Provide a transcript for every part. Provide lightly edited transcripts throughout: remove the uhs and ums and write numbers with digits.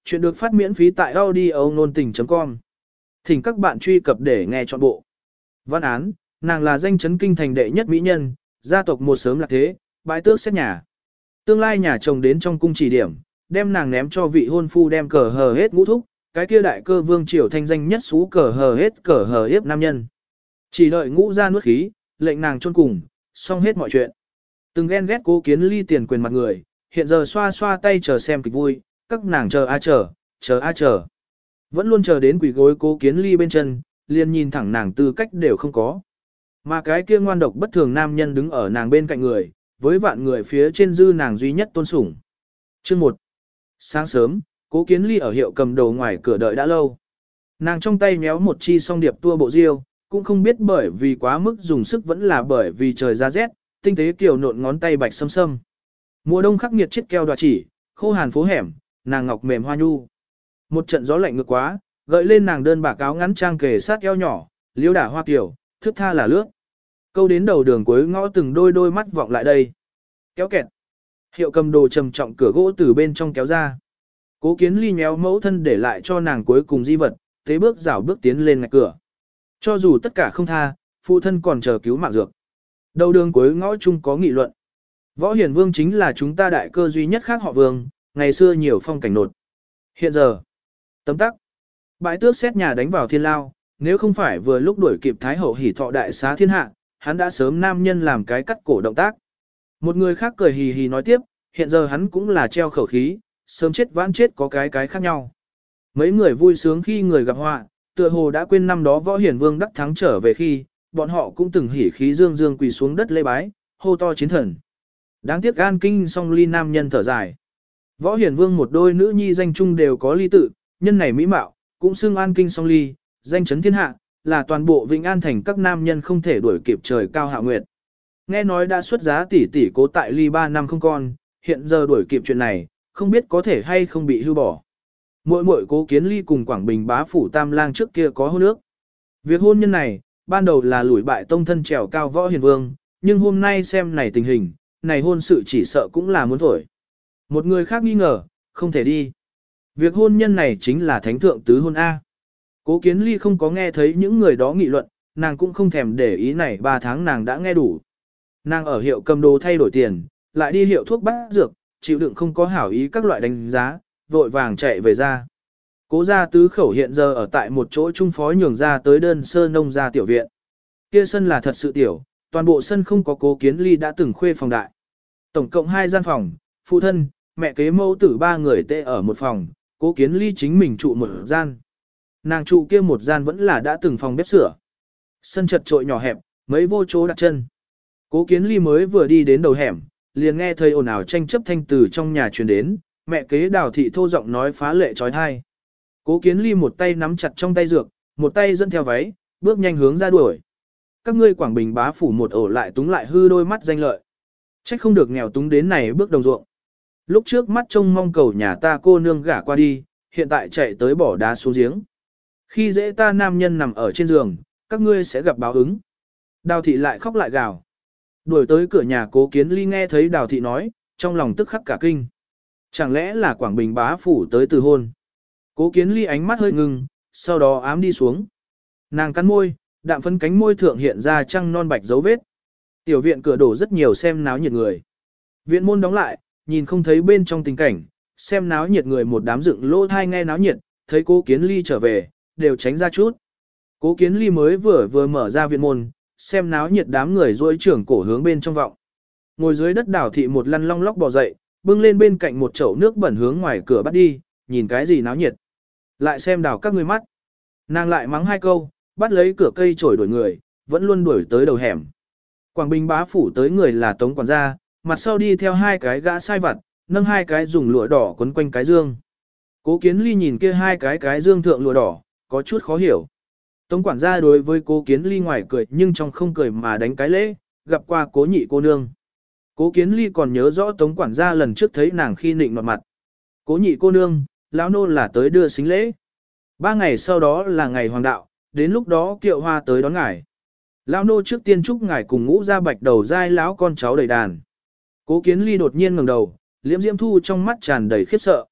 Chuyện được phát miễn phí tại audio nôn tình.com. Thỉnh các bạn truy cập để nghe trọn bộ. Văn án, nàng là danh chấn kinh thành đệ nhất mỹ nhân, gia tộc một sớm lạc thế, bãi tước xét nhà. Tương lai nhà chồng đến trong cung chỉ điểm, đem nàng ném cho vị hôn phu đem cờ hờ hết ngũ thúc, cái kia đại cơ vương triều thanh danh nhất xú cờ hờ hiếp nam nhân. Chỉ đợi ngũ ra nuốt khí, lệnh nàng chôn cùng, xong hết mọi chuyện. Từng ghen ghét Cố Kiến Ly tiền quyền mặt người, hiện giờ xoa xoa tay chờ xem kịch vui, các nàng chờ. Vẫn luôn chờ đến quỷ gối Cố Kiến Ly bên chân, liền nhìn thẳng nàng tư cách đều không có. Mà cái kia ngoan độc bất thường nam nhân đứng ở nàng bên cạnh người, với vạn người phía trên dư nàng duy nhất tôn sủng. Chương 1. Sáng sớm, Cố Kiến Ly ở hiệu cầm đồ ngoài cửa đợi đã lâu. Nàng trong tay méo một chi song điệp tua bộ diêu, cũng không biết bởi vì quá mức dùng sức vẫn là bởi vì trời ra rét, tinh tế kiều nộn ngón tay bạch sâm sâm. Mùa đông khắc nghiệt chiếc keo đoạt chỉ, khô hàn phố hẻm, nàng ngọc mềm hoa nhu. Một trận gió lạnh ngược quá, gợi lên nàng đơn bạc áo ngắn trang kề sát eo nhỏ, liễu đả hoa kiểu, thước tha là lướt. Câu đến đầu đường cuối ngõ từng đôi mắt vọng lại đây. Kéo kẹt. Hiệu cầm đồ trầm trọng cửa gỗ từ bên trong kéo ra. Cố Kiến Ly nhéo mẫu thân để lại cho nàng cuối cùng di vật, thế bước rảo bước tiến lên ngạch cửa. Cho dù tất cả không tha, phụ thân còn chờ cứu mạng dược. Đầu đường cuối ngõ chung có nghị luận. Võ Hiển Vương chính là chúng ta đại cơ duy nhất khác họ Vương, ngày xưa nhiều phong cảnh nột. Hiện giờ, tấm tắc, bãi tước xét nhà đánh vào thiên lao, nếu không phải vừa lúc đuổi kịp Thái Hậu hỉ thọ đại xá thiên hạ, hắn đã sớm nam nhân làm cái cắt cổ động tác. Một người khác cười hì hì nói tiếp, hiện giờ hắn cũng là treo khẩu khí, sớm chết vãn chết có cái khác nhau. Mấy người vui sướng khi người gặp họa, tựa hồ đã quên năm đó Võ Hiển Vương đắc thắng trở về khi, bọn họ cũng từng hỉ khí dương dương quỳ xuống đất lễ bái, hô to chiến thần. Đáng tiếc An Kinh song ly nam nhân thở dài. Võ Hiển Vương một đôi nữ nhi danh chung đều có ly tự, nhân này mỹ mạo, cũng xưng An Kinh song ly, danh chấn thiên hạ, là toàn bộ Vĩnh An thành các nam nhân không thể đuổi kịp trời cao hạ nguyệt. Nghe nói đã xuất giá tỷ tỷ Cố tại ly 3 năm không con, hiện giờ đuổi kịp chuyện này, không biết có thể hay không bị hưu bỏ. Muội Cố Kiến Ly cùng Quảng Bình bá phủ Tam Lang trước kia có hôn ước. Việc hôn nhân này, ban đầu là lùi bại tông thân trèo cao Võ Hiển Vương, nhưng hôm nay xem này tình hình, này hôn sự chỉ sợ cũng là muốn thổi. Một người khác nghi ngờ, không thể đi. Việc hôn nhân này chính là thánh thượng tứ hôn A. Cố Kiến Ly không có nghe thấy những người đó nghị luận, nàng cũng không thèm để ý này 3 tháng nàng đã nghe đủ. Nàng ở hiệu cầm đồ thay đổi tiền, lại đi hiệu thuốc bác dược, chịu đựng không có hảo ý các loại đánh giá, vội vàng chạy về ra. Cố gia tứ khẩu hiện giờ ở tại một chỗ trung phó nhường ra tới đơn sơ nông gia tiểu viện. Kia sân là thật sự tiểu, toàn bộ sân không có Cố Kiến Ly đã từng khuê phòng đại. Tổng cộng 2 gian phòng, phụ thân, mẹ kế mẫu tử 3 người tê ở một phòng, Cố Kiến Ly chính mình trụ một gian. Nàng trụ kia một gian vẫn là đã từng phòng bếp sửa. Sân chật trội nhỏ hẹp, mấy vô chỗ đặt chân. Cố Kiến Ly mới vừa đi đến đầu hẻm, liền nghe thấy ồn ào tranh chấp thanh từ trong nhà truyền đến, mẹ kế Đào thị thô giọng nói phá lệ trói thai. Cố Kiến Ly một tay nắm chặt trong tay dược, một tay dẫn theo váy, bước nhanh hướng ra đuổi. Các ngươi Quảng Bình bá phủ một ổ lại túng lại hư đôi mắt danh lợi. Trách không được nghèo túng đến này bước đồng ruộng. Lúc trước mắt trông mong cầu nhà ta cô nương gả qua đi, hiện tại chạy tới bỏ đá xuống giếng. Khi dễ ta nam nhân nằm ở trên giường, các ngươi sẽ gặp báo ứng. Đào thị lại khóc lại gào. Đuổi tới cửa nhà Cố Kiến Ly nghe thấy Đào thị nói, trong lòng tức khắc cả kinh. Chẳng lẽ là Quảng Bình bá phủ tới từ hôn. Cố Kiến Ly ánh mắt hơi ngưng, sau đó ám đi xuống. Nàng cắn môi, đạm phấn cánh môi thượng hiện ra trăng non bạch dấu vết. Tiểu viện cửa đổ rất nhiều xem náo nhiệt người. Viện môn đóng lại, nhìn không thấy bên trong tình cảnh, xem náo nhiệt người một đám dựng lỗ thai nghe náo nhiệt, thấy Cố Kiến Ly trở về, đều tránh ra chút. Cố Kiến Ly mới vừa mở ra viện môn, xem náo nhiệt đám người duỗi trưởng cổ hướng bên trong vọng. Ngồi dưới đất Đào thị một lăn long lóc bò dậy, bưng lên bên cạnh một chậu nước bẩn hướng ngoài cửa bắt đi, nhìn cái gì náo nhiệt. Lại xem Đào các ngươi mắt. Nàng lại mắng 2 câu, bắt lấy cửa cây chổi đuổi người, vẫn luôn đuổi tới đầu hẻm. Quảng Bình bá phủ tới người là Tống quản gia, mặt sau đi theo 2 cái gã sai vặt, nâng 2 cái dùng lụa đỏ quấn quanh cái dương. Cố Kiến Ly nhìn kia 2 cái dương thượng lụa đỏ, có chút khó hiểu. Tống quản gia đối với Cố Kiến Ly ngoài cười nhưng trong không cười mà đánh cái lễ, gặp qua Cố nhị cô nương. Cố Kiến Ly còn nhớ rõ Tống quản gia lần trước thấy nàng khi nịnh mặt mặt. Cố nhị cô nương, lão nô là tới đưa xính lễ. 3 ngày sau đó là ngày hoàng đạo, đến lúc đó Kiệu Hoa tới đón ngài. Lão nô trước tiên chúc ngài cùng Ngũ gia bạch đầu giai lão con cháu đầy đàn. Cố Kiến Ly đột nhiên ngẩng đầu, liễm diễm thu trong mắt tràn đầy khiếp sợ.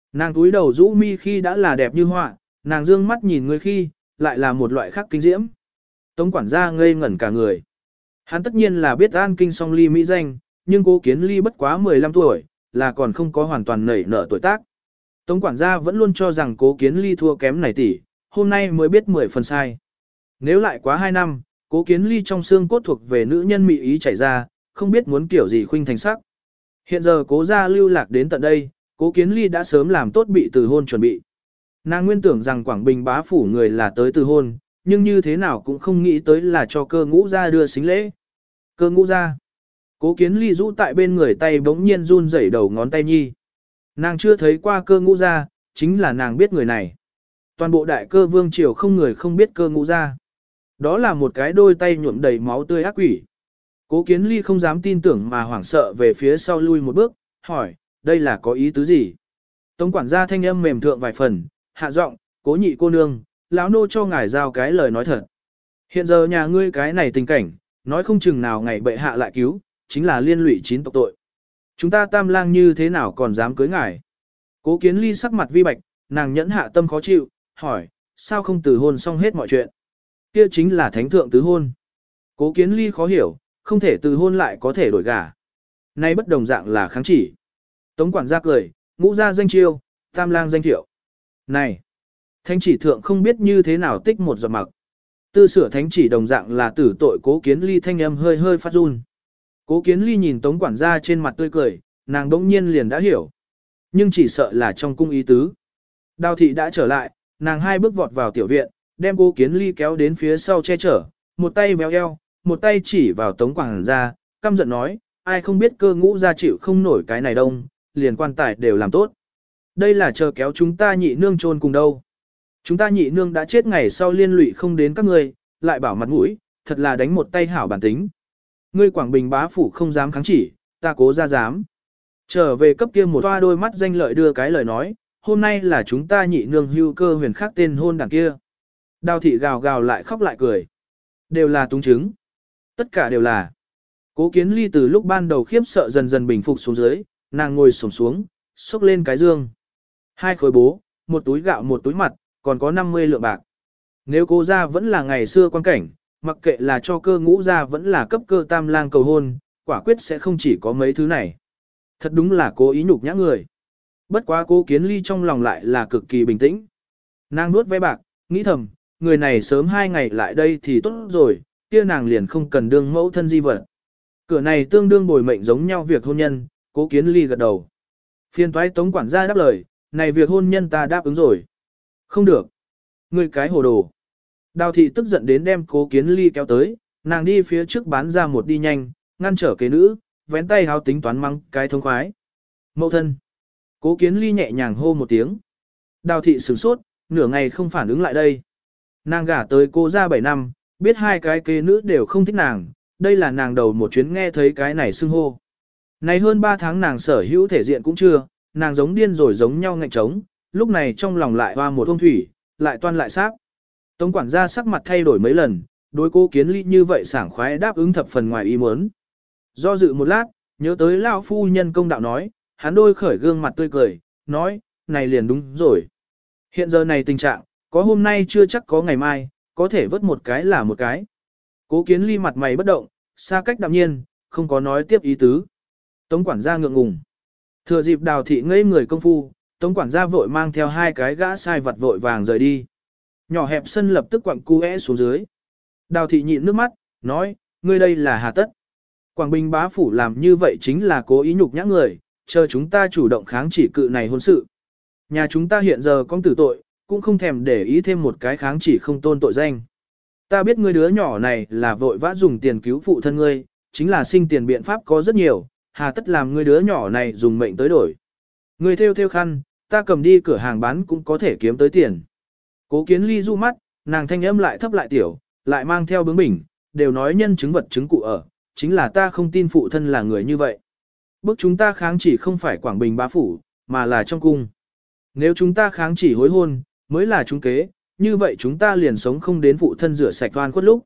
Nàng túi đầu rũ mi khi đã là đẹp như họa, nàng dương mắt nhìn người khi, lại là một loại khác kinh diễm. Tống quản gia ngây ngẩn cả người. Hắn tất nhiên là biết An Kinh song ly mỹ danh, nhưng Cố Kiến Ly bất quá 15 tuổi, là còn không có hoàn toàn nảy nở tuổi tác. Tống quản gia vẫn luôn cho rằng Cố Kiến Ly thua kém này tỷ, hôm nay mới biết 10 phần sai. Nếu lại quá 2 năm, Cố Kiến Ly trong xương cốt thuộc về nữ nhân mị ý chảy ra, không biết muốn kiểu gì khuynh thành sắc. Hiện giờ Cố gia lưu lạc đến tận đây, Cố Kiến Ly đã sớm làm tốt bị từ hôn chuẩn bị. Nàng nguyên tưởng rằng Quảng Bình bá phủ người là tới từ hôn, nhưng như thế nào cũng không nghĩ tới là cho Cơ Ngũ gia đưa xính lễ. Cơ Ngũ gia. Cố Kiến Ly rũ tại bên người tay bỗng nhiên run rẩy đầu ngón tay nhi. Nàng chưa thấy qua Cơ Ngũ gia, chính là nàng biết người này. Toàn bộ đại cơ vương triều không người không biết Cơ Ngũ gia. Đó là một cái đôi tay nhuộm đầy máu tươi ác quỷ. Cố Kiến Ly không dám tin tưởng mà hoảng sợ về phía sau lui một bước, hỏi, đây là có ý tứ gì? Tống quản gia thanh âm mềm thượng vài phần, hạ giọng, Cố nhị cô nương, lão nô cho ngài giao cái lời nói thật. Hiện giờ nhà ngươi cái này tình cảnh, nói không chừng nào ngày bệ hạ lại cứu, chính là liên lụy 9 tộc tội. Chúng ta tam lang như thế nào còn dám cưới ngài? Cố Kiến Ly sắc mặt vi bạch, nàng nhẫn hạ tâm khó chịu, hỏi, sao không từ hôn xong hết mọi chuyện? Kia chính là thánh thượng tứ hôn. Cố Kiến Ly khó hiểu, không thể từ hôn lại có thể đổi gả. Nay bất đồng dạng là kháng chỉ. Tống quản gia cười, Ngũ gia danh chiêu, tam lang danh thiệu. Này, thánh chỉ thượng không biết như thế nào tích một giọt mặc. Tư sửa thánh chỉ đồng dạng là tử tội. Cố Kiến Ly thanh âm hơi hơi phát run. Cố Kiến Ly nhìn Tống quản gia trên mặt tươi cười, nàng đỗng nhiên liền đã hiểu. Nhưng chỉ sợ là trong cung ý tứ. Đào thị đã trở lại, nàng 2 bước vọt vào tiểu viện, đem Cố Kiến Ly kéo đến phía sau che chở, một tay véo eo, một tay chỉ vào Tống quản gia, căm giận nói, ai không biết Cơ Ngũ gia chịu không nổi cái này đông, liền quan tài đều làm tốt. Đây là chờ kéo chúng ta nhị nương chôn cùng đâu. Chúng ta nhị nương đã chết ngày sau liên lụy không đến các ngươi, lại bảo mặt mũi, thật là đánh một tay hảo bản tính. Ngươi Quảng Bình bá phủ không dám kháng chỉ, ta Cố gia dám. Trở về cấp kia một toa đôi mắt danh lợi đưa cái lời nói, hôm nay là chúng ta nhị nương hưu cơ huyền khác tên hôn đằng kia. Đào thị gào gào lại khóc lại cười. Đều là túng chứng. Tất cả đều là. Cố Kiến Ly từ lúc ban đầu khiếp sợ dần dần bình phục xuống dưới, nàng ngồi xổm xuống, xốc lên cái dương. 2 khối bố, một túi gạo một túi mặt, còn có 50 lượng bạc. Nếu Cố gia vẫn là ngày xưa quan cảnh, mặc kệ là cho Cơ Ngũ gia vẫn là cấp Cơ tam lang cầu hôn, quả quyết sẽ không chỉ có mấy thứ này. Thật đúng là cố ý nhục nhã người. Bất quá Cố Kiến Ly trong lòng lại là cực kỳ bình tĩnh. Nàng nuốt vé bạc, nghĩ thầm, người này sớm 2 ngày lại đây thì tốt rồi, kia nàng liền không cần đương mẫu thân di vật. Cửa này tương đương bồi mệnh giống nhau việc hôn nhân, Cố Kiến Ly gật đầu. Phiên toái Tống quản gia đáp lời, này việc hôn nhân ta đáp ứng rồi. Không được. Ngươi cái hồ đồ. Đào thị tức giận đến đem Cố Kiến Ly kéo tới, nàng đi phía trước bán ra một đi nhanh, ngăn trở kế nữ, vén tay háo tính toán mắng cái thông khoái. Mẫu thân. Cố Kiến Ly nhẹ nhàng hô một tiếng. Đào thị sửng sốt, nửa ngày không phản ứng lại đây. Nàng gả tới cô ra 7 năm, biết 2 cái kế nữ đều không thích nàng, đây là nàng đầu một chuyến nghe thấy cái này xưng hô. Này hơn 3 tháng nàng sở hữu thể diện cũng chưa, nàng giống điên rồi giống nhau ngạnh trống, lúc này trong lòng lại hoa một ông thủy, lại toan lại sáp. Tống quản gia sắc mặt thay đổi mấy lần, đối Cố Kiến Ly như vậy sảng khoái đáp ứng thập phần ngoài ý muốn. Do dự một lát, nhớ tới lão phu nhân công đạo nói, hắn đôi khởi gương mặt tươi cười, nói, này liền đúng rồi. Hiện giờ này tình trạng, có hôm nay chưa chắc có ngày mai, có thể vớt một cái là một cái. Cố Kiến Ly mặt mày bất động, xa cách đạm nhiên, không có nói tiếp ý tứ. Tống quản gia ngượng ngùng. Thừa dịp Đào thị ngây người công phu, Tống quản gia vội mang theo 2 cái gã sai vặt vội vàng rời đi. Nhỏ hẹp sân lập tức quặng cu é xuống dưới. Đào thị nhịn nước mắt, nói, ngươi đây là hà tất. Quảng Bình bá phủ làm như vậy chính là cố ý nhục nhã người, chờ chúng ta chủ động kháng chỉ cự này hôn sự. Nhà chúng ta hiện giờ công tử tội, cũng không thèm để ý thêm một cái kháng chỉ không tôn tội danh. Ta biết ngươi đứa nhỏ này là vội vã dùng tiền cứu phụ thân ngươi, chính là sinh tiền biện pháp có rất nhiều, hà tất làm ngươi đứa nhỏ này dùng mệnh tới đổi. Ngươi theo khăn, ta cầm đi cửa hàng bán cũng có thể kiếm tới tiền. Cố Kiến Ly du mắt, nàng thanh âm lại thấp lại tiểu, lại mang theo bướng bỉnh, đều nói nhân chứng vật chứng cụ ở, chính là ta không tin phụ thân là người như vậy. Bước chúng ta kháng chỉ không phải Quảng Bình bá phủ, mà là trong cung. Nếu chúng ta kháng chỉ hối hôn, mới là chúng kế, như vậy chúng ta liền sống không đến phụ thân rửa sạch oan khuất lúc.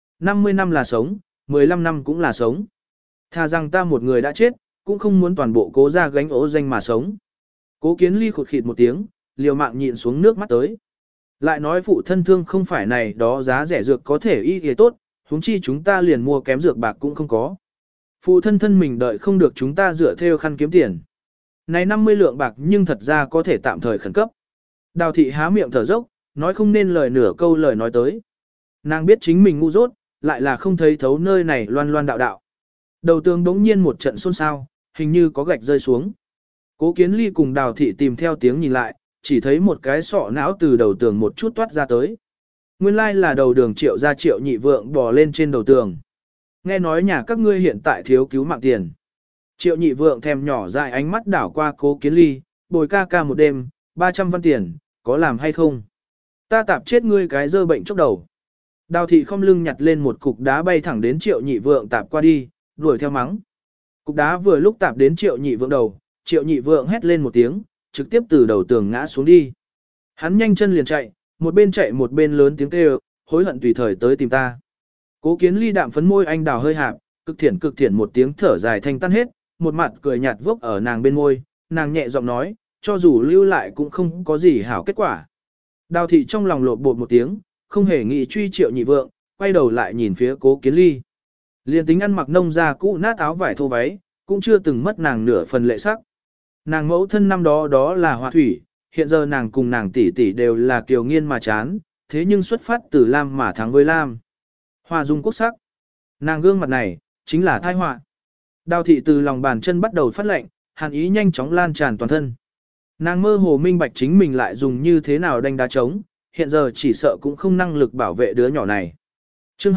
50 năm là sống, 15 năm cũng là sống. Thà rằng ta một người đã chết, cũng không muốn toàn bộ Cố gia gánh ố danh mà sống. Cố Kiến Ly khụt khịt một tiếng, liều mạng nhịn xuống nước mắt tới. Lại nói phụ thân thương không phải này đó giá rẻ dược có thể y y tốt, huống chi chúng ta liền mua kém dược bạc cũng không có. Phụ thân thân mình đợi không được chúng ta dựa theo khăn kiếm tiền. Này 50 lượng bạc nhưng thật ra có thể tạm thời khẩn cấp. Đào thị há miệng thở dốc, nói không nên lời nửa câu lời nói tới. Nàng biết chính mình ngu dốt, lại là không thấy thấu nơi này loan loan đạo đạo. Đầu tường đống nhiên một trận xôn xao, hình như có gạch rơi xuống. Cố Kiến Ly cùng Đào thị tìm theo tiếng nhìn lại, chỉ thấy một cái sọ não từ đầu tường một chút toát ra tới. Nguyên lai là đầu đường Triệu gia Triệu nhị vượng bò lên trên đầu tường. Nghe nói nhà các ngươi hiện tại thiếu cứu mạng tiền. Triệu nhị vượng thèm nhỏ dại ánh mắt đảo qua Cố Kiến Ly, bồi ca ca một đêm, 300 văn tiền, có làm hay không? Ta tạp chết ngươi cái dơ bệnh chốc đầu. Đào thị không lưng nhặt lên một cục đá bay thẳng đến Triệu nhị vượng tạp qua đi, đuổi theo mắng. Cục đá vừa lúc tạp đến Triệu nhị vượng đầu, Triệu nhị vượng hét lên một tiếng, trực tiếp từ đầu tường ngã xuống đi. Hắn nhanh chân liền chạy một bên lớn tiếng kêu, hối hận tùy thời tới tìm ta. Cố Kiến Ly đạm phấn môi anh đào hơi hạp, cực thiển một tiếng thở dài thanh tan hết, một mặt cười nhạt vốc ở nàng bên môi, nàng nhẹ giọng nói, cho dù lưu lại cũng không có gì hảo kết quả. Đào thị trong lòng lột bột một tiếng, không hề nghĩ truy Triệu nhị vượng, quay đầu lại nhìn phía Cố Kiến Ly. Liên tính ăn mặc nông ra cũ nát áo vải thô váy, cũng chưa từng mất nàng nửa phần lệ sắc. Nàng mẫu thân năm đó đó là Hoa Thủy, hiện giờ nàng cùng nàng tỷ tỷ đều là kiều nghiên mà chán, thế nhưng xuất phát từ Lam mà thắng với Lam. Hoa dung quốc sắc. Nàng gương mặt này, chính là tai họa. Đào thị từ lòng bàn chân bắt đầu phát lệnh, hàn ý nhanh chóng lan tràn toàn thân. Nàng mơ hồ minh bạch chính mình lại dùng như thế nào đánh đá trống, hiện giờ chỉ sợ cũng không năng lực bảo vệ đứa nhỏ này. Chương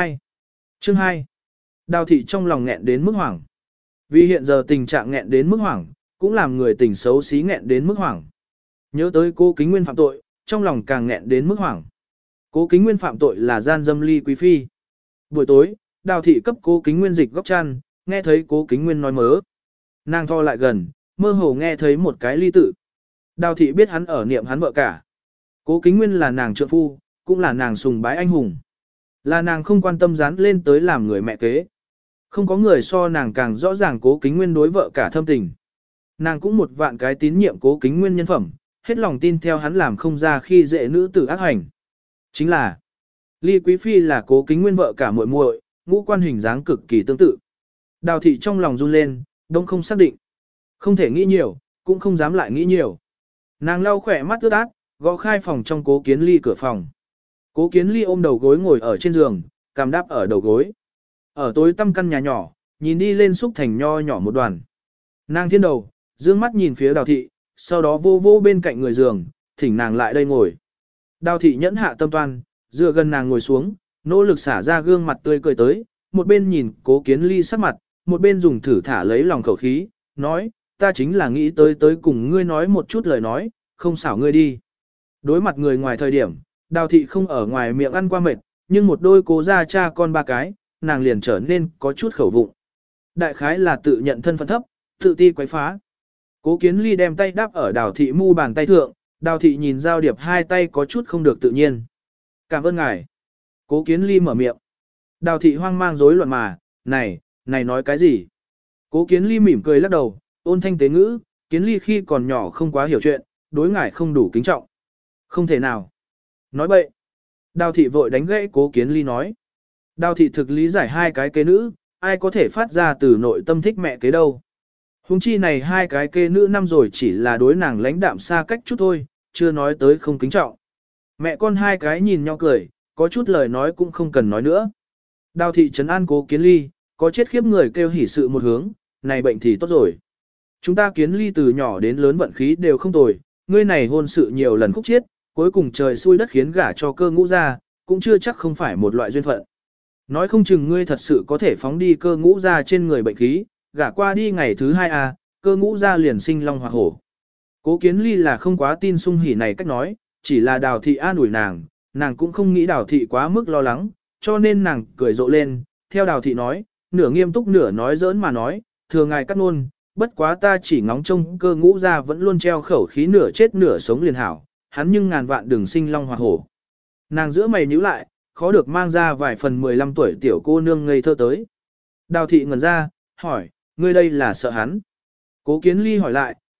2 Đào thị trong lòng nghẹn đến mức hoảng. Vì hiện giờ tình trạng nghẹn đến mức hoảng, cũng làm người tình xấu xí nghẹn đến mức hoảng. Nhớ tới Cố Kính Nguyên phạm tội, trong lòng càng nghẹn đến mức hoảng. Cố Kính Nguyên phạm tội là gian dâm ly quý phi. Buổi tối, Đào thị cấp Cố Kính Nguyên dịch góc chăn, nghe thấy Cố Kính Nguyên nói mớ. Nàng tho lại gần, mơ hồ nghe thấy một cái ly tự. Đào thị biết hắn ở niệm hắn vợ cả. Cố Kính Nguyên là nàng trượng phu, cũng là nàng sùng bái anh hùng. Là nàng không quan tâm dán lên tới làm người mẹ kế. Không có người so nàng càng rõ ràng Cố Kính Nguyên đối vợ cả thâm tình. Nàng cũng một vạn cái tín nhiệm Cố Kính Nguyên nhân phẩm, hết lòng tin theo hắn làm không ra khi dễ nữ tử ác hành. Chính là, Ly Quý Phi là Cố Kính Nguyên vợ cả muội muội, ngũ quan hình dáng cực kỳ tương tự. Đào thị trong lòng run lên, đông không xác định. Không thể nghĩ nhiều, cũng không dám lại nghĩ nhiều. Nàng lau khỏe mắt ướt át, gõ khai phòng trong Cố Kiến Ly cửa phòng. Cố Kiến Ly ôm đầu gối ngồi ở trên giường, cằm đáp ở đầu gối. Ở tối tăm căn nhà nhỏ, nhìn đi lên xúc thành nho nhỏ một đoàn. Nàng thiên đầu, dương mắt nhìn phía Đào thị, sau đó vô vô bên cạnh người giường, thỉnh nàng lại đây ngồi. Đào thị nhẫn hạ tâm toan, dựa gần nàng ngồi xuống, nỗ lực xả ra gương mặt tươi cười tới, một bên nhìn Cố Kiến Ly sắc mặt, một bên dùng thử thả lấy lòng khẩu khí, nói, ta chính là nghĩ tới cùng ngươi nói một chút lời nói, không xảo ngươi đi. Đối mặt người ngoài thời điểm, Đào thị không ở ngoài miệng ăn qua mệt, nhưng một đôi Cố gia cha con ba cái, nàng liền trở nên có chút khẩu vụng. Đại khái là tự nhận thân phận thấp, tự ti quấy phá. Cố Kiến Ly đem tay đáp ở Đào thị mu bàn tay thượng, Đào thị nhìn Giao Điệp hai tay có chút không được tự nhiên. Cảm ơn ngài. Cố Kiến Ly mở miệng. Đào thị hoang mang rối loạn mà, này nói cái gì? Cố Kiến Ly mỉm cười lắc đầu, ôn thanh tế ngữ, Kiến Ly khi còn nhỏ không quá hiểu chuyện, đối ngài không đủ kính trọng. Không thể nào. Nói bậy. Đào thị vội đánh gãy Cố Kiến Ly nói. Đào thị thực lý giải hai cái kế nữ, ai có thể phát ra từ nội tâm thích mẹ kế đâu. Hùng chi này hai cái kế nữ năm rồi chỉ là đối nàng lãnh đạm xa cách chút thôi, chưa nói tới không kính trọng. Mẹ con hai cái nhìn nhau cười, có chút lời nói cũng không cần nói nữa. Đào thị trấn an Cố Kiến Ly, có chết khiếp người kêu hỉ sự một hướng, này bệnh thì tốt rồi. Chúng ta Kiến Ly từ nhỏ đến lớn vận khí đều không tồi, ngươi này hôn sự nhiều lần khúc chiết, cuối cùng trời xui đất khiến gả cho Cơ Ngũ gia, cũng chưa chắc không phải một loại duyên phận. Nói không chừng ngươi thật sự có thể phóng đi Cơ Ngũ gia trên người bệnh khí, gả qua đi ngày thứ hai Cơ Ngũ gia liền sinh long hoặc hổ. Cố Kiến Ly là không quá tin sung hỉ này cách nói, chỉ là Đào thị an ủi nàng cũng không nghĩ Đào thị quá mức lo lắng, cho nên nàng cười rộ lên, theo Đào thị nói, nửa nghiêm túc nửa nói giỡn mà nói, thừa ngài cắt nôn, bất quá ta chỉ ngóng trông Cơ Ngũ gia vẫn luôn treo khẩu khí nửa chết nửa sống liền hảo, hắn nhưng ngàn vạn đừng sinh long hoặc hổ. Nàng giữa mày nhíu lại, khó được mang ra vài phần 15 tuổi tiểu cô nương ngây thơ tới. Đào thị ngẩn ra, hỏi, ngươi đây là sợ hắn? Cố Kiến Ly hỏi lại,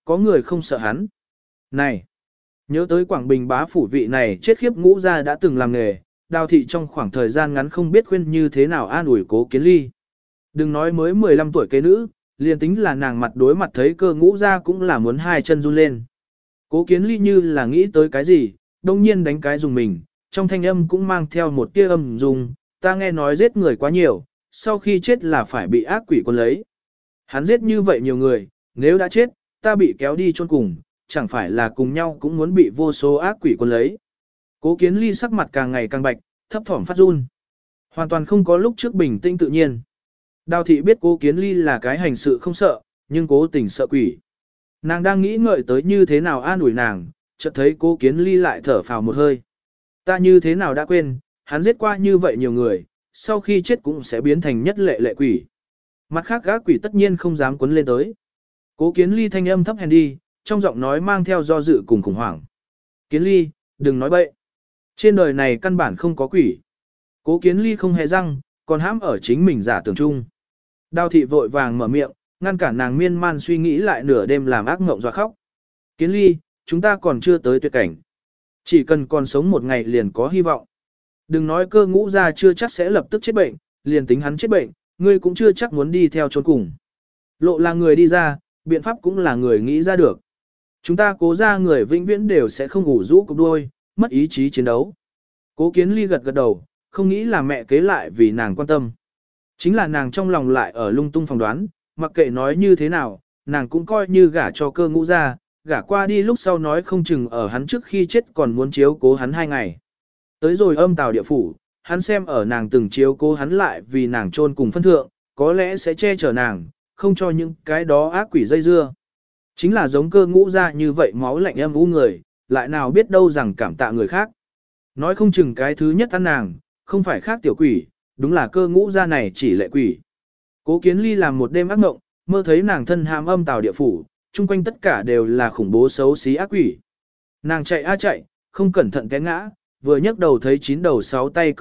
có người không sợ hắn. Này! Nhớ tới Quảng Bình bá phủ vị này chết khiếp ngũ gia đã từng làm nghề, Đào thị trong khoảng thời gian ngắn không biết khuyên như thế nào an ủi Cố Kiến Ly. Đừng nói mới 15 tuổi kế nữ, liền tính là nàng mặt đối mặt thấy cơ ngũ gia cũng là muốn hai chân run lên. Cố Kiến Ly như là nghĩ tới cái gì, đông nhiên đánh cái dùng mình, trong thanh âm cũng mang theo một tia âm dùng, ta nghe nói giết người quá nhiều, sau khi chết là phải bị ác quỷ quân lấy. Hắn giết như vậy nhiều người, nếu đã chết, ta bị kéo đi chôn cùng, chẳng phải là cùng nhau cũng muốn bị vô số ác quỷ quân lấy. Cố Kiến Ly sắc mặt càng ngày càng bạch, thấp thỏm phát run. Hoàn toàn không có lúc trước bình tĩnh tự nhiên. Đào thị biết Cố Kiến Ly là cái hành sự không sợ, nhưng cố tình sợ quỷ. Nàng đang nghĩ ngợi tới như thế nào an ủi nàng, chợt thấy Cố Kiến Ly lại thở phào một hơi. Ta như thế nào đã quên, hắn giết qua như vậy nhiều người, sau khi chết cũng sẽ biến thành nhất lệ lệ quỷ. Mặt khác gác quỷ tất nhiên không dám quấn lên tới. Cố Kiến Ly thanh âm thấp hèn đi, trong giọng nói mang theo do dự cùng khủng hoảng. Kiến Ly, đừng nói bậy. Trên đời này căn bản không có quỷ. Cố Kiến Ly không hề răng, còn hãm ở chính mình giả tưởng chung. Đào thị vội vàng mở miệng, ngăn cản nàng miên man suy nghĩ lại nửa đêm làm ác mộng dọa khóc. Kiến Ly, chúng ta còn chưa tới tuyệt cảnh. Chỉ cần còn sống một ngày liền có hy vọng. Đừng nói cơ ngũ gia chưa chắc sẽ lập tức chết bệnh, liền tính hắn chết bệnh, ngươi cũng chưa chắc muốn đi theo chốn cùng. Lộ là người đi ra, biện pháp cũng là người nghĩ ra được. Chúng ta cố ra người vĩnh viễn đều sẽ không ngủ rũ cục đuôi, mất ý chí chiến đấu. Cố Kiến Ly gật gật đầu, không nghĩ là mẹ kế lại vì nàng quan tâm. Chính là nàng trong lòng lại ở lung tung phỏng đoán, mặc kệ nói như thế nào, nàng cũng coi như gả cho cơ ngũ ra, gả qua đi lúc sau nói không chừng ở hắn trước khi chết còn muốn chiếu cố hắn 2 ngày. Tới rồi âm tào địa phủ, hắn xem ở nàng từng chiếu cố hắn lại vì nàng chôn cùng phân thượng, có lẽ sẽ che chở nàng, không cho những cái đó ác quỷ dây dưa. Chính là giống cơ ngũ ra như vậy máu lạnh âm u người, lại nào biết đâu rằng cảm tạ người khác. Nói không chừng cái thứ nhất ăn nàng, không phải khác tiểu quỷ, đúng là cơ ngũ ra này chỉ lệ quỷ. Cố Kiến Ly làm một đêm ác mộng, mơ thấy nàng thân hãm âm tào địa phủ, chung quanh tất cả đều là khủng bố xấu xí ác quỷ. Nàng chạy a chạy, không cẩn thận té ngã, vừa nhấc đầu thấy 9 đầu 6 tay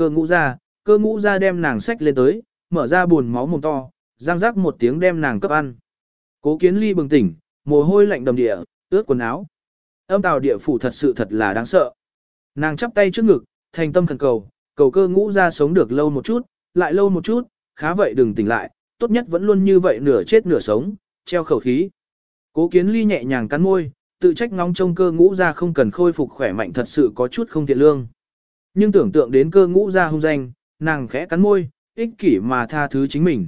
cơ ngũ ra đem nàng xách lên tới, mở ra buồn máu mồm to, răng rắc một tiếng đem nàng cấp ăn. Cố Kiến Ly bừng tỉnh, mồ hôi lạnh đầm địa, ướt quần áo. Âm tào địa phủ thật là đáng sợ. Nàng chắp tay trước ngực, thành tâm khẩn cầu, cầu cơ ngũ ra sống được lâu một chút, lại lâu một chút, khá vậy đừng tỉnh lại, tốt nhất vẫn luôn như vậy nửa chết nửa sống, treo khẩu khí. Cố Kiến Ly nhẹ nhàng cắn môi, tự trách ngóng trông cơ ngũ ra không cần khôi phục khỏe mạnh thật sự có chút không thiện lương. Nhưng tưởng tượng đến cơ ngũ ra hung danh, nàng khẽ cắn môi, ích kỷ mà tha thứ chính mình.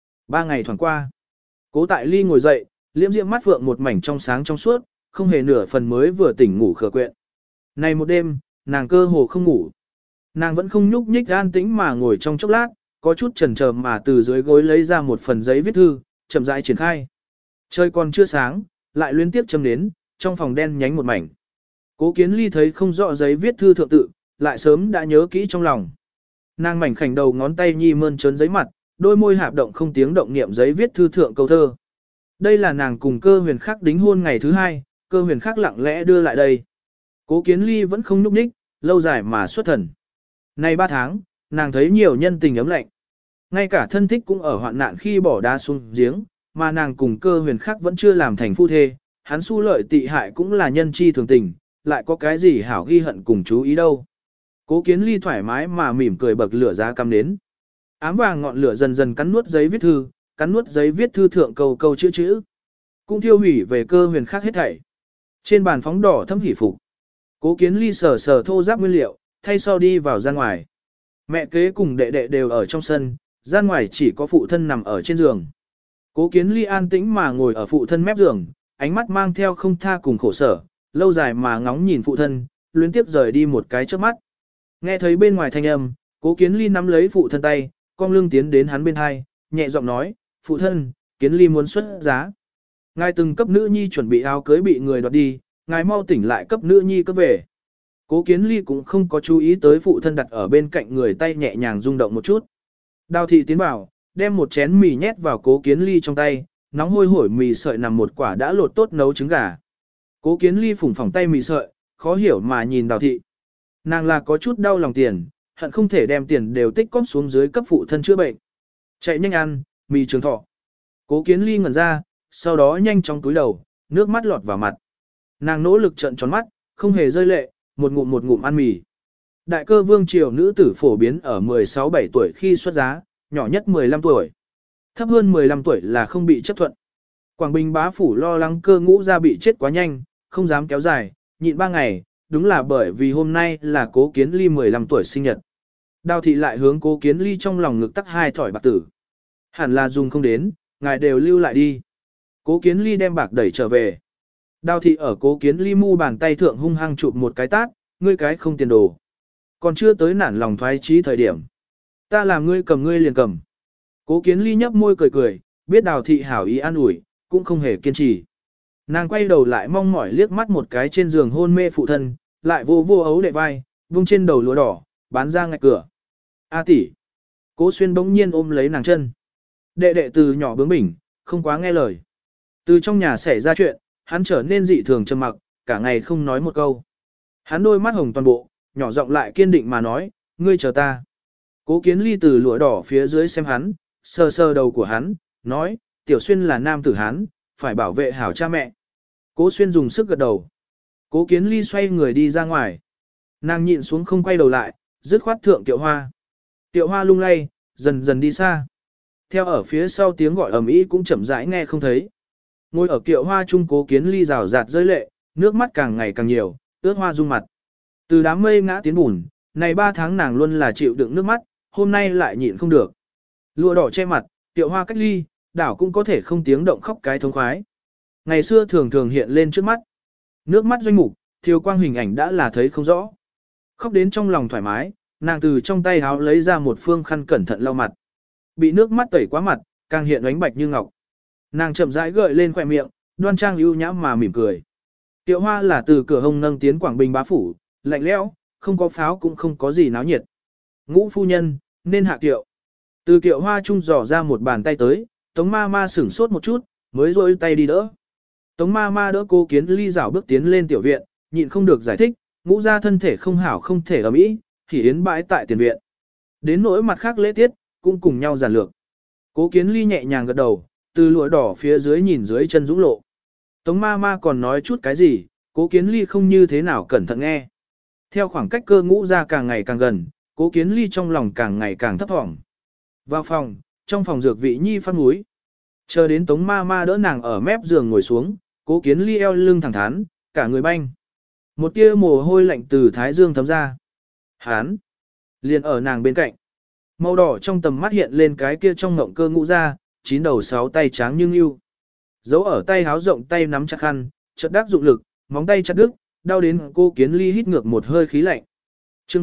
3 ngày thoảng qua. Cố Tại Ly ngồi dậy, liễm diễm mắt phượng một mảnh trong sáng trong suốt, không hề nửa phần mới vừa tỉnh ngủ khờ quyện. Này một đêm, nàng cơ hồ không ngủ. Nàng vẫn không nhúc nhích an tĩnh mà ngồi trong chốc lát, có chút chần chờ mà từ dưới gối lấy ra một phần giấy viết thư, chậm rãi triển khai. Trời còn chưa sáng, lại liên tiếp châm đến, trong phòng đen nhánh một mảnh. Cố Kiến Ly thấy không rõ giấy viết thư thượng tự, lại sớm đã nhớ kỹ trong lòng. Nàng mảnh khảnh đầu ngón tay nhi mơn trớn giấy mặt, đôi môi hạp động không tiếng động niệm giấy viết thư thượng câu thơ. Đây là nàng cùng Cơ Huyền Khắc đính hôn ngày thứ 2, Cơ Huyền Khắc lặng lẽ đưa lại đây. Cố Kiến Ly vẫn không nhúc nhích, lâu dài mà xuất thần. Này 3 tháng, nàng thấy nhiều nhân tình ấm lạnh. Ngay cả thân thích cũng ở hoạn nạn khi bỏ đá xuống giếng, mà nàng cùng Cơ Huyền Khắc vẫn chưa làm thành phu thê, hắn su lợi tị hại cũng là nhân chi thường tình, lại có cái gì hảo ghi hận cùng chú ý đâu. Cố Kiến Ly thoải mái mà mỉm cười bậc lửa giá cắm đến. Ám vàng ngọn lửa dần dần cắn nuốt giấy viết thư, cắn nuốt giấy viết thư thượng câu câu chữ chữ. Cũng thiêu hủy về Cơ Huyền Khắc hết thảy. Trên bàn phóng đỏ thâm hỉ phục. Cố Kiến Ly sờ sờ thô giáp nguyên liệu, thay sau đi vào gian ngoài. Mẹ kế cùng đệ đệ đều ở trong sân, gian ngoài chỉ có phụ thân nằm ở trên giường. Cố Kiến Ly an tĩnh mà ngồi ở phụ thân mép giường, ánh mắt mang theo không tha cùng khổ sở, lâu dài mà ngóng nhìn phụ thân, luyến tiếp rời đi một cái trước mắt. Nghe thấy bên ngoài thanh âm, Cố Kiến Ly nắm lấy phụ thân tay, cong lưng tiến đến hắn bên hai, nhẹ giọng nói, phụ thân, Kiến Ly muốn xuất giá. Ngài từng cấp nữ nhi chuẩn bị áo cưới bị người đoạt đi, ngài mau tỉnh lại cấp nữ nhi cấp về. Cố Kiến Ly cũng không có chú ý tới phụ thân đặt ở bên cạnh người tay nhẹ nhàng rung động một chút. Đào thị tiến vào, đem một chén mì nhét vào Cố Kiến Ly trong tay, nóng hôi hổi mì sợi nằm một quả đã lột tốt nấu trứng gà. Cố Kiến Ly phủng phỏng tay mì sợi, khó hiểu mà nhìn Đào thị. Nàng là có chút đau lòng tiền, hận không thể đem tiền đều tích cóp xuống dưới cấp phụ thân chữa bệnh. Chạy nhanh ăn, mì trường thọ. Cố Kiến Ly ngẩn ra, sau đó nhanh chóng túi đầu, nước mắt lọt vào mặt. Nàng nỗ lực trợn tròn mắt, không hề rơi lệ, một ngụm ăn mì. Đại cơ vương triều nữ tử phổ biến ở 16-17 tuổi khi xuất giá, nhỏ nhất 15 tuổi. Thấp hơn 15 tuổi là không bị chấp thuận. Quảng Bình bá phủ lo lắng cơ ngũ gia bị chết quá nhanh, không dám kéo dài, nhịn 3 ngày, đúng là bởi vì hôm nay là Cố Kiến Ly 15 tuổi sinh nhật. Đào thị lại hướng Cố Kiến Ly trong lòng ngực tắc 2 thỏi bạc tử. Hẳn là dùng không đến, ngài đều lưu lại đi. Cố Kiến Ly đem bạc đẩy trở về. Đào thị ở Cố Kiến Ly mu bàn tay thượng hung hăng chụp một cái tát, ngươi cái không tiền đồ. Còn chưa tới nản lòng thoái chí thời điểm. Ta làm ngươi cầm ngươi liền cầm. Cố Kiến Ly nhấp môi cười cười, biết Đào thị hảo ý an ủi, cũng không hề kiên trì. Nàng quay đầu lại mong mỏi liếc mắt một cái trên giường hôn mê phụ thân, lại vô vô ấu đệ vai, vung trên đầu lúa đỏ, bán ra ngạch cửa. A tỷ. Cố Xuyên bỗng nhiên ôm lấy nàng chân. Đệ đệ từ nhỏ bướng bỉnh, không quá nghe lời. Từ trong nhà xảy ra chuyện, hắn trở nên dị thường trầm mặc, cả ngày không nói một câu. Hắn đôi mắt hồng toàn bộ, nhỏ giọng lại kiên định mà nói, ngươi chờ ta. Cố Kiến Ly từ lụa đỏ phía dưới xem hắn, sờ sờ đầu của hắn, nói, Tiểu Xuyên là nam tử hắn, phải bảo vệ hảo cha mẹ. Cố Xuyên dùng sức gật đầu. Cố Kiến Ly xoay người đi ra ngoài. Nàng nhịn xuống không quay đầu lại, dứt khoát thượng Tiệu Hoa. Tiệu Hoa lung lay, dần dần đi xa. Theo ở phía sau tiếng gọi ầm ĩ cũng chậm rãi nghe không thấy. Ngồi ở Tiệu Hoa chung Cố Kiến Ly rào rạt rơi lệ, nước mắt càng ngày càng nhiều, ướt hoa rung mặt. Từ đám mây ngã tiến bùn, này 3 tháng nàng luôn là chịu đựng nước mắt, hôm nay lại nhịn không được. Lụa đỏ che mặt, Tiệu Hoa cách ly, đảo cũng có thể không tiếng động khóc cái thống khoái. Ngày xưa thường thường hiện lên trước mắt. Nước mắt doanh mục, thiêu quang hình ảnh đã là thấy không rõ. Khóc đến trong lòng thoải mái, nàng từ trong tay háo lấy ra một phương khăn cẩn thận lau mặt. Bị nước mắt tẩy quá mặt, càng hiện ánh bạch như ngọc. Nàng chậm rãi gợi lên khỏe miệng, đoan trang ưu nhã mà mỉm cười. Tiệu Hoa là từ cửa hông nâng tiến Quảng Bình bá phủ, lạnh lẽo, không có pháo cũng không có gì náo nhiệt. Ngũ phu nhân, nên hạ tiệu. Từ Tiệu Hoa trung dò ra một bàn tay tới, Tống ma ma sửng sốt một chút, mới rôi tay đi đỡ. Tống ma ma đỡ Cố Kiến Ly rảo bước tiến lên tiểu viện, nhịn không được giải thích, ngũ ra thân thể không hảo không thể ở mỹ, thì yến bãi tại tiền viện. Đến nỗi mặt khác lễ tiết, cũng cùng nhau giản lược. Cố Kiến Ly nhẹ nhàng gật đầu, từ lụa đỏ phía dưới nhìn dưới chân dũng lộ. Tống ma ma còn nói chút cái gì, Cố Kiến Ly không như thế nào cẩn thận nghe. Theo khoảng cách cơ ngũ ra càng ngày càng gần, Cố Kiến Ly trong lòng càng ngày càng thấp thỏm. Vào phòng, trong phòng dược vị nhi phát múi. Chờ đến Tống ma ma đỡ nàng ở mép giường ngồi xuống, Cố Kiến Ly eo lưng thẳng thắn, cả người banh. Một tia mồ hôi lạnh từ thái dương thấm ra. Hán! Liền ở nàng bên cạnh. Màu đỏ trong tầm mắt hiện lên cái kia trong ngộng cơ ngũ ra, 9 đầu 6 tay tráng nhưng yêu. Giấu ở tay háo rộng tay nắm chặt khăn, chợt đắc dụng lực, móng tay chặt đứt, đau đến Cố Kiến Ly hít ngược một hơi khí lạnh. Chương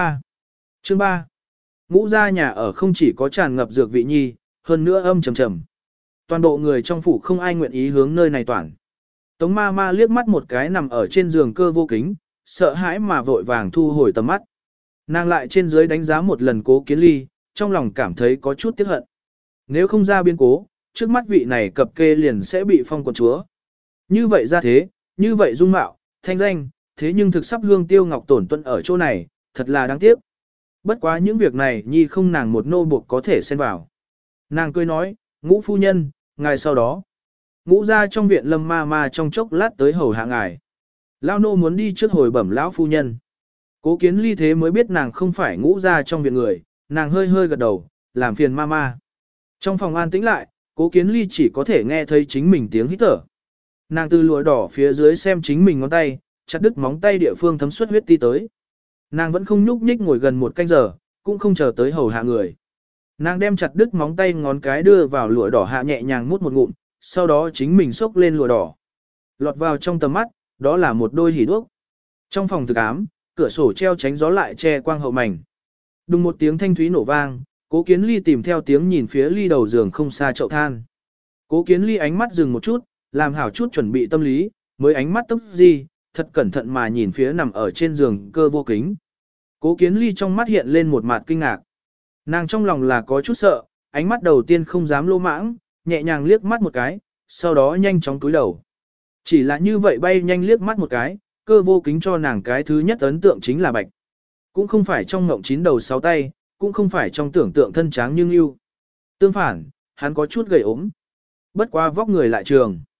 3 Ngũ gia nhà ở không chỉ có tràn ngập dược vị nhi, hơn nữa âm trầm trầm. Toàn bộ người trong phủ không ai nguyện ý hướng nơi này toàn. Tống ma ma liếc mắt một cái nằm ở trên giường cơ vô kính, sợ hãi mà vội vàng thu hồi tầm mắt. Nàng lại trên dưới đánh giá một lần Cố Kiến Ly, trong lòng cảm thấy có chút tiếc hận. Nếu không ra biến cố, trước mắt vị này cập kê liền sẽ bị phong quận chúa. Như vậy ra thế, như vậy dung mạo, thanh danh, thế nhưng thực sắp hương tiêu ngọc tổn tuân ở chỗ này, thật là đáng tiếc. Bất quá những việc này nhi không nàng một nô buộc có thể xen vào. Nàng cười nói, Ngũ phu nhân, ngài sau đó. Ngũ ra trong viện Lâm ma ma trong chốc lát tới hầu hạ ngài. Lao nô muốn đi trước hồi bẩm lão phu nhân. Cố Kiến Ly thế mới biết nàng không phải ngũ ra trong viện người, nàng hơi hơi gật đầu, làm phiền ma ma. Trong phòng an tĩnh lại, Cố Kiến Ly chỉ có thể nghe thấy chính mình tiếng hít thở. Nàng từ lụa đỏ phía dưới xem chính mình ngón tay, chặt đứt móng tay địa phương thấm xuất huyết ti tới. Nàng vẫn không nhúc nhích ngồi gần một canh giờ, cũng không chờ tới hầu hạ người. Nàng đem chặt đứt móng tay ngón cái đưa vào lụa đỏ hạ nhẹ nhàng mút một ngụm, sau đó chính mình xốc lên lụa đỏ. Lọt vào trong tầm mắt, đó là một đôi hỉ đuốc. Trong phòng thực ám, cửa sổ treo tránh gió lại che quang hậu mảnh. Đùng một tiếng thanh thúy nổ vang, Cố Kiến Ly tìm theo tiếng nhìn phía ly đầu giường không xa chậu than. Cố Kiến Ly ánh mắt dừng một chút, làm hảo chút chuẩn bị tâm lý, mới ánh mắt tốc gì, thật cẩn thận mà nhìn phía nằm ở trên giường cơ vô kính. Cố Kiến Ly trong mắt hiện lên một mặt kinh ngạc. Nàng trong lòng là có chút sợ, ánh mắt đầu tiên không dám lô mãng, nhẹ nhàng liếc mắt một cái, sau đó nhanh chóng túi đầu. Chỉ là như vậy bay nhanh liếc mắt một cái, cơ vô kính cho nàng cái thứ nhất ấn tượng chính là bạch. Cũng không phải trong ngộng 9 đầu 6 tay, cũng không phải trong tưởng tượng thân tráng nhưng yêu. Tương phản, hắn có chút gầy ốm. Bất quá vóc người lại trường.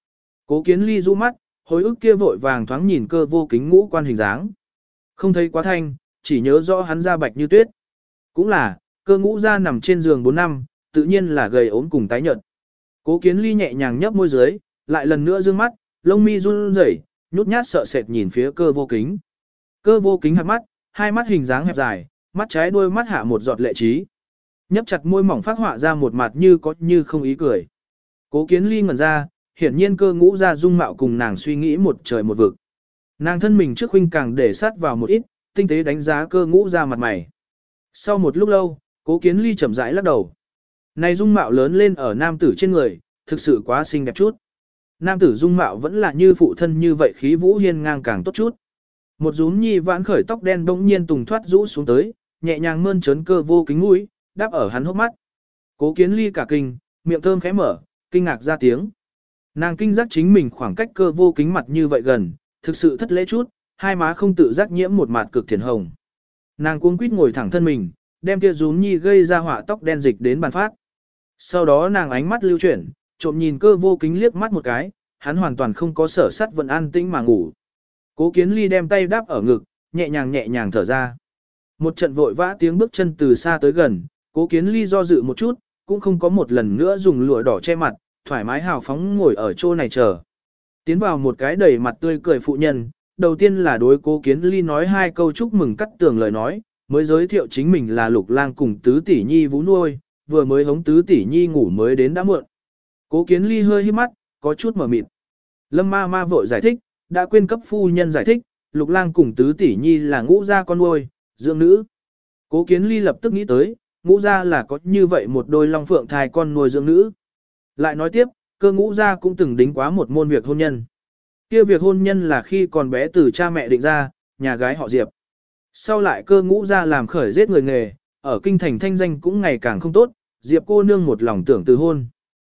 Cố Kiến Ly du mắt, hồi ức kia vội vàng thoáng nhìn Cơ Vô Kính ngũ quan hình dáng. Không thấy quá thanh, chỉ nhớ rõ hắn da bạch như tuyết. Cũng là, Cơ Ngũ Gia nằm trên giường 4 năm, tự nhiên là gầy ốm cùng tái nhợt. Cố Kiến Ly nhẹ nhàng nhấp môi dưới, lại lần nữa dương mắt, lông mi run rẩy, nhút nhát sợ sệt nhìn phía Cơ Vô Kính. Cơ Vô Kính hạt mắt, hai mắt hình dáng hẹp dài, mắt trái đôi mắt hạ một giọt lệ trí. Nhấp chặt môi mỏng phát họa ra một mặt như có như không ý cười. Cố Kiến Ly ngẩn ra, hiển nhiên Cơ Ngũ Gia dung mạo cùng nàng suy nghĩ một trời một vực. Nàng thân mình trước huynh càng để sát vào một ít, tinh tế đánh giá Cơ Ngũ Gia mặt mày. Sau một lúc lâu, Cố Kiến Ly chậm rãi lắc đầu. Này dung mạo lớn lên ở nam tử trên người, thực sự quá xinh đẹp chút. Nam tử dung mạo vẫn là như phụ thân như vậy khí vũ hiên ngang càng tốt chút. Một rúm nhi vãn khởi tóc đen bỗng nhiên tùng thoát rũ xuống tới, nhẹ nhàng mơn trớn Cơ Vô Kính mũi, đáp ở hắn hốc mắt. Cố Kiến Ly cả kinh, miệng thơm khẽ mở, kinh ngạc ra tiếng. Nàng kinh giác chính mình khoảng cách Cơ Vô Kính mặt như vậy gần, thực sự thất lễ chút, hai má không tự giác nhiễm một mặt cực thiền hồng. Nàng cuống quýt ngồi thẳng thân mình, đem kia rúm nhi gây ra họa tóc đen dịch đến bàn phát. Sau đó nàng ánh mắt lưu chuyển, trộm nhìn Cơ Vô Kính liếc mắt một cái, hắn hoàn toàn không có sở sắt vẫn an tĩnh mà ngủ. Cố Kiến Ly đem tay đáp ở ngực, nhẹ nhàng thở ra. Một trận vội vã tiếng bước chân từ xa tới gần, Cố Kiến Ly do dự một chút, cũng không có một lần nữa dùng lụa đỏ che mặt, thoải mái hào phóng ngồi ở chỗ này chờ. Tiến vào một cái đầy mặt tươi cười phụ nhân, đầu tiên là đối Cố Kiến Ly nói hai câu chúc mừng cắt tường lời nói, mới giới thiệu chính mình là Lục Lang cùng tứ tỷ nhi vú nuôi, vừa mới hống tứ tỷ nhi ngủ mới đến đã muộn. Cố Kiến Ly hơi híp mắt, có chút mờ mịt. Lâm ma ma vội giải thích, đã quên cấp phu nhân giải thích, Lục Lang cùng tứ tỷ nhi là Ngũ gia con nuôi, dưỡng nữ. Cố Kiến Ly lập tức nghĩ tới, Ngũ gia là có như vậy một đôi long phượng thai con nuôi dưỡng nữ. Lại nói tiếp, Cơ Ngũ gia cũng từng đính quá một môn việc hôn nhân. Kia việc hôn nhân là khi còn bé từ cha mẹ định ra, nhà gái họ Diệp. Sau lại Cơ Ngũ gia làm khởi giết người nghề, ở kinh thành thanh danh cũng ngày càng không tốt, Diệp cô nương một lòng tưởng từ hôn.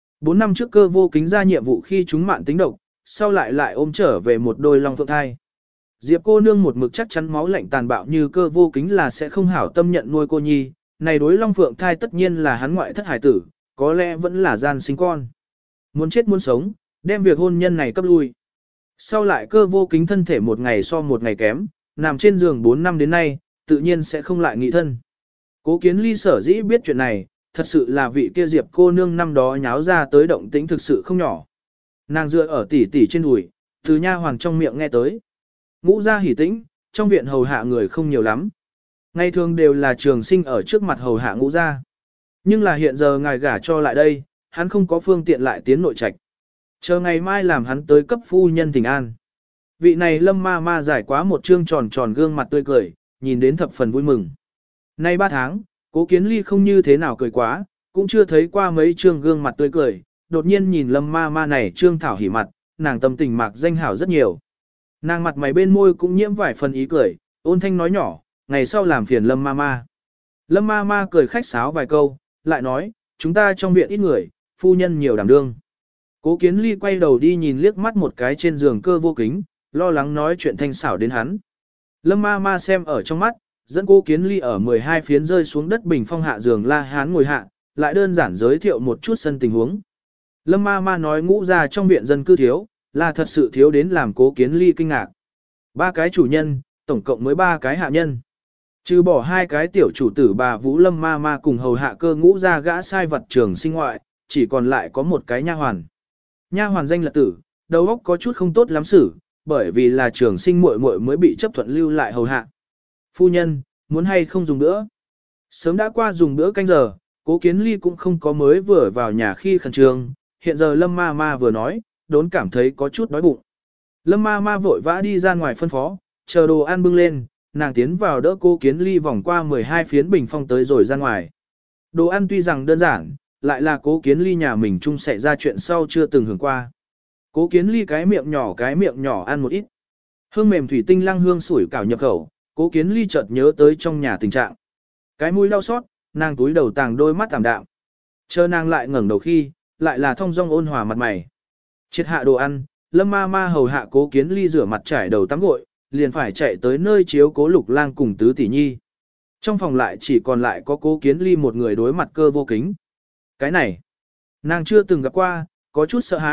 4 năm trước Cơ Vô Kính ra nhiệm vụ khi chúng mạn tính độc, sau lại ôm trở về một đôi long phượng thai. Diệp cô nương một mực chắc chắn máu lạnh tàn bạo như Cơ Vô Kính là sẽ không hảo tâm nhận nuôi cô nhi, này đối long phượng thai tất nhiên là hắn ngoại thất hải tử, có lẽ vẫn là gian sinh con. Muốn chết muốn sống, đem việc hôn nhân này cấp lui. Sau lại Cơ Vô Kính thân thể một ngày so một ngày kém, nằm trên giường 4 năm đến nay, tự nhiên sẽ không lại nghị thân. Cố Kiến Ly sở dĩ biết chuyện này, thật sự là vị kia Diệp cô nương năm đó nháo ra tới động tĩnh thực sự không nhỏ. Nàng dựa ở tỉ tỉ trên đùi, từ nha hoàng trong miệng nghe tới. Ngũ gia hỉ tĩnh, trong viện hầu hạ người không nhiều lắm. Ngày thường đều là trường sinh ở trước mặt hầu hạ Ngũ gia. Nhưng là hiện giờ ngài gả cho lại đây, hắn không có phương tiện lại tiến nội trạch. Chờ ngày mai làm hắn tới cấp phu nhân thỉnh an. Vị này Lâm ma ma giải quá một trương tròn tròn gương mặt tươi cười, nhìn đến thập phần vui mừng. Nay 3 tháng, Cố Kiến Ly không như thế nào cười quá, cũng chưa thấy qua mấy trương gương mặt tươi cười, đột nhiên nhìn Lâm ma ma này trương thảo hỉ mặt, nàng tâm tình mạc danh hảo rất nhiều. Nàng mặt mày bên môi cũng nhiễm vài phần ý cười, ôn thanh nói nhỏ, ngày sau làm phiền Lâm ma ma. Lâm ma ma cười khách sáo vài câu, lại nói, chúng ta trong viện ít người, phu nhân nhiều đảm đương. Cố Kiến Ly quay đầu đi nhìn liếc mắt một cái trên giường Cơ Vô Kính, lo lắng nói chuyện thanh xảo đến hắn. Lâm ma ma xem ở trong mắt, dẫn Cố Kiến Ly ở 12 phiến rơi xuống đất bình phong hạ giường La Hán ngồi hạ, lại đơn giản giới thiệu một chút sân tình huống. Lâm ma ma nói Ngũ gia trong viện dân cư thiếu, là thật sự thiếu đến làm Cố Kiến Ly kinh ngạc. 3 cái chủ nhân, tổng cộng mới 3 cái hạ nhân. Trừ bỏ 2 cái tiểu chủ tử bà Vũ Lâm ma ma cùng hầu hạ Cơ Ngũ gia gã sai vật trường sinh ngoại, chỉ còn lại có một cái nha hoàn. Nha hoàn danh là Tử, đầu óc có chút không tốt lắm xử, bởi vì là trường sinh muội muội mới bị chấp thuận lưu lại hầu hạ. Phu nhân, muốn hay không dùng bữa? Sớm đã qua dùng bữa canh giờ, Cố Kiến Ly cũng không có mới vừa vào nhà khi khẩn trương, hiện giờ Lâm ma ma vừa nói, đốn cảm thấy có chút đói bụng. Lâm ma ma vội vã đi ra ngoài phân phó, chờ đồ ăn bưng lên, nàng tiến vào đỡ Cố Kiến Ly vòng qua 12 phiến bình phong tới rồi ra ngoài. Đồ ăn tuy rằng đơn giản, lại là Cố Kiến Ly nhà mình chung xảy ra chuyện sau chưa từng hưởng qua. Cố Kiến Ly cái miệng nhỏ ăn một ít. Hương mềm thủy tinh lăng hương sủi cảo nhập khẩu, Cố Kiến Ly chợt nhớ tới trong nhà tình trạng. Cái mũi đau xót, nàng túi đầu tàng đôi mắt tạm đạm. Chờ nàng lại ngẩng đầu khi, lại là thong dong ôn hòa mặt mày. Triệt hạ đồ ăn, Lâm ma ma hầu hạ Cố Kiến Ly rửa mặt trải đầu tắm gội, liền phải chạy tới nơi chiếu Cố Lục Lang cùng tứ tỷ nhi. Trong phòng lại chỉ còn lại có Cố Kiến Ly một người đối mặt Cơ Vô Kính. Cái này, nàng chưa từng gặp qua, có chút sợ hãi,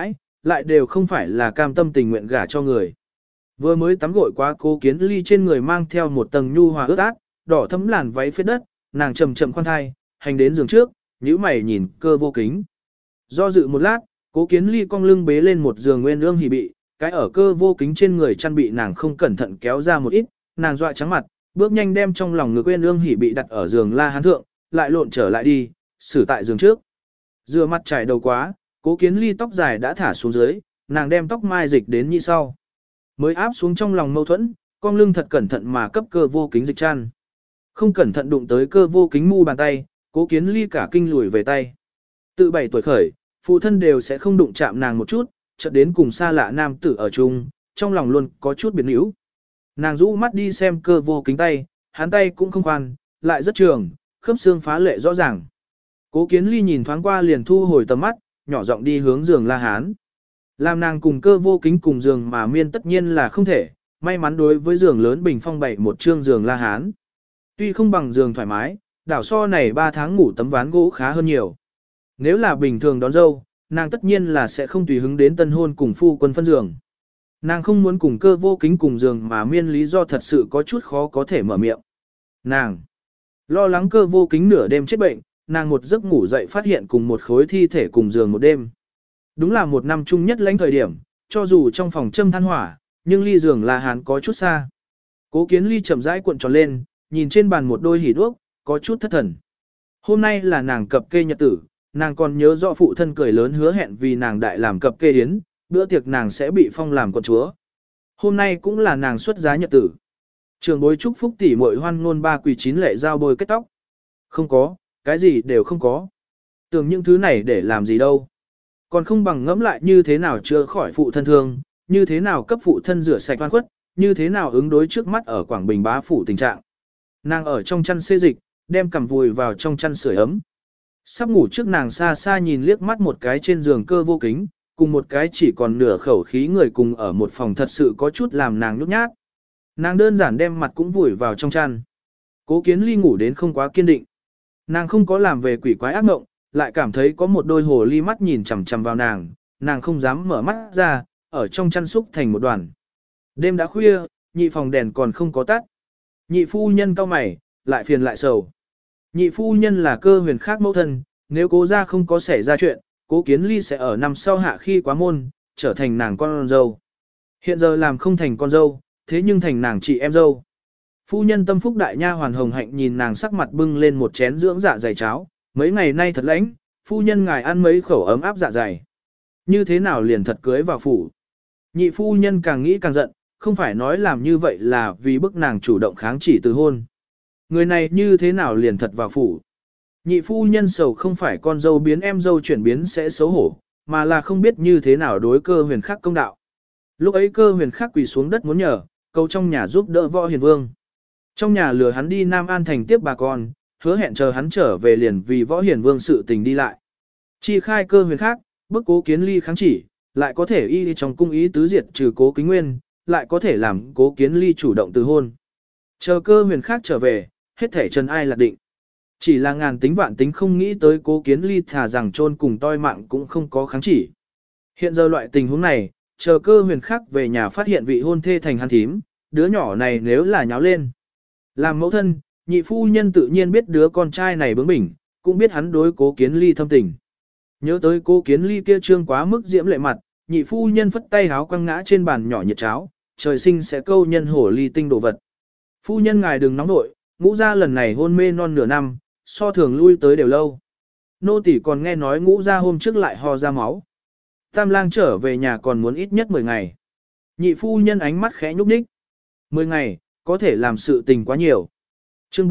lại đều không phải là cam tâm tình nguyện gả cho người. Vừa mới tắm gội quá Cố Kiến Ly trên người mang theo một tầng nhu hòa ướt át, đỏ thấm làn váy phết đất, nàng chậm chậm khoan thai, hành đến giường trước, nhíu mày nhìn Cơ Vô Kính. Do dự một lát, Cố Kiến Ly cong lưng bế lên một giường nguyên ương hỉ bị, cái ở Cơ Vô Kính trên người chăn bị nàng không cẩn thận kéo ra một ít, nàng dọa trắng mặt, bước nhanh đem trong lòng ngực nguyên ương hỉ bị đặt ở giường La Hán thượng, lại lộn trở lại đi, xử tại giường trước. Rửa mặt trải đầu quá, Cố Kiến Ly tóc dài đã thả xuống dưới, nàng đem tóc mai dịch đến nhị sau. Mới áp xuống trong lòng mâu thuẫn, cong lưng thật cẩn thận mà cấp Cơ Vô Kính dịch chăn. Không cẩn thận đụng tới Cơ Vô Kính mu bàn tay, Cố Kiến Ly cả kinh lùi về tay. Tự 7 tuổi khởi, phụ thân đều sẽ không đụng chạm nàng một chút, chợt đến cùng xa lạ nam tử ở chung, trong lòng luôn có chút biệt níu. Nàng rũ mắt đi xem Cơ Vô Kính tay, hắn tay cũng không khoan, lại rất trường, khớp xương phá lệ rõ ràng. Cố Kiến Ly nhìn thoáng qua liền thu hồi tầm mắt, nhỏ giọng đi hướng giường La Hán. Làm nàng cùng Cơ Vô Kính cùng giường mà miên tất nhiên là không thể, may mắn đối với giường lớn bình phong bày một trương giường La Hán. Tuy không bằng giường thoải mái, đảo so này 3 tháng ngủ tấm ván gỗ khá hơn nhiều. Nếu là bình thường đón dâu, nàng tất nhiên là sẽ không tùy hứng đến tân hôn cùng phu quân phân giường. Nàng không muốn cùng Cơ Vô Kính cùng giường mà miên lý do thật sự có chút khó có thể mở miệng. Nàng lo lắng Cơ Vô Kính nửa đêm chết bệnh, nàng một giấc ngủ dậy phát hiện cùng một khối thi thể cùng giường một đêm. Đúng là một năm chung nhất lãnh thời điểm, cho dù trong phòng châm than hỏa, nhưng ly giường La Hán có chút xa. Cố Kiến Ly chậm rãi cuộn tròn lên, nhìn trên bàn một đôi hỉ đuốc, có chút thất thần. Hôm nay là nàng cập kê nhật tử, nàng còn nhớ rõ phụ thân cười lớn hứa hẹn vì nàng đại làm cập kê yến, bữa tiệc nàng sẽ bị phong làm con chúa. Hôm nay cũng là nàng xuất giá nhật tử. Trường bối chúc phúc tỷ muội hoan ngôn 3 quỳ 9 lệ giao bôi kết tóc. Không có, cái gì đều không có. Tưởng những thứ này để làm gì đâu. Còn không bằng ngẫm lại như thế nào chữa khỏi phụ thân thương, như thế nào cấp phụ thân rửa sạch oan khuất, như thế nào ứng đối trước mắt ở Quảng Bình bá phủ tình trạng. Nàng ở trong chăn xê dịch, đem cằm vùi vào trong chăn sưởi ấm. Sắp ngủ trước nàng xa xa nhìn liếc mắt một cái trên giường Cơ Vô Kính, cùng một cái chỉ còn nửa khẩu khí người cùng ở một phòng thật sự có chút làm nàng nhút nhát. Nàng đơn giản đem mặt cũng vùi vào trong chăn. Cố Kiến Ly ngủ đến không quá kiên định. Nàng không có làm về quỷ quái ác mộng, lại cảm thấy có một đôi hồ ly mắt nhìn chằm chằm vào nàng, nàng không dám mở mắt ra, ở trong chăn xúc thành một đoàn. Đêm đã khuya, nhị phòng đèn còn không có tắt. Nhị phu nhân cau mày, lại phiền lại sầu. Nhị phu nhân là Cơ Huyền khác mẫu thân, nếu Cố gia không có xảy ra chuyện, Cố Kiến Ly sẽ ở năm sau hạ khi quá môn, trở thành nàng con dâu. Hiện giờ làm không thành con dâu, thế nhưng thành nàng chị em dâu. Phu nhân tâm phúc đại nha hoàn Hồng Hạnh nhìn nàng sắc mặt bưng lên một chén dưỡng dạ dày cháo, mấy ngày nay thật lãnh, phu nhân ngài ăn mấy khẩu ấm áp dạ dày. Như thế nào liền thật cưới vào phủ. Nhị phu nhân càng nghĩ càng giận, không phải nói làm như vậy là vì bức nàng chủ động kháng chỉ từ hôn. Người này như thế nào liền thật vào phủ. Nhị phu nhân sầu không phải con dâu biến em dâu chuyển biến sẽ xấu hổ, mà là không biết như thế nào đối Cơ Huyền khắc công đạo. Lúc ấy Cơ Huyền khắc quỳ xuống đất muốn nhờ, cầu trong nhà giúp đỡ Võ Hiền Vương. Trong nhà lừa hắn đi Nam An thành tiếp bà con, hứa hẹn chờ hắn trở về liền vì Võ Hiền Vương sự tình đi lại. Chi khai Cơ Huyền khắc, bức Cố Kiến Ly kháng chỉ, lại có thể y trong cung ý tứ diệt trừ Cố Kính Nguyên, lại có thể làm Cố Kiến Ly chủ động từ hôn. Chờ Cơ Huyền khắc trở về, hết thể trần ai lạc định. Chỉ là ngàn tính vạn tính không nghĩ tới Cố Kiến Ly thà rằng chôn cùng toi mạng cũng không có kháng chỉ. Hiện giờ loại tình huống này, chờ Cơ Huyền khắc về nhà phát hiện vị hôn thê thành hắn thím, đứa nhỏ này nếu là nháo lên. Làm mẫu thân, nhị phu nhân tự nhiên biết đứa con trai này bướng bỉnh, cũng biết hắn đối Cố Kiến Ly thâm tình. Nhớ tới Cố Kiến Ly kia trương quá mức diễm lệ mặt, nhị phu nhân phất tay háo quăng ngã trên bàn nhỏ nhiệt cháo, trời sinh sẽ câu nhân hổ ly tinh đồ vật. Phu nhân ngài đừng nóng nội, ngũ gia lần này hôn mê non nửa năm, so thường lui tới đều lâu. Nô tỷ còn nghe nói ngũ gia hôm trước lại ho ra máu. Tam lang trở về nhà còn muốn ít nhất 10 ngày. Nhị phu nhân ánh mắt khẽ nhúc nhích. 10 ngày, có thể làm sự tình quá nhiều. Chương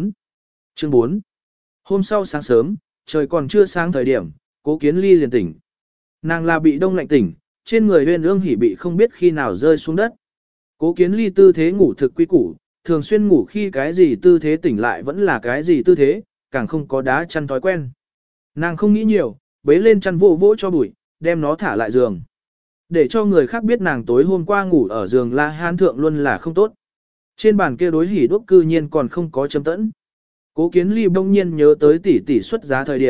4 Hôm sau sáng sớm, trời còn chưa sáng thời điểm, Cố Kiến Ly liền tỉnh. Nàng là bị đông lạnh tỉnh, trên người Huyên Ương Hỉ bị không biết khi nào rơi xuống đất. Cố Kiến Ly tư thế ngủ thực quy củ, thường xuyên ngủ khi cái gì tư thế tỉnh lại vẫn là cái gì tư thế, càng không có đá chăn thói quen. Nàng không nghĩ nhiều, bế lên chăn vô vỗ cho bụi, đem nó thả lại giường. Để cho người khác biết nàng tối hôm qua ngủ ở giường La Hán thượng luôn là không tốt. Trên bàn kia đối hỉ đuốc cư nhiên còn không có chấm tẫn. Cố Kiến Ly bỗng nhiên nhớ tới tỷ tỷ xuất giá thời điểm,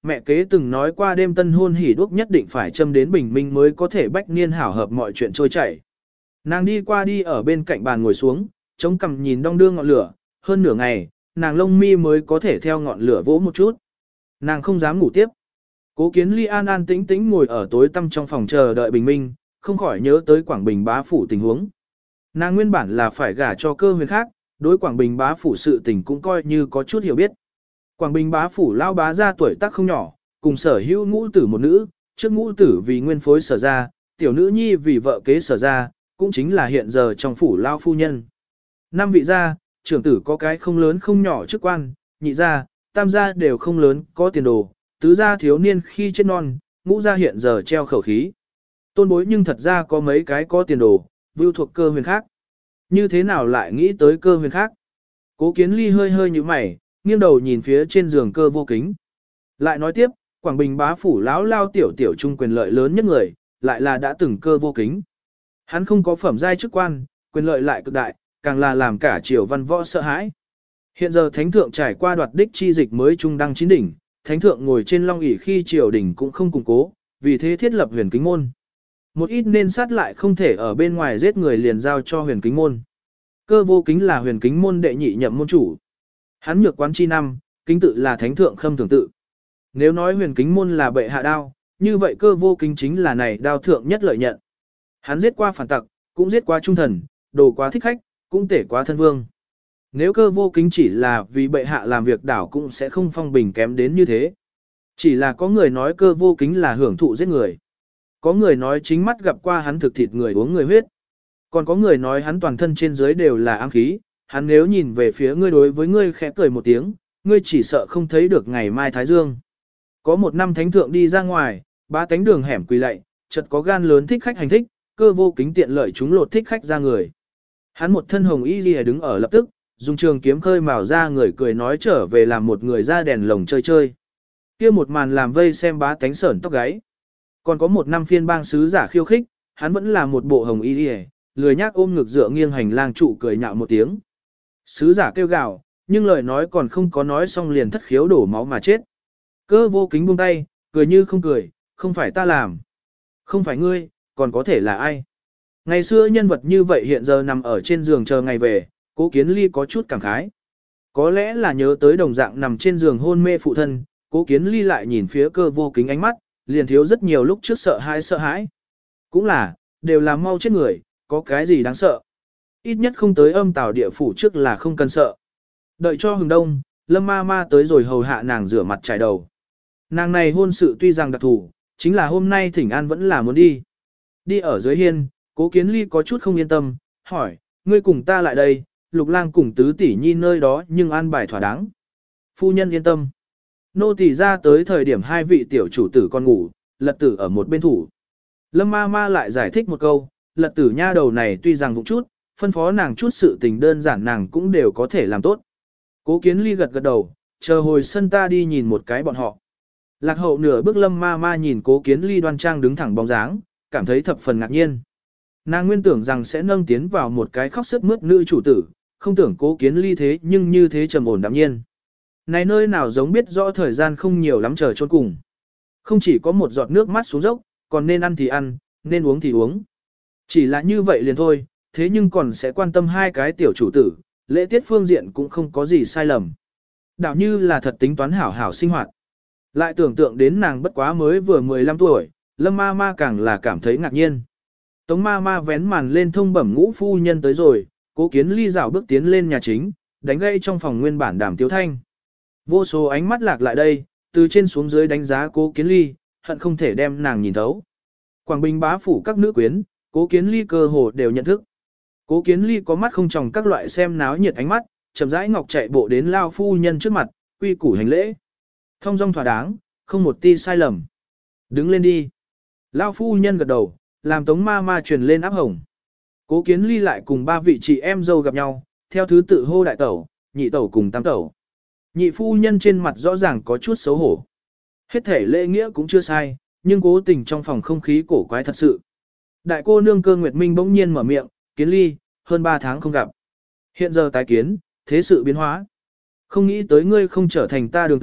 mẹ kế từng nói qua đêm tân hôn hỉ đuốc nhất định phải châm đến bình minh mới có thể bách niên hảo hợp mọi chuyện trôi chảy. Nàng đi qua đi ở bên cạnh bàn ngồi xuống, chống cằm nhìn đong đưa ngọn lửa, hơn nửa ngày, nàng lông mi mới có thể theo ngọn lửa vỗ một chút. Nàng không dám ngủ tiếp. Cố Kiến Ly an an tĩnh tĩnh ngồi ở tối tăm trong phòng chờ đợi bình minh, không khỏi nhớ tới Quảng Bình bá phủ tình huống. Nàng nguyên bản là phải gả cho Cơ Huyền khác, đối Quảng Bình bá phủ sự tình cũng coi như có chút hiểu biết. Quảng Bình bá phủ lao bá ra tuổi tác không nhỏ, cùng sở hữu ngũ tử một nữ, trước ngũ tử vì nguyên phối sở ra, tiểu nữ nhi vì vợ kế sở ra, cũng chính là hiện giờ trong phủ lao phu nhân. Năm vị gia, trưởng tử có cái không lớn không nhỏ chức quan, nhị gia, tam gia đều không lớn có tiền đồ, tứ gia thiếu niên khi chết non, ngũ gia hiện giờ treo khẩu khí. Tôn bối nhưng thật ra có mấy cái có tiền đồ, vưu thuộc Cơ Huyền khác. Như thế nào lại nghĩ tới Cơ Huyền khác? Cố Kiến Ly hơi hơi như mày, nghiêng đầu nhìn phía trên giường Cơ Vô Kính. Lại nói tiếp, Quảng Bình bá phủ lão lao tiểu tiểu trung quyền lợi lớn nhất người, lại là đã từng Cơ Vô Kính. Hắn không có phẩm giai chức quan, quyền lợi lại cực đại, càng là làm cả triều văn võ sợ hãi. Hiện giờ thánh thượng trải qua đoạt đích chi dịch mới trung đăng chín đỉnh, thánh thượng ngồi trên long ỷ khi triều đình cũng không củng cố, vì thế thiết lập Huyền Kính môn. Một ít nên sát lại không thể ở bên ngoài giết người liền giao cho Huyền Kính môn. Cơ Vô Kính là Huyền Kính môn đệ nhị nhậm môn chủ. Hắn nhược quán chi năm, kính tự là thánh thượng khâm thường tự. Nếu nói Huyền Kính môn là bệ hạ đao, như vậy Cơ Vô Kính chính là này đao thượng nhất lợi nhận. Hắn giết qua phản tặc, cũng giết qua trung thần, đồ quá thích khách, cũng tể quá thân vương. Nếu Cơ Vô Kính chỉ là vì bệ hạ làm việc đảo cũng sẽ không phong bình kém đến như thế. Chỉ là có người nói Cơ Vô Kính là hưởng thụ giết người. Có người nói chính mắt gặp qua hắn thực thịt người uống người huyết. Còn có người nói hắn toàn thân trên dưới đều là ám khí, hắn nếu nhìn về phía ngươi đối với ngươi khẽ cười một tiếng, ngươi chỉ sợ không thấy được ngày mai thái dương. Có một năm thánh thượng đi ra ngoài, ba tánh đường hẻm quỳ lạy, chợt có gan lớn thích khách hành thích, Cơ Vô Kính tiện lợi chúng lột thích khách ra người. Hắn một thân hồng y liễu đứng ở lập tức, dùng trường kiếm khơi mào ra người cười nói trở về làm một người ra đèn lồng chơi chơi. Kia một màn làm vây xem bá tánh sởn tóc gáy. Còn có một năm phiên bang sứ giả khiêu khích, hắn vẫn là một bộ hồng y liễu, lười nhác ôm ngực dựa nghiêng hành lang trụ cười nhạo một tiếng. Sứ giả kêu gào, nhưng lời nói còn không có nói xong liền thất khiếu đổ máu mà chết. Cơ Vô Kính buông tay, cười như không cười, không phải ta làm. Không phải ngươi, còn có thể là ai? Ngày xưa nhân vật như vậy hiện giờ nằm ở trên giường chờ ngày về, Cố Kiến Ly có chút cảm khái. Có lẽ là nhớ tới đồng dạng nằm trên giường hôn mê phụ thân, Cố Kiến Ly lại nhìn phía Cơ Vô Kính ánh mắt, liền thiếu rất nhiều lúc trước sợ hãi. Cũng là, đều là mau chết người, có cái gì đáng sợ. Ít nhất không tới âm tào địa phủ trước là không cần sợ. Đợi cho hừng đông, Lâm ma ma tới rồi hầu hạ nàng rửa mặt trải đầu. Nàng này hôn sự tuy rằng đặc thù, chính là hôm nay thỉnh an vẫn là muốn đi. Đi ở dưới hiên, Cố Kiến Ly có chút không yên tâm, hỏi, ngươi cùng ta lại đây, Lục Lang cùng tứ tỷ nhi nơi đó nhưng an bài thỏa đáng. Phu nhân yên tâm. Nô tỳ ra tới thời điểm hai vị tiểu chủ tử còn ngủ, Lật Tử ở một bên thủ. Lâm ma ma lại giải thích một câu, Lật Tử nha đầu này tuy rằng vụng chút, phân phó nàng chút sự tình đơn giản nàng cũng đều có thể làm tốt. Cố Kiến Ly gật gật đầu, chờ hồi sân ta đi nhìn một cái bọn họ. Lạc hậu nửa bước Lâm ma ma nhìn Cố Kiến Ly đoan trang đứng thẳng bóng dáng, cảm thấy thập phần ngạc nhiên. Nàng nguyên tưởng rằng sẽ nâng tiến vào một cái khóc sướt mướt nữ chủ tử, không tưởng Cố Kiến Ly thế nhưng như thế trầm ổn đạm nhiên. Này nơi nào giống biết rõ thời gian không nhiều lắm chờ chôn cùng. Không chỉ có một giọt nước mắt xuống dốc, còn nên ăn thì ăn, nên uống thì uống. Chỉ là như vậy liền thôi, thế nhưng còn sẽ quan tâm hai cái tiểu chủ tử, lễ tiết phương diện cũng không có gì sai lầm. Đảo như là thật tính toán hảo hảo sinh hoạt. Lại tưởng tượng đến nàng bất quá mới vừa 15 tuổi, Lâm ma ma càng là cảm thấy ngạc nhiên. Tống ma ma vén màn lên thông bẩm ngũ phu nhân tới rồi, Cố Kiến Ly rảo bước tiến lên nhà chính, đánh gây trong phòng nguyên bản Đàm Tiếu Thanh. Vô số ánh mắt lạc lại đây, từ trên xuống dưới đánh giá Cố Kiến Ly, hận không thể đem nàng nhìn thấu. Quảng Bình bá phủ các nữ quyến, Cố Kiến Ly cơ hồ đều nhận thức. Cố Kiến Ly có mắt không tròng các loại xem náo nhiệt ánh mắt, chậm rãi ngọc chạy bộ đến lao phu nhân trước mặt, quy củ hành lễ. Thông dong thỏa đáng, không một ti sai lầm. Đứng lên đi. Lao phu nhân gật đầu, làm Tống ma ma truyền lên áp hồng. Cố Kiến Ly lại cùng ba vị chị em dâu gặp nhau, theo thứ tự hô đại tẩu, nhị tẩu cùng tam tẩu. Nhị phu nhân trên mặt rõ ràng có chút xấu hổ. Hết thể lễ nghĩa cũng chưa sai, nhưng cố tình trong phòng không khí cổ quái thật sự. Đại cô nương Cơ Nguyệt Minh bỗng nhiên mở miệng, Kiến Ly, hơn 3 tháng không gặp. Hiện giờ tái kiến, thế sự biến hóa. Không nghĩ tới ngươi không trở thành ta đường tẩu,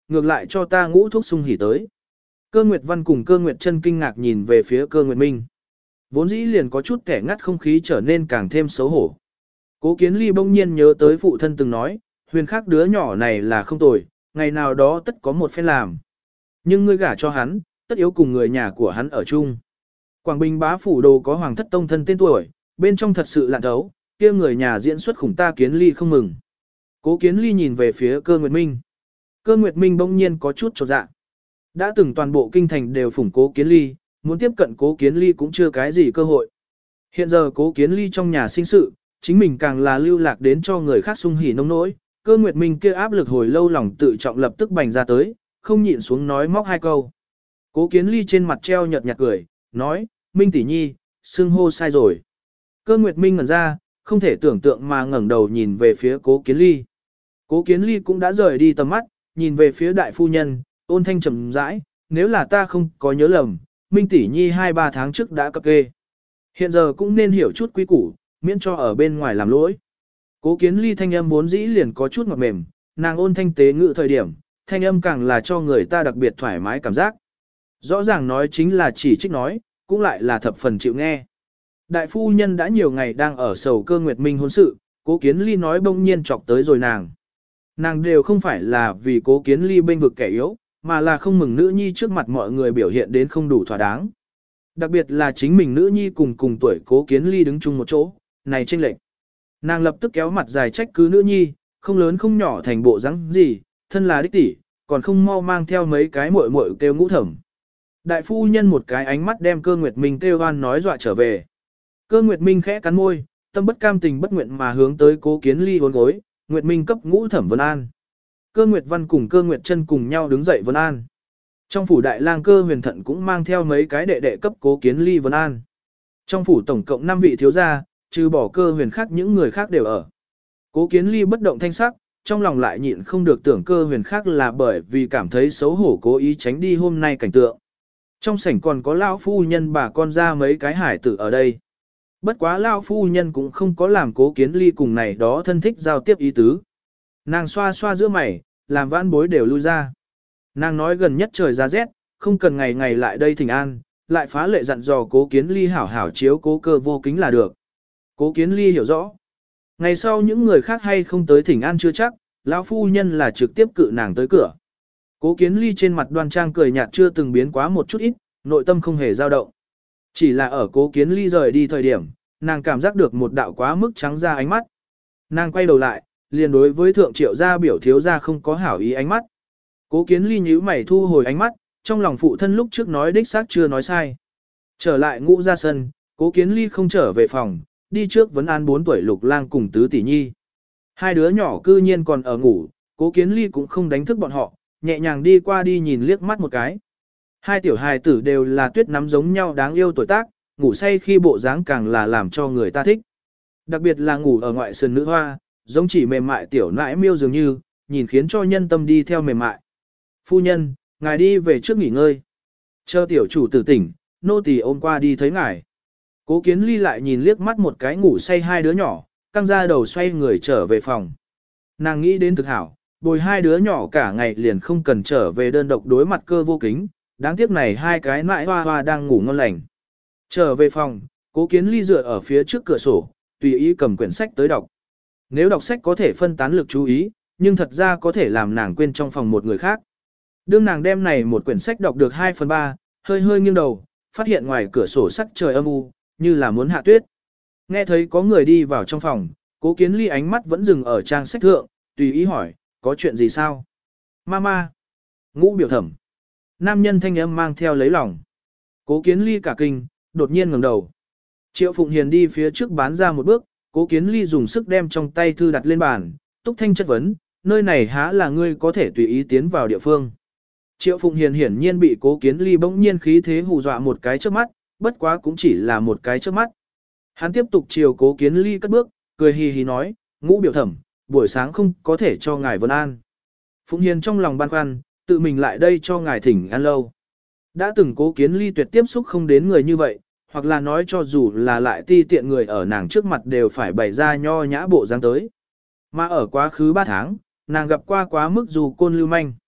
ngược lại cho ta ngũ thuốc sung hỉ tới. Cơ Nguyệt Văn cùng Cơ Nguyệt Chân kinh ngạc nhìn về phía Cơ Nguyệt Minh. Vốn dĩ liền có chút kẻ ngắt không khí trở nên càng thêm xấu hổ. Cố Kiến Ly bỗng nhiên nhớ tới phụ thân từng nói, Huyền Khắc đứa nhỏ này là không tồi, ngày nào đó tất có một phen làm. Nhưng ngươi gả cho hắn, tất yếu cùng người nhà của hắn ở chung. Quảng Bình bá phủ đồ có Hoàng thất tông thân tên tuổi, bên trong thật sự lạ thấu, kia người nhà diễn xuất khủng ta Kiến Ly không mừng. Cố Kiến Ly nhìn về phía Cơ Nguyệt Minh. Cơ Nguyệt Minh bỗng nhiên có chút chột dạ. Đã từng toàn bộ kinh thành đều phủng Cố Kiến Ly, muốn tiếp cận Cố Kiến Ly cũng chưa cái gì cơ hội. Hiện giờ Cố Kiến Ly trong nhà sinh sự, chính mình càng là lưu lạc đến cho người khác sung hỉ nông nỗi, Cơ Nguyệt Minh kia áp lực hồi lâu lòng tự trọng lập tức bành ra tới, không nhịn xuống nói móc hai câu. Cố Kiến Ly trên mặt treo nhợt nhạt cười, nói, Minh tỷ nhi, xưng hô sai rồi. Cơ Nguyệt Minh ngẩn ra, không thể tưởng tượng mà ngẩng đầu nhìn về phía Cố Kiến Ly. Cố Kiến Ly cũng đã rời đi tầm mắt, nhìn về phía đại phu nhân, ôn thanh trầm rãi, nếu là ta không có nhớ lầm, Minh tỷ nhi 2-3 tháng trước đã cập kê. Hiện giờ cũng nên hiểu chút quý củ, miễn cho ở bên ngoài làm lỗi. Cố Kiến Ly thanh âm vốn dĩ liền có chút ngọt mềm, nàng ôn thanh tế ngữ thời điểm, thanh âm càng là cho người ta đặc biệt thoải mái cảm giác. Rõ ràng nói chính là chỉ trích nói, cũng lại là thập phần chịu nghe. Đại phu nhân đã nhiều ngày đang ở sầu Cơ Nguyệt Minh hôn sự, Cố Kiến Ly nói bỗng nhiên chọc tới rồi nàng. Nàng đều không phải là vì Cố Kiến Ly bên vực kẻ yếu, mà là không mừng nữ nhi trước mặt mọi người biểu hiện đến không đủ thỏa đáng. Đặc biệt là chính mình nữ nhi cùng tuổi Cố Kiến Ly đứng chung một chỗ, này chênh lệch. Nàng lập tức kéo mặt dài trách cứ nữ nhi, không lớn không nhỏ thành bộ dáng gì, thân là đích tỷ, còn không mau mang theo mấy cái muội muội kêu ngũ thẩm. Đại phu nhân một cái ánh mắt đem Cơ Nguyệt Minh kêu oan nói dọa trở về. Cơ Nguyệt Minh khẽ cắn môi, tâm bất cam tình bất nguyện mà hướng tới Cố Kiến Ly hôn gối, Nguyệt Minh cấp ngũ thẩm vân an. Cơ Nguyệt Văn cùng Cơ Nguyệt Chân cùng nhau đứng dậy vân an. Trong phủ đại lang Cơ Huyền Thận cũng mang theo mấy cái đệ đệ cấp Cố Kiến Ly vân an. Trong phủ tổng cộng 5 vị thiếu gia, trừ bỏ Cơ Huyền khác những người khác đều ở. Cố Kiến Ly bất động thanh sắc, trong lòng lại nhịn không được tưởng Cơ Huyền khác là bởi vì cảm thấy xấu hổ cố ý tránh đi hôm nay cảnh tượng. Trong sảnh còn có lão phu nhân bà con ra mấy cái hải tử ở đây. Bất quá lão phu nhân cũng không có làm Cố Kiến Ly cùng này đó thân thích giao tiếp ý tứ. Nàng xoa xoa giữa mày, làm vãn bối đều lui ra. Nàng nói gần nhất trời ra rét, không cần ngày ngày lại đây thỉnh an, lại phá lệ dặn dò Cố Kiến Ly hảo hảo chiếu cố Cơ vô kính là được. Cố Kiến Ly hiểu rõ. Ngày sau những người khác hay không tới thỉnh an chưa chắc, lão phu nhân là trực tiếp cự nàng tới cửa. Cố Kiến Ly trên mặt đoan trang cười nhạt chưa từng biến quá một chút ít, nội tâm không hề dao động. Chỉ là ở Cố Kiến Ly rời đi thời điểm, nàng cảm giác được một đạo quá mức trắng ra ánh mắt. Nàng quay đầu lại, liền đối với thượng triệu gia biểu thiếu gia không có hảo ý ánh mắt. Cố Kiến Ly nhíu mày thu hồi ánh mắt, trong lòng phụ thân lúc trước nói đích xác chưa nói sai. Trở lại ngũ ra sân, Cố Kiến Ly không trở về phòng, đi trước vấn an 4 tuổi Lục Lang cùng tứ tỷ nhi. Hai đứa nhỏ cư nhiên còn ở ngủ, Cố Kiến Ly cũng không đánh thức bọn họ, nhẹ nhàng đi qua đi nhìn liếc mắt một cái. Hai tiểu hài tử đều là tuyết nắm giống nhau đáng yêu tuổi tác, ngủ say khi bộ dáng càng là làm cho người ta thích. Đặc biệt là ngủ ở ngoại sườn nữ hoa, giống chỉ mềm mại tiểu nãi miêu dường như, nhìn khiến cho nhân tâm đi theo mềm mại. Phu nhân, ngài đi về trước nghỉ ngơi. Chờ tiểu chủ tử tỉnh, nô tỳ ôm qua đi thấy ngài. Cố Kiến Ly lại nhìn liếc mắt một cái ngủ say hai đứa nhỏ, căng ra đầu xoay người trở về phòng. Nàng nghĩ đến thực hảo, bồi hai đứa nhỏ cả ngày liền không cần trở về đơn độc đối mặt Cơ vô kính, đáng tiếc này hai cái nãi hoa hoa đang ngủ ngon lành. Trở về phòng, Cố Kiến Ly dựa ở phía trước cửa sổ, tùy ý cầm quyển sách tới đọc. Nếu đọc sách có thể phân tán lực chú ý, nhưng thật ra có thể làm nàng quên trong phòng một người khác. Đương nàng đem này một quyển sách đọc được 2/3, hơi hơi nghiêng đầu, phát hiện ngoài cửa sổ sắc trời âm u, như là muốn hạ tuyết. Nghe thấy có người đi vào trong phòng, Cố Kiến Ly ánh mắt vẫn dừng ở trang sách thượng, tùy ý hỏi, có chuyện gì sao? Mama. Ngũ biểu thẩm. Nam nhân thanh âm mang theo lấy lòng. Cố Kiến Ly cả kinh, đột nhiên ngẩng đầu. Triệu Phụng Hiền đi phía trước bán ra một bước, Cố Kiến Ly dùng sức đem trong tay thư đặt lên bàn, Túc Thanh chất vấn, nơi này há là ngươi có thể tùy ý tiến vào địa phương. Triệu Phụng Hiền hiển nhiên bị Cố Kiến Ly bỗng nhiên khí thế hù dọa một cái trước mắt, bất quá cũng chỉ là một cái trước mắt. Hắn tiếp tục chiều Cố Kiến Ly cất bước, cười hì hì nói, Ngũ biểu thẩm, buổi sáng không có thể cho ngài vân an. Phụng Hiền trong lòng băn khoăn, tự mình lại đây cho ngài thỉnh an lâu. Đã từng Cố Kiến Ly tuyệt tiếp xúc không đến người như vậy, hoặc là nói cho dù là lại ti tiện người ở nàng trước mặt đều phải bày ra nho nhã bộ dáng tới. Mà ở quá khứ 3 tháng, nàng gặp qua quá mức dù côn lưu manh.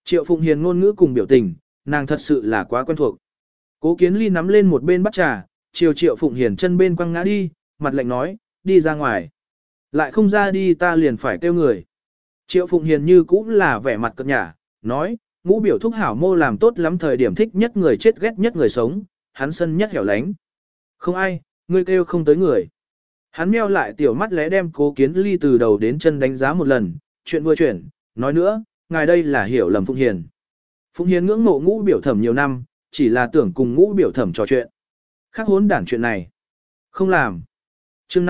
Triệu Phụng Hiền ngôn ngữ cùng biểu tình, nàng thật sự là quá quen thuộc. Cố Kiến Ly nắm lên một bên bắt trà, chiều Triệu Phụng Hiền chân bên quăng ngã đi, mặt lạnh nói, đi ra ngoài. Lại không ra đi ta liền phải kêu người. Triệu Phụng Hiền như cũng là vẻ mặt cợt nhả, nói, Ngũ biểu thúc hảo mô làm tốt lắm thời điểm thích nhất người chết ghét nhất người sống, hắn sân nhất hẻo lánh. Không ai, ngươi kêu không tới người. Hắn meo lại tiểu mắt lẽ đem Cố Kiến Ly từ đầu đến chân đánh giá một lần, chuyện vừa chuyển, nói nữa, ngài đây là hiểu lầm Phụng Hiền. Phụng Hiền ngưỡng mộ Ngũ biểu thẩm nhiều năm, chỉ là tưởng cùng Ngũ biểu thẩm trò chuyện. Khác hốn đản chuyện này. Không làm. Chương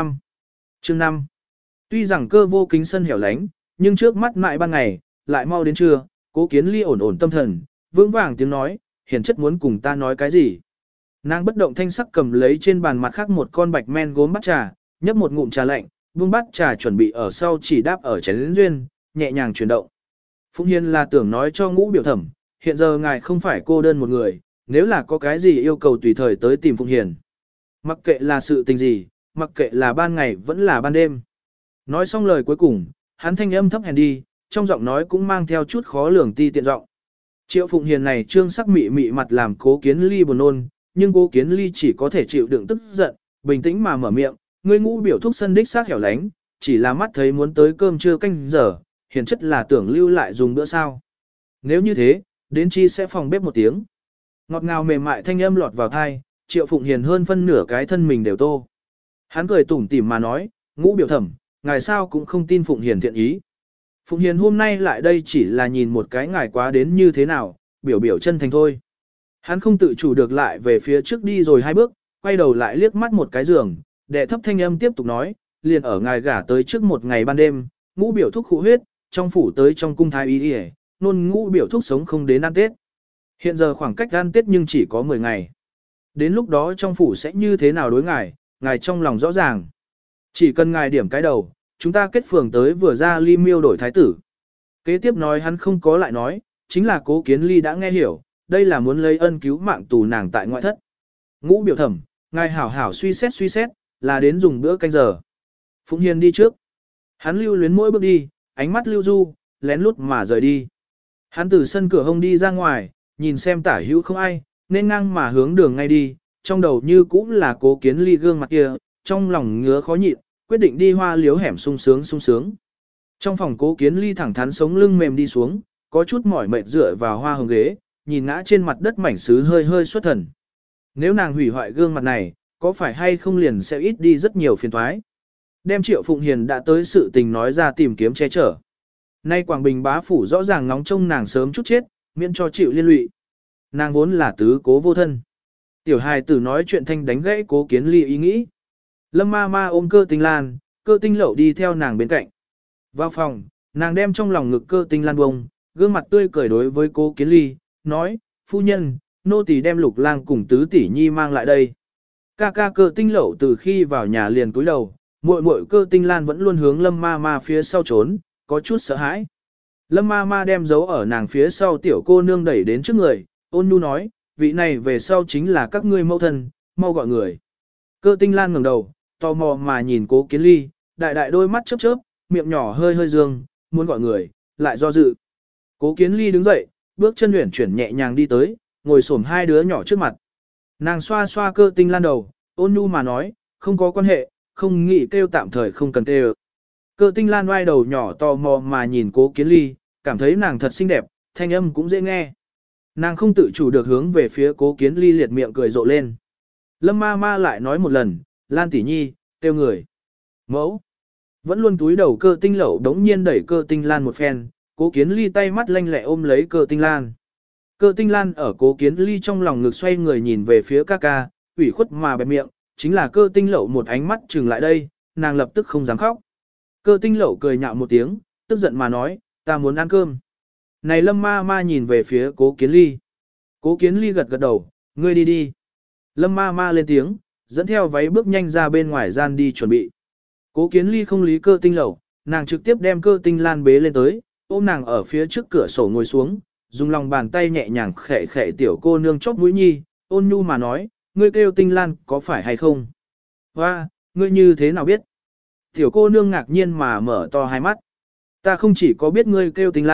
5. Tuy rằng cơ vô kính sân hẻo lánh, nhưng trước mắt mại ban ngày, lại mau đến trưa, Cố Kiến Ly ổn ổn tâm thần, vững vàng tiếng nói, hiển chất muốn cùng ta nói cái gì. Nàng bất động thanh sắc cầm lấy trên bàn mặt khác một con bạch men gốm bát trà, nhấp một ngụm trà lạnh, buông bát trà chuẩn bị ở sau chỉ đáp ở chén lĩnh duyên, nhẹ nhàng chuyển động. Phụng Hiền là tưởng nói cho Ngũ biểu thẩm, hiện giờ ngài không phải cô đơn một người, nếu là có cái gì yêu cầu tùy thời tới tìm Phụng Hiền. Mặc kệ là sự tình gì, mặc kệ là ban ngày vẫn là ban đêm. Nói xong lời cuối cùng, hắn thanh âm thấp hèn đi, trong giọng nói cũng mang theo chút khó lường ti tiện giọng. Triệu Phụng Hiền này trương sắc mị mị mặt làm Cố Kiến Ly buồn nôn, nhưng Cố Kiến Ly chỉ có thể chịu đựng tức giận, bình tĩnh mà mở miệng, ngươi Ngũ biểu thúc sân đích xác hẻo lánh, chỉ là mắt thấy muốn tới cơm trưa canh giờ, hiền chất là tưởng lưu lại dùng bữa sao. Nếu như thế, đến chi sẽ phòng bếp một tiếng. Ngọt ngào mềm mại thanh âm lọt vào tai, Triệu Phụng Hiền hơn phân nửa cái thân mình đều tô. Hắn cười tủm tỉm mà nói, Ngũ biểu thẩm, ngài sao cũng không tin Phụng Hiền thiện ý. Phụng Hiền hôm nay lại đây chỉ là nhìn một cái ngài quá đến như thế nào, biểu biểu chân thành thôi. Hắn không tự chủ được lại về phía trước đi rồi hai bước, quay đầu lại liếc mắt một cái giường, đệ thấp thanh âm tiếp tục nói, liền ở ngài gả tới trước một ngày ban đêm, Ngũ biểu thúc khụ huyết, trong phủ tới trong cung thái y đi nôn Ngũ biểu thúc sống không đến ăn Tết. Hiện giờ khoảng cách ăn Tết nhưng chỉ có 10 ngày. Đến lúc đó trong phủ sẽ như thế nào đối ngài trong lòng rõ ràng. Chỉ cần ngài điểm cái đầu, chúng ta kết phường tới vừa ra ly miêu đổi thái tử. Kế tiếp nói hắn không có lại nói, chính là Cố Kiến Ly đã nghe hiểu, đây là muốn lấy ân cứu mạng tù nàng tại ngoại thất. Ngũ biểu thẩm, ngài hảo hảo suy xét, là đến dùng bữa canh giờ. Phụng Hiền đi trước. Hắn lưu luyến mỗi bước đi, ánh mắt lưu du, lén lút mà rời đi. Hắn từ sân cửa hông đi ra ngoài, nhìn xem tả hữu không ai, nên ngang mà hướng đường ngay đi, trong đầu như cũng là Cố Kiến Ly gương mặt kia, trong lòng ngứa khó nhịn, quyết định đi hoa liếu hẻm sung sướng. Trong phòng Cố Kiến Ly thẳng thắn sống lưng mềm đi xuống, có chút mỏi mệt dựa vào hoa hồng ghế, nhìn ngã trên mặt đất mảnh sứ hơi hơi xuất thần. Nếu nàng hủy hoại gương mặt này, có phải hay không liền sẽ ít đi rất nhiều phiền toái. Đem Triệu Phụng Hiền đã tới sự tình nói ra tìm kiếm che chở. Nay Quảng Bình bá phủ rõ ràng ngóng trông nàng sớm chút chết, miễn cho chịu liên lụy. Nàng vốn là tứ cố vô thân. Tiểu hài tử nói chuyện thanh đánh gãy Cố Kiến Ly ý nghĩ. Lâm ma ma ôm Cơ Tinh Lan, Cơ Tinh Lậu đi theo nàng bên cạnh. Vào phòng, nàng đem trong lòng ngực Cơ Tinh Lan bông, gương mặt tươi cười đối với Cố Kiến Ly, nói, phu nhân, nô tỳ đem Lục Lang cùng tứ tỷ nhi mang lại đây. Ca ca Cơ Tinh Lậu từ khi vào nhà liền cúi đầu, muội muội Cơ Tinh Lan vẫn luôn hướng Lâm ma ma phía sau trốn, có chút sợ hãi. Lâm ma ma đem giấu ở nàng phía sau tiểu cô nương đẩy đến trước người, ôn nhu nói, vị này về sau chính là các ngươi mẫu thân, mau gọi người. Cơ Tinh Lan ngẩng đầu, tò mò mà nhìn Cố Kiến Ly, đại đại đôi mắt chớp chớp, miệng nhỏ hơi hơi dương, muốn gọi người, lại do dự. Cố Kiến Ly đứng dậy, bước chân luyện chuyển nhẹ nhàng đi tới, ngồi xổm hai đứa nhỏ trước mặt. Nàng xoa xoa Cơ Tinh Lan đầu, ôn nhu mà nói, không có quan hệ, không nghĩ kêu tạm thời không cần kêu. Cơ Tinh Lan oai đầu nhỏ tò mò mà nhìn Cố Kiến Ly, cảm thấy nàng thật xinh đẹp, thanh âm cũng dễ nghe. Nàng không tự chủ được hướng về phía Cố Kiến Ly liệt miệng cười rộ lên. Lâm ma ma lại nói một lần, Lan tỷ nhi, kêu người. Mẫu. Vẫn luôn túi đầu Cơ Tinh Lậu đống nhiên đẩy Cơ Tinh Lan một phen, Cố Kiến Ly tay mắt lanh lẹ ôm lấy Cơ Tinh Lan. Cơ Tinh Lan ở Cố Kiến Ly trong lòng ngực xoay người nhìn về phía ca ca, ủy khuất mà bẹp miệng, chính là Cơ Tinh Lậu một ánh mắt trừng lại đây, nàng lập tức không dám khóc. Cơ Tinh Lậu cười nhạo một tiếng, tức giận mà nói, ta muốn ăn cơm. Này Lâm ma ma nhìn về phía Cố Kiến Ly. Cố Kiến Ly gật gật đầu, ngươi đi đi. Lâm ma ma lên tiếng, dẫn theo váy bước nhanh ra bên ngoài gian đi chuẩn bị. Cố Kiến Ly không lý Cơ Tinh Lậu, nàng trực tiếp đem Cơ Tinh Lan bế lên tới, ôm nàng ở phía trước cửa sổ ngồi xuống, dùng lòng bàn tay nhẹ nhàng khẽ khẽ tiểu cô nương chóp mũi nhi, ôn nhu mà nói, ngươi kêu Tinh Lan có phải hay không? Hoa, ngươi như thế nào biết? Tiểu cô nương ngạc nhiên mà mở to hai mắt. Ta không chỉ có biết ngươi kêu Tinh Lan,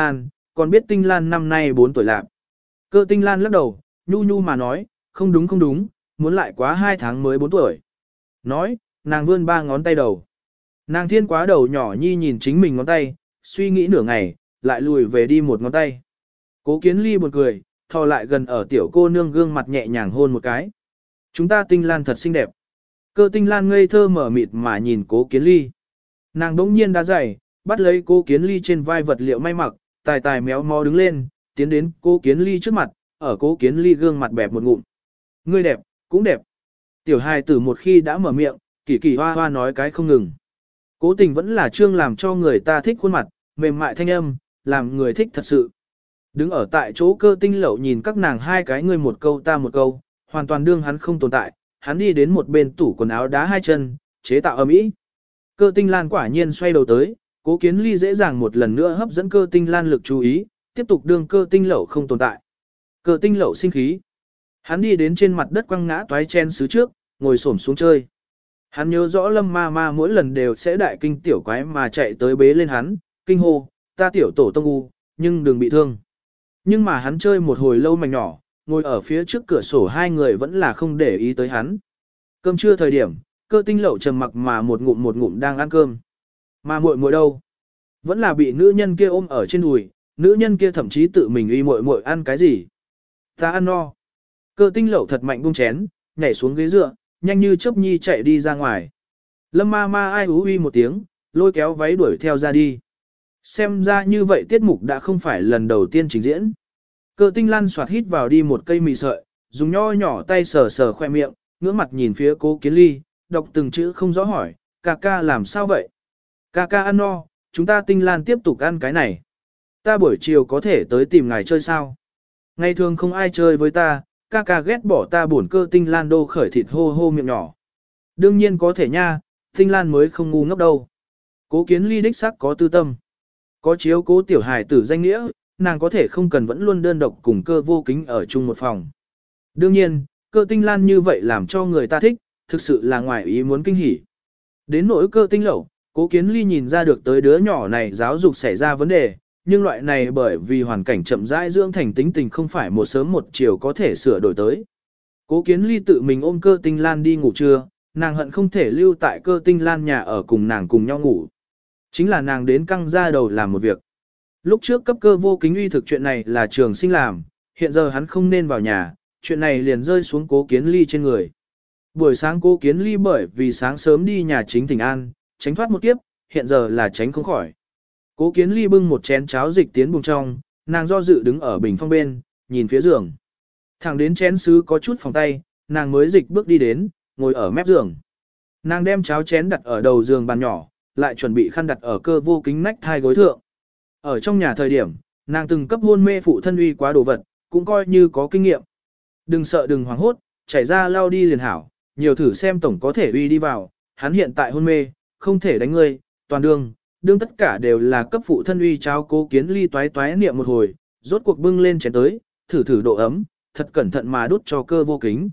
còn biết Tinh Lan năm nay 4 tuổi lạc. Cơ Tinh Lan lắc đầu, nhu nhu mà nói, không đúng không đúng, muốn lại quá 2 tháng mới 4 tuổi. Nói, nàng vươn 3 ngón tay đầu. Nàng thiên quá đầu nhỏ nhi nhìn chính mình ngón tay, suy nghĩ nửa ngày, lại lùi về đi một ngón tay. Cố Kiến Ly buồn cười, thò lại gần ở tiểu cô nương gương mặt nhẹ nhàng hôn một cái. Chúng ta Tinh Lan thật xinh đẹp. Cơ Tinh Lan ngây thơ mở mịt mà nhìn Cố Kiến Ly. Nàng đống nhiên đá giày, bắt lấy Cố Kiến Ly trên vai vật liệu may mặc, tài tài méo mó đứng lên, tiến đến Cố Kiến Ly trước mặt, ở Cố Kiến Ly gương mặt bẹp một ngụm. Ngươi đẹp, cũng đẹp. Tiểu hài tử một khi đã mở miệng, kỳ kỳ hoa hoa nói cái không ngừng. Cố Tình vẫn là trương làm cho người ta thích khuôn mặt, mềm mại thanh âm, làm người thích thật sự. Đứng ở tại chỗ Cơ Tinh Lậu nhìn các nàng hai cái ngươi một câu ta một câu, hoàn toàn đương hắn không tồn tại, hắn đi đến một bên tủ quần áo đá hai chân, chế tạo ầm ĩ. Cơ Tinh Lan quả nhiên xoay đầu tới, Cố Kiến Ly dễ dàng một lần nữa hấp dẫn Cơ Tinh Lan lực chú ý, tiếp tục đương Cơ Tinh Lậu không tồn tại. Cơ Tinh Lậu sinh khí. Hắn đi đến trên mặt đất quăng ngã toái chen sứ trước, ngồi xổm xuống chơi. Hắn nhớ rõ Lâm ma ma mỗi lần đều sẽ đại kinh tiểu quái mà chạy tới bế lên hắn, kinh hô, ta tiểu tổ tông u, nhưng đừng bị thương. Nhưng mà hắn chơi một hồi lâu mảnh nhỏ, ngồi ở phía trước cửa sổ hai người vẫn là không để ý tới hắn. Cơm trưa thời điểm, Cơ Tinh Lậu trầm mặc mà một ngụm đang ăn cơm. Mà muội muội đâu? Vẫn là bị nữ nhân kia ôm ở trên đùi, nữ nhân kia thậm chí tự mình uy muội muội ăn cái gì? Ta ăn no. Cơ Tinh Lậu thật mạnh buông chén, nhảy xuống ghế dựa, nhanh như chớp nhi chạy đi ra ngoài. Lâm ma ma ai ú uy một tiếng, lôi kéo váy đuổi theo ra đi. Xem ra như vậy tiết mục đã không phải lần đầu tiên trình diễn. Cơ Tinh Lan xoạt hít vào đi một cây mì sợi, dùng nho nhỏ tay sờ sờ khoe miệng, ngưỡng mặt nhìn phía Cố Kiến Ly, đọc từng chữ không rõ hỏi, ca ca làm sao vậy? Ca ca ăn no, chúng ta Tinh Lan tiếp tục ăn cái này. Ta buổi chiều có thể tới tìm ngài chơi sao? Ngày thường không ai chơi với ta, ca ca ghét bỏ ta buồn. Cơ Tinh Lan đô khởi thịt hô hô miệng nhỏ. Đương nhiên có thể nha, Tinh Lan mới không ngu ngốc đâu. Cố Kiến Ly đích sắc có tư tâm. Có chiếu cố tiểu hài tử danh nghĩa, nàng có thể không cần vẫn luôn đơn độc cùng Cơ Vô Kính ở chung một phòng. Đương nhiên, Cơ Tinh Lan như vậy làm cho người ta thích, thực sự là ngoài ý muốn kinh hỉ. Đến nỗi Cơ Tinh Lậu, Cố Kiến Ly nhìn ra được tới đứa nhỏ này giáo dục xảy ra vấn đề, nhưng loại này bởi vì hoàn cảnh chậm rãi dưỡng thành tính tình không phải một sớm một chiều có thể sửa đổi tới. Cố Kiến Ly tự mình ôm Cơ Tinh Lan đi ngủ trưa, nàng hận không thể lưu tại Cơ Tinh Lan nhà ở cùng nàng cùng nhau ngủ. Chính là nàng đến căng ra đầu làm một việc. Lúc trước cấp Cơ Vô Kính uy thực chuyện này là Trường Sinh làm, hiện giờ hắn không nên vào nhà, chuyện này liền rơi xuống Cố Kiến Ly trên người. Buổi sáng Cố Kiến Ly bởi vì sáng sớm đi nhà chính Thịnh An, tránh thoát một kiếp, hiện giờ là tránh không khỏi. Cố Kiến Ly bưng một chén cháo dịch tiến buồng trong, nàng do dự đứng ở bình phong bên, nhìn phía giường. Thẳng đến chén sứ có chút phòng tay, nàng mới dịch bước đi đến, ngồi ở mép giường. Nàng đem cháo chén đặt ở đầu giường bàn nhỏ, lại chuẩn bị khăn đặt ở Cơ Vô Kính nách thai gối thượng. Ở trong nhà thời điểm, nàng từng cấp hôn mê phụ thân uy quá đồ vật, cũng coi như có kinh nghiệm. Đừng sợ đừng hoảng hốt, chảy ra lao đi liền hảo, nhiều thử xem tổng có thể uy đi vào, hắn hiện tại hôn mê, không thể đánh ngươi, toàn đương tất cả đều là cấp phụ thân uy cháo. Cố Kiến Ly toái toái niệm một hồi, rốt cuộc bưng lên chén tới, thử độ ấm, thật cẩn thận mà đút cho Cơ Vô Kính.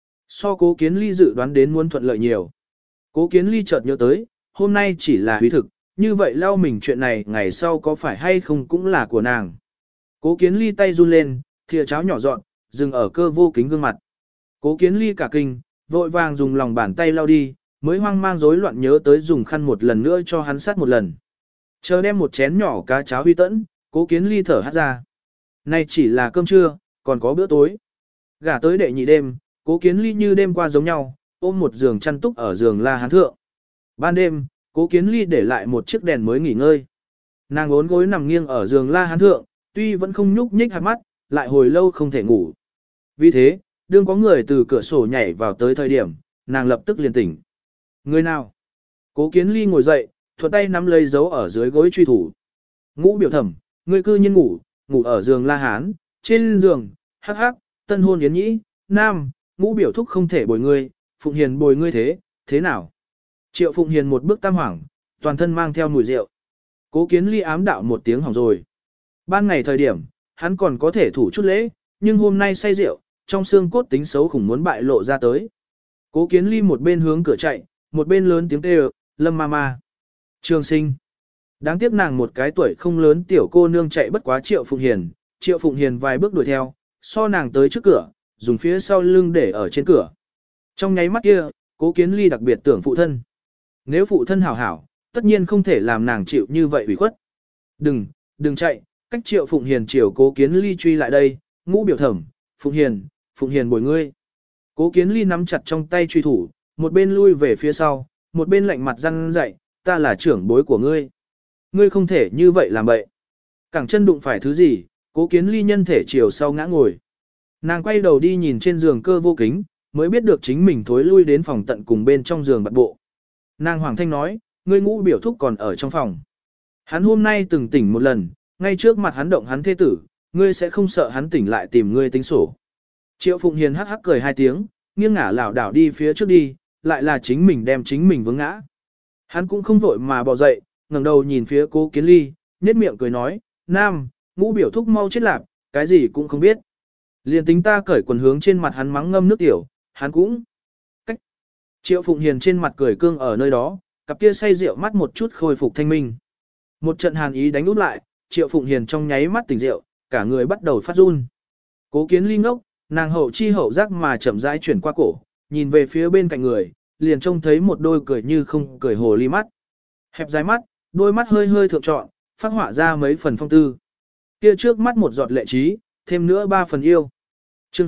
So Cố Kiến Ly dự đoán đến muốn thuận lợi nhiều. Cố Kiến Ly chợt nhớ tới, hôm nay chỉ là húy thực, như vậy lau mình chuyện này ngày sau có phải hay không cũng là của nàng. Cố Kiến Ly tay run lên, thìa cháo nhỏ dọn, dừng ở Cơ Vô Kính gương mặt. Cố Kiến Ly cả kinh, vội vàng dùng lòng bàn tay lau đi, mới hoang mang rối loạn nhớ tới dùng khăn một lần nữa cho hắn sát một lần. Chờ đem một chén nhỏ cá cháo huy tẫn, Cố Kiến Ly thở hát ra. Này chỉ là cơm trưa, còn có bữa tối. Gả tới đệ nhị đêm, Cố Kiến Ly như đêm qua giống nhau, ôm một giường chăn túc ở giường La Hán thượng. Ban đêm, Cố Kiến Ly để lại một chiếc đèn mới nghỉ ngơi. Nàng ốn gối nằm nghiêng ở giường La Hán thượng, tuy vẫn không nhúc nhích hai mắt, lại hồi lâu không thể ngủ. Vì thế, đương có người từ cửa sổ nhảy vào tới thời điểm, nàng lập tức liền tỉnh. Người nào? Cố Kiến Ly ngồi dậy, thuận tay nắm lấy dấu ở dưới gối truy thủ. Ngũ biểu thẩm, ngươi cư nhiên ngủ ở giường La Hán, trên giường, hắc hắc, tân hôn yến nhĩ, nam, Ngũ biểu thúc không thể bồi ngươi, Phụng Hiền bồi ngươi thế nào? Triệu Phụng Hiền một bước tam hoảng, toàn thân mang theo mùi rượu. Cố Kiến Ly ám đạo một tiếng hỏng rồi. Ban ngày thời điểm, hắn còn có thể thủ chút lễ, nhưng hôm nay say rượu, trong xương cốt tính xấu khủng muốn bại lộ ra tới. Cố Kiến Ly một bên hướng cửa chạy, một bên lớn tiếng kêu, Lâm ma ma. Trường Sinh. Đáng tiếc nàng một cái tuổi không lớn tiểu cô nương chạy bất quá Triệu Phụng Hiền, Triệu Phụng Hiền vài bước đuổi theo, so nàng tới trước cửa, dùng phía sau lưng để ở trên cửa. Trong nháy mắt kia, Cố Kiến Ly đặc biệt tưởng phụ thân. Nếu phụ thân hảo hảo, tất nhiên không thể làm nàng chịu như vậy ủy khuất. Đừng chạy, cách Triệu Phụng Hiền chiều Cố Kiến Ly truy lại đây, Ngũ biểu thẩm, Phụng Hiền bồi ngươi. Cố Kiến Ly nắm chặt trong tay truy thủ, một bên lui về phía sau, một bên lạnh mặt răn dạy, ta là trưởng bối của ngươi. Ngươi không thể như vậy làm bậy. Cẳng chân đụng phải thứ gì, Cố Kiến Ly nhân thể chiều sau ngã ngồi. Nàng quay đầu đi nhìn trên giường Cơ Vô Kính, mới biết được chính mình thối lui đến phòng tận cùng bên trong giường bật bộ. Nàng Hoàng Thanh nói, ngươi Ngũ biểu thúc còn ở trong phòng. Hắn hôm nay từng tỉnh một lần, ngay trước mặt hắn động hắn thế tử, ngươi sẽ không sợ hắn tỉnh lại tìm ngươi tính sổ. Triệu Phụng Hiền hắc hắc cười hai tiếng, nghiêng ngả lảo đảo đi phía trước đi, lại là chính mình đem chính mình vướng ngã. Hắn cũng không vội mà bỏ dậy, ngẩng đầu nhìn phía Cố Kiến Ly, nhếch miệng cười nói, Nam, Ngũ biểu thúc mau chết lạp, cái gì cũng không biết. Liền tính ta cởi quần hướng trên mặt hắn mắng ngâm nước tiểu, hắn cũng. Cách. Triệu Phụng Hiền trên mặt cười cương ở nơi đó, cặp kia say rượu mắt một chút khôi phục thanh minh. Một trận hàn ý đánh út lại, Triệu Phụng Hiền trong nháy mắt tỉnh rượu, cả người bắt đầu phát run. Cố Kiến Ly ngốc, nàng hậu chi hậu giác mà chậm rãi chuyển qua cổ, nhìn về phía bên cạnh người, liền trông thấy một đôi cười như không cười hồ ly mắt. Hẹp dài mắt, đôi mắt hơi hơi thượng trọn, phát họa ra mấy phần phong tư. Kia trước mắt một giọt lệ trí, thêm nữa 3 phần yêu. Chương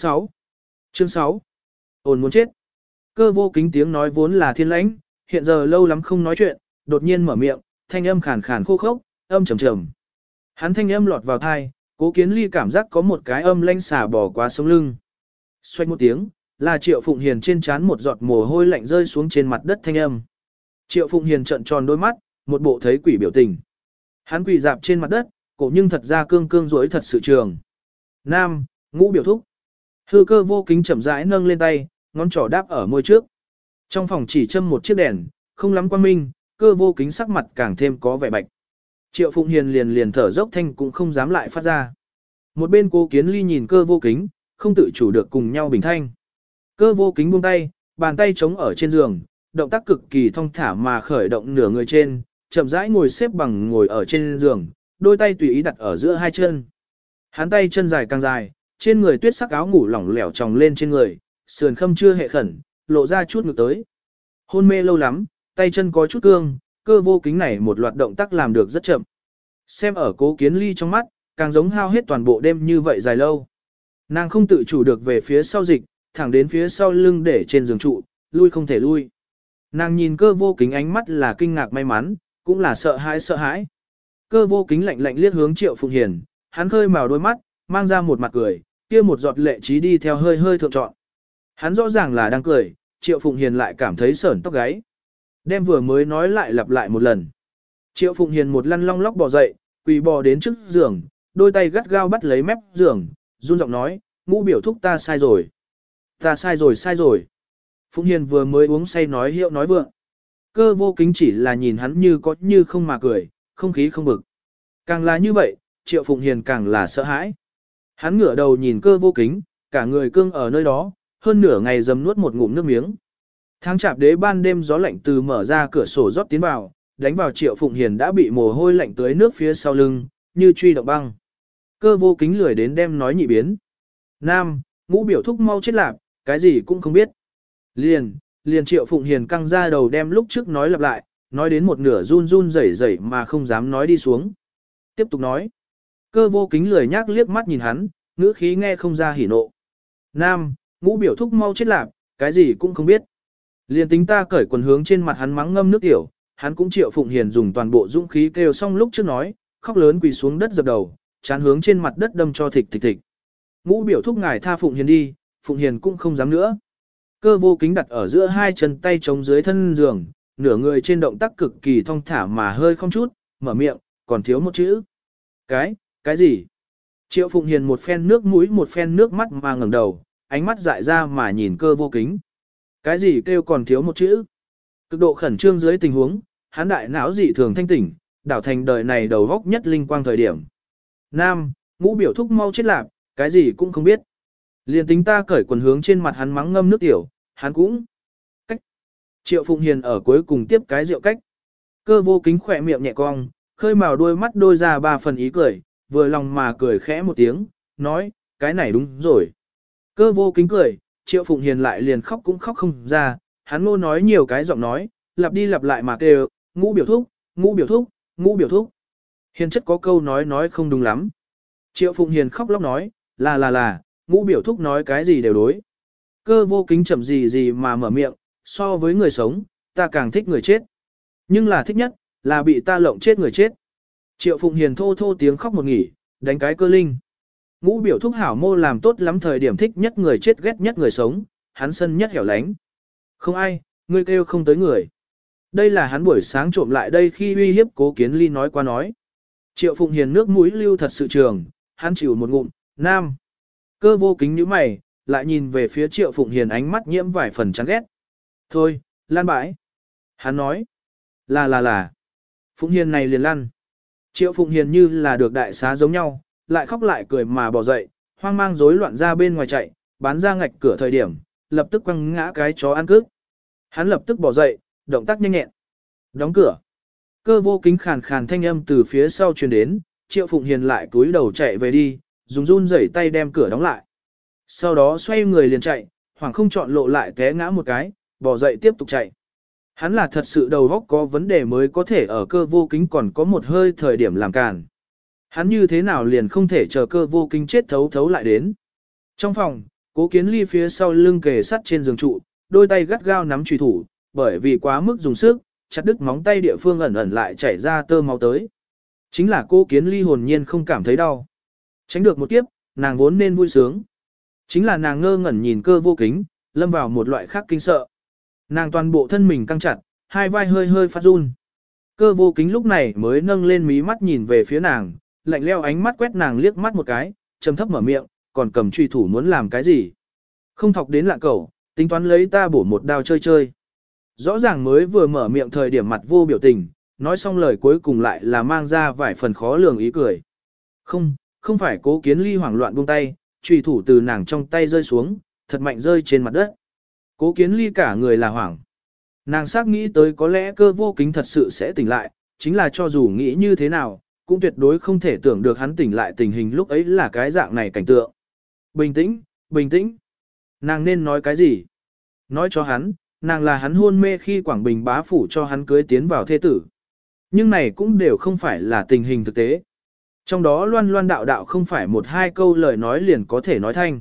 6 Ôn muốn chết. Cơ Vô Kính tiếng nói vốn là thiên lãnh, hiện giờ lâu lắm không nói chuyện, đột nhiên mở miệng, thanh âm khàn khàn khô khốc, âm trầm trầm. Hắn thanh âm lọt vào tai, Cố Kiến Ly cảm giác có một cái âm lanh xả bỏ qua sống lưng. Xoay một tiếng, là Triệu Phụng Hiền trên trán một giọt mồ hôi lạnh rơi xuống trên mặt đất thanh âm. Triệu Phụng Hiền trợn tròn đôi mắt, một bộ thấy quỷ biểu tình. Hắn quỳ dạp trên mặt đất, cổ nhưng thật ra cương cương rối thật sự trường. Nam, Ngũ biểu thúc. Hư Cơ Vô Kính chậm rãi nâng lên tay, ngón trỏ đáp ở môi trước. Trong phòng chỉ châm một chiếc đèn, không lắm quang minh, Cơ Vô Kính sắc mặt càng thêm có vẻ bạch. Triệu Phụng Hiền liền thở dốc thanh cũng không dám lại phát ra. Một bên Cố Kiến Ly nhìn Cơ Vô Kính, không tự chủ được cùng nhau bình thanh. Cơ Vô Kính buông tay, bàn tay chống ở trên giường, động tác cực kỳ thong thả mà khởi động nửa người trên, chậm rãi ngồi xếp bằng ngồi ở trên giường, đôi tay tùy ý đặt ở giữa hai chân. Hắn tay chân dài càng dài, trên người tuyết sắc áo ngủ lỏng lẻo tròng lên trên người, sườn khâm chưa hệ khẩn, lộ ra chút ngực tới. Hôn mê lâu lắm, tay chân có chút cương, Cơ Vô Kính này một loạt động tác làm được rất chậm. Xem ở Cố Kiến Ly trong mắt, càng giống hao hết toàn bộ đêm như vậy dài lâu. Nàng không tự chủ được về phía sau dịch, thẳng đến phía sau lưng để trên giường trụ, lui không thể lui. Nàng nhìn Cơ Vô Kính ánh mắt là kinh ngạc may mắn, cũng là sợ hãi. Cơ Vô Kính lạnh lạnh liếc hướng Triệu Phụng Hiền, hắn khơi màu đôi mắt, mang ra một mặt cười, kia một giọt lệ trí đi theo hơi hơi thượng trọn. Hắn rõ ràng là đang cười, Triệu Phụng Hiền lại cảm thấy sởn tóc gáy. Đem vừa mới nói lại lặp lại một lần. Triệu Phụng Hiền một lăn long lóc bò dậy, quỳ bò đến trước giường, đôi tay gắt gao bắt lấy mép giường, run giọng nói, Ngũ biểu thúc ta sai rồi. Ta sai rồi. Phụng Hiền vừa mới uống say nói hiệu nói vượng. Cơ Vô Kính chỉ là nhìn hắn như có như không mà cười, không khí không bực. Càng là như vậy, Triệu Phụng Hiền càng là sợ hãi. Hắn ngửa đầu nhìn Cơ Vô Kính, cả người cương ở nơi đó, hơn nửa ngày dầm nuốt một ngụm nước miếng. Tháng chạp đế ban đêm gió lạnh từ mở ra cửa sổ rót tiến vào, đánh vào Triệu Phụng Hiền đã bị mồ hôi lạnh tưới nước phía sau lưng, như truy động băng. Cơ Vô Kính lười đến đem nói nhị biến. Nam, Ngũ biểu thúc mau chết lạp, cái gì cũng không biết. Liền Triệu Phụng Hiền căng ra đầu đem lúc trước nói lặp lại, nói đến một nửa run run rẩy rẩy mà không dám nói đi xuống. Tiếp tục nói. Cơ Vô Kính lười nhác liếc mắt nhìn hắn, ngữ khí nghe không ra hỉ nộ. Nam, Ngũ biểu thúc mau chết lạp, cái gì cũng không biết. Liền tính ta cởi quần hướng trên mặt hắn mắng ngâm nước tiểu, hắn cũng Triệu Phụng Hiền dùng toàn bộ dũng khí kêu xong lúc trước nói, khóc lớn quỳ xuống đất dập đầu, chán hướng trên mặt đất đâm cho thịch. Ngũ biểu thúc ngài tha Phụng Hiền đi, Phụng Hiền cũng không dám nữa. Cơ Vô Kính đặt ở giữa hai chân tay chống dưới thân giường, nửa người trên động tác cực kỳ thong thả mà hơi không chút, mở miệng, còn thiếu một chữ. Cái gì? Triệu Phụng Hiền một phen nước mũi một phen nước mắt mà ngẩng đầu, ánh mắt dại ra mà nhìn Cơ Vô Kính. Cái gì kêu còn thiếu một chữ? Cực độ khẩn trương dưới tình huống, hắn đại não dị thường thanh tỉnh, đảo thành đời này đầu góc nhất linh quang thời điểm. Nam, Ngũ biểu thúc mau chết lạp, cái gì cũng không biết. Liền tính ta cởi quần hướng trên mặt hắn mắng ngâm nước tiểu, hắn cũng. Cách. Triệu Phụng Hiền ở cuối cùng tiếp cái rượu cách. Cơ vô kính khỏe miệng nhẹ cong, khơi màu đôi mắt đôi ra ba phần ý cười, vừa lòng mà cười khẽ một tiếng, nói, cái này đúng rồi. Cơ vô kính cười, Triệu Phụng Hiền lại liền khóc cũng khóc không ra, hắn ngô nói nhiều cái giọng nói, lặp đi lặp lại mà kêu, ngũ biểu thúc, ngũ biểu thúc, ngũ biểu thúc. Hiền chất có câu nói không đúng lắm. Triệu Phụng Hiền khóc lóc nói, là, ngũ biểu thúc nói cái gì đều đối. Cơ vô kính chậm gì mà mở miệng, so với người sống, ta càng thích người chết. Nhưng là thích nhất, là bị ta lộng chết người chết. Triệu Phụng Hiền thô thô tiếng khóc một nghỉ, đánh cái cơ linh. Ngũ biểu thúc hảo mô làm tốt lắm thời điểm thích nhất người chết ghét nhất người sống, hắn sân nhất hẻo lánh. Không ai, ngươi kêu không tới người. Đây là hắn buổi sáng trộm lại đây khi uy hiếp Cố Kiến Ly nói qua nói. Triệu Phụng Hiền nước mũi lưu thật sự trường, hắn chịu một ngụm, nam. Cơ vô kính nhíu mày, lại nhìn về phía Triệu Phụng Hiền ánh mắt nhiễm vài phần chán ghét. Thôi, lan bãi. Hắn nói, là. Phụng Hiền này liền lăn. Triệu Phụng Hiền như là được đại xá giống nhau, lại khóc lại cười mà bỏ dậy, hoang mang rối loạn ra bên ngoài chạy, bán ra ngạch cửa thời điểm, lập tức quăng ngã cái chó ăn cước. Hắn lập tức bỏ dậy, động tác nhanh nhẹn. Đóng cửa. Cơ vô kính khàn khàn thanh âm từ phía sau truyền đến, Triệu Phụng Hiền lại cúi đầu chạy về đi, dùng run rẩy tay đem cửa đóng lại. Sau đó xoay người liền chạy, hoảng không chọn lộ lại té ngã một cái, bỏ dậy tiếp tục chạy. Hắn là thật sự đầu óc có vấn đề mới có thể ở cơ vô kính còn có một hơi thời điểm làm càn. Hắn như thế nào liền không thể chờ cơ vô kính chết thấu thấu lại đến. Trong phòng, Cố Kiến Ly phía sau lưng kề sắt trên giường trụ, đôi tay gắt gao nắm chùy thủ, bởi vì quá mức dùng sức, chặt đứt móng tay địa phương ẩn ẩn lại chảy ra tơ máu tới. Chính là Cố Kiến Ly hồn nhiên không cảm thấy đau. Tránh được một kiếp, nàng vốn nên vui sướng. Chính là nàng ngơ ngẩn nhìn cơ vô kính, lâm vào một loại khác kinh sợ. Nàng toàn bộ thân mình căng chặt, hai vai hơi hơi phát run. Cơ vô kính lúc này mới nâng lên mí mắt nhìn về phía nàng, lạnh leo ánh mắt quét nàng liếc mắt một cái, trầm thấp mở miệng, còn cầm truy thủ muốn làm cái gì. Không thọc đến lạ cẩu, tính toán lấy ta bổ một đao chơi chơi. Rõ ràng mới vừa mở miệng thời điểm mặt vô biểu tình, nói xong lời cuối cùng lại là mang ra vài phần khó lường ý cười. Không phải Cố Kiến Ly hoảng loạn buông tay, truy thủ từ nàng trong tay rơi xuống, thật mạnh rơi trên mặt đất. Cố Kiến Ly cả người là hoảng. Nàng xác nghĩ tới có lẽ cơ vô kính thật sự sẽ tỉnh lại, chính là cho dù nghĩ như thế nào, cũng tuyệt đối không thể tưởng được hắn tỉnh lại tình hình lúc ấy là cái dạng này cảnh tượng. Bình tĩnh, bình tĩnh. Nàng nên nói cái gì? Nói cho hắn, nàng là hắn hôn mê khi Quảng Bình bá phủ cho hắn cưới tiến vào thê tử. Nhưng này cũng đều không phải là tình hình thực tế. Trong đó loan loan đạo đạo không phải một hai câu lời nói liền có thể nói thanh.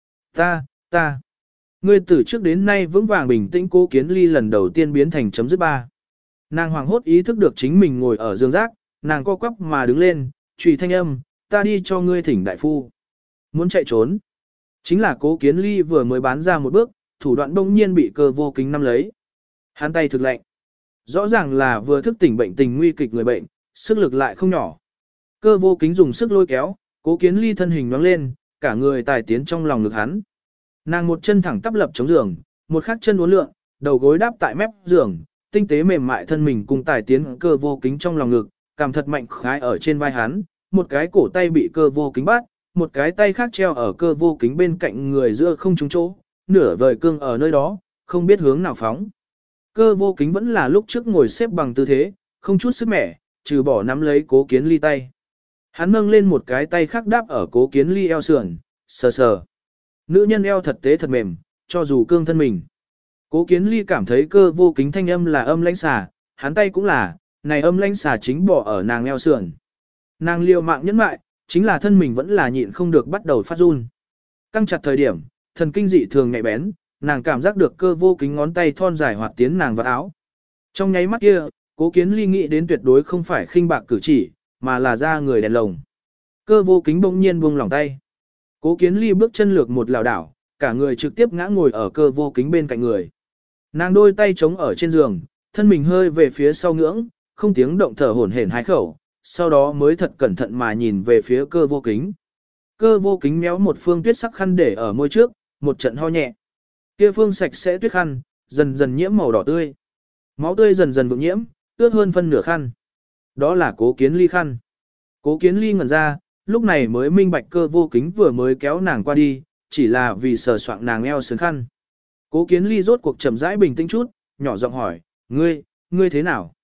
Ta. Ngươi từ trước đến nay vững vàng bình tĩnh Cố Kiến Ly lần đầu tiên biến thành chấm dứt ba. Nàng hoàng hốt ý thức được chính mình ngồi ở giường rác, nàng co quắp mà đứng lên, trùy thanh âm, ta đi cho ngươi thỉnh đại phu. Muốn chạy trốn. Chính là Cố Kiến Ly vừa mới bán ra một bước, thủ đoạn đông nhiên bị cơ vô kính nắm lấy. Hắn tay thực lạnh. Rõ ràng là vừa thức tỉnh bệnh tình nguy kịch người bệnh, sức lực lại không nhỏ. Cơ vô kính dùng sức lôi kéo, Cố Kiến Ly thân hình nhoáng lên, cả người tài tiến trong lòng ngực hắn. Nàng một chân thẳng tắp lập chống giường, một khắc chân uốn lượn, đầu gối đáp tại mép giường, tinh tế mềm mại thân mình cùng tài tiến cơ vô kính trong lòng ngực, cảm thật mạnh khái ở trên vai hắn, một cái cổ tay bị cơ vô kính bắt, một cái tay khác treo ở cơ vô kính bên cạnh người giữa không trúng chỗ, nửa vời cương ở nơi đó, không biết hướng nào phóng. Cơ vô kính vẫn là lúc trước ngồi xếp bằng tư thế, không chút sức mẻ, trừ bỏ nắm lấy Cố Kiến Ly tay. Hắn nâng lên một cái tay khác đáp ở Cố Kiến Ly eo sườn, sờ sờ. Nữ nhân eo thật tế thật mềm, cho dù cương thân mình. Cố Kiến Ly cảm thấy cơ vô kính thanh âm là âm lãnh xà, hắn tay cũng là, này âm lãnh xà chính bỏ ở nàng eo sườn. Nàng liều mạng nhẫn mại, chính là thân mình vẫn là nhịn không được bắt đầu phát run. Căng chặt thời điểm, thần kinh dị thường nhạy bén, nàng cảm giác được cơ vô kính ngón tay thon dài hoạt tiến nàng vào áo. Trong nháy mắt kia, Cố Kiến Ly nghĩ đến tuyệt đối không phải khinh bạc cử chỉ, mà là ra người đèn lồng. Cơ vô kính bỗng nhiên buông lỏng tay. Cố Kiến Ly bước chân lược một lảo đảo, cả người trực tiếp ngã ngồi ở cơ vô kính bên cạnh người. Nàng đôi tay chống ở trên giường, thân mình hơi về phía sau ngưỡng, không tiếng động thở hổn hển hai khẩu, sau đó mới thật cẩn thận mà nhìn về phía cơ vô kính. Cơ vô kính méo một phương tuyết sắc khăn để ở môi trước, một trận ho nhẹ. Kia phương sạch sẽ tuyết khăn, dần dần nhiễm màu đỏ tươi. Máu tươi dần dần vượng nhiễm, ướt hơn phân nửa khăn. Đó là Cố Kiến Ly khăn. Cố Kiến Ly ngẩn ra, lúc này mới minh bạch cơ vô kính vừa mới kéo nàng qua đi, chỉ là vì sờ soạng nàng eo sườn khăn. Cố Kiến Ly rốt cuộc chậm rãi bình tĩnh chút, nhỏ giọng hỏi, ngươi thế nào?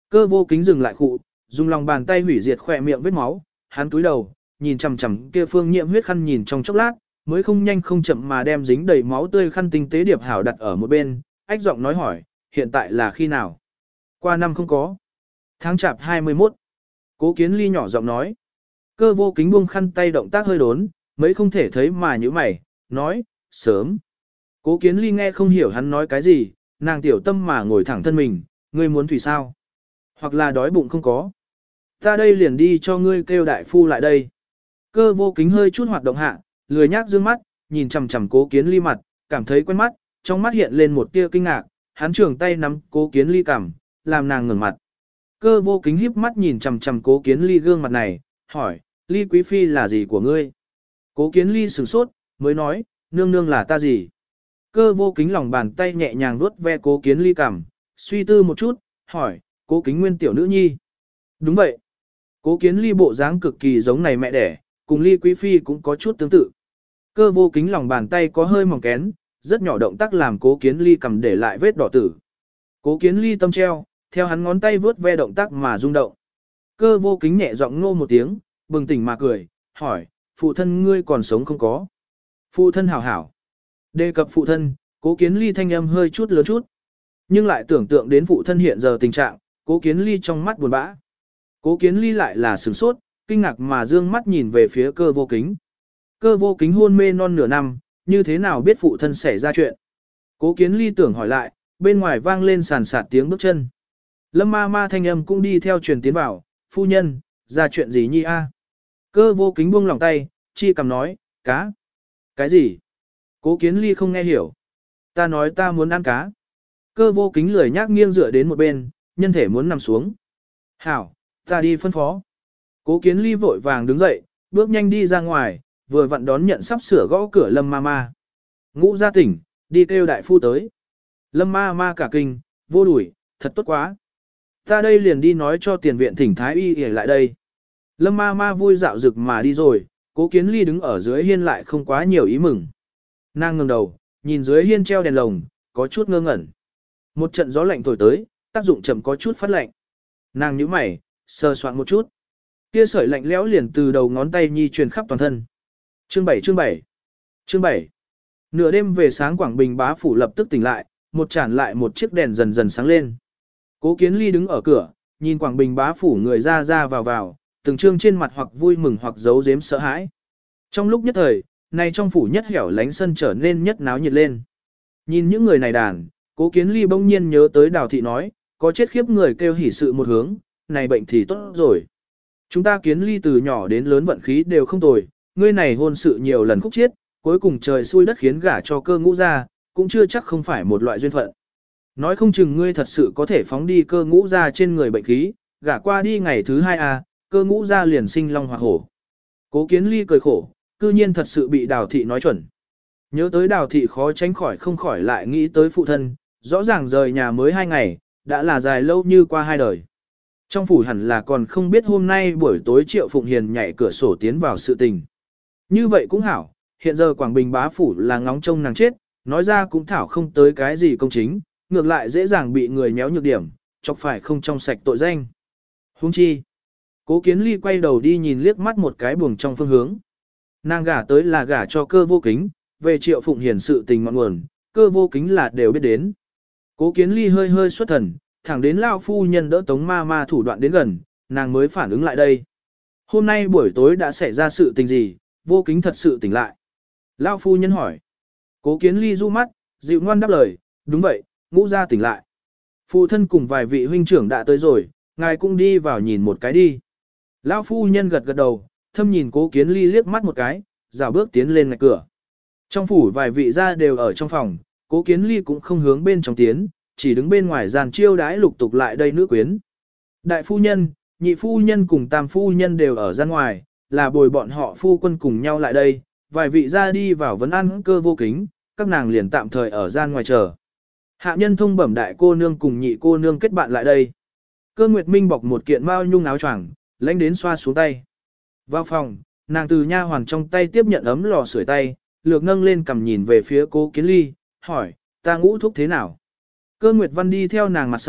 Cơ vô kính dừng lại khụ, dùng lòng bàn tay hủy diệt khỏe miệng vết máu, hắn túi đầu, nhìn chằm chằm kia Phương Nhiệm huyết khăn nhìn trong chốc lát, mới không nhanh không chậm mà đem dính đầy máu tươi khăn tinh tế điệp hảo đặt ở một bên, ách giọng nói hỏi, hiện tại là khi nào? Qua năm không có. Tháng chạp 21. Cố Kiến Ly nhỏ giọng nói. Cơ vô kính buông khăn tay động tác hơi đốn, mấy không thể thấy mà như mày, nói, sớm. Cố Kiến Ly nghe không hiểu hắn nói cái gì, nàng tiểu tâm mà ngồi thẳng thân mình, ngươi muốn thủy sao? Hoặc là đói bụng không có. Ta đây liền đi cho ngươi kêu đại phu lại đây. Cơ vô kính hơi chút hoạt động hạ, lười nhác dương mắt, nhìn chằm chằm Cố Kiến Ly mặt, cảm thấy quen mắt, trong mắt hiện lên một tia kinh ngạc, hắn trường tay nắm Cố Kiến Ly cằm, làm nàng ngẩng mặt. Cơ vô kính híp mắt nhìn chằm chằm Cố Kiến Ly gương mặt này, hỏi, Ly quý phi là gì của ngươi? Cố Kiến Ly sửng sốt, mới nói, nương nương là ta gì? Cơ vô kính lòng bàn tay nhẹ nhàng vuốt ve Cố Kiến Ly cằm, suy tư một chút, hỏi, Cố Kính Nguyên tiểu nữ nhi. Đúng vậy. Cố Kiến Ly bộ dáng cực kỳ giống này mẹ đẻ, cùng Ly quý phi cũng có chút tương tự. Cơ vô kính lòng bàn tay có hơi mỏng kén, rất nhỏ động tác làm Cố Kiến Ly cầm để lại vết đỏ tử. Cố Kiến Ly tâm treo, theo hắn ngón tay vướt ve động tác mà rung động. Cơ vô kính nhẹ giọng ngô một tiếng, bừng tỉnh mà cười, hỏi, phụ thân ngươi còn sống không có? Phụ thân hảo hảo. Đề cập phụ thân, Cố Kiến Ly thanh âm hơi chút lớn chút. Nhưng lại tưởng tượng đến phụ thân hiện giờ tình trạng, Cố Kiến Ly trong mắt buồn bã. Cố Kiến Ly lại là sửng sốt, kinh ngạc mà dương mắt nhìn về phía cơ vô kính. Cơ vô kính hôn mê non nửa năm, như thế nào biết phụ thân xảy ra chuyện? Cố Kiến Ly tưởng hỏi lại, bên ngoài vang lên sàn sạt tiếng bước chân. Lâm ma ma thanh âm cũng đi theo truyền tiến vào, phu nhân, ra chuyện gì nhi a? Cơ vô kính buông lòng tay, chi cầm nói, cá. Cái gì? Cố Kiến Ly không nghe hiểu. Ta nói ta muốn ăn cá. Cơ vô kính lười nhác nghiêng dựa đến một bên, nhân thể muốn nằm xuống. Hảo, ta đi phân phó. Cố Kiến Ly vội vàng đứng dậy, bước nhanh đi ra ngoài, vừa vặn đón nhận sắp sửa gõ cửa Lâm ma ma. Ngũ gia tỉnh, đi kêu đại phu tới. Lâm ma ma cả kinh, vô đuổi, thật tốt quá. Ta đây liền đi nói cho tiền viện thỉnh thái y để lại đây. Lâm ma ma vui dạo rực mà đi rồi, Cố Kiến Ly đứng ở dưới hiên lại không quá nhiều ý mừng. Nàng ngẩng đầu, nhìn dưới hiên treo đèn lồng, có chút ngơ ngẩn. Một trận gió lạnh thổi tới, tác dụng chậm có chút phát lạnh. Nàng nhíu mày, sờ soạn một chút. Kia sợi lạnh lẽo liền từ đầu ngón tay nhi truyền khắp toàn thân. Chương 7. Nửa đêm về sáng Quảng Bình bá phủ lập tức tỉnh lại, một chản lại một chiếc đèn dần dần sáng lên. Cố Kiến Ly đứng ở cửa, nhìn Quảng Bình bá phủ người ra ra vào vào, từng trương trên mặt hoặc vui mừng hoặc giấu giếm sợ hãi. Trong lúc nhất thời, này trong phủ nhất hẻo lánh sân trở nên nhất náo nhiệt lên. Nhìn những người này đàn, Cố Kiến Ly bỗng nhiên nhớ tới Đào thị nói, có chết khiếp người kêu hỉ sự một hướng, này bệnh thì tốt rồi. Chúng ta Kiến Ly từ nhỏ đến lớn vận khí đều không tồi, ngươi này hôn sự nhiều lần khúc chiết, cuối cùng trời xui đất khiến gả cho Cơ Ngũ gia, cũng chưa chắc không phải một loại duyên phận. Nói không chừng ngươi thật sự có thể phóng đi Cơ Ngũ gia trên người bệnh khí, gả qua đi ngày thứ 2 Cơ Ngũ gia liền sinh long hoặc hổ. Cố Kiến Ly cười khổ, cư nhiên thật sự bị Đào thị nói chuẩn. Nhớ tới Đào thị khó tránh khỏi không khỏi lại nghĩ tới phụ thân, rõ ràng rời nhà mới 2 ngày, đã là dài lâu như qua 2 đời. Trong phủ hẳn là còn không biết hôm nay buổi tối Triệu Phụng Hiền nhảy cửa sổ tiến vào sự tình. Như vậy cũng hảo, hiện giờ Quảng Bình bá phủ là ngóng trông nàng chết, nói ra cũng thảo không tới cái gì công chính, ngược lại dễ dàng bị người nhéo nhược điểm, chọc phải không trong sạch tội danh. Huống chi. Cố Kiến Ly quay đầu đi nhìn liếc mắt một cái buồng trong phương hướng. Nàng gả tới là gả cho Cơ Vô Kính, về Triệu Phụng Hiền sự tình ngọn nguồn, Cơ Vô Kính là đều biết đến. Cố Kiến Ly hơi hơi xuất thần, thẳng đến lao phu nhân đỡ Tống ma ma thủ đoạn đến gần, nàng mới phản ứng lại đây. Hôm nay buổi tối đã xảy ra sự tình gì, Vô Kính thật sự tỉnh lại. Lao phu nhân hỏi. Cố Kiến Ly du mắt, dịu ngoan đáp lời, đúng vậy, Ngũ gia tỉnh lại. Phụ thân cùng vài vị huynh trưởng đã tới rồi, ngài cũng đi vào nhìn một cái đi. Lao phu nhân gật gật đầu, thâm nhìn Cố Kiến Ly liếc mắt một cái, dạo bước tiến lên ngạch cửa. Trong phủ vài vị gia đều ở trong phòng, Cố Kiến Ly cũng không hướng bên trong tiến, chỉ đứng bên ngoài giàn chiêu đãi lục tục lại đây nữ quyến. Đại phu nhân, nhị phu nhân cùng tam phu nhân đều ở ra ngoài, là bồi bọn họ phu quân cùng nhau lại đây, vài vị ra đi vào vấn ăn Cơ Vô Kính, các nàng liền tạm thời ở gian ngoài chờ. Hạ nhân thông bẩm đại cô nương cùng nhị cô nương kết bạn lại đây. Cơ Nguyệt Minh bọc một kiện mao nhung áo choàng, lãnh đến xoa xuống tay. Vào phòng, nàng từ nha hoàn trong tay tiếp nhận ấm lò sưởi tay, lược nâng lên cầm nhìn về phía Cố Kiến Ly, hỏi, ta Ngũ thúc thế nào? Cơ Nguyệt Văn đi theo nàng mặt sau,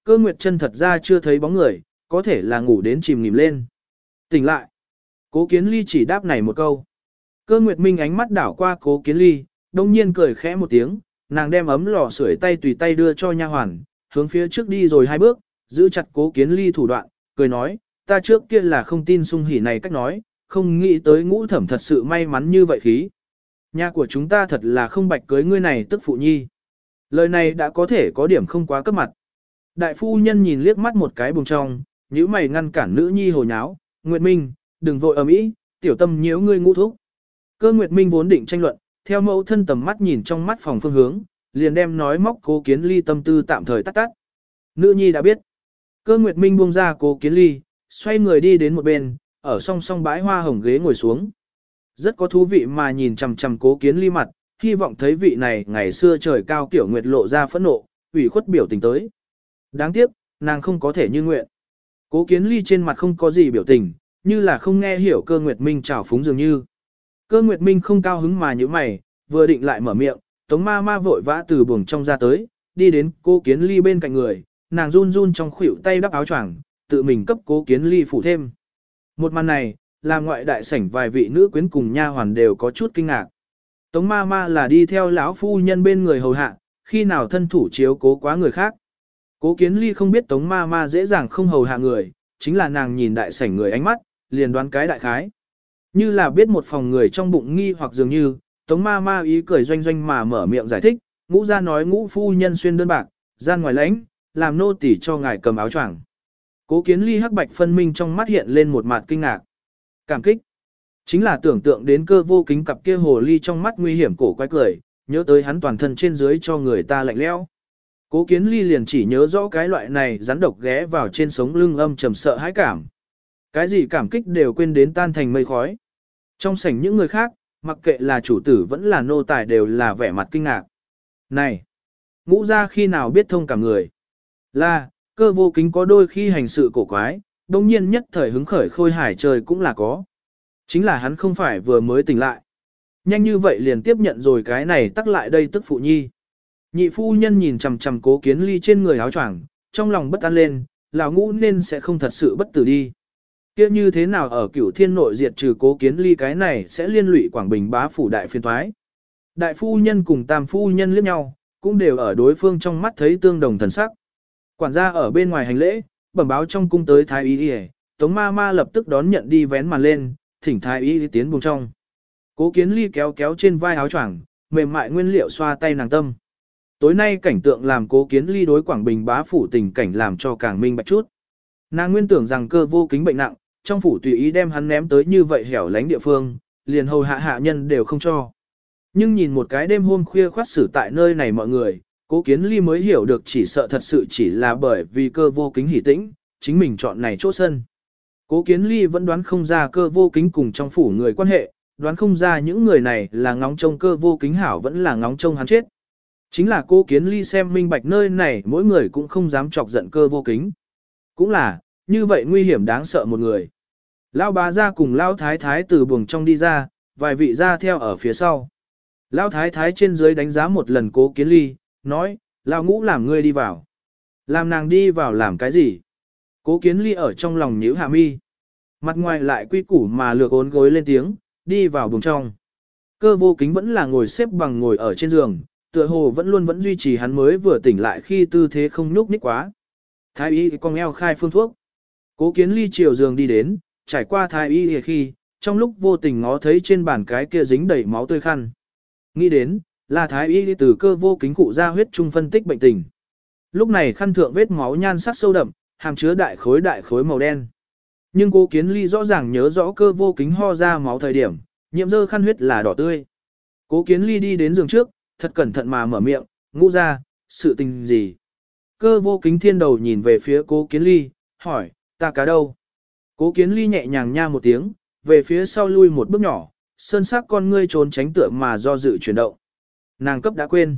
Cơ Nguyệt Chân thật ra chưa thấy bóng người, có thể là ngủ đến chìm nghỉm lên. Tỉnh lại. Cố Kiến Ly chỉ đáp này một câu. Cơ Nguyệt Minh ánh mắt đảo qua Cố Kiến Ly, đông nhiên cười khẽ một tiếng, nàng đem ấm lò sưởi tay tùy tay đưa cho nha hoàn, hướng phía trước đi rồi 2 bước, giữ chặt Cố Kiến Ly thủ đoạn, cười nói, ta trước kia là không tin sung hỉ này cách nói, không nghĩ tới Ngũ Thẩm thật sự may mắn như vậy khí. Nhà của chúng ta thật là không bạch cưới ngươi này tức phụ nhi. Lời này đã có thể có điểm không quá cấp mặt. Đại phu nhân nhìn liếc mắt một cái buồng trong, nhíu mày ngăn cản nữ nhi hồ nháo, Nguyệt Minh, đừng vội ầm ĩ, tiểu tâm nhiễu ngươi ngũ thúc. Cơ Nguyệt Minh vốn định tranh luận, theo mẫu thân tầm mắt nhìn trong mắt phòng phương hướng, liền đem nói móc Cố Kiến Ly tâm tư tạm thời tắt tắt. Nữ nhi đã biết. Cơ Nguyệt Minh buông ra Cố Kiến Ly, xoay người đi đến một bên, ở song song bãi hoa hồng ghế ngồi xuống. Rất có thú vị mà nhìn chằm chằm Cố Kiến Ly mặt, hy vọng thấy vị này ngày xưa trời cao kiểu nguyệt lộ ra phẫn nộ, ủy khuất biểu tình tới. Đáng tiếc, nàng không có thể như nguyện. Cố Kiến Ly trên mặt không có gì biểu tình, như là không nghe hiểu Cơ Nguyệt Minh trào phúng dường như. Cơ Nguyệt Minh không cao hứng mà như mày, vừa định lại mở miệng, Tống ma ma vội vã từ buồng trong ra tới, đi đến Cố Kiến Ly bên cạnh người, nàng run run trong khuỷu tay đắp áo choàng, tự mình cấp Cố Kiến Ly phủ thêm. Một màn này, làm ngoại đại sảnh vài vị nữ quyến cùng nha hoàn đều có chút kinh ngạc. Tống ma ma là đi theo lão phu nhân bên người hầu hạ, khi nào thân thủ chiếu cố quá người khác. Cố Kiến Ly không biết Tống ma ma dễ dàng không hầu hạ người, chính là nàng nhìn đại sảnh người ánh mắt, liền đoán cái đại khái. Như là biết một phòng người trong bụng nghi hoặc dường như, Tống ma ma ý cười doanh doanh mà mở miệng giải thích, Ngũ gia nói Ngũ phu nhân xuyên đơn bạc, gian ngoài lãnh, làm nô tỳ cho ngài cầm áo choàng. Cố Kiến Ly hắc bạch phân minh trong mắt hiện lên một mặt kinh ngạc. Cảm kích. Chính là tưởng tượng đến Cơ Vô Kính cặp kia hồ ly trong mắt nguy hiểm cổ quái cười, nhớ tới hắn toàn thân trên dưới cho người ta lạnh lẽo. Cố Kiến Ly liền chỉ nhớ rõ cái loại này rắn độc ghé vào trên sống lưng âm trầm sợ hãi cảm. Cái gì cảm kích đều quên đến tan thành mây khói. Trong sảnh những người khác, mặc kệ là chủ tử vẫn là nô tài đều là vẻ mặt kinh ngạc. Này! Ngũ gia khi nào biết thông cảm người? Là, Cơ Vô Kính có đôi khi hành sự cổ quái, đồng nhiên nhất thời hứng khởi khôi hải trời cũng là có. Chính là hắn không phải vừa mới tỉnh lại. Nhanh như vậy liền tiếp nhận rồi cái này tắc lại đây tức phụ nhi. Nhị phu nhân nhìn chằm chằm Cố Kiến Ly trên người áo choàng, trong lòng bất an lên, lão Ngũ nên sẽ không thật sự bất tử đi. Kia như thế nào ở Cửu Thiên nội diệt trừ Cố Kiến Ly cái này sẽ liên lụy Quảng Bình bá phủ đại phiên toái. Đại phu nhân cùng tam phu nhân liếc nhau, cũng đều ở đối phương trong mắt thấy tương đồng thần sắc. Quản gia ở bên ngoài hành lễ, bẩm báo trong cung tới thái y y, Tống ma ma lập tức đón nhận đi vén màn lên, thỉnh thái y tiến buồng trong. Cố Kiến Ly kéo kéo trên vai áo choàng, mềm mại nguyên liệu xoa tay nàng tâm. Tối nay cảnh tượng làm Cố Kiến Ly đối Quảng Bình bá phủ tình cảnh làm cho càng minh bạch chút. Nàng nguyên tưởng rằng Cơ Vô Kính bệnh nặng, trong phủ tùy ý đem hắn ném tới như vậy hẻo lánh địa phương, liền hầu hạ hạ nhân đều không cho. Nhưng nhìn một cái đêm hôm khuya khoắt xử tại nơi này mọi người, Cố Kiến Ly mới hiểu được chỉ sợ thật sự chỉ là bởi vì Cơ Vô Kính hỉ tĩnh, chính mình chọn này chỗ sân. Cố Kiến Ly vẫn đoán không ra Cơ Vô Kính cùng trong phủ người quan hệ, đoán không ra những người này là ngóng trông Cơ Vô Kính hảo vẫn là ngóng trông hắn chết. Chính là Cố Kiến Ly xem minh bạch nơi này mỗi người cũng không dám chọc giận Cơ Vô Kính. Cũng là, như vậy nguy hiểm đáng sợ một người. Lão bá gia cùng Lão thái thái từ buồng trong đi ra, vài vị gia theo ở phía sau. Lão thái thái trên dưới đánh giá một lần Cố Kiến Ly, nói, Lão Ngũ làm ngươi đi vào. Làm nàng đi vào làm cái gì? Cố Kiến Ly ở trong lòng nhíu hạ mi. Mặt ngoài lại quy củ mà lược ốn gối lên tiếng, đi vào buồng trong. Cơ Vô Kính vẫn là ngồi xếp bằng ngồi ở trên giường, tựa hồ vẫn duy trì hắn mới vừa tỉnh lại khi tư thế không nhúc nhích quá. Thái y cong eo khai phương thuốc. Cố Kiến Ly chiều giường đi đến, trải qua thái y khi, trong lúc vô tình ngó thấy trên bàn cái kia dính đầy máu tươi khăn. Nghĩ đến, là thái y từ Cơ Vô Kính cụ ra huyết trung phân tích bệnh tình. Lúc này khăn thượng vết máu nhan sắc sâu đậm, hàm chứa đại khối màu đen. Nhưng Cố Kiến Ly rõ ràng nhớ rõ Cơ Vô Kính ho ra máu thời điểm, nhiễm dơ khăn huyết là đỏ tươi. Cố Kiến Ly đi đến giường trước, thật cẩn thận mà mở miệng, Ngũ ra, sự tình gì? Cơ Vô Kính thiên đầu nhìn về phía Cố Kiến Ly, hỏi, ta cá đâu? Cố Kiến Ly nhẹ nhàng nha một tiếng, về phía sau lui một bước nhỏ, sơn sắc con ngươi trốn tránh tựa mà do dự chuyển động. Nàng cấp đã quên.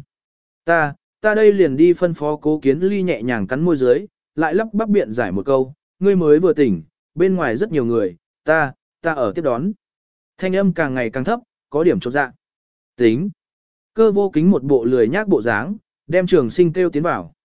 Ta đây liền đi phân phó. Cố Kiến Ly nhẹ nhàng cắn môi dưới, lại lắp bắp biện giải một câu, ngươi mới vừa tỉnh, bên ngoài rất nhiều người, ta ở tiếp đón. Thanh âm càng ngày càng thấp, có điểm chột dạ. Tính. Cơ Vô Kính một bộ lười nhác bộ dáng, đem Trường Sinh kêu tiến vào.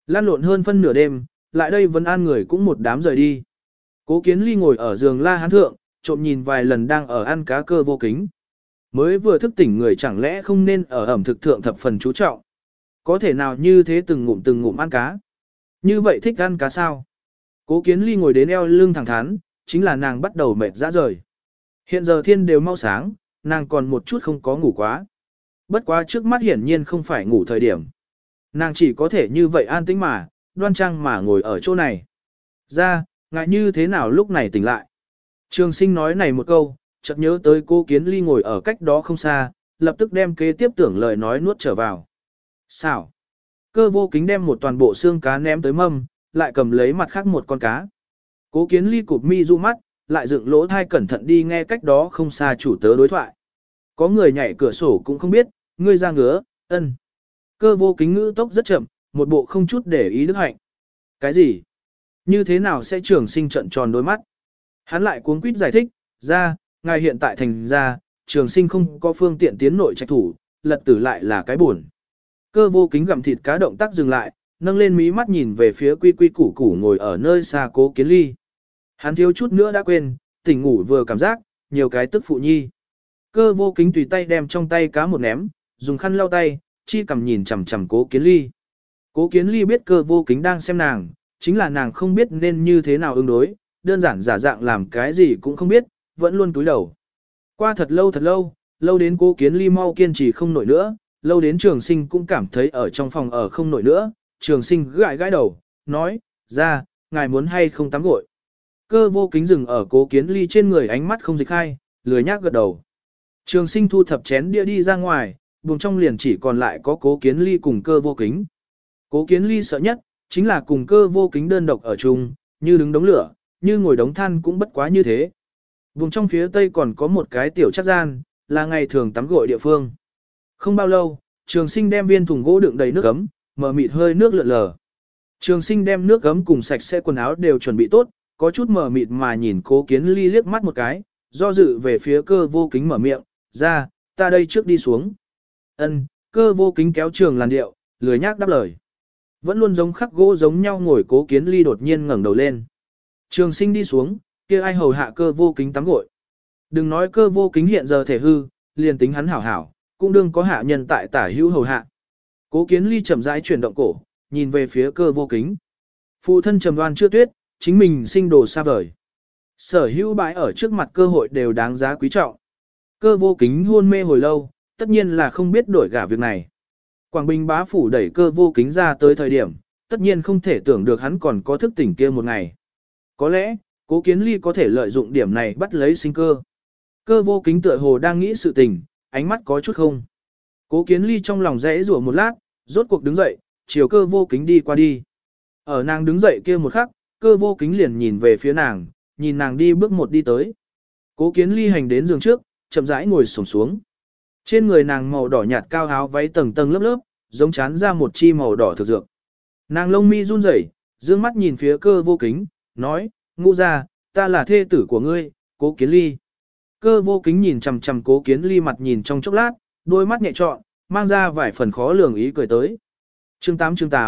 Lan lộn hơn phân nửa đêm, lại đây vẫn an người cũng một đám rời đi. Cố Kiến Ly ngồi ở giường la hán thượng, trộm nhìn vài lần đang ở ăn cá Cơ Vô Kính. Mới vừa thức tỉnh người chẳng lẽ không nên ở ẩm thực thượng thập phần chú trọng. Có thể nào như thế từng ngụm ăn cá. Như vậy thích ăn cá sao? Cố Kiến Ly ngồi đến eo lưng thẳng thắn, chính là nàng bắt đầu mệt rã rời. Hiện giờ thiên đều mau sáng, nàng còn một chút không có ngủ quá. Bất quá trước mắt hiển nhiên không phải ngủ thời điểm. Nàng chỉ có thể như vậy an tĩnh mà, đoan trang mà ngồi ở chỗ này. Ra, ngại như thế nào lúc này tỉnh lại. Trường Sinh nói này một câu, chợt nhớ tới Cố Kiến Ly ngồi ở cách đó không xa, lập tức đem kế tiếp tưởng lời nói nuốt trở vào. Sao? Cơ Vô Kính đem một toàn bộ xương cá ném tới mâm, lại cầm lấy mặt khác một con cá. Cố Kiến Ly cụp mi du mắt, lại dựng lỗ thai cẩn thận đi nghe cách đó không xa chủ tớ đối thoại. Có người nhảy cửa sổ cũng không biết, ngươi ra ngứa, ân. Cơ Vô Kính ngữ tốc rất chậm, một bộ không chút để ý đức hạnh. Cái gì? Như thế nào sẽ Trường Sinh trợn tròn đôi mắt? Hắn lại cuống quýt giải thích, ra, ngài hiện tại thành ra, Trường Sinh không có phương tiện tiến nội trạch thủ, lật tử lại là cái buồn. Cơ Vô Kính gặm thịt cá động tác dừng lại, nâng lên mí mắt nhìn về phía quy quy củ củ ngồi ở nơi xa Cố Kiến Ly. Hắn thiếu chút nữa đã quên, tỉnh ngủ vừa cảm giác, nhiều cái tức phụ nhi. Cơ Vô Kính tùy tay đem trong tay cá một ném, dùng khăn lau tay, chi cầm nhìn chằm chằm Cố Kiến Ly. Cố Kiến Ly biết Cơ Vô Kính đang xem nàng, chính là nàng không biết nên như thế nào ứng đối, đơn giản giả dạng làm cái gì cũng không biết, vẫn luôn túi đầu. Qua thật lâu, lâu đến Cố Kiến Ly mau kiên trì không nổi nữa, lâu đến Trường Sinh cũng cảm thấy ở trong phòng ở không nổi nữa, Trường Sinh gãi gãi đầu, nói, ra, ngài muốn hay không tắm gội. Cơ Vô Kính dừng ở Cố Kiến Ly trên người ánh mắt không dịch khai, lười nhác gật đầu. Trường Sinh thu thập chén đĩa đi ra ngoài, buồng trong liền chỉ còn lại có Cố Kiến Ly cùng Cơ Vô Kính. Cố Kiến Ly sợ nhất, chính là cùng Cơ Vô Kính đơn độc ở chung, như đứng đống lửa, như ngồi đống than cũng bất quá như thế. Vùng trong phía tây còn có một cái tiểu chắc gian, là ngày thường tắm gội địa phương. Không bao lâu, Trường Sinh đem viên thùng gỗ đựng đầy nước ấm, mở mịt hơi nước lượn lờ. Trường Sinh đem nước ấm cùng sạch sẽ quần áo đều chuẩn bị tốt, có chút mở mịt mà nhìn Cố Kiến Ly liếc mắt một cái, do dự về phía Cơ Vô Kính mở miệng, ra, ta đây trước đi xuống. Ân, Cơ Vô Kính kéo Trường làn điệu, lười nhác đáp lời. Vẫn luôn giống khắc gỗ giống nhau ngồi Cố Kiến Ly đột nhiên ngẩng đầu lên. Trường Sinh đi xuống, kia ai hầu hạ Cơ Vô Kính tắm gội. Đừng nói Cơ Vô Kính hiện giờ thể hư, liền tính hắn hảo hảo, cũng đương có hạ nhân tại tả hữu hầu hạ. Cố Kiến Ly chậm rãi chuyển động cổ, nhìn về phía Cơ Vô Kính. Phụ thân trầm đoan chưa tuyết, chính mình sinh đồ xa vời. Sở hữu bãi ở trước mặt cơ hội đều đáng giá quý trọng. Cơ Vô Kính hôn mê hồi lâu, tất nhiên là không biết đổi gả việc này. Quảng Bình bá phủ đẩy Cơ Vô Kính ra tới thời điểm, tất nhiên không thể tưởng được hắn còn có thức tỉnh kia một ngày. Có lẽ, Cố Kiến Ly có thể lợi dụng điểm này bắt lấy sinh cơ. Cơ Vô Kính tựa hồ đang nghĩ sự tình, ánh mắt có chút không. Cố Kiến Ly trong lòng rẽ rủa một lát, rốt cuộc đứng dậy, chiều Cơ Vô Kính đi qua đi. Ở nàng đứng dậy kia một khắc, Cơ Vô Kính liền nhìn về phía nàng, nhìn nàng đi bước một đi tới. Cố Kiến Ly hành đến giường trước, chậm rãi ngồi xổm xuống. Trên người nàng màu đỏ nhạt cao áo váy tầng tầng lớp lớp, giống chán ra một chi màu đỏ thực dược. Nàng lông mi run rẩy, dương mắt nhìn phía Cơ Vô Kính, nói, ngũ ra, ta là thê tử của ngươi, Cố Kiến Ly. Cơ Vô Kính nhìn chằm chằm Cố Kiến Ly mặt nhìn trong chốc lát, đôi mắt nhẹ trọn, mang ra vài phần khó lường ý cười tới. Chương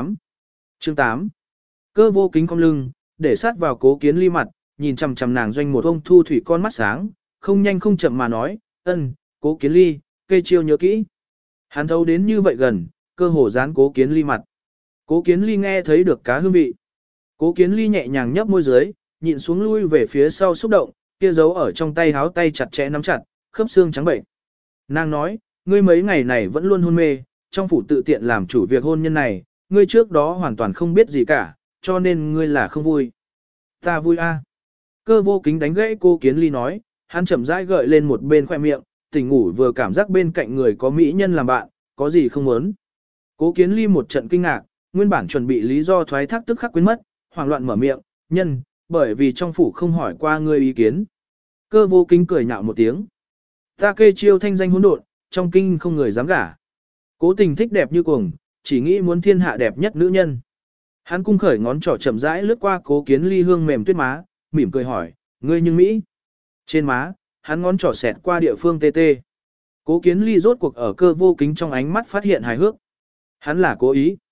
8 Cơ Vô Kính cong lưng, để sát vào Cố Kiến Ly mặt, nhìn chằm chằm nàng doanh một ông thu thủy con mắt sáng, không nhanh không chậm mà nói, ân, Cố Kiến Ly, cây chiêu nhớ kỹ. Hắn thấu đến như vậy gần, cơ hồ dán Cố Kiến Ly mặt. Cố Kiến Ly nghe thấy được cá hương vị. Cố Kiến Ly nhẹ nhàng nhấp môi dưới, nhịn xuống lui về phía sau xúc động, kia giấu ở trong tay háo tay chặt chẽ nắm chặt, khớp xương trắng bệnh. Nàng nói, ngươi mấy ngày này vẫn luôn hôn mê, trong phủ tự tiện làm chủ việc hôn nhân này, ngươi trước đó hoàn toàn không biết gì cả, cho nên ngươi là không vui. Ta vui a. Cơ Vô Kính đánh gãy Cố Kiến Ly nói, hắn chậm rãi gợi lên một bên khoe miệng, tỉnh ngủ vừa cảm giác bên cạnh người có mỹ nhân làm bạn, có gì không muốn. Cố Kiến Ly một trận kinh ngạc, nguyên bản chuẩn bị lý do thoái thác tức khắc quên mất, hoảng loạn mở miệng, nhân, bởi vì trong phủ không hỏi qua ngươi ý kiến. Cơ Vô Kính cười nhạo một tiếng. Ta kê chiêu thanh danh hỗn độn, trong kinh không người dám gả. Cố Tình thích đẹp như cuồng, chỉ nghĩ muốn thiên hạ đẹp nhất nữ nhân. Hắn cung khởi ngón trỏ chậm rãi lướt qua Cố Kiến Ly hương mềm tuyết má, mỉm cười hỏi, ngươi nhưng Mỹ. Trên má, hắn ngón trỏ xẹt qua địa phương tê tê. Cố Kiến Ly rốt cuộc ở Cơ Vô Kính trong ánh mắt phát hiện hài hước. Hắn là cố ý.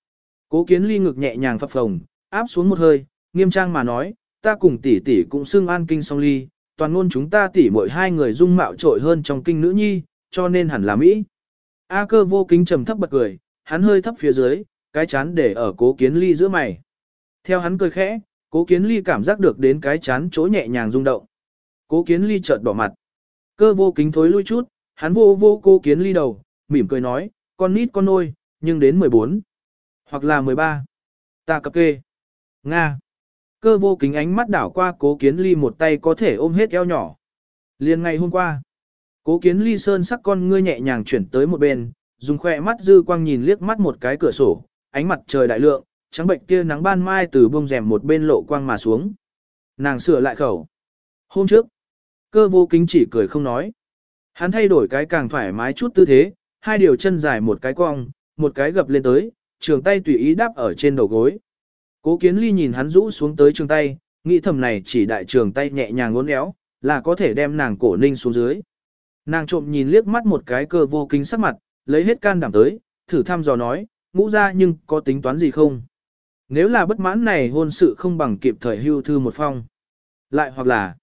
Cố Kiến Ly ngực nhẹ nhàng phập phồng, áp xuống một hơi, nghiêm trang mà nói, ta cùng tỷ tỷ cũng xưng an kinh song ly, toàn ngôn chúng ta tỷ mỗi hai người dung mạo trội hơn trong kinh nữ nhi, cho nên hẳn là Mỹ. A Cơ Vô Kính trầm thấp bật cười, hắn hơi thấp phía dưới, cái chán để ở Cố Kiến Ly giữa mày. Theo hắn cười khẽ, Cố Kiến Ly cảm giác được đến cái chán chỗ nhẹ nhàng rung động. Cố Kiến Ly chợt đỏ mặt. Cơ Vô Kính thối lui chút, hắn vô Cố Kiến Ly đầu, mỉm cười nói, con nít con nôi, nhưng đến 14, hoặc là 13. Ta cập kê. Nga. Cơ Vô Kính ánh mắt đảo qua Cố Kiến Ly một tay có thể ôm hết eo nhỏ. Liền ngày hôm qua, Cố Kiến Ly sơn sắc con ngươi nhẹ nhàng chuyển tới một bên, dùng khoe mắt dư quang nhìn liếc mắt một cái cửa sổ, ánh mặt trời đại lượng, trắng bệnh kia nắng ban mai từ bông rèm một bên lộ quang mà xuống. Nàng sửa lại khẩu. Hôm trước, Cơ Vô Kính chỉ cười không nói. Hắn thay đổi cái càng thoải mái chút tư thế, hai điều chân dài một cái cong, một cái gập lên tới, trường tay tùy ý đáp ở trên đầu gối. Cố Kiến Ly nhìn hắn rũ xuống tới trường tay, nghĩ thầm này chỉ đại trường tay nhẹ nhàng uốn éo, là có thể đem nàng cổ ninh xuống dưới. Nàng trộm nhìn liếc mắt một cái Cơ Vô Kính sắc mặt, lấy hết can đảm tới, thử thăm dò nói, ngũ ra nhưng có tính toán gì không? Nếu là bất mãn này hôn sự không bằng kịp thời hưu thư một phong. Lại hoặc là,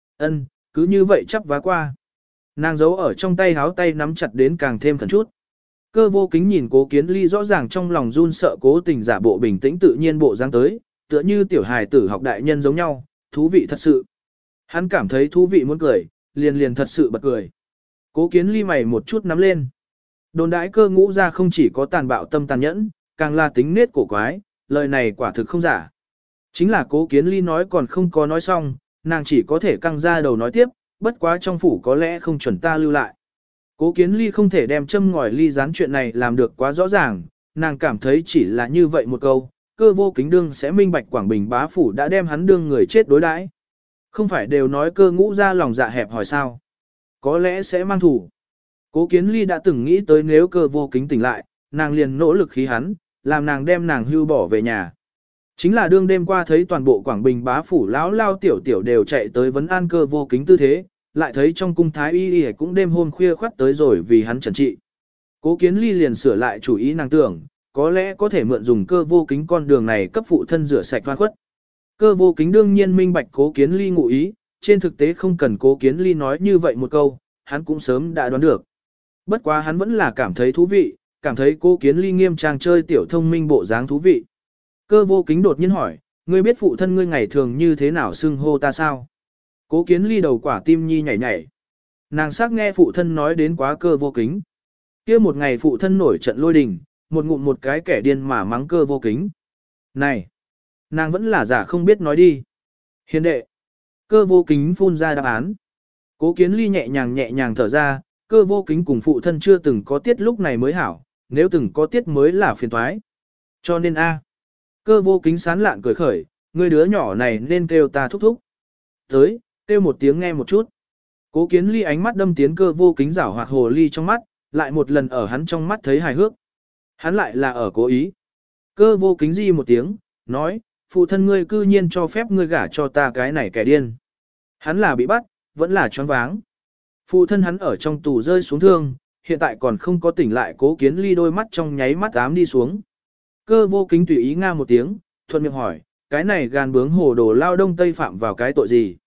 cứ như vậy chắp vá qua. Nàng giấu ở trong tay háo tay nắm chặt đến càng thêm khẩn chút. Cơ Vô Kính nhìn Cố Kiến Ly rõ ràng trong lòng run sợ cố tình giả bộ bình tĩnh tự nhiên bộ dáng tới, tựa như tiểu hài tử học đại nhân giống nhau, thú vị thật sự. Hắn cảm thấy thú vị muốn cười, liền thật sự bật cười. Cố Kiến Ly mày một chút nắm lên. Đồn đãi Cơ ngũ ra không chỉ có tàn bạo tâm tàn nhẫn, càng là tính nết cổ quái, lời này quả thực không giả. Chính là Cố Kiến Ly nói còn không có nói xong, nàng chỉ có thể căng ra đầu nói tiếp, bất quá trong phủ có lẽ không chuẩn ta lưu lại. Cố Kiến Ly không thể đem châm ngòi ly gián chuyện này làm được quá rõ ràng, nàng cảm thấy chỉ là như vậy một câu, Cơ Vô Kính đương sẽ minh bạch Quảng Bình bá phủ đã đem hắn đương người chết đối đãi. Không phải đều nói Cơ ngũ ra lòng dạ hẹp hỏi sao? Có lẽ sẽ mang thủ. Cố Kiến Ly đã từng nghĩ tới nếu Cơ Vô Kính tỉnh lại, nàng liền nỗ lực khí hắn, làm nàng đem nàng hưu bỏ về nhà. Chính là đương đêm qua thấy toàn bộ Quảng Bình bá phủ lão lao tiểu tiểu đều chạy tới vấn an Cơ Vô Kính tư thế, lại thấy trong cung thái y cũng đêm hôm khuya khoắt tới rồi vì hắn trần trị. Cố Kiến Ly liền sửa lại chủ ý nàng tưởng, có lẽ có thể mượn dùng Cơ Vô Kính con đường này cấp phụ thân rửa sạch oan khuất. Cơ Vô Kính đương nhiên minh bạch Cố Kiến Ly ngụ ý, trên thực tế không cần Cố Kiến Ly nói như vậy một câu, hắn cũng sớm đã đoán được. Bất quá hắn vẫn là cảm thấy thú vị, cảm thấy Cố Kiến Ly nghiêm trang chơi tiểu thông minh bộ dáng thú vị. Cơ Vô Kính đột nhiên hỏi, ngươi biết phụ thân ngươi ngày thường như thế nào xưng hô ta sao? Cố Kiến Ly đầu quả tim nhi nhảy nhảy. Nàng sắc nghe phụ thân nói đến quá Cơ Vô Kính. Kia một ngày phụ thân nổi trận lôi đình, một ngụm một cái kẻ điên mà mắng Cơ Vô Kính. Này, nàng vẫn là giả không biết nói đi. Hiền đệ. Cơ Vô Kính phun ra đáp án. Cố Kiến Ly nhẹ nhàng thở ra, Cơ Vô Kính cùng phụ thân chưa từng có tiết lúc này mới hảo, nếu từng có tiết mới là phiền toái. Cho nên a. Cơ Vô Kính sán lạn cười khởi, người đứa nhỏ này nên kêu ta thúc thúc. Tới, kêu một tiếng nghe một chút. Cố Kiến Ly ánh mắt đâm tiến Cơ Vô Kính giảo hoạt hồ ly trong mắt, lại một lần ở hắn trong mắt thấy hài hước. Hắn lại là ở cố ý. Cơ Vô Kính di một tiếng, nói, phụ thân ngươi cư nhiên cho phép ngươi gả cho ta cái này kẻ điên. Hắn là bị bắt, vẫn là choáng váng. Phụ thân hắn ở trong tù rơi xuống thương, hiện tại còn không có tỉnh lại. Cố Kiến Ly đôi mắt trong nháy mắt ám đi xuống. Cơ Vô Kính tùy ý nga một tiếng, thuận miệng hỏi, cái này gàn bướng hồ đồ lao đông tây phạm vào cái tội gì?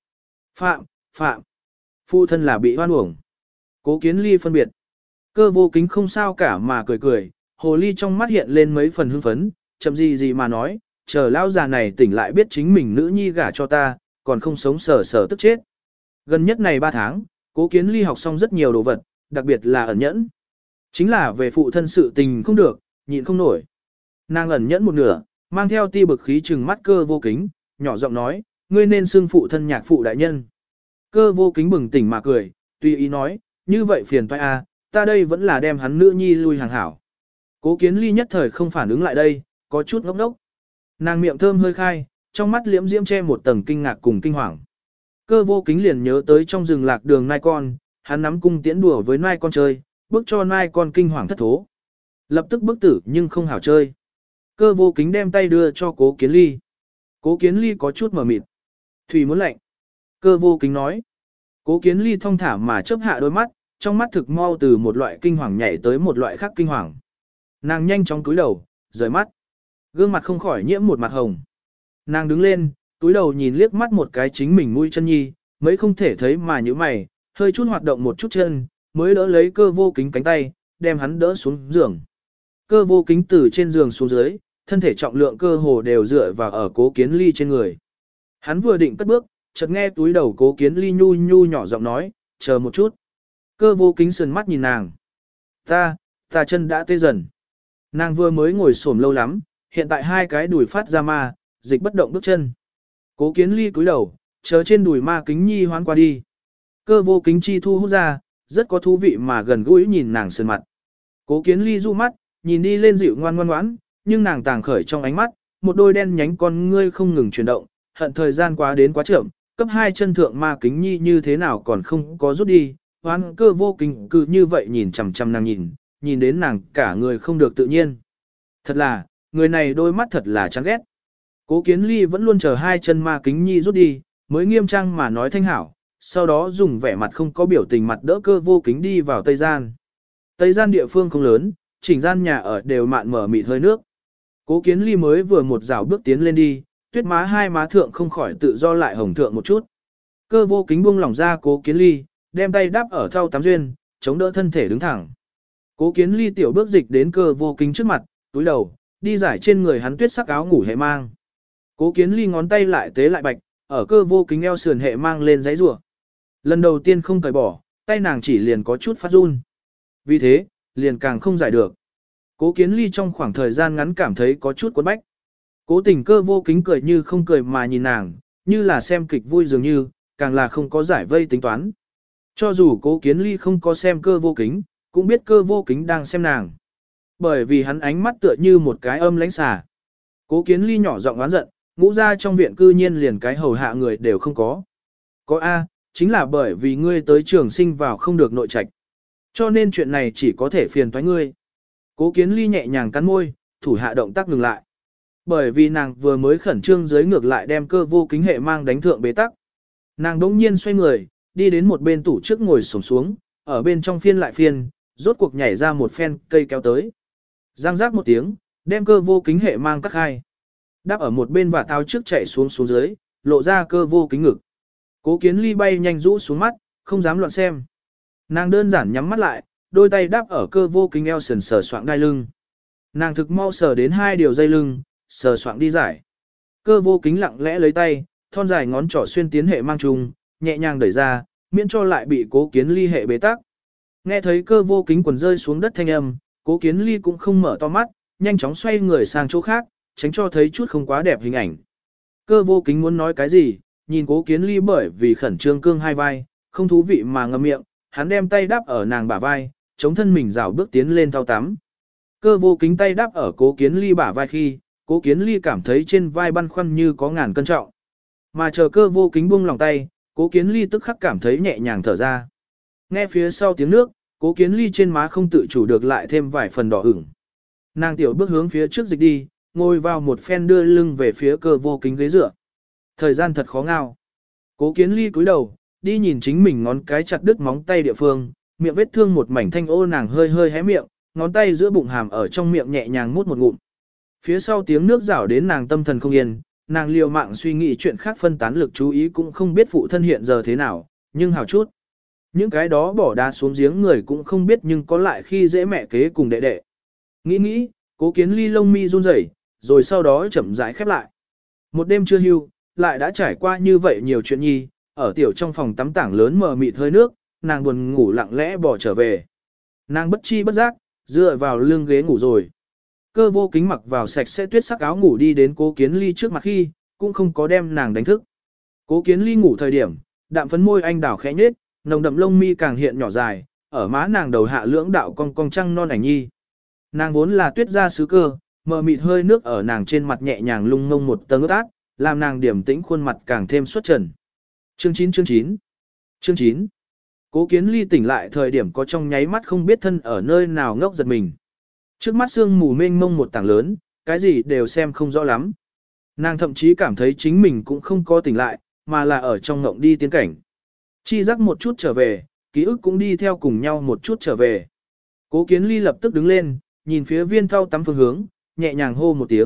Phạm. Phụ thân là bị hoan uổng. Cố Kiến Ly phân biệt. Cơ Vô Kính không sao cả mà cười, hồ ly trong mắt hiện lên mấy phần hưng phấn, chậm gì mà nói, chờ lão già này tỉnh lại biết chính mình nữ nhi gả cho ta, còn không sống sờ tức chết. Gần nhất này 3 tháng, Cố Kiến Ly học xong rất nhiều đồ vật, đặc biệt là ẩn nhẫn. Chính là về phụ thân sự tình không được, nhịn không nổi. Nàng ẩn nhẫn một nửa, mang theo ti bực khí trừng mắt Cơ Vô Kính, nhỏ giọng nói, ngươi nên xưng phụ thân nhạc phụ đại nhân. Cơ Vô Kính bừng tỉnh mà cười, tùy ý nói, như vậy phiền toái a, ta đây vẫn là đem hắn nữ nhi lui hàng hảo. Cố Kiến Ly nhất thời không phản ứng lại đây, có chút ngốc ngốc. Nàng miệng thơm hơi khai, trong mắt liễm diễm che một tầng kinh ngạc cùng kinh hoàng. Cơ Vô Kính liền nhớ tới trong rừng lạc đường nai con, hắn nắm cung tiễn đùa với nai con chơi, bước cho nai con kinh hoàng thất thố. Lập tức bức tử nhưng không hảo chơi. Cơ Vô Kính đem tay đưa cho Cố Kiến Ly. Cố Kiến Ly có chút mờ mịt. Thủy muốn lạnh. Cơ Vô Kính nói. Cố Kiến Ly thong thả mà chớp hạ đôi mắt, trong mắt thực mau từ một loại kinh hoàng nhảy tới một loại khác kinh hoàng. Nàng nhanh chóng cúi đầu, rời mắt. Gương mặt không khỏi nhiễm một mặt hồng. Nàng đứng lên, túi đầu nhìn liếc mắt một cái chính mình mũi chân nhi, mấy không thể thấy mà như mày, hơi chút hoạt động một chút chân, mới đỡ lấy Cơ Vô Kính cánh tay, đem hắn đỡ xuống giường. Cơ Vô Kính từ trên giường xuống dưới, thân thể trọng lượng cơ hồ đều dựa vào ở Cố Kiến Ly trên người. Hắn vừa định cất bước, chợt nghe túi đầu Cố Kiến Ly nhu nhu nhỏ giọng nói, chờ một chút. Cơ Vô Kính sườn mắt nhìn nàng. Ta chân đã tê dần. Nàng vừa mới ngồi xổm lâu lắm, hiện tại hai cái đùi phát ra ma, dịch bất động bước chân. Cố Kiến Ly cúi đầu, chờ trên đùi ma kính nhi hoán qua đi. Cơ Vô Kính chi thu hút ra, rất có thú vị mà gần gũi nhìn nàng sườn mặt. Cố Kiến Ly du mắt, nhìn đi lên dịu ngoan ngoan ngoãn, nhưng nàng tàng khởi trong ánh mắt, một đôi đen nhánh con ngươi không ngừng chuyển động, hận thời gian quá đến quá chậm, cấp hai chân thượng ma kính nhi như thế nào còn không có rút đi, hoán Cơ Vô Kính cứ như vậy nhìn chằm chằm nàng nhìn đến nàng cả người không được tự nhiên. Thật là, người này đôi mắt thật là chán ghét. Cố Kiến Ly vẫn luôn chờ hai chân ma kính nhi rút đi, mới nghiêm trang mà nói thanh hảo, sau đó dùng vẻ mặt không có biểu tình mặt đỡ Cơ Vô Kính đi vào Tây Gian. Tây Gian địa phương không lớn, chỉnh gian nhà ở đều mạn mở mịt hơi nước. Cố Kiến Ly mới vừa một dạo bước tiến lên đi, tuyết má hai má thượng không khỏi tự do lại hồng thượng một chút. Cơ Vô Kính buông lỏng ra Cố Kiến Ly, đem tay đắp ở thau tắm duyên, chống đỡ thân thể đứng thẳng. Cố Kiến Ly tiểu bước dịch đến Cơ Vô Kính trước mặt, túi đầu, đi giải trên người hắn tuyết sắc áo ngủ hệ mang. Cố Kiến Ly ngón tay lại tế lại bạch, ở Cơ Vô Kính eo sườn hệ mang lên giấy rủa. Lần đầu tiên không cởi bỏ, tay nàng chỉ liền có chút phát run. Vì thế, liền càng không giải được. Cố Kiến Ly trong khoảng thời gian ngắn cảm thấy có chút cuốn bách. Cố Tình Cơ Vô Kính cười như không cười mà nhìn nàng, như là xem kịch vui dường như, càng là không có giải vây tính toán. Cho dù Cố Kiến Ly không có xem Cơ Vô Kính, cũng biết Cơ Vô Kính đang xem nàng. Bởi vì hắn ánh mắt tựa như một cái âm lãnh xà. Cố Kiến Ly nhỏ giọng oán giận, ngũ ra trong viện cư nhiên liền cái hầu hạ người đều không có. Có A, chính là bởi vì ngươi tới trường sinh vào không được nội trạch. Cho nên chuyện này chỉ có thể phiền toái ngươi. Cố Kiến Ly nhẹ nhàng cắn môi, thủ hạ động tác ngừng lại. Bởi vì nàng vừa mới khẩn trương dưới ngược lại đem Cơ Vô Kính hệ mang đánh thượng bế tắc. Nàng đống nhiên xoay người, đi đến một bên tủ trước ngồi xổm xuống, ở bên trong phiên lại phiên, rốt cuộc nhảy ra một phen cây kéo tới. Giang giác một tiếng, đem Cơ Vô Kính hệ mang cắt hai. Đáp ở một bên và tao trước chạy xuống dưới, lộ ra Cơ Vô Kính ngực. Cố Kiến Ly bay nhanh rũ xuống mắt, không dám loạn xem. Nàng đơn giản nhắm mắt lại, đôi tay đáp ở Cơ Vô Kính eo sườn sờ soạng đai lưng. Nàng thực mau sờ đến hai điều dây lưng, sờ soạng đi giải. Cơ Vô Kính lặng lẽ lấy tay, thon dài ngón trỏ xuyên tiến hệ mang trùng, nhẹ nhàng đẩy ra, miễn cho lại bị Cố Kiến Ly hệ bế tắc. Nghe thấy Cơ Vô Kính quần rơi xuống đất thanh âm, Cố Kiến Ly cũng không mở to mắt, nhanh chóng xoay người sang chỗ khác, tránh cho thấy chút không quá đẹp hình ảnh. Cơ Vô Kính muốn nói cái gì, nhìn Cố Kiến Ly bởi vì khẩn trương cương hai vai, không thú vị mà ngậm miệng, hắn đem tay đáp ở nàng bả vai, chống thân mình rảo bước tiến lên thau tắm. Cơ Vô Kính tay đáp ở Cố Kiến Ly bả vai khi, Cố Kiến Ly cảm thấy trên vai băn khoăn như có ngàn cân trọng. Mà chờ Cơ Vô Kính buông lòng tay, Cố Kiến Ly tức khắc cảm thấy nhẹ nhàng thở ra. Nghe phía sau tiếng nước, Cố Kiến Ly trên má không tự chủ được lại thêm vài phần đỏ ửng. Nàng tiểu bước hướng phía trước dịch đi, ngồi vào một phen đưa lưng về phía Cơ Vô Kính ghế dựa. Thời gian thật khó ngao. Cố Kiến Ly cúi đầu, đi nhìn chính mình ngón cái chặt đứt móng tay địa phương, miệng vết thương một mảnh thanh ô, nàng hơi hơi hé miệng, ngón tay giữa bụng hàm ở trong miệng nhẹ nhàng mút một ngụm. Phía sau tiếng nước rảo đến nàng tâm thần không yên, nàng liều mạng suy nghĩ chuyện khác phân tán lực chú ý cũng không biết phụ thân hiện giờ thế nào, nhưng hào chút. Những cái đó bỏ đá xuống giếng người cũng không biết nhưng có lại khi dễ mẹ kế cùng đệ đệ. Nghĩ, Cố Kiến Ly lông mi run rẩy, rồi sau đó chậm rãi khép lại. Một đêm chưa hưu, lại đã trải qua như vậy nhiều chuyện nhi, ở tiểu trong phòng tắm tảng lớn mờ mịt hơi nước, nàng buồn ngủ lặng lẽ bỏ trở về. Nàng bất chi bất giác, dựa vào lưng ghế ngủ rồi. Cơ Vô Kính mặc vào sạch sẽ tuyết sắc áo ngủ đi đến Cố Kiến Ly trước mặt khi, cũng không có đem nàng đánh thức. Cố Kiến Ly ngủ thời điểm, đạm phấn môi anh đào khẽ nhếch, nồng đậm lông mi càng hiện nhỏ dài, ở má nàng đầu hạ lưỡng đạo cong cong trăng non ảnh nhi. Nàng vốn là tuyết da sứ cơ, mờ mịt hơi nước ở nàng trên mặt nhẹ nhàng lung ngông một tầng ướt át, làm nàng điểm tĩnh khuôn mặt càng thêm xuất trần. Chương 9 Cố Kiến Ly tỉnh lại thời điểm có trong nháy mắt không biết thân ở nơi nào ngốc giật mình. Trước mắt sương mù mênh mông một tảng lớn, cái gì đều xem không rõ lắm. Nàng thậm chí cảm thấy chính mình cũng không có tỉnh lại, mà là ở trong ngộng đi tiến cảnh. Chi giác một chút trở về, ký ức cũng đi theo cùng nhau một chút trở về. Cố Kiến Ly lập tức đứng lên, nhìn phía viên thau tắm phương hướng, nhẹ nhàng hô một tiếng,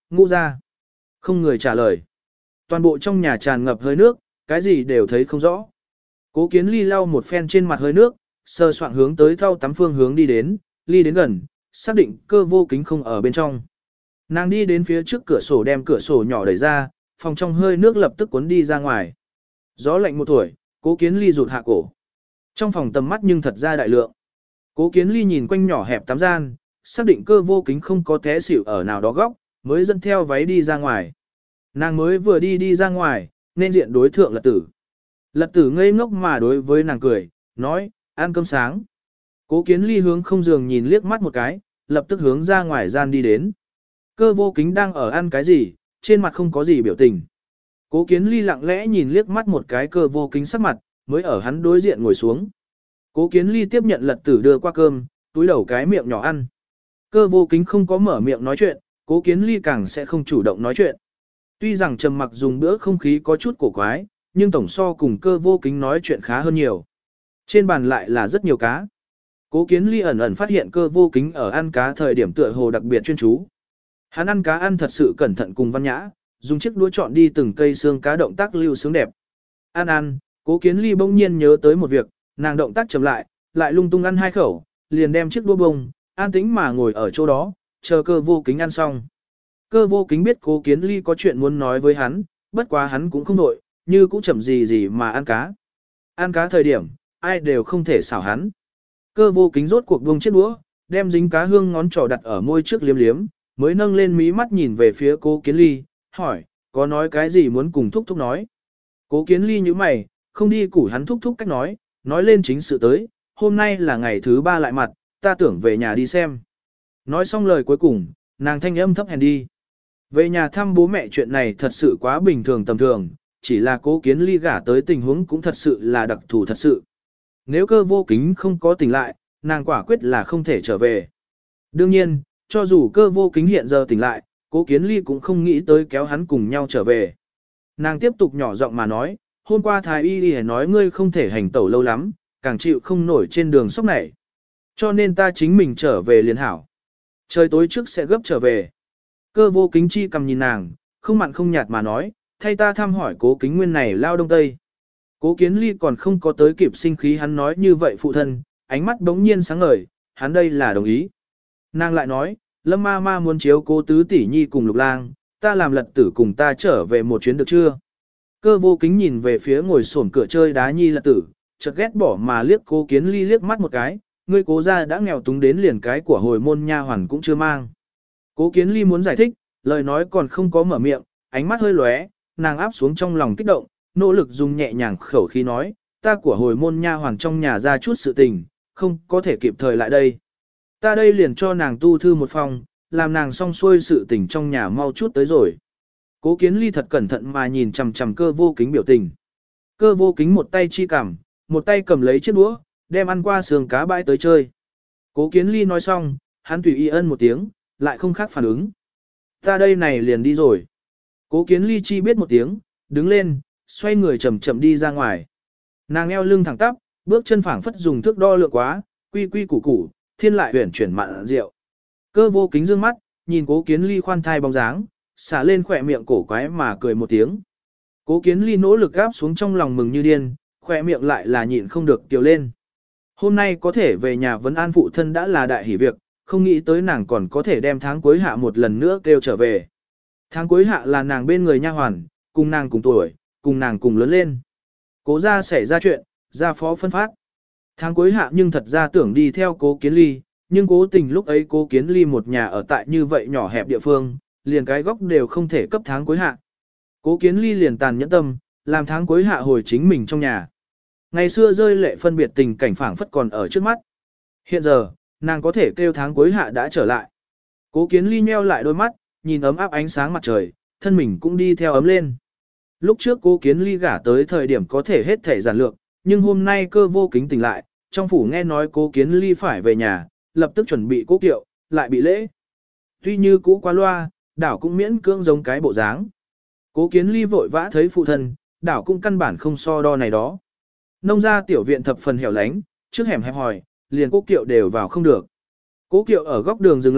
ngũ ra. Không người trả lời. Toàn bộ trong nhà tràn ngập hơi nước, cái gì đều thấy không rõ. Cố Kiến Ly lau một phen trên mặt hơi nước, sờ soạng hướng tới thau tắm phương hướng đi đến, ly đến gần, xác định Cơ Vô Kính không ở bên trong. Nàng đi đến phía trước cửa sổ đem cửa sổ nhỏ đẩy ra, phòng trong hơi nước lập tức cuốn đi ra ngoài. Gió lạnh một tuổi, Cố Kiến Ly rụt hạ cổ. Trong phòng tầm mắt nhưng thật ra đại lượng. Cố Kiến Ly nhìn quanh nhỏ hẹp tắm gian, xác định Cơ Vô Kính không có té xỉu ở nào đó góc, mới dẫn theo váy đi ra ngoài. Nàng mới vừa đi ra ngoài, nên diện đối thượng Lật Tử. Lật Tử ngây ngốc mà đối với nàng cười, nói, ăn cơm sáng. Cố Kiến Ly hướng không giường nhìn liếc mắt một cái, lập tức hướng ra ngoài gian đi đến. Cơ Vô Kính đang ở ăn cái gì, trên mặt không có gì biểu tình. Cố Kiến Ly lặng lẽ nhìn liếc mắt một cái Cơ Vô Kính sắc mặt, mới ở hắn đối diện ngồi xuống. Cố Kiến Ly tiếp nhận Lật Tử đưa qua cơm, túi đầu cái miệng nhỏ ăn. Cơ Vô Kính không có mở miệng nói chuyện, Cố Kiến Ly càng sẽ không chủ động nói chuyện. Tuy rằng trầm mặc dùng bữa không khí có chút cổ quái, nhưng tổng so cùng Cơ Vô Kính nói chuyện khá hơn nhiều. Trên bàn lại là rất nhiều cá. Cố Kiến Ly ẩn ẩn phát hiện Cơ Vô Kính ở ăn cá thời điểm tựa hồ đặc biệt chuyên chú. Hắn ăn cá ăn thật sự cẩn thận cùng văn nhã, dùng chiếc đũa chọn đi từng cây xương cá động tác lưu sướng đẹp. Ăn, Cố Kiến Ly bỗng nhiên nhớ tới một việc, nàng động tác chậm lại lung tung ăn hai khẩu, liền đem chiếc đũa bông, an tĩnh mà ngồi ở chỗ đó, chờ Cơ Vô Kính ăn xong. Cơ Vô Kính biết Cố Kiến Ly có chuyện muốn nói với hắn, bất quá hắn cũng không nội, như cũng chậm gì mà ăn cá. Ăn cá thời điểm, ai đều không thể xảo hắn. Cơ Vô Kính rốt cuộc buông chiếc đũa, đem dính cá hương ngón trỏ đặt ở môi trước liếm liếm, mới nâng lên mí mắt nhìn về phía Cố Kiến Ly, hỏi, có nói cái gì muốn cùng thúc thúc nói. Cố Kiến Ly như mày, không đi củ hắn thúc thúc cách nói lên chính sự tới, hôm nay là ngày thứ 3 lại mặt, ta tưởng về nhà đi xem. Nói xong lời cuối cùng, nàng thanh âm thấp hèn đi. Về nhà thăm bố mẹ chuyện này thật sự quá bình thường tầm thường, chỉ là Cố Kiến Ly gả tới tình huống cũng thật sự là đặc thù thật sự. Nếu Cơ Vô Kính không có tỉnh lại, nàng quả quyết là không thể trở về. Đương nhiên, cho dù Cơ Vô Kính hiện giờ tỉnh lại, Cố Kiến Ly cũng không nghĩ tới kéo hắn cùng nhau trở về. Nàng tiếp tục nhỏ giọng mà nói, hôm qua Thái Y nói ngươi không thể hành tẩu lâu lắm, càng chịu không nổi trên đường sốc này. Cho nên ta chính mình trở về liền hảo. Trời tối trước sẽ gấp trở về. Cơ Vô Kính chi cầm nhìn nàng, không mặn không nhạt mà nói, thay ta thăm hỏi Cố Kính Nguyên này lao đông tây. Cố Kiến Ly còn không có tới kịp sinh khí hắn nói như vậy phụ thân, ánh mắt bỗng nhiên sáng ngời, hắn đây là đồng ý. Nàng lại nói, Lâm ma ma muốn chiếu Cố tứ tỷ nhi cùng Lục Lang, ta làm Lật Tử cùng ta trở về một chuyến được chưa? Cơ Vô Kính nhìn về phía ngồi xổm cửa chơi đá nhi Lật Tử, chợt ghét bỏ mà liếc Cố Kiến Ly liếc mắt một cái, ngươi Cố gia đã nghèo túng đến liền cái của hồi môn nha hoàn cũng chưa mang. Cố Kiến Ly muốn giải thích, lời nói còn không có mở miệng, ánh mắt hơi lóe, nàng áp xuống trong lòng kích động, nỗ lực dùng nhẹ nhàng khẩu khí nói, ta của hồi môn nha hoàn trong nhà ra chút sự tình, không có thể kịp thời lại đây. Ta đây liền cho nàng tu thư một phòng, làm nàng xong xuôi sự tình trong nhà mau chút tới rồi. Cố Kiến Ly thật cẩn thận mà nhìn chằm chằm Cơ Vô Kính biểu tình. Cơ Vô Kính một tay chi cằm, một tay cầm lấy chiếc đũa, đem ăn qua sườn cá bãi tới chơi. Cố Kiến Ly nói xong, hắn tùy y ân một tiếng, lại không khác phản ứng. Ta đây này liền đi rồi. Cố Kiến Ly chi biết một tiếng, đứng lên, xoay người chậm chậm đi ra ngoài. Nàng eo lưng thẳng tắp, bước chân phảng phất dùng thước đo lượng quá, quy quy củ củ, thiên lại huyển chuyển mặn rượu. Cơ Vô Kính dương mắt, nhìn Cố Kiến Ly khoan thai bóng dáng, xả lên khỏe miệng cổ quái mà cười một tiếng. Cố Kiến Ly nỗ lực gáp xuống trong lòng mừng như điên, khỏe miệng lại là nhịn không được kiều lên. Hôm nay có thể về nhà vấn an phụ thân đã là đại hỷ việc, không nghĩ tới nàng còn có thể đem tháng cuối hạ một lần nữa kêu trở về. Tháng cuối hạ là nàng bên người nha hoàn, cùng nàng cùng tuổi, cùng nàng cùng lớn lên. Cố gia xảy ra chuyện, gia phó phân phát. Tháng cuối hạ nhưng thật ra tưởng đi theo Cố Kiến Ly, nhưng cố tình lúc ấy Cố Kiến Ly một nhà ở tại như vậy nhỏ hẹp địa phương, liền cái góc đều không thể cấp tháng cuối hạ. Cố Kiến Ly liền tàn nhẫn tâm, làm tháng cuối hạ hồi chính mình trong nhà. Ngày xưa rơi lệ phân biệt tình cảnh phảng phất còn ở trước mắt. Hiện giờ, nàng có thể kêu tháng cuối hạ đã trở lại. Cố Kiến Ly nheo lại đôi mắt, nhìn ấm áp ánh sáng mặt trời, thân mình cũng đi theo ấm lên. Lúc trước Cố Kiến Ly gả tới thời điểm có thể hết thể giản lược, nhưng hôm nay Cơ Vô Kính tỉnh lại, trong phủ nghe nói Cố Kiến Ly phải về nhà, lập tức chuẩn bị cố kiệu, lại bị lễ. Tuy như cũ qua loa, đảo cũng miễn cưỡng giống cái bộ dáng. Cố Kiến Ly vội vã thấy phụ thân, đảo cũng căn bản không so đo này đó. Nông gia tiểu viện thập phần hẻo lánh, trước hẻm hẹp hòi, liền cố kiệu đều vào không được. Cố kiệu ở góc đường dừng lại,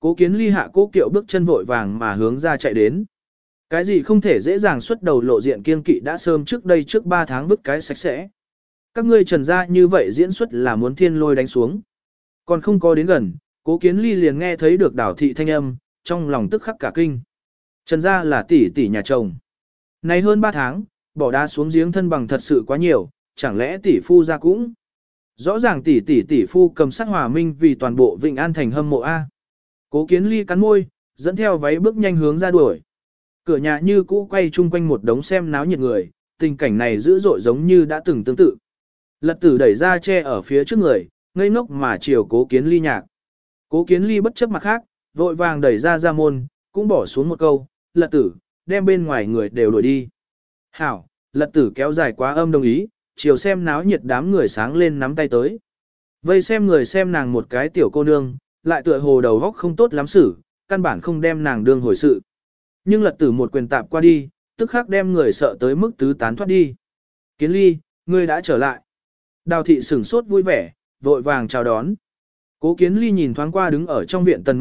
Cố Kiến Ly hạ cố kiệu bước chân vội vàng mà hướng ra chạy đến. Cái gì không thể dễ dàng xuất đầu lộ diện kiên kỵ đã sớm trước đây trước 3 tháng vứt cái sạch sẽ. Các ngươi Trần gia như vậy diễn xuất là muốn thiên lôi đánh xuống. Còn không có đến gần, Cố Kiến Ly liền nghe thấy được Đào thị thanh âm, trong lòng tức khắc cả kinh. Trần gia là tỷ tỷ nhà chồng. Này hơn 3 tháng, bỏ đá xuống giếng thân bằng thật sự quá nhiều, chẳng lẽ tỷ phu gia cũng. Rõ ràng tỷ phu cầm sát hòa minh vì toàn bộ Vịnh An thành hâm mộ A. Cố Kiến Ly cắn môi, dẫn theo váy bước nhanh hướng ra đuổi. Cửa nhà như cũ quay chung quanh một đống xem náo nhiệt người, tình cảnh này dữ dội giống như đã từng tương tự. Lật tử đẩy ra che ở phía trước người, ngây ngốc mà chiều Cố Kiến Ly nhạc. Cố Kiến Ly bất chấp mặt khác, vội vàng đẩy ra môn, cũng bỏ xuống một câu, lật tử, đem bên ngoài người đều đuổi đi. Hảo, lật tử kéo dài quá âm đồng ý, chiều xem náo nhiệt đám người sáng lên nắm tay tới. Vây xem người xem nàng một cái tiểu cô nương, lại tựa hồ đầu góc không tốt lắm xử, căn bản không đem nàng đương hồi sự. Nhưng lật tử một quyền tạp qua đi, tức khắc đem người sợ tới mức tứ tán thoát đi. Kiến Ly, ngươi đã trở lại. Đào thị sửng sốt vui vẻ, vội vàng chào đón. Cố Kiến Ly nhìn thoáng qua đứng ở trong viện Tần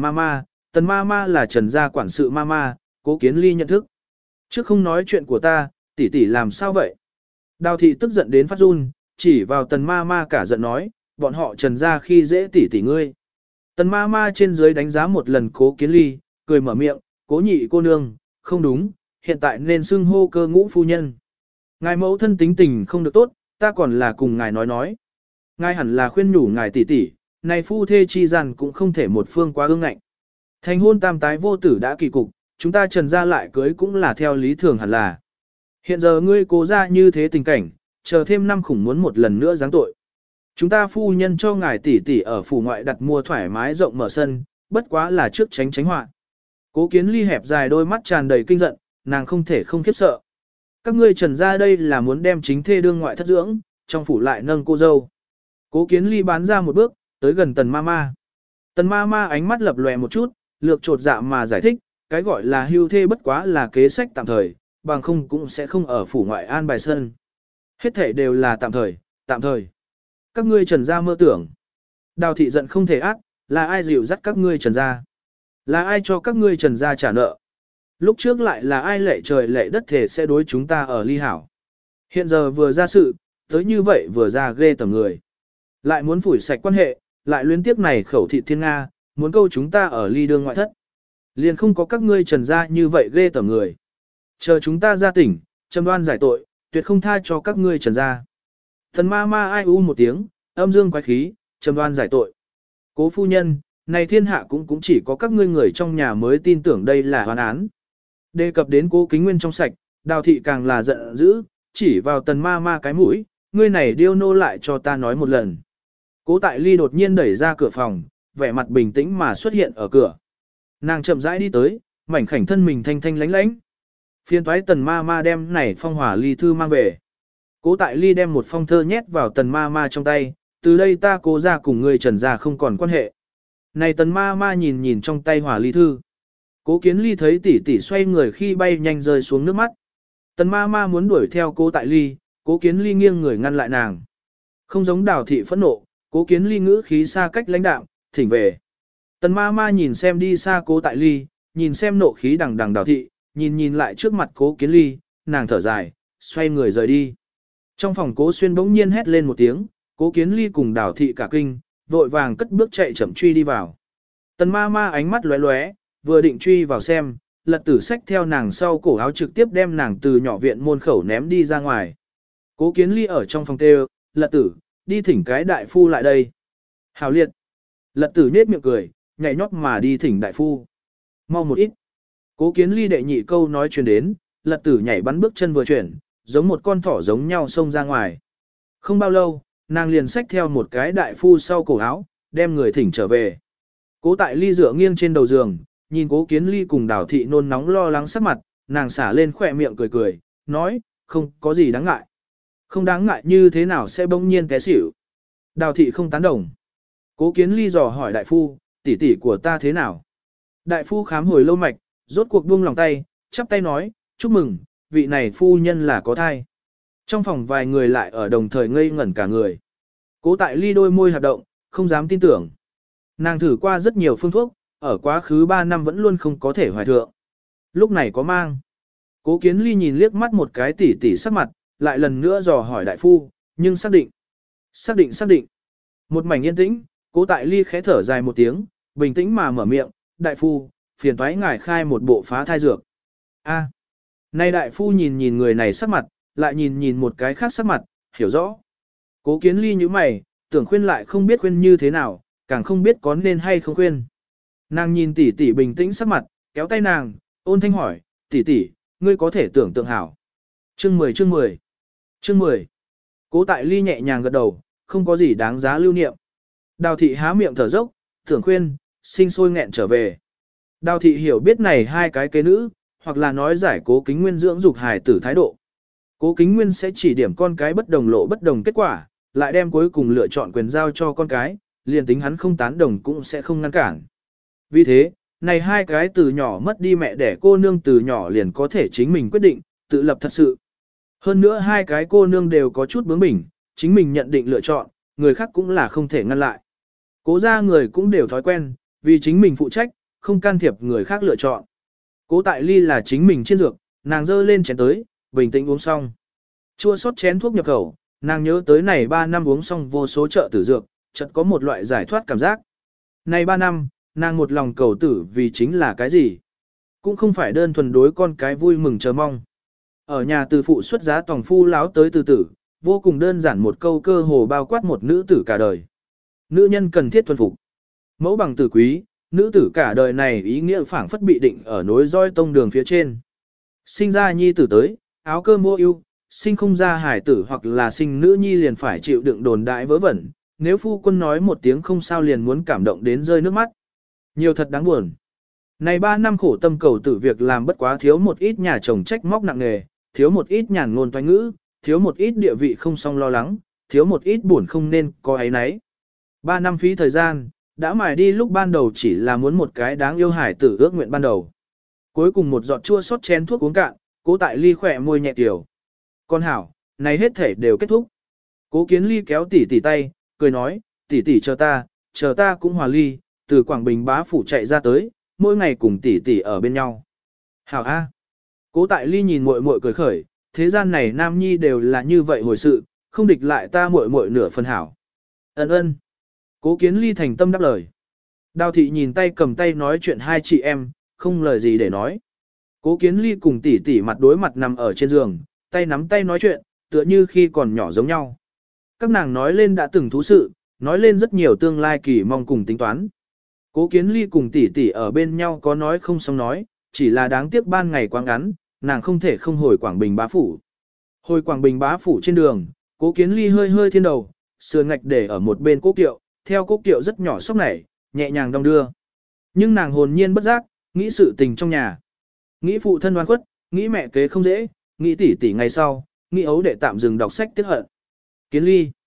Mama là Trần gia quản sự Mama, Cố Kiến Ly nhận thức. Trước không nói chuyện của ta, tỷ tỷ làm sao vậy? Đào thị tức giận đến phát run, chỉ vào Tần Mama cả giận nói, bọn họ Trần gia khi dễ tỷ tỷ ngươi. Tần Mama trên dưới đánh giá một lần Cố Kiến Ly, cười mở miệng, Cố nhị cô nương, không đúng, hiện tại nên xưng hô cơ ngũ phu nhân. Ngài mẫu thân tính tình không được tốt, ta còn là cùng ngài nói. Ngài hẳn là khuyên nhủ ngài tỷ tỷ, này phu thê chi gian cũng không thể một phương quá ương ngạnh. Thành hôn tam tái vô tử đã kỳ cục, chúng ta Trần gia lại cưới cũng là theo lý thường hẳn là. Hiện giờ ngươi cố ra như thế tình cảnh, chờ thêm năm khủng muốn một lần nữa giáng tội. Chúng ta phu nhân cho ngài tỷ tỷ ở phủ ngoại đặt mua thoải mái rộng mở sân, bất quá là trước tránh họa. Cố Kiến Ly hẹp dài đôi mắt tràn đầy kinh giận, nàng không thể không khiếp sợ. Các ngươi Trần gia đây là muốn đem chính thê đương ngoại thất dưỡng, trong phủ lại nâng cô dâu. Cố Kiến Ly bán ra một bước, tới gần Tần Mama. Tần Mama ánh mắt lập lòe một chút, lược trột dạ mà giải thích, cái gọi là hưu thê bất quá là kế sách tạm thời, bằng không cũng sẽ không ở phủ ngoại an bài sân. Hết thể đều là tạm thời. Các ngươi Trần gia mơ tưởng. Đào thị giận không thể ác, là ai dịu dắt các ngươi Trần gia? Là ai cho các ngươi Trần gia trả nợ? Lúc trước lại là ai lệ trời lệ đất thể sẽ đối chúng ta ở ly hảo? Hiện giờ vừa ra sự, tới như vậy vừa ra ghê tởm người. Lại muốn phủi sạch quan hệ, lại luyến tiếp này khẩu thị thiên Nga, muốn câu chúng ta ở ly đương ngoại thất. Liền không có các ngươi Trần gia như vậy ghê tởm người. Chờ chúng ta ra tỉnh, trầm đoan giải tội, tuyệt không tha cho các ngươi Trần gia. Thần ma ai u một tiếng, âm dương quái khí, trầm đoan giải tội. Cố phu nhân, này thiên hạ cũng chỉ có các ngươi người trong nhà mới tin tưởng đây là hoàn án. Đề cập đến Cố Kính Nguyên trong sạch, Đào thị càng là giận dữ, chỉ vào Tần ma cái mũi, ngươi này điêu nô lại cho ta nói một lần. Cố Tại Ly đột nhiên đẩy ra cửa phòng, vẻ mặt bình tĩnh mà xuất hiện ở cửa. Nàng chậm rãi đi tới, mảnh khảnh thân mình thanh thanh lánh lánh. Phiên toái Tần ma đem này phong hỏa ly thư mang về. Cố Tại Ly đem một phong thơ nhét vào Tần ma trong tay, từ đây ta Cố ra cùng ngươi Trần gia không còn quan hệ. Này Tần ma nhìn trong tay hỏa ly thư. Cố Kiến Ly thấy tỷ tỷ xoay người khi bay nhanh rơi xuống nước mắt. Tần ma muốn đuổi theo Cố Tại Ly, Cố Kiến Ly nghiêng người ngăn lại nàng. Không giống Đào thị phẫn nộ, Cố Kiến Ly ngữ khí xa cách lãnh đạm, thỉnh về. Tần ma nhìn xem đi xa Cố Tại Ly, nhìn xem nộ khí đằng đằng Đào thị, nhìn lại trước mặt Cố Kiến Ly, nàng thở dài, xoay người rời đi. Trong phòng Cố Xuyên bỗng nhiên hét lên một tiếng, Cố Kiến Ly cùng Đào thị cả kinh, vội vàng cất bước chạy chậm truy đi vào. Tần ma ánh mắt lóe lóe, vừa định truy vào xem, lật tử xách theo nàng sau cổ áo trực tiếp đem nàng từ nhỏ viện môn khẩu ném đi ra ngoài. Cố Kiến Ly ở trong phòng kêu, lật tử, đi thỉnh cái đại phu lại đây. Hào liệt. Lật tử nết miệng cười, nhảy nhót mà đi thỉnh đại phu. Mau một ít. Cố Kiến Ly đệ nhị câu nói truyền đến, lật tử nhảy bắn bước chân vừa chuyển, giống một con thỏ giống nhau xông ra ngoài. Không bao lâu, nàng liền xách theo một cái đại phu sau cổ áo, đem người thỉnh trở về. Cố Tại Ly dựa nghiêng trên đầu giường, nhìn Cố Kiến Ly cùng Đào thị nôn nóng lo lắng sắc mặt, nàng xả lên khỏe miệng cười, nói, không có gì đáng ngại. Không đáng ngại như thế nào sẽ bỗng nhiên té xỉu. Đào thị không tán đồng. Cố Kiến Ly dò hỏi đại phu, tỷ tỷ của ta thế nào? Đại phu khám hồi lâu mạch, rốt cuộc buông lòng tay, chắp tay nói, chúc mừng, vị này phu nhân là có thai. Trong phòng vài người lại ở đồng thời ngây ngẩn cả người. Cố Tại Ly đôi môi hoạt động, không dám tin tưởng. Nàng thử qua rất nhiều phương thuốc, ở quá khứ 3 năm vẫn luôn không có thể hoài thượng. Lúc này có mang. Cố Kiến Ly nhìn liếc mắt một cái tỉ tỉ sắc mặt, lại lần nữa dò hỏi đại phu, nhưng xác định. Xác định. Một mảnh yên tĩnh, Cố Tại Ly khẽ thở dài một tiếng, bình tĩnh mà mở miệng, đại phu, phiền toái ngài khai một bộ phá thai dược. A. Nay đại phu nhìn người này sắc mặt, lại nhìn một cái khác sắc mặt, hiểu rõ. Cố Kiến Ly như mày, tưởng khuyên lại không biết khuyên như thế nào, càng không biết có nên hay không khuyên. Nàng nhìn tỷ tỷ bình tĩnh sắc mặt, kéo tay nàng, ôn thanh hỏi, tỷ tỷ, ngươi có thể tưởng tượng hảo. Chương 10. Cố Tại Ly nhẹ nhàng gật đầu, không có gì đáng giá lưu niệm. Đào thị há miệng thở dốc, tưởng khuyên, sinh sôi nghẹn trở về. Đào thị hiểu biết này hai cái kế nữ, hoặc là nói giải Cố Kính Nguyên dưỡng dục hài tử thái độ. Cố Kính Nguyên sẽ chỉ điểm con cái bất đồng lộ bất đồng kết quả, lại đem cuối cùng lựa chọn quyền giao cho con cái, liền tính hắn không tán đồng cũng sẽ không ngăn cản. Vì thế, này hai cái từ nhỏ mất đi mẹ đẻ cô nương từ nhỏ liền có thể chính mình quyết định, tự lập thật sự. Hơn nữa hai cái cô nương đều có chút bướng bỉnh, chính mình nhận định lựa chọn, người khác cũng là không thể ngăn lại. Cố ra người cũng đều thói quen, vì chính mình phụ trách, không can thiệp người khác lựa chọn. Cố Tại Ly là chính mình trên dược, nàng dơ lên chén tới, bình tĩnh uống xong. Chua xót chén thuốc nhập khẩu, nàng nhớ tới này 3 năm uống xong vô số trợ tử dược, chợt có một loại giải thoát cảm giác. Này 3 năm, nàng một lòng cầu tử vì chính là cái gì? Cũng không phải đơn thuần đối con cái vui mừng chờ mong. Ở nhà từ phụ xuất giá tòng phu láo tới từ tử, vô cùng đơn giản một câu cơ hồ bao quát một nữ tử cả đời. Nữ nhân cần thiết thuần phục. Mẫu bằng tử quý, nữ tử cả đời này ý nghĩa phảng phất bị định ở nối roi tông đường phía trên. Sinh ra nhi tử tới, áo cơm mua ưu, sinh không ra hải tử hoặc là sinh nữ nhi liền phải chịu đựng đồn đại vớ vẩn. Nếu phu quân nói một tiếng không sao liền muốn cảm động đến rơi nước mắt. Nhiều thật đáng buồn. Này 3 năm khổ tâm cầu tử việc làm bất quá thiếu một ít nhà chồng trách móc nặng nề, thiếu một ít nhàn ngôn toanh ngữ, thiếu một ít địa vị không song lo lắng, thiếu một ít buồn không nên có ấy nấy. 3 năm phí thời gian, đã mài đi lúc ban đầu chỉ là muốn một cái đáng yêu hải tử ước nguyện ban đầu. Cuối cùng một giọt chua xót chén thuốc uống cạn, Cố Tại Ly khỏe môi nhẹ tiểu. Con hảo, này hết thể đều kết thúc. Cố Kiến Ly kéo tỷ tỷ tay, cười nói, tỷ tỷ chờ ta cũng hòa ly, từ Quảng Bình bá phủ chạy ra tới, mỗi ngày cùng tỷ tỷ ở bên nhau. Hảo A. Cố Tại Ly nhìn muội muội cười khởi, thế gian này nam nhi đều là như vậy hồi sự, không địch lại ta muội muội nửa phần hảo. Ân. Cố Kiến Ly thành tâm đáp lời. Đào thị nhìn tay cầm tay nói chuyện hai chị em, không lời gì để nói. Cố Kiến Ly cùng tỷ tỷ mặt đối mặt nằm ở trên giường, tay nắm tay nói chuyện, tựa như khi còn nhỏ giống nhau. Các nàng nói lên đã từng thú sự, nói lên rất nhiều tương lai kỳ mong cùng tính toán. Cố Kiến Ly cùng tỷ tỷ ở bên nhau có nói không xong nói, chỉ là đáng tiếc ban ngày quá ngắn, nàng không thể không hồi Quảng Bình bá phủ. Hồi Quảng Bình bá phủ trên đường, Cố Kiến Ly hơi thiên đầu, sườn ngạch để ở một bên cố kiệu, theo cố kiệu rất nhỏ sóc nảy, nhẹ nhàng đong đưa. Nhưng nàng hồn nhiên bất giác, nghĩ sự tình trong nhà. Nghĩ phụ thân oan khuất, nghĩ mẹ kế không dễ, nghĩ tỷ tỷ ngày sau, nghĩ ấu đệ tạm dừng đọc sách tiếc hận. Kiến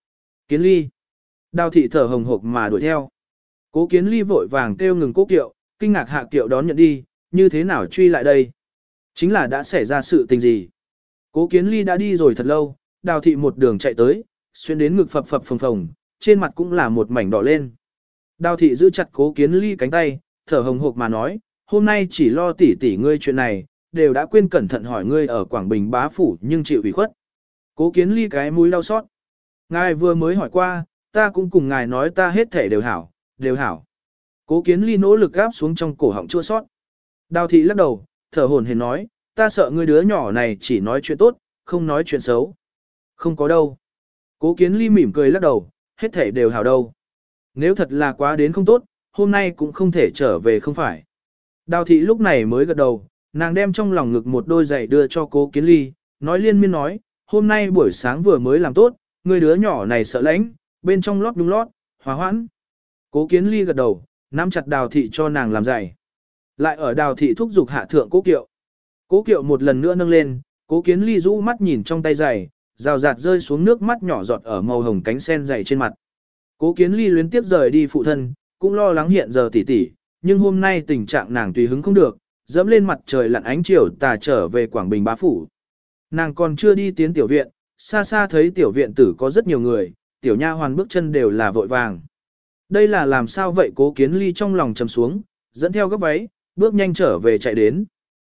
Ly. Đào thị thở hồng hộc mà đuổi theo. Cố Kiến Ly vội vàng kêu ngừng cố kiệu, kinh ngạc hạ kiệu đón nhận đi, như thế nào truy lại đây? Chính là đã xảy ra sự tình gì? Cố Kiến Ly đã đi rồi thật lâu, Đào thị một đường chạy tới, xuyên đến ngực phập phồng phồng, trên mặt cũng là một mảnh đỏ lên. Đào thị giữ chặt Cố Kiến Ly cánh tay, thở hồng hộc mà nói, hôm nay chỉ lo tỉ tỉ ngươi chuyện này, đều đã quên cẩn thận hỏi ngươi ở Quảng Bình bá phủ nhưng chịu ủy khuất. Cố Kiến Ly cái mũi đau xót. Ngài vừa mới hỏi qua, ta cũng cùng ngài nói ta hết thể đều hảo. Cố Kiến Ly nỗ lực gáp xuống trong cổ họng chua sót. Đào thị lắc đầu, thở hổn hển nói, ta sợ ngươi đứa nhỏ này chỉ nói chuyện tốt, không nói chuyện xấu. Không có đâu. Cố Kiến Ly mỉm cười lắc đầu, hết thể đều hảo đâu. Nếu thật là quá đến không tốt, hôm nay cũng không thể trở về không phải. Đào thị lúc này mới gật đầu, nàng đem trong lòng ngực một đôi giày đưa cho Cố Kiến Ly, nói liên miên nói, hôm nay buổi sáng vừa mới làm tốt, người đứa nhỏ này sợ lãnh, bên trong lót đúng lót, hòa hoãn. Cố Kiến Ly gật đầu, nắm chặt Đào thị cho nàng làm giày. Lại ở Đào thị thúc giục hạ thượng Cố Kiệu. Cố Kiệu một lần nữa nâng lên, Cố Kiến Ly rũ mắt nhìn trong tay giày, rào rạt rơi xuống nước mắt nhỏ giọt ở màu hồng cánh sen giày trên mặt. Cố Kiến Ly luyến tiếp rời đi phụ thân, cũng lo lắng hiện giờ tỉ tỉ, nhưng hôm nay tình trạng nàng tùy hứng không được, dẫm lên mặt trời lặn ánh chiều tà trở về Quảng Bình bá phủ. Nàng còn chưa đi tiến tiểu viện, xa xa thấy tiểu viện tử có rất nhiều người, tiểu nha hoàn bước chân đều là vội vàng. Đây là làm sao vậy? Cố Kiến Ly trong lòng trầm xuống, dẫn theo gấp váy, bước nhanh trở về chạy đến.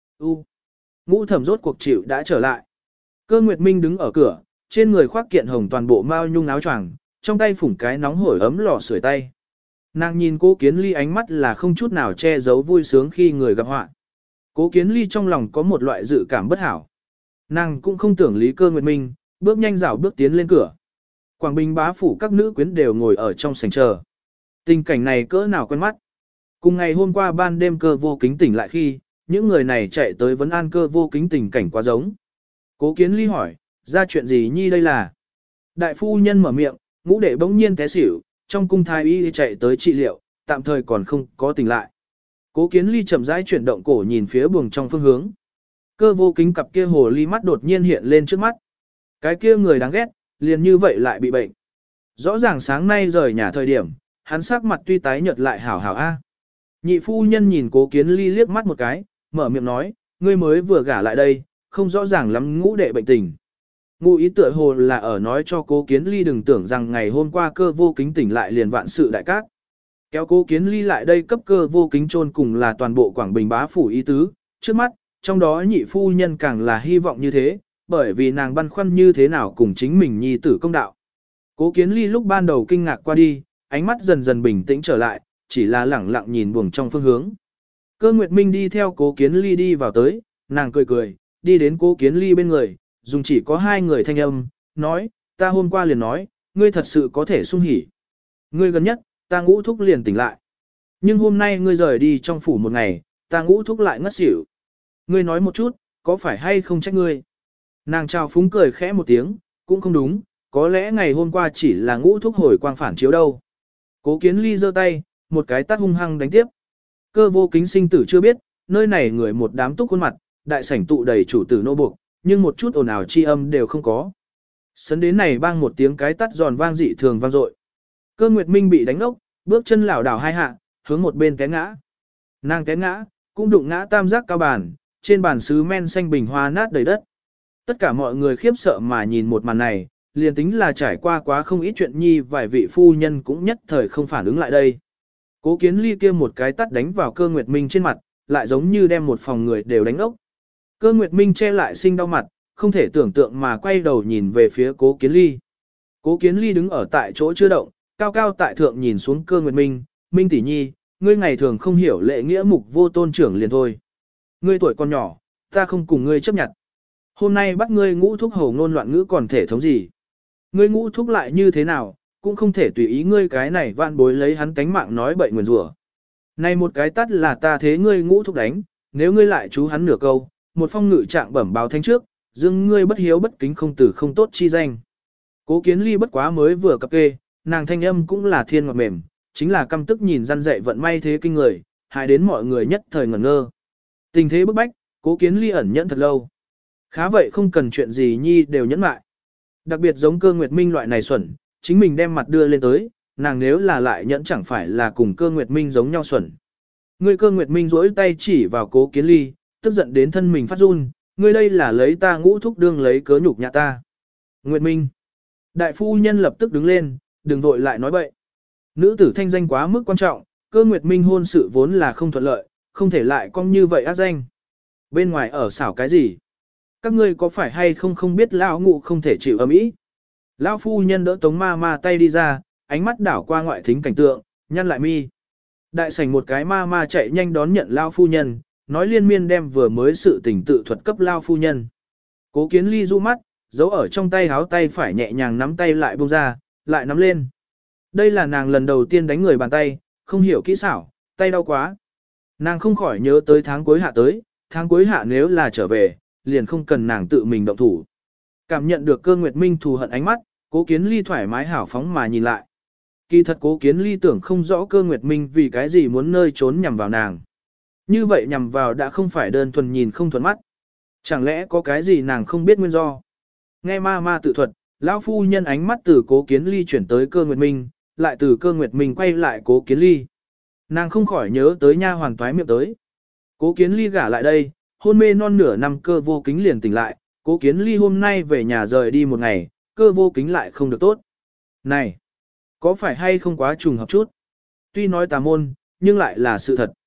Ngũ Thẩm rốt cuộc chịu đã trở lại. Cơ Nguyệt Minh đứng ở cửa, trên người khoác kiện hồng toàn bộ mao nhung áo choàng, trong tay phủng cái nóng hổi ấm lò sưởi tay. Nàng nhìn Cố Kiến Ly ánh mắt là không chút nào che giấu vui sướng khi người gặp họa. Cố Kiến Ly trong lòng có một loại dự cảm bất hảo. Nàng cũng không tưởng lý Cơ Nguyệt Minh, bước nhanh rảo bước tiến lên cửa. Quảng Bình bá phủ các nữ quyến đều ngồi ở trong sảnh chờ. Tình cảnh này cỡ nào quen mắt. Cùng ngày hôm qua ban đêm Cơ Vô Kính tỉnh lại khi, những người này chạy tới vấn an Cơ Vô Kính tình cảnh quá giống. Cố Kiến Ly hỏi, ra chuyện gì nhi đây là? Đại phu nhân mở miệng, Ngũ đệ bỗng nhiên té xỉu, trong cung thái y chạy tới trị liệu, tạm thời còn không có tỉnh lại. Cố Kiến Ly chậm rãi chuyển động cổ nhìn phía buồng trong phương hướng. Cơ Vô Kính cặp kia hồ ly mắt đột nhiên hiện lên trước mắt. Cái kia người đáng ghét, liền như vậy lại bị bệnh. Rõ ràng sáng nay rời nhà thời điểm, hắn sắc mặt tuy tái nhợt lại hảo hảo a. Nhị phu nhân nhìn Cố Kiến Ly liếc mắt một cái, mở miệng nói, ngươi mới vừa gả lại đây, không rõ ràng lắm Ngũ đệ bệnh tình. Ngụ ý tựa hồ là ở nói cho Cố Kiến Ly đừng tưởng rằng ngày hôm qua Cơ Vô Kính tỉnh lại liền vạn sự đại cát. Kéo Cố Kiến Ly lại đây cấp Cơ Vô Kính chôn cùng là toàn bộ Quảng Bình bá phủ ý tứ, trước mắt, trong đó nhị phu nhân càng là hy vọng như thế, bởi vì nàng băn khoăn như thế nào cùng chính mình nhi tử công đạo. Cố Kiến Ly lúc ban đầu kinh ngạc qua đi, ánh mắt dần dần bình tĩnh trở lại, chỉ là lẳng lặng nhìn buồng trong phương hướng. Cơ Nguyệt Minh đi theo Cố Kiến Ly đi vào tới, nàng cười cười, đi đến Cố Kiến Ly bên người, dùng chỉ có hai người thanh âm, nói, ta hôm qua liền nói, ngươi thật sự có thể sung hỉ. Ngươi gần nhất, ta Ngũ thúc liền tỉnh lại. Nhưng hôm nay ngươi rời đi trong phủ một ngày, ta Ngũ thúc lại ngất xỉu. Ngươi nói một chút, có phải hay không trách ngươi? Nàng trao phúng cười khẽ một tiếng, cũng không đúng, có lẽ ngày hôm qua chỉ là Ngũ thúc hồi quang phản chiếu đâu. Cố Kiến Ly giơ tay, một cái tát hung hăng đánh tiếp. Cơ Vô Kính sinh tử chưa biết, nơi này người một đám túc khuôn mặt, đại sảnh tụ đầy chủ tử nô buộc, nhưng một chút ồn ào chi âm đều không có. Sấn đến này bang một tiếng cái tát giòn vang dị thường vang dội. Cơ Nguyệt Minh bị đánh ốc, bước chân lảo đảo hai hạ, hướng một bên té ngã. Nàng té ngã, cũng đụng ngã tam giác cao bàn, trên bàn sứ men xanh bình hoa nát đầy đất. Tất cả mọi người khiếp sợ mà nhìn một màn này, liền tính là trải qua quá không ít chuyện nhi, vài vị phu nhân cũng nhất thời không phản ứng lại đây. Cố Kiến Ly kia một cái tát đánh vào Cơ Nguyệt Minh trên mặt, lại giống như đem một phòng người đều đánh ốc. Cơ Nguyệt Minh che lại sinh đau mặt, không thể tưởng tượng mà quay đầu nhìn về phía Cố Kiến Ly. Cố Kiến Ly đứng ở tại chỗ chưa động, cao cao tại thượng nhìn xuống Cơ Nguyệt Minh, Minh tỷ nhi, ngươi ngày thường không hiểu lệ nghĩa mục vô tôn trưởng liền thôi. Ngươi tuổi còn nhỏ, ta không cùng ngươi chấp nhận. Hôm nay bắt ngươi Ngũ thúc hầu ngôn loạn ngữ còn thể thống gì. Ngươi Ngũ thúc lại như thế nào, cũng không thể tùy ý ngươi cái này vạn bối lấy hắn tánh mạng nói bậy nguyền rủa. Này một cái tắt là ta thế ngươi Ngũ thúc đánh, nếu ngươi lại chú hắn nửa câu, một phong ngự trạng bẩm báo thánh trước, dưng ngươi bất hiếu bất kính không tử không tốt chi danh. Cố Kiến Ly bất quá mới vừa cập kê, nàng thanh âm cũng là thiên ngọt mềm, chính là căm tức nhìn răn dạy vận may thế kinh người, hại đến mọi người nhất thời ngẩn ngơ. Tình thế bức bách, Cố Kiến Ly ẩn nhẫn thật lâu. Khá vậy không cần chuyện gì nhi đều nhẫn lại. Đặc biệt giống Cơ Nguyệt Minh loại này xuẩn, chính mình đem mặt đưa lên tới, nàng nếu là lại nhẫn chẳng phải là cùng Cơ Nguyệt Minh giống nhau xuẩn. Ngươi Cơ Nguyệt Minh duỗi tay chỉ vào Cố Kiến Ly, tức giận đến thân mình phát run, ngươi đây là lấy ta Ngũ thúc đương lấy cớ nhục nhã ta. Nguyệt Minh. Đại phu nhân lập tức đứng lên, đừng vội lại nói bậy. Nữ tử thanh danh quá mức quan trọng, Cơ Nguyệt Minh hôn sự vốn là không thuận lợi, không thể lại cong như vậy ác danh. Bên ngoài ở xảo cái gì? Các ngươi có phải hay không không biết lão Ngụ không thể chịu ấm ý? Lão phu nhân đỡ Tống ma ma tay đi ra, ánh mắt đảo qua ngoại thính cảnh tượng, nhăn lại mi. Đại sảnh một cái ma ma chạy nhanh đón nhận lão phu nhân, nói liên miên đem vừa mới sự tình tự thuật cấp lão phu nhân. Cố Kiến Ly du mắt, giấu ở trong tay háo tay phải nhẹ nhàng nắm tay lại buông ra, lại nắm lên. Đây là nàng lần đầu tiên đánh người bàn tay, không hiểu kỹ xảo, tay đau quá. Nàng không khỏi nhớ tới tháng cuối hạ tới, tháng cuối hạ nếu là trở về, liền không cần nàng tự mình động thủ. Cảm nhận được Cơ Nguyệt Minh thù hận ánh mắt, Cố Kiến Ly thoải mái hảo phóng mà nhìn lại. Kỳ thật Cố Kiến Ly tưởng không rõ Cơ Nguyệt Minh vì cái gì muốn nơi trốn nhằm vào nàng. Như vậy nhằm vào đã không phải đơn thuần nhìn không thuần mắt. Chẳng lẽ có cái gì nàng không biết nguyên do. Nghe ma ma tự thuật, lão phu nhân ánh mắt từ Cố Kiến Ly chuyển tới Cơ Nguyệt Minh, lại từ Cơ Nguyệt Minh quay lại Cố Kiến Ly. Nàng không khỏi nhớ tới nha hoàn toái miệng tới. Cố Kiến Ly gả lại đây, hôn mê non nửa năm Cơ Vô Kính liền tỉnh lại, Cố Kiến Ly hôm nay về nhà rời đi một ngày, Cơ Vô Kính lại không được tốt. Này, có phải hay không quá trùng hợp chút? Tuy nói tà môn, nhưng lại là sự thật.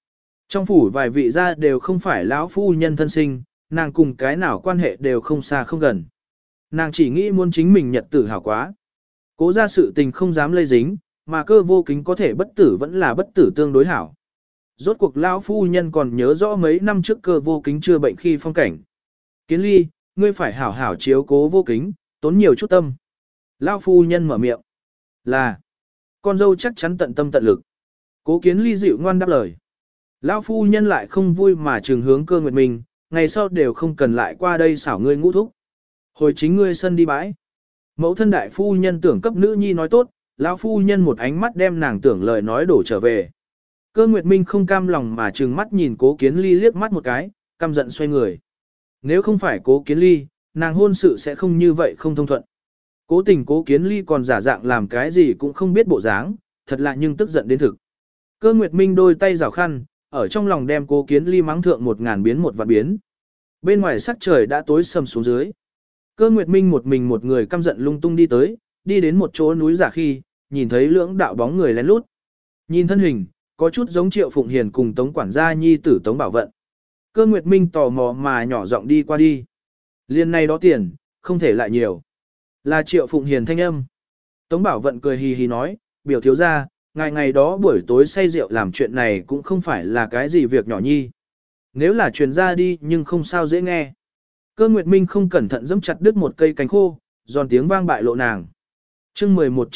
Trong phủ vài vị gia đều không phải lão phu nhân thân sinh, nàng cùng cái nào quan hệ đều không xa không gần. Nàng chỉ nghĩ muốn chính mình nhật tử hảo quá. Cố ra sự tình không dám lây dính, mà Cơ Vô Kính có thể bất tử vẫn là bất tử tương đối hảo. Rốt cuộc lão phu nhân còn nhớ rõ mấy năm trước Cơ Vô Kính chưa bệnh khi phong cảnh. Kiến Ly, ngươi phải hảo hảo chiếu cố Vô Kính, tốn nhiều chút tâm. Lão phu nhân mở miệng. Là, con dâu chắc chắn tận tâm tận lực. Cố Kiến Ly dịu ngoan đáp lời. Lão phu nhân lại không vui mà trường hướng Cơ Nguyệt Minh, ngày sau đều không cần lại qua đây xảo ngươi ngũ thúc. Hồi chính ngươi sân đi bãi. Mẫu thân đại phu nhân tưởng cấp nữ nhi nói tốt, lão phu nhân một ánh mắt đem nàng tưởng lời nói đổ trở về. Cơ Nguyệt Minh không cam lòng mà trừng mắt nhìn Cố Kiến Ly liếc mắt một cái, căm giận xoay người. Nếu không phải Cố Kiến Ly, nàng hôn sự sẽ không như vậy không thông thuận. Cố tình Cố Kiến Ly còn giả dạng làm cái gì cũng không biết bộ dáng, thật lạ nhưng tức giận đến thực. Cơ Nguyệt Minh đôi tay rảo khăn, ở trong lòng đem Cố Kiến Ly mắng thượng 1000 biến một vạn biến. Bên ngoài sắc trời đã tối sầm xuống dưới. Cơ Nguyệt Minh một mình một người căm giận lung tung đi tới, đi đến một chỗ núi giả khi, nhìn thấy lưỡng đạo bóng người lén lút. Nhìn thân hình, có chút giống Triệu Phụng Hiền cùng Tống quản gia nhi tử Tống Bảo Vận. Cơ Nguyệt Minh tò mò mà nhỏ giọng đi qua đi. Liên này đó tiền, không thể lại nhiều. Là Triệu Phụng Hiền thanh âm. Tống Bảo Vận cười hì hì nói, biểu thiếu gia, ngày đó buổi tối say rượu làm chuyện này cũng không phải là cái gì việc nhỏ nhi. Nếu là truyền ra đi nhưng không sao dễ nghe. Cơ Nguyệt Minh không cẩn thận giẫm chặt đứt một cây cánh khô, giòn tiếng vang bại lộ nàng. Chương 11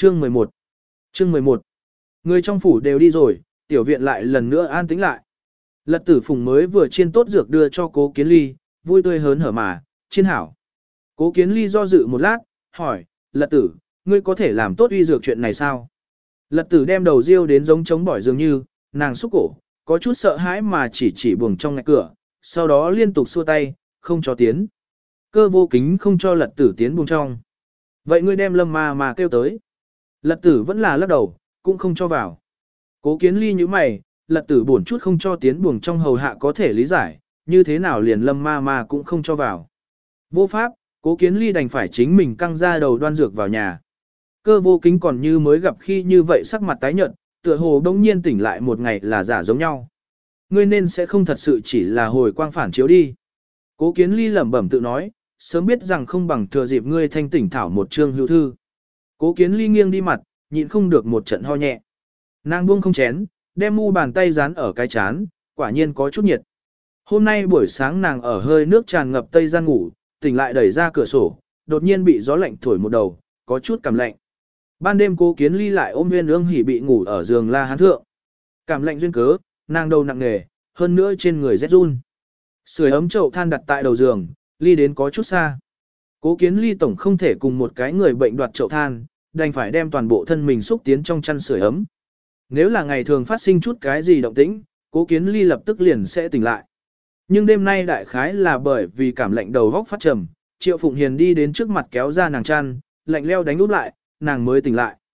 Chương 11 Người trong phủ đều đi rồi, tiểu viện lại lần nữa an tĩnh lại. Lật Tử Phùng mới vừa chiên tốt dược đưa cho Cố Kiến Ly, vui tươi hớn hở mà, chiên hảo. Cố Kiến Ly do dự một lát, hỏi, Lật Tử, ngươi có thể làm tốt uy dược chuyện này sao? Lật Tử đem đầu riêu đến giống trống bỏi dường như, nàng xúc cổ, có chút sợ hãi mà chỉ buồng trong ngạch cửa, sau đó liên tục xua tay, không cho tiến. Cơ Vô Kính không cho Lật Tử tiến buồng trong. Vậy ngươi đem Lâm Ma mà kêu tới. Lật Tử vẫn là lắc đầu, cũng không cho vào. Cố Kiến Ly như mày, Lật Tử buồn chút không cho tiến buồng trong hầu hạ có thể lý giải, như thế nào liền Lâm Ma cũng không cho vào. Vô pháp, Cố Kiến Ly đành phải chính mình căng ra đầu đoan dược vào nhà. Cơ Vô Kính còn như mới gặp khi như vậy sắc mặt tái nhợt, tựa hồ bỗng nhiên tỉnh lại một ngày là giả giống nhau. Ngươi nên sẽ không thật sự chỉ là hồi quang phản chiếu đi. Cố Kiến Ly lẩm bẩm tự nói, sớm biết rằng không bằng thừa dịp ngươi thanh tỉnh thảo một chương hữu thư. Cố Kiến Ly nghiêng đi mặt, nhịn không được một trận ho nhẹ. Nàng buông không chén, đem mu bàn tay dán ở cái chán, quả nhiên có chút nhiệt. Hôm nay buổi sáng nàng ở hơi nước tràn ngập tây gian ngủ, tỉnh lại đẩy ra cửa sổ, đột nhiên bị gió lạnh thổi một đầu, có chút cảm lạnh. Ban đêm Cố Kiến Ly lại ôm Nguyên Ương Hỉ bị ngủ ở giường La Hán thượng. Cảm lạnh duyên cớ, nàng đầu nặng nề, hơn nữa trên người rét run. Sưởi ấm chậu than đặt tại đầu giường, ly đến có chút xa. Cố Kiến Ly tổng không thể cùng một cái người bệnh đoạt chậu than, đành phải đem toàn bộ thân mình xúc tiến trong chăn sưởi ấm. Nếu là ngày thường phát sinh chút cái gì động tĩnh, Cố Kiến Ly lập tức liền sẽ tỉnh lại. Nhưng đêm nay đại khái là bởi vì cảm lạnh đầu góc phát trầm, Triệu Phụng Hiền đi đến trước mặt kéo ra nàng chăn, lạnh leo đánh úp lại, nàng mới tỉnh lại.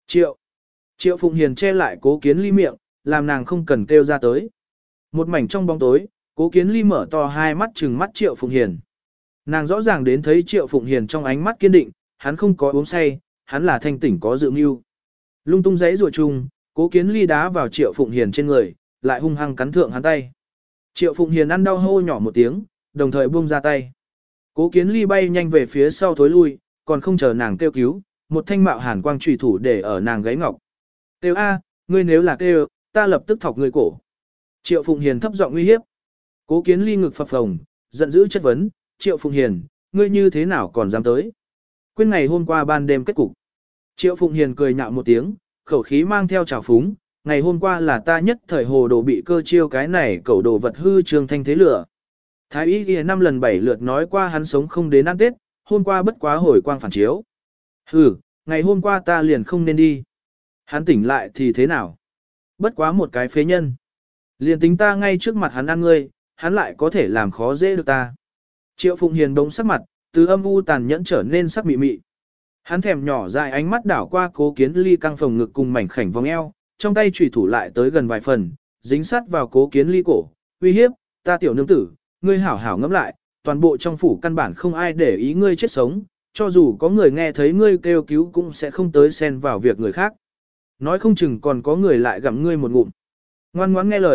Triệu Phụng Hiền che lại Cố Kiến Ly miệng, làm nàng không cần kêu ra tới. Một mảnh trong bóng tối, Cố Kiến Ly mở to hai mắt trừng mắt Triệu Phụng Hiền. Nàng rõ ràng đến thấy Triệu Phụng Hiền trong ánh mắt kiên định, hắn không có uống say, hắn là thanh tỉnh có dự mưu. Lung tung giấy rùa chung, Cố Kiến Ly đá vào Triệu Phụng Hiền trên người, lại hung hăng cắn thượng hắn tay. Triệu Phụng Hiền ăn đau hô nhỏ một tiếng, đồng thời buông ra tay. Cố Kiến Ly bay nhanh về phía sau thối lui, còn không chờ nàng kêu cứu, một thanh mạo hàn quang chủy thủ để ở nàng gáy ngọc. Kêu a, ngươi nếu là kêu, ta lập tức thọc ngươi cổ. Triệu Phụng Hiền thấp giọng uy hiếp. Cố Kiến Ly ngực phập phồng, giận dữ chất vấn, Triệu Phụng Hiền, ngươi như thế nào còn dám tới? Quên ngày hôm qua ban đêm kết cục. Triệu Phụng Hiền cười nhạo một tiếng, khẩu khí mang theo trào phúng, ngày hôm qua là ta nhất thời hồ đồ bị cơ chiêu cái này cẩu đồ vật hư trường thanh thế lửa. Thái y ghi 5 lần 7 lượt nói qua hắn sống không đến ăn Tết, hôm qua bất quá hồi quang phản chiếu. Hừ, ngày hôm qua ta liền không nên đi. Hắn tỉnh lại thì thế nào? Bất quá một cái phế nhân. Liền tính ta ngay trước mặt hắn ăn ngươi, hắn lại có thể làm khó dễ được ta. Triệu Phụng Hiền bỗng sắc mặt, từ âm u tàn nhẫn trở nên sắc mị mị. Hắn thèm nhỏ dài ánh mắt đảo qua Cố Kiến Ly căng phồng ngực cùng mảnh khảnh vòng eo, trong tay chủy thủ lại tới gần vài phần, dính sát vào Cố Kiến Ly cổ, uy hiếp, ta tiểu nương tử, ngươi hảo hảo ngẫm lại, toàn bộ trong phủ căn bản không ai để ý ngươi chết sống, cho dù có người nghe thấy ngươi kêu cứu cũng sẽ không tới xen vào việc người khác. Nói không chừng còn có người lại gặm ngươi một ngụm. Ngoan ngoãn nghe lời,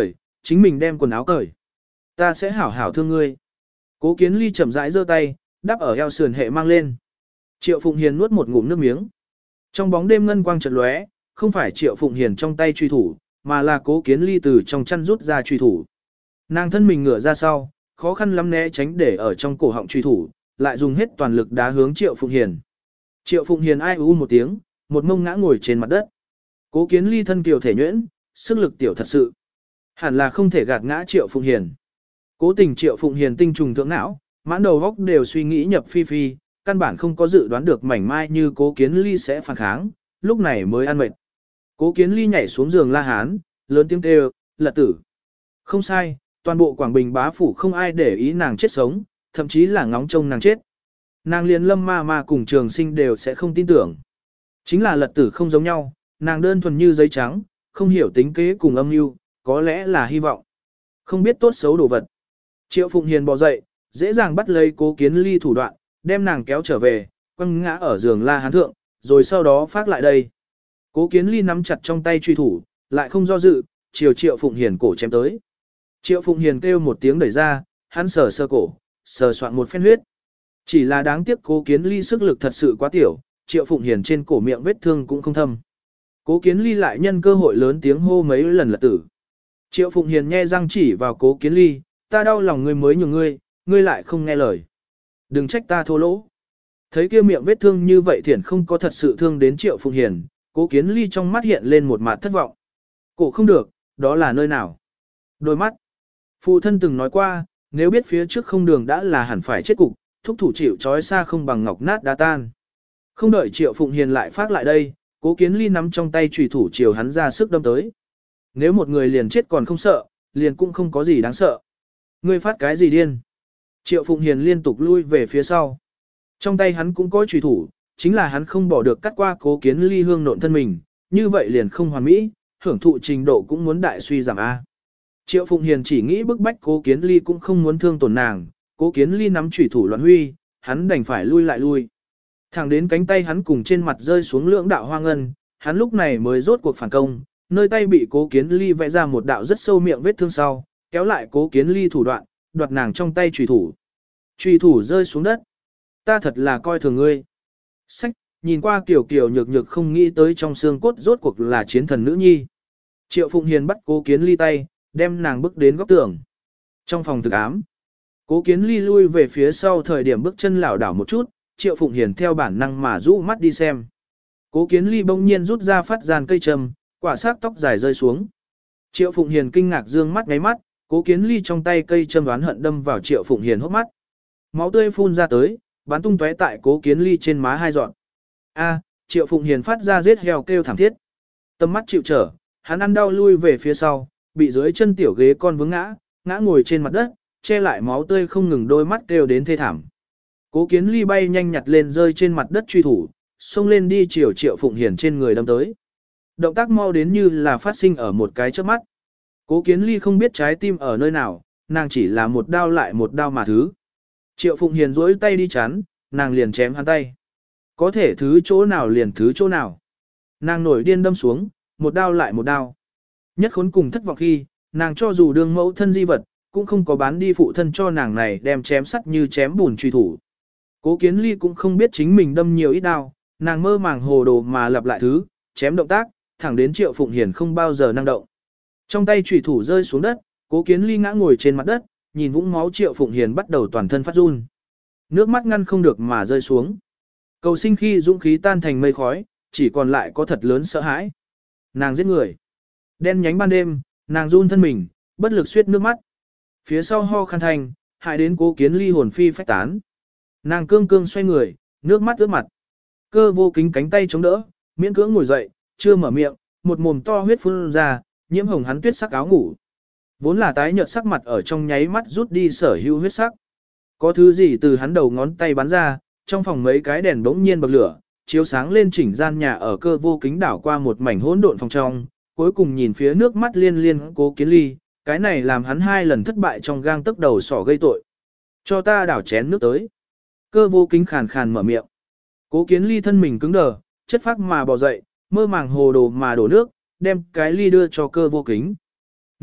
chính mình đem quần áo cởi. Ta sẽ hảo hảo thương ngươi. Cố Kiến Ly chậm rãi giơ tay, đắp ở eo sườn hệ mang lên. Triệu Phụng Hiền nuốt một ngụm nước miếng. Trong bóng đêm ngân quang chợt lóe, không phải Triệu Phụng Hiền trong tay truy thủ, mà là Cố Kiến Ly từ trong chăn rút ra truy thủ. Nàng thân mình ngửa ra sau, khó khăn lắm né tránh để ở trong cổ họng truy thủ, lại dùng hết toàn lực đá hướng Triệu Phụng Hiền. Triệu Phụng Hiền ai u một tiếng, một mông ngã ngồi trên mặt đất. Cố Kiến Ly thân kiều thể nhuyễn, sức lực tiểu thật sự. Hẳn là không thể gạt ngã Triệu Phụng Hiền. Cố tình Triệu Phụng Hiền tinh trùng thượng não, mãn đầu góc đều suy nghĩ nhập phi phi, căn bản không có dự đoán được mảnh mai như Cố Kiến Ly sẽ phản kháng, lúc này mới ăn mệt. Cố Kiến Ly nhảy xuống giường la hán, lớn tiếng kêu, lật tử. Không sai, toàn bộ Quảng Bình bá phủ không ai để ý nàng chết sống, thậm chí là ngóng trông nàng chết. Nàng liền Lâm ma ma cùng Trường Sinh đều sẽ không tin tưởng. Chính là lật tử không giống nhau, nàng đơn thuần như giấy trắng, không hiểu tính kế cùng âm mưu, có lẽ là hy vọng. Không biết tốt xấu đồ vật. Triệu Phụng Hiền bò dậy, dễ dàng bắt lấy Cố Kiến Ly thủ đoạn, đem nàng kéo trở về, quăng ngã ở giường la hán thượng, rồi sau đó phát lại đây. Cố Kiến Ly nắm chặt trong tay truy thủ, lại không do dự, chiều Triệu Phụng Hiền cổ chém tới. Triệu Phụng Hiền kêu một tiếng đẩy ra, hắn sờ sờ cổ, sờ soạn một phen huyết. Chỉ là đáng tiếc Cố Kiến Ly sức lực thật sự quá tiểu, Triệu Phụng Hiền trên cổ miệng vết thương cũng không thâm. Cố Kiến Ly lại nhân cơ hội lớn tiếng hô mấy lần là tử. Triệu Phụng Hiền nhe răng chỉ vào Cố Kiến Ly, ta đau lòng ngươi mới nhường ngươi, ngươi lại không nghe lời. Đừng trách ta thô lỗ. Thấy kia miệng vết thương như vậy thiển không có thật sự thương đến Triệu Phụng Hiền, Cố Kiến Ly trong mắt hiện lên một mặt thất vọng. Cổ không được, đó là nơi nào? Đôi mắt. Phụ thân từng nói qua, nếu biết phía trước không đường đã là hẳn phải chết cục, thúc thủ chịu trói xa không bằng ngọc nát đá tan. Không đợi Triệu Phụng Hiền lại phát lại đây, Cố Kiến Ly nắm trong tay chùy thủ chiều hắn ra sức đâm tới. Nếu một người liền chết còn không sợ, liền cũng không có gì đáng sợ. Ngươi phát cái gì điên? Triệu Phụng Hiền liên tục lui về phía sau. Trong tay hắn cũng có chùy thủ, chính là hắn không bỏ được cắt qua Cố Kiến Ly hương nộn thân mình, như vậy liền không hoàn mỹ, hưởng thụ trình độ cũng muốn đại suy giảm A. Triệu Phụng Hiền chỉ nghĩ bức bách Cố Kiến Ly cũng không muốn thương tổn nàng, Cố Kiến Ly nắm chùy thủ loạn huy, hắn đành phải lui lại lui. Thẳng đến cánh tay hắn cùng trên mặt rơi xuống lưỡng đạo hoa ngân, hắn lúc này mới rốt cuộc phản công, nơi tay bị Cố Kiến Ly vẽ ra một đạo rất sâu miệng vết thương sau, kéo lại Cố Kiến Ly thủ đoạn, đoạt nàng trong tay chùy thủ. Chùy thủ rơi xuống đất. Ta thật là coi thường ngươi. Sách, nhìn qua kiểu kiểu nhược nhược không nghĩ tới trong xương cốt rốt cuộc là chiến thần nữ nhi. Triệu Phụng Hiền bắt Cố Kiến Ly tay, đem nàng bước đến góc tường. Trong phòng thực ám, Cố Kiến Ly lui về phía sau thời điểm bước chân lảo đảo một chút, Triệu Phụng Hiền theo bản năng mà rũ mắt đi xem. Cố Kiến Ly bỗng nhiên rút ra phát giàn cây trầm, quả xác tóc dài rơi xuống. Triệu Phụng Hiền kinh ngạc dương mắt ngáy mắt, Cố Kiến Ly trong tay cây châm đoán hận đâm vào Triệu Phụng Hiền hốc mắt. Máu tươi phun ra tới, bắn tung tóe tại Cố Kiến Ly trên má hai dọn. A, Triệu Phụng Hiền phát ra giết heo kêu thảm thiết. Tâm mắt chịu trở, hắn ăn đau lui về phía sau, bị dưới chân tiểu ghế con vướng ngã ngồi trên mặt đất, che lại máu tươi không ngừng đôi mắt kêu đến thê thảm. Cố Kiến Ly bay nhanh nhặt lên rơi trên mặt đất truy thủ, xông lên đi chiều Triệu Phụng Hiền trên người đâm tới. Động tác mau đến như là phát sinh ở một cái chớp mắt. Cố Kiến Ly không biết trái tim ở nơi nào, nàng chỉ là một đao lại một đao mà thứ. Triệu Phụng Hiền duỗi tay đi chắn, nàng liền chém hắn tay. Có thể thứ chỗ nào liền thứ chỗ nào. Nàng nổi điên đâm xuống, một đao lại một đao. Nhất khốn cùng thất vọng khi, nàng cho dù đương mẫu thân di vật, cũng không có bán đi phụ thân cho nàng này đem chém sắt như chém bùn truy thủ. Cố Kiến Ly cũng không biết chính mình đâm nhiều ít đao, nàng mơ màng hồ đồ mà lặp lại thứ, chém động tác, thẳng đến Triệu Phụng Hiền không bao giờ năng động. Trong tay chủy thủ rơi xuống đất, Cố Kiến Ly ngã ngồi trên mặt đất, nhìn vũng máu Triệu Phụng Hiền bắt đầu toàn thân phát run. Nước mắt ngăn không được mà rơi xuống. Cầu sinh khi dũng khí tan thành mây khói, chỉ còn lại có thật lớn sợ hãi. Nàng giết người. Đen nhánh ban đêm, nàng run thân mình, bất lực suýt nước mắt. Phía sau ho khăn thành, hại đến Cố Kiến Ly hồn phi phách tán. Nàng cương cương xoay người, nước mắt ướt mặt. Cơ vô kính cánh tay chống đỡ, miễn cưỡng ngồi dậy, chưa mở miệng, một mồm to huyết phun ra, nhiễm hồng hắn tuyết sắc áo ngủ. Vốn là tái nhợt sắc mặt ở trong nháy mắt rút đi sở hữu huyết sắc. Có thứ gì từ hắn đầu ngón tay bắn ra, trong phòng mấy cái đèn bỗng nhiên bật lửa, chiếu sáng lên chỉnh gian nhà ở Cơ vô kính đảo qua một mảnh hỗn độn phòng trong, cuối cùng nhìn phía nước mắt liên liên Cố Kiến Ly, cái này làm hắn 2 lần thất bại trong gang tấc đầu sỏ gây tội. Cho ta đảo chén nước tới. Cơ vô kính khàn khàn mở miệng. Cố Kiến Ly thân mình cứng đờ, chất phác mà bò dậy, mơ màng hồ đồ mà đổ nước, đem cái ly đưa cho Cơ vô kính.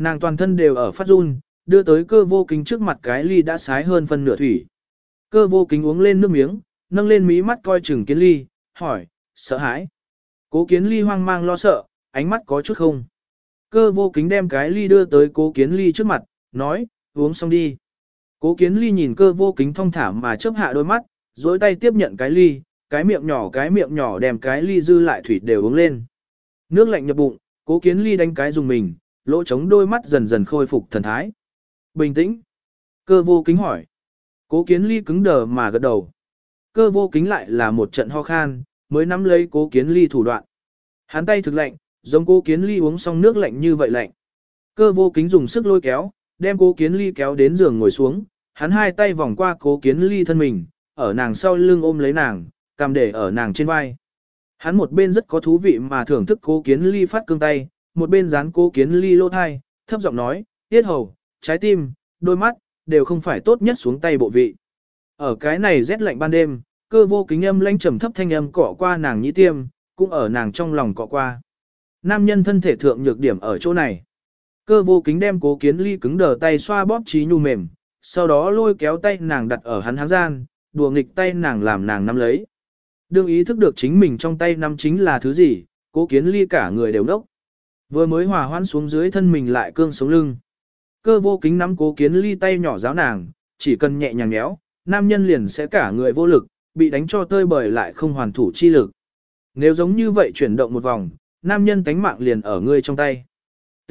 Nàng toàn thân đều ở phát run, đưa tới Cơ Vô Kính trước mặt cái ly đã sái hơn phân nửa thủy. Cơ Vô Kính uống lên nước miếng, nâng lên mí mắt coi chừng Kiến Ly, hỏi, sợ hãi. Cố Kiến Ly hoang mang lo sợ, ánh mắt có chút không. Cơ Vô Kính đem cái ly đưa tới Cố Kiến Ly trước mặt, nói, uống xong đi. Cố Kiến Ly nhìn Cơ Vô Kính thong thả mà chớp hạ đôi mắt, duỗi tay tiếp nhận cái ly, cái miệng nhỏ đem cái ly dư lại thủy đều uống lên. Nước lạnh nhập bụng, Cố Kiến Ly đánh cái dùng mình, lỗ trống đôi mắt dần dần khôi phục thần thái. Bình tĩnh. Cơ Vô Kính hỏi. Cố Kiến Ly cứng đờ mà gật đầu. Cơ Vô Kính lại là một trận ho khan, mới nắm lấy Cố Kiến Ly thủ đoạn. Hắn tay thực lạnh, giống Cố Kiến Ly uống xong nước lạnh như vậy lạnh. Cơ Vô Kính dùng sức lôi kéo, đem Cố Kiến Ly kéo đến giường ngồi xuống, hắn hai tay vòng qua Cố Kiến Ly thân mình, ở nàng sau lưng ôm lấy nàng, cầm để ở nàng trên vai. Hắn một bên rất có thú vị mà thưởng thức Cố Kiến Ly phát cương tay, một bên dán Cố Kiến Ly lỗ thai, thấp giọng nói, tiết hầu, trái tim, đôi mắt, đều không phải tốt nhất xuống tay bộ vị. Ở cái này rét lạnh ban đêm, Cơ Vô Kính âm lãnh trầm thấp thanh âm cọ qua nàng nhĩ tiêm, cũng ở nàng trong lòng cọ qua. Nam nhân thân thể thượng nhược điểm ở chỗ này. Cơ Vô Kính đem Cố Kiến Ly cứng đờ tay xoa bóp trí nhu mềm, sau đó lôi kéo tay nàng đặt ở hắn háng gian, đùa nghịch tay nàng làm nàng nắm lấy. Đương ý thức được chính mình trong tay nắm chính là thứ gì, Cố Kiến Ly cả người đều nốc. Vừa mới hòa hoãn xuống dưới thân mình lại cương sống lưng. Cơ Vô Kính nắm Cố Kiến Ly tay nhỏ giáo nàng, chỉ cần nhẹ nhàng nhéo, nam nhân liền sẽ cả người vô lực, bị đánh cho tơi bời lại không hoàn thủ chi lực. Nếu giống như vậy chuyển động một vòng, nam nhân tánh mạng liền ở ngươi trong tay. T.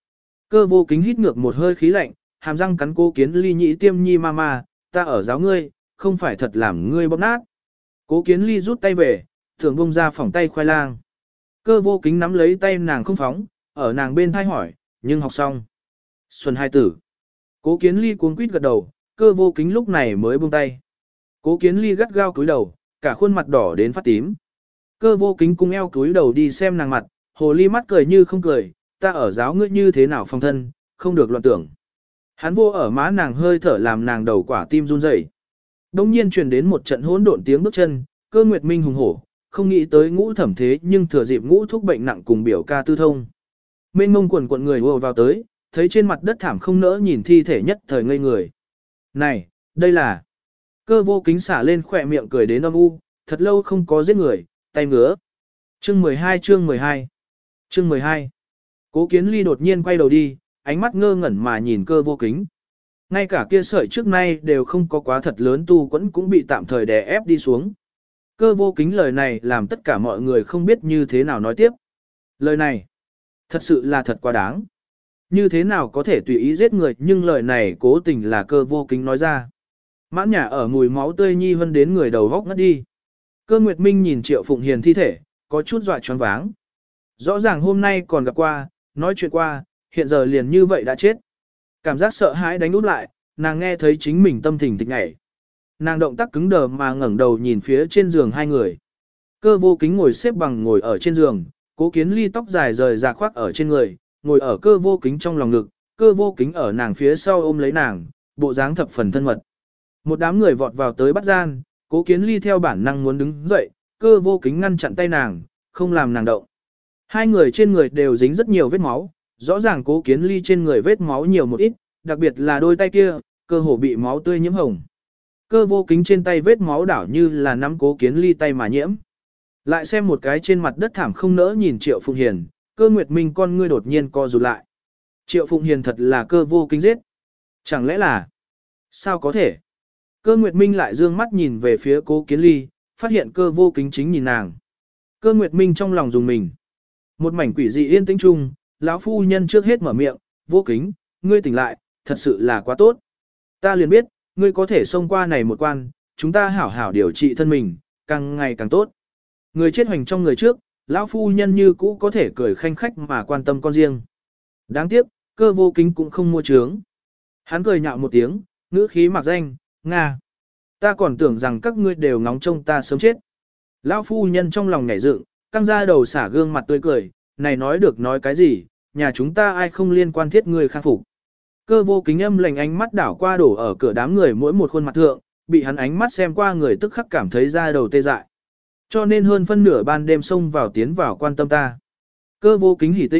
Cơ Vô Kính hít ngược một hơi khí lạnh, hàm răng cắn Cố Kiến Ly nhĩ tiêm nhi mama, ta ở giáo ngươi, không phải thật làm ngươi bóp nát. Cố Kiến Ly rút tay về, tưởng bông ra phỏng tay khoai lang. Cơ Vô Kính nắm lấy tay nàng không phóng, ở nàng bên thai hỏi, nhưng học xong. Xuân hai tử. Cố Kiến Ly cuống quýt gật đầu, Cơ Vô Kính lúc này mới buông tay. Cố Kiến Ly gắt gao cúi đầu, cả khuôn mặt đỏ đến phát tím. Cơ Vô Kính cung eo cúi đầu đi xem nàng mặt, hồ ly mắt cười như không cười, ta ở giáo ngươi như thế nào phong thân, không được loạn tưởng. Hắn vô ở má nàng hơi thở làm nàng đầu quả tim run rẩy. Đông nhiên truyền đến một trận hỗn độn tiếng bước chân, Cơ Nguyệt Minh hùng hổ, không nghĩ tới Ngũ Thẩm thế nhưng thừa dịp Ngũ thúc bệnh nặng cùng biểu ca tư thông. Mênh mông quần quần người ùa vào tới, thấy trên mặt đất thảm không nỡ nhìn thi thể nhất thời ngây người. Này, đây là... Cơ Vô Kính xả lên khỏe miệng cười đến âm u, thật lâu không có giết người, tay ngứa. Chương 12 chương 12 Chương 12 Cố Kiến Ly đột nhiên quay đầu đi, ánh mắt ngơ ngẩn mà nhìn Cơ Vô Kính. Ngay cả kia sợi trước nay đều không có quá thật lớn tu quẫn cũng bị tạm thời đè ép đi xuống. Cơ Vô Kính lời này làm tất cả mọi người không biết như thế nào nói tiếp. Lời này, thật sự là thật quá đáng. Như thế nào có thể tùy ý giết người nhưng lời này cố tình là Cơ Vô Kính nói ra. Mãn nhà ở mùi máu tươi nhi hơn đến người đầu góc ngất đi. Cơ Nguyệt Minh nhìn Triệu Phụng Hiền thi thể, có chút dọa choáng váng. Rõ ràng hôm nay còn gặp qua, nói chuyện qua, hiện giờ liền như vậy đã chết. Cảm giác sợ hãi đánh úp lại, nàng nghe thấy chính mình tâm thình thịch nhảy. Nàng động tác cứng đờ mà ngẩng đầu nhìn phía trên giường hai người. Cơ Vô Kính ngồi xếp bằng ngồi ở trên giường, Cố Kiến Ly tóc dài rời ra khoác ở trên người, ngồi ở Cơ Vô Kính trong lòng ngực, Cơ Vô Kính ở nàng phía sau ôm lấy nàng, bộ dáng thập phần thân mật. Một đám người vọt vào tới bắt gian, Cố Kiến Ly theo bản năng muốn đứng dậy, Cơ Vô Kính ngăn chặn tay nàng, không làm nàng động. Hai người trên người đều dính rất nhiều vết máu, rõ ràng Cố Kiến Ly trên người vết máu nhiều một ít, đặc biệt là đôi tay kia, cơ hồ bị máu tươi nhiễm hồng. Cơ Vô Kính trên tay vết máu đảo như là nắm Cố Kiến Ly tay mà nhiễm. Lại xem một cái trên mặt đất thảm không nỡ nhìn Triệu Phụng Hiền, Cơ Nguyệt Minh con ngươi đột nhiên co rụt lại. Triệu Phụng Hiền thật là Cơ Vô Kính giết. Chẳng lẽ là... Sao có thể? Cơ Nguyệt Minh lại dương mắt nhìn về phía Cố Kiến Ly, phát hiện Cơ Vô Kính chính nhìn nàng. Cơ Nguyệt Minh trong lòng dùng mình. Một mảnh quỷ dị yên tĩnh chung, lão phu nhân trước hết mở miệng, Vô Kính, ngươi tỉnh lại, thật sự là quá tốt. Ta liền biết, ngươi có thể xông qua này một quan, chúng ta hảo hảo điều trị thân mình, càng ngày càng tốt. Người chết hoành trong người trước, lão phu nhân như cũ có thể cười khanh khách mà quan tâm con riêng. Đáng tiếc, Cơ Vô Kính cũng không mua trướng. Hắn cười nhạo một tiếng, ngữ khí mặc danh, Nga. Ta còn tưởng rằng các ngươi đều ngóng trông ta sớm chết. Lão phu nhân trong lòng nhảy dựng, căng ra đầu xả gương mặt tươi cười, này nói được nói cái gì, nhà chúng ta ai không liên quan thiết ngươi khang phục. Cơ Vô Kính âm lạnh ánh mắt đảo qua đổ ở cửa đám người mỗi một khuôn mặt thượng, bị hắn ánh mắt xem qua người tức khắc cảm thấy da đầu tê dại. Cho nên hơn phân nửa ban đêm xông vào tiến vào quan tâm ta. Cơ Vô Kính hỉ tĩnh,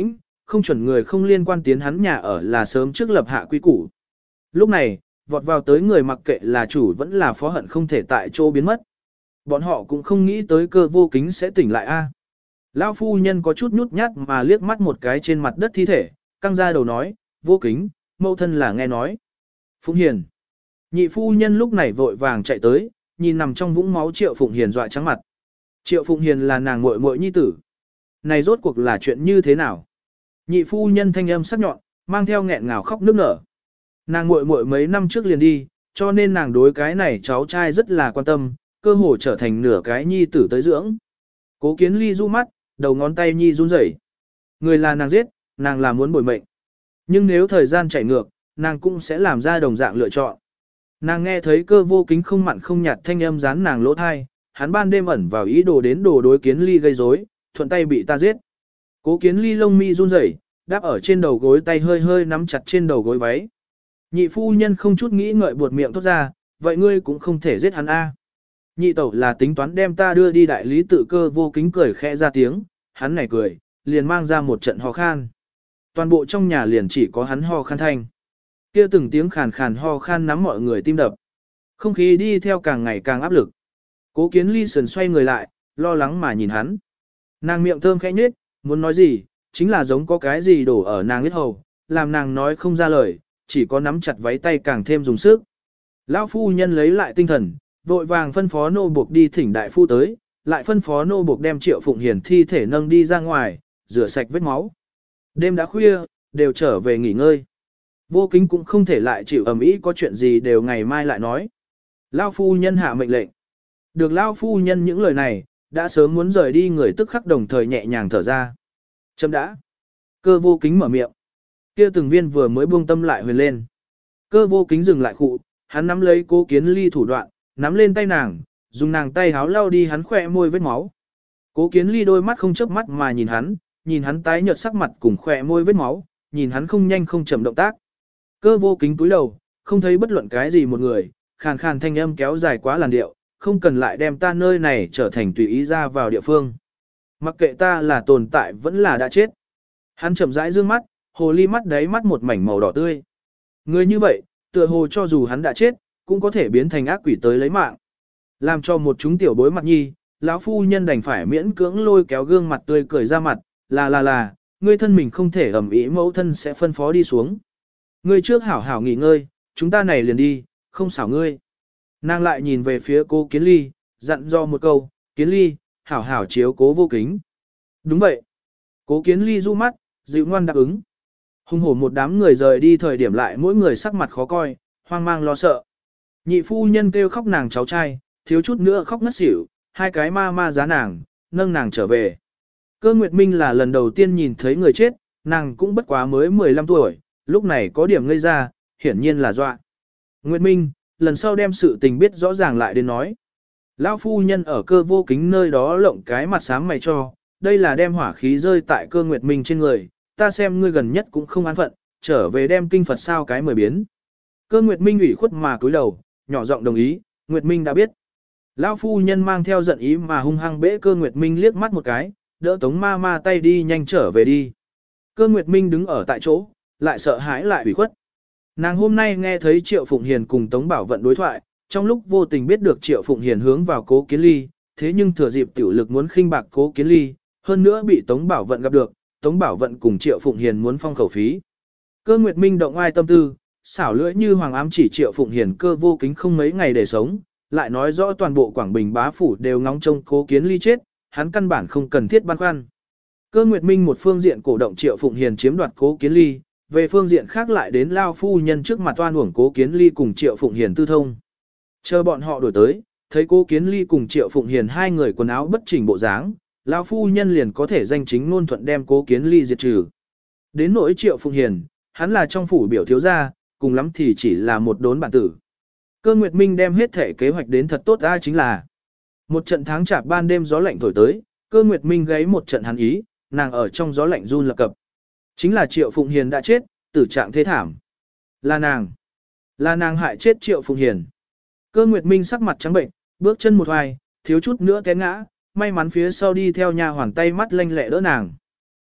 không chuẩn người không liên quan tiến hắn nhà ở là sớm trước lập hạ quy củ. Lúc này, vọt vào tới người mặc kệ là chủ vẫn là phó hận không thể tại chỗ biến mất. Bọn họ cũng không nghĩ tới Cơ Vô Kính sẽ tỉnh lại a. Lão phu nhân có chút nhút nhát mà liếc mắt một cái trên mặt đất thi thể, căng ra đầu nói, Vô Kính, mẫu thân là nghe nói. Phụng Hiền. Nhị phu nhân lúc này vội vàng chạy tới, nhìn nằm trong vũng máu Triệu Phụng Hiền dọa trắng mặt. Triệu Phụng Hiền là nàng muội muội nhi tử. Này rốt cuộc là chuyện như thế nào? Nhị phu nhân thanh âm sắc nhọn, mang theo nghẹn ngào khóc nức nở. Nàng muội muội mấy năm trước liền đi, cho nên nàng đối cái này cháu trai rất là quan tâm, cơ hồ trở thành nửa cái nhi tử tới dưỡng. Cố Kiến Ly du mắt, đầu ngón tay nhi run rẩy. Người là nàng giết, nàng là muốn bồi mệnh. Nhưng nếu thời gian chảy ngược, nàng cũng sẽ làm ra đồng dạng lựa chọn. Nàng nghe thấy Cơ Vô Kính không mặn không nhạt thanh âm dán nàng lỗ thai, hắn ban đêm ẩn vào ý đồ đến đồ đối Kiến Ly gây rối, thuận tay bị ta giết. Cố Kiến Ly lông mi run rẩy, đáp ở trên đầu gối tay hơi hơi nắm chặt trên đầu gối váy. Nhị phu nhân không chút nghĩ ngợi buột miệng thốt ra, vậy ngươi cũng không thể giết hắn a. Nhị tẩu là tính toán đem ta đưa đi đại lý tự. Cơ Vô Kính cười khẽ ra tiếng, hắn này cười, liền mang ra một trận ho khan. Toàn bộ trong nhà liền chỉ có hắn ho khan thanh. Kia từng tiếng khàn khàn ho khan nắm mọi người tim đập. Không khí đi theo càng ngày càng áp lực. Cố Kiến Ly sườn xoay người lại, lo lắng mà nhìn hắn. Nàng miệng thơm khẽ nhếch, muốn nói gì, chính là giống có cái gì đổ ở nàng huyết hầu, làm nàng nói không ra lời, chỉ có nắm chặt váy tay càng thêm dùng sức. Lão phu nhân lấy lại tinh thần, vội vàng phân phó nô buộc đi thỉnh đại phu tới, lại phân phó nô buộc đem Triệu Phụng Hiền thi thể nâng đi ra ngoài, rửa sạch vết máu. Đêm đã khuya, đều trở về nghỉ ngơi. Vô Kính cũng không thể lại chịu ầm ĩ, có chuyện gì đều ngày mai lại nói. Lão phu nhân hạ mệnh lệnh. Được lão phu nhân những lời này, đã sớm muốn rời đi người tức khắc đồng thời nhẹ nhàng thở ra. Chấm đã. Cơ Vô Kính mở miệng. Kia từng viên vừa mới buông tâm lại huyền lên. Cơ Vô Kính dừng lại khụ, hắn nắm lấy Cố Kiến Ly thủ đoạn, nắm lên tay nàng, dùng nàng tay háo lau đi hắn khỏe môi vết máu. Cố Kiến Ly đôi mắt không chớp mắt mà nhìn hắn tái nhợt sắc mặt cùng khỏe môi vết máu, nhìn hắn không nhanh không chậm động tác. Cơ Vô Kính cúi đầu, không thấy bất luận cái gì một người, khàn khàn thanh âm kéo dài quá làn điệu, không cần lại đem ta nơi này trở thành tùy ý ra vào địa phương. Mặc kệ ta là tồn tại vẫn là đã chết. Hắn chậm rãi dương mắt, hồ ly mắt đáy mắt một mảnh màu đỏ tươi. Người như vậy, tựa hồ cho dù hắn đã chết, cũng có thể biến thành ác quỷ tới lấy mạng. Làm cho một chúng tiểu bối mặt nhi, lão phu nhân đành phải miễn cưỡng lôi kéo gương mặt tươi cười ra mặt, là, ngươi thân mình không thể ẩm ý, mẫu thân sẽ phân phó đi xuống. Ngươi trước hảo hảo nghỉ ngơi, chúng ta này liền đi, không xảo ngươi. Nàng lại nhìn về phía Cố Kiến Ly, dặn dò một câu, Kiến Ly, hảo hảo chiếu Cố Vô Kính. Đúng vậy. Cố Kiến Ly du mắt, dịu ngoan đáp ứng. Hùng hổ một đám người rời đi thời điểm lại mỗi người sắc mặt khó coi, hoang mang lo sợ. Nhị phu nhân kêu khóc nàng cháu trai, thiếu chút nữa khóc ngất xỉu, hai cái ma ma giá nàng, nâng nàng trở về. Cơ Nguyệt Minh là lần đầu tiên nhìn thấy người chết, nàng cũng bất quá mới 15 tuổi, lúc này có điểm ngây ra, hiển nhiên là dọa. Nguyệt Minh, lần sau đem sự tình biết rõ ràng lại đến nói. Lão phu nhân ở Cơ Vô Kính nơi đó lộng cái mặt sáng mày cho, đây là đem hỏa khí rơi tại Cơ Nguyệt Minh trên người, ta xem ngươi gần nhất cũng không an phận, trở về đem kinh Phật sao cái 10 biến. Cơ Nguyệt Minh ủy khuất mà cúi đầu, nhỏ giọng đồng ý, Nguyệt Minh đã biết. Lão phu nhân mang theo giận ý mà hung hăng bẽ Cơ Nguyệt Minh liếc mắt một cái, đỡ Tống ma ma tay đi nhanh trở về đi. Cơ Nguyệt Minh đứng ở tại chỗ, lại sợ hãi lại ủy khuất. Nàng hôm nay nghe thấy Triệu Phụng Hiền cùng Tống Bảo Vận đối thoại, trong lúc vô tình biết được Triệu Phụng Hiền hướng vào Cố Kiến Ly, thế nhưng thừa dịp tiểu lực muốn khinh bạc Cố Kiến Ly, hơn nữa bị Tống Bảo Vận gặp được, Tống Bảo Vận cùng Triệu Phụng Hiền muốn phong khẩu phí. Cơ Nguyệt Minh động ai tâm tư, xảo lưỡi như hoàng ám chỉ Triệu Phụng Hiền Cơ Vô Kính không mấy ngày để sống, lại nói rõ toàn bộ Quảng Bình bá phủ đều ngóng trông Cố Kiến Ly chết, hắn căn bản không cần thiết băn khoăn. Cơ Nguyệt Minh một phương diện cổ động Triệu Phụng Hiền chiếm đoạt Cố Kiến Ly, về phương diện khác lại đến lao phu nhân trước mặt toan uổng Cố Kiến Ly cùng Triệu Phụng Hiền tư thông. Chờ bọn họ đổi tới, thấy Cố Kiến Ly cùng Triệu Phụng Hiền hai người quần áo bất chỉnh bộ dáng, lao phu nhân liền có thể danh chính ngôn thuận đem Cố Kiến Ly diệt trừ. Đến nỗi Triệu Phụng Hiền, hắn là trong phủ biểu thiếu gia, cùng lắm thì chỉ là một đốn bản tử. Cơ Nguyệt Minh đem hết thể kế hoạch đến thật tốt ra chính là một trận tháng chạp ban đêm gió lạnh thổi tới, Cơ Nguyệt Minh gáy một trận hắn ý, nàng ở trong gió lạnh run lập cập. Chính là Triệu Phụng Hiền đã chết, tử trạng thế thảm. Là nàng hại chết Triệu Phụng Hiền. Cơ Nguyệt Minh sắc mặt trắng bệnh, bước chân một hoài, thiếu chút nữa té ngã, may mắn phía sau đi theo nha hoàn tay mắt lanh lẹ đỡ nàng.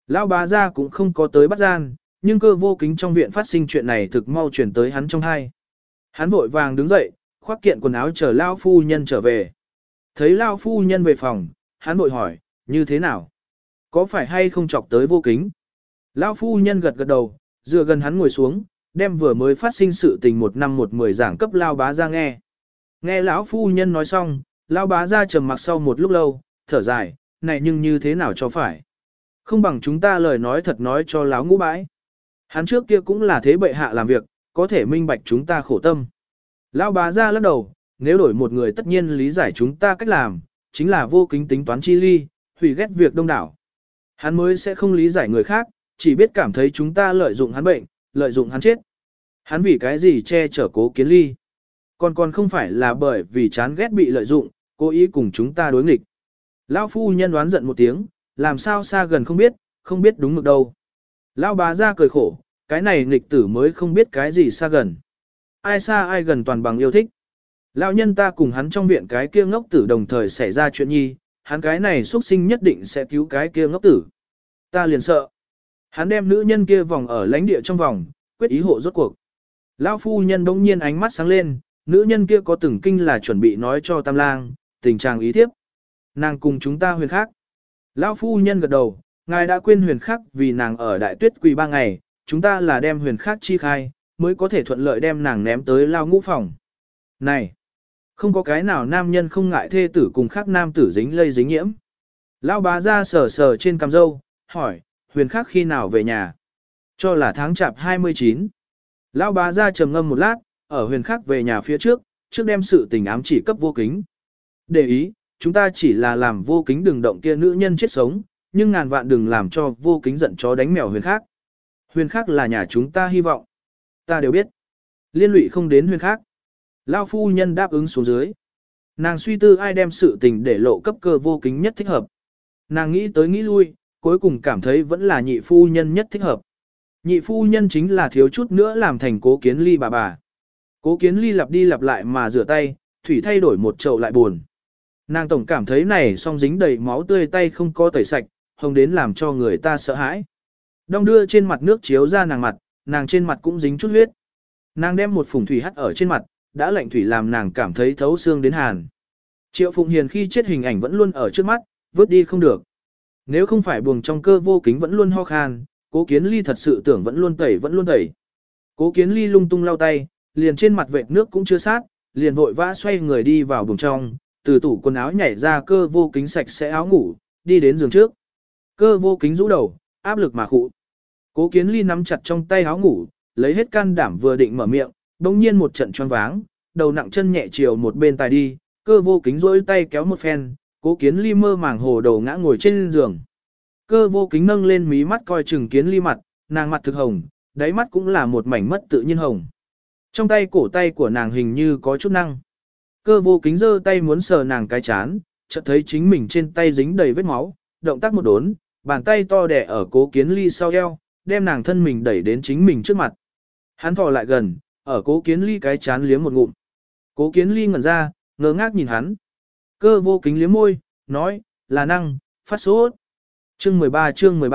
Lão bá gia cũng không có tới bắt gian, nhưng Cơ Vô Kính trong viện phát sinh chuyện này thực mau truyền tới hắn trong hai. Hắn vội vàng đứng dậy, khoác kiện quần áo chờ Lão phu nhân trở về. Thấy Lão phu nhân về phòng, hắn vội hỏi, như thế nào? Có phải hay không chọc tới Vô Kính? Lão phu nhân gật gật đầu, dựa gần hắn ngồi xuống, đem vừa mới phát sinh sự tình 1 năm 1 10 giảng cấp Lão bá gia nghe. Nghe lão phu nhân nói xong, Lão bá gia trầm mặc sau một lúc lâu, thở dài, này nhưng như thế nào cho phải? Không bằng chúng ta lời nói thật nói cho Lão ngũ bãi. Hắn trước kia cũng là thế bệ hạ làm việc, có thể minh bạch chúng ta khổ tâm. Lão bá gia lắc đầu, nếu đổi một người tất nhiên lý giải chúng ta cách làm, chính là Vô Kính tính toán chi ly, hủy ghét việc đông đảo. Hắn mới sẽ không lý giải người khác, chỉ biết cảm thấy chúng ta lợi dụng hắn bệnh, lợi dụng hắn chết. Hắn vì cái gì che chở Cố Kiến Ly? Còn không phải là bởi vì chán ghét bị lợi dụng, cố ý cùng chúng ta đối nghịch. Lão phu nhân đoán giận một tiếng, làm sao xa gần không biết đúng mực đâu. Lão bá gia cười khổ, cái này nghịch tử mới không biết cái gì xa gần. Ai xa ai gần toàn bằng yêu thích. Lão nhân ta cùng hắn trong viện cái kia ngốc tử đồng thời xảy ra chuyện nhi, hắn cái này xuất sinh nhất định sẽ cứu cái kia ngốc tử. Ta liền sợ. Hắn đem nữ nhân kia vòng ở lãnh địa trong vòng, quyết ý hộ rốt cuộc. Lão phu nhân bỗng nhiên ánh mắt sáng lên, nữ nhân kia có từng kinh là chuẩn bị nói cho Tam Lang, tình trạng ý thiếp. Nàng cùng chúng ta huyền khác. Lão phu nhân gật đầu, ngài đã quên huyền khác vì nàng ở đại tuyết quỳ 3 ngày, chúng ta là đem huyền khác chi khai, mới có thể thuận lợi đem nàng ném tới lao ngũ phòng. Này, không có cái nào nam nhân không ngại thê tử cùng khác nam tử dính lây dính nhiễm. Lão bá ra sờ sờ trên cằm râu, hỏi, huyền khác khi nào về nhà? Cho là tháng chạp 29. Lão bá ra trầm ngâm một lát, ở huyền khác về nhà phía trước đem sự tình ám chỉ cấp Vô Kính. Để ý, chúng ta chỉ là làm Vô Kính đừng động kia nữ nhân chết sống, nhưng ngàn vạn đừng làm cho Vô Kính giận chó đánh mèo huyền khác. Huyền khác là nhà chúng ta hy vọng. Ta đều biết. Liên lụy không đến huyền khác. Lão phu nhân đáp ứng xuống dưới. Nàng suy tư ai đem sự tình để lộ cấp Cơ Vô Kính nhất thích hợp. Nàng nghĩ tới nghĩ lui, cuối cùng cảm thấy vẫn là nhị phu nhân nhất thích hợp. Nhị phu nhân chính là thiếu chút nữa làm thành Cố Kiến Ly bà. Cố Kiến Ly lặp đi lặp lại mà rửa tay, thủy thay đổi một chậu lại buồn. Nàng tổng cảm thấy này song dính đầy máu tươi tay không có tẩy sạch, hồng đến làm cho người ta sợ hãi. Đong đưa trên mặt nước chiếu ra nàng trên mặt cũng dính chút huyết. Nàng đem một phùng thủy hắt ở trên mặt, đã lạnh thủy làm nàng cảm thấy thấu xương đến hàn. Triệu Phụng Hiền khi chết hình ảnh vẫn luôn ở trước mắt, vứt đi không được. Nếu không phải buồng trong Cơ Vô Kính vẫn luôn ho khan, Cố Kiến Ly thật sự tưởng vẫn luôn tẩy. Cố Kiến Ly lung tung lau tay, liền trên mặt vệt nước cũng chưa sát, liền vội vã xoay người đi vào buồng trong, từ tủ quần áo nhảy ra Cơ Vô Kính sạch sẽ áo ngủ, đi đến giường trước. Cơ Vô Kính rũ đầu, áp lực mà khụ. Cố Kiến Ly nắm chặt trong tay áo ngủ, lấy hết can đảm vừa định mở miệng, bỗng nhiên một trận choáng váng, đầu nặng chân nhẹ chiều một bên tài đi, Cơ Vô Kính rỗi tay kéo một phen, Cố Kiến Ly mơ màng hồ đầu ngã ngồi trên giường. Cơ Vô Kính nâng lên mí mắt coi chừng Kiến Ly mặt, nàng mặt thực hồng, đáy mắt cũng là một mảnh mất tự nhiên hồng. Trong tay cổ tay của nàng hình như có chút năng. Cơ Vô Kính giơ tay muốn sờ nàng cái chán, chợt thấy chính mình trên tay dính đầy vết máu, động tác một đốn, bàn tay to đè ở Cố Kiến Ly sau eo, đem nàng thân mình đẩy đến chính mình trước mặt. Hắn thò lại gần, ở Cố Kiến Ly cái chán liếm một ngụm. Cố Kiến Ly ngẩn ra, ngơ ngác nhìn hắn. Cơ Vô Kính liếm môi, nói, là năng, phát sốt. Chương 13.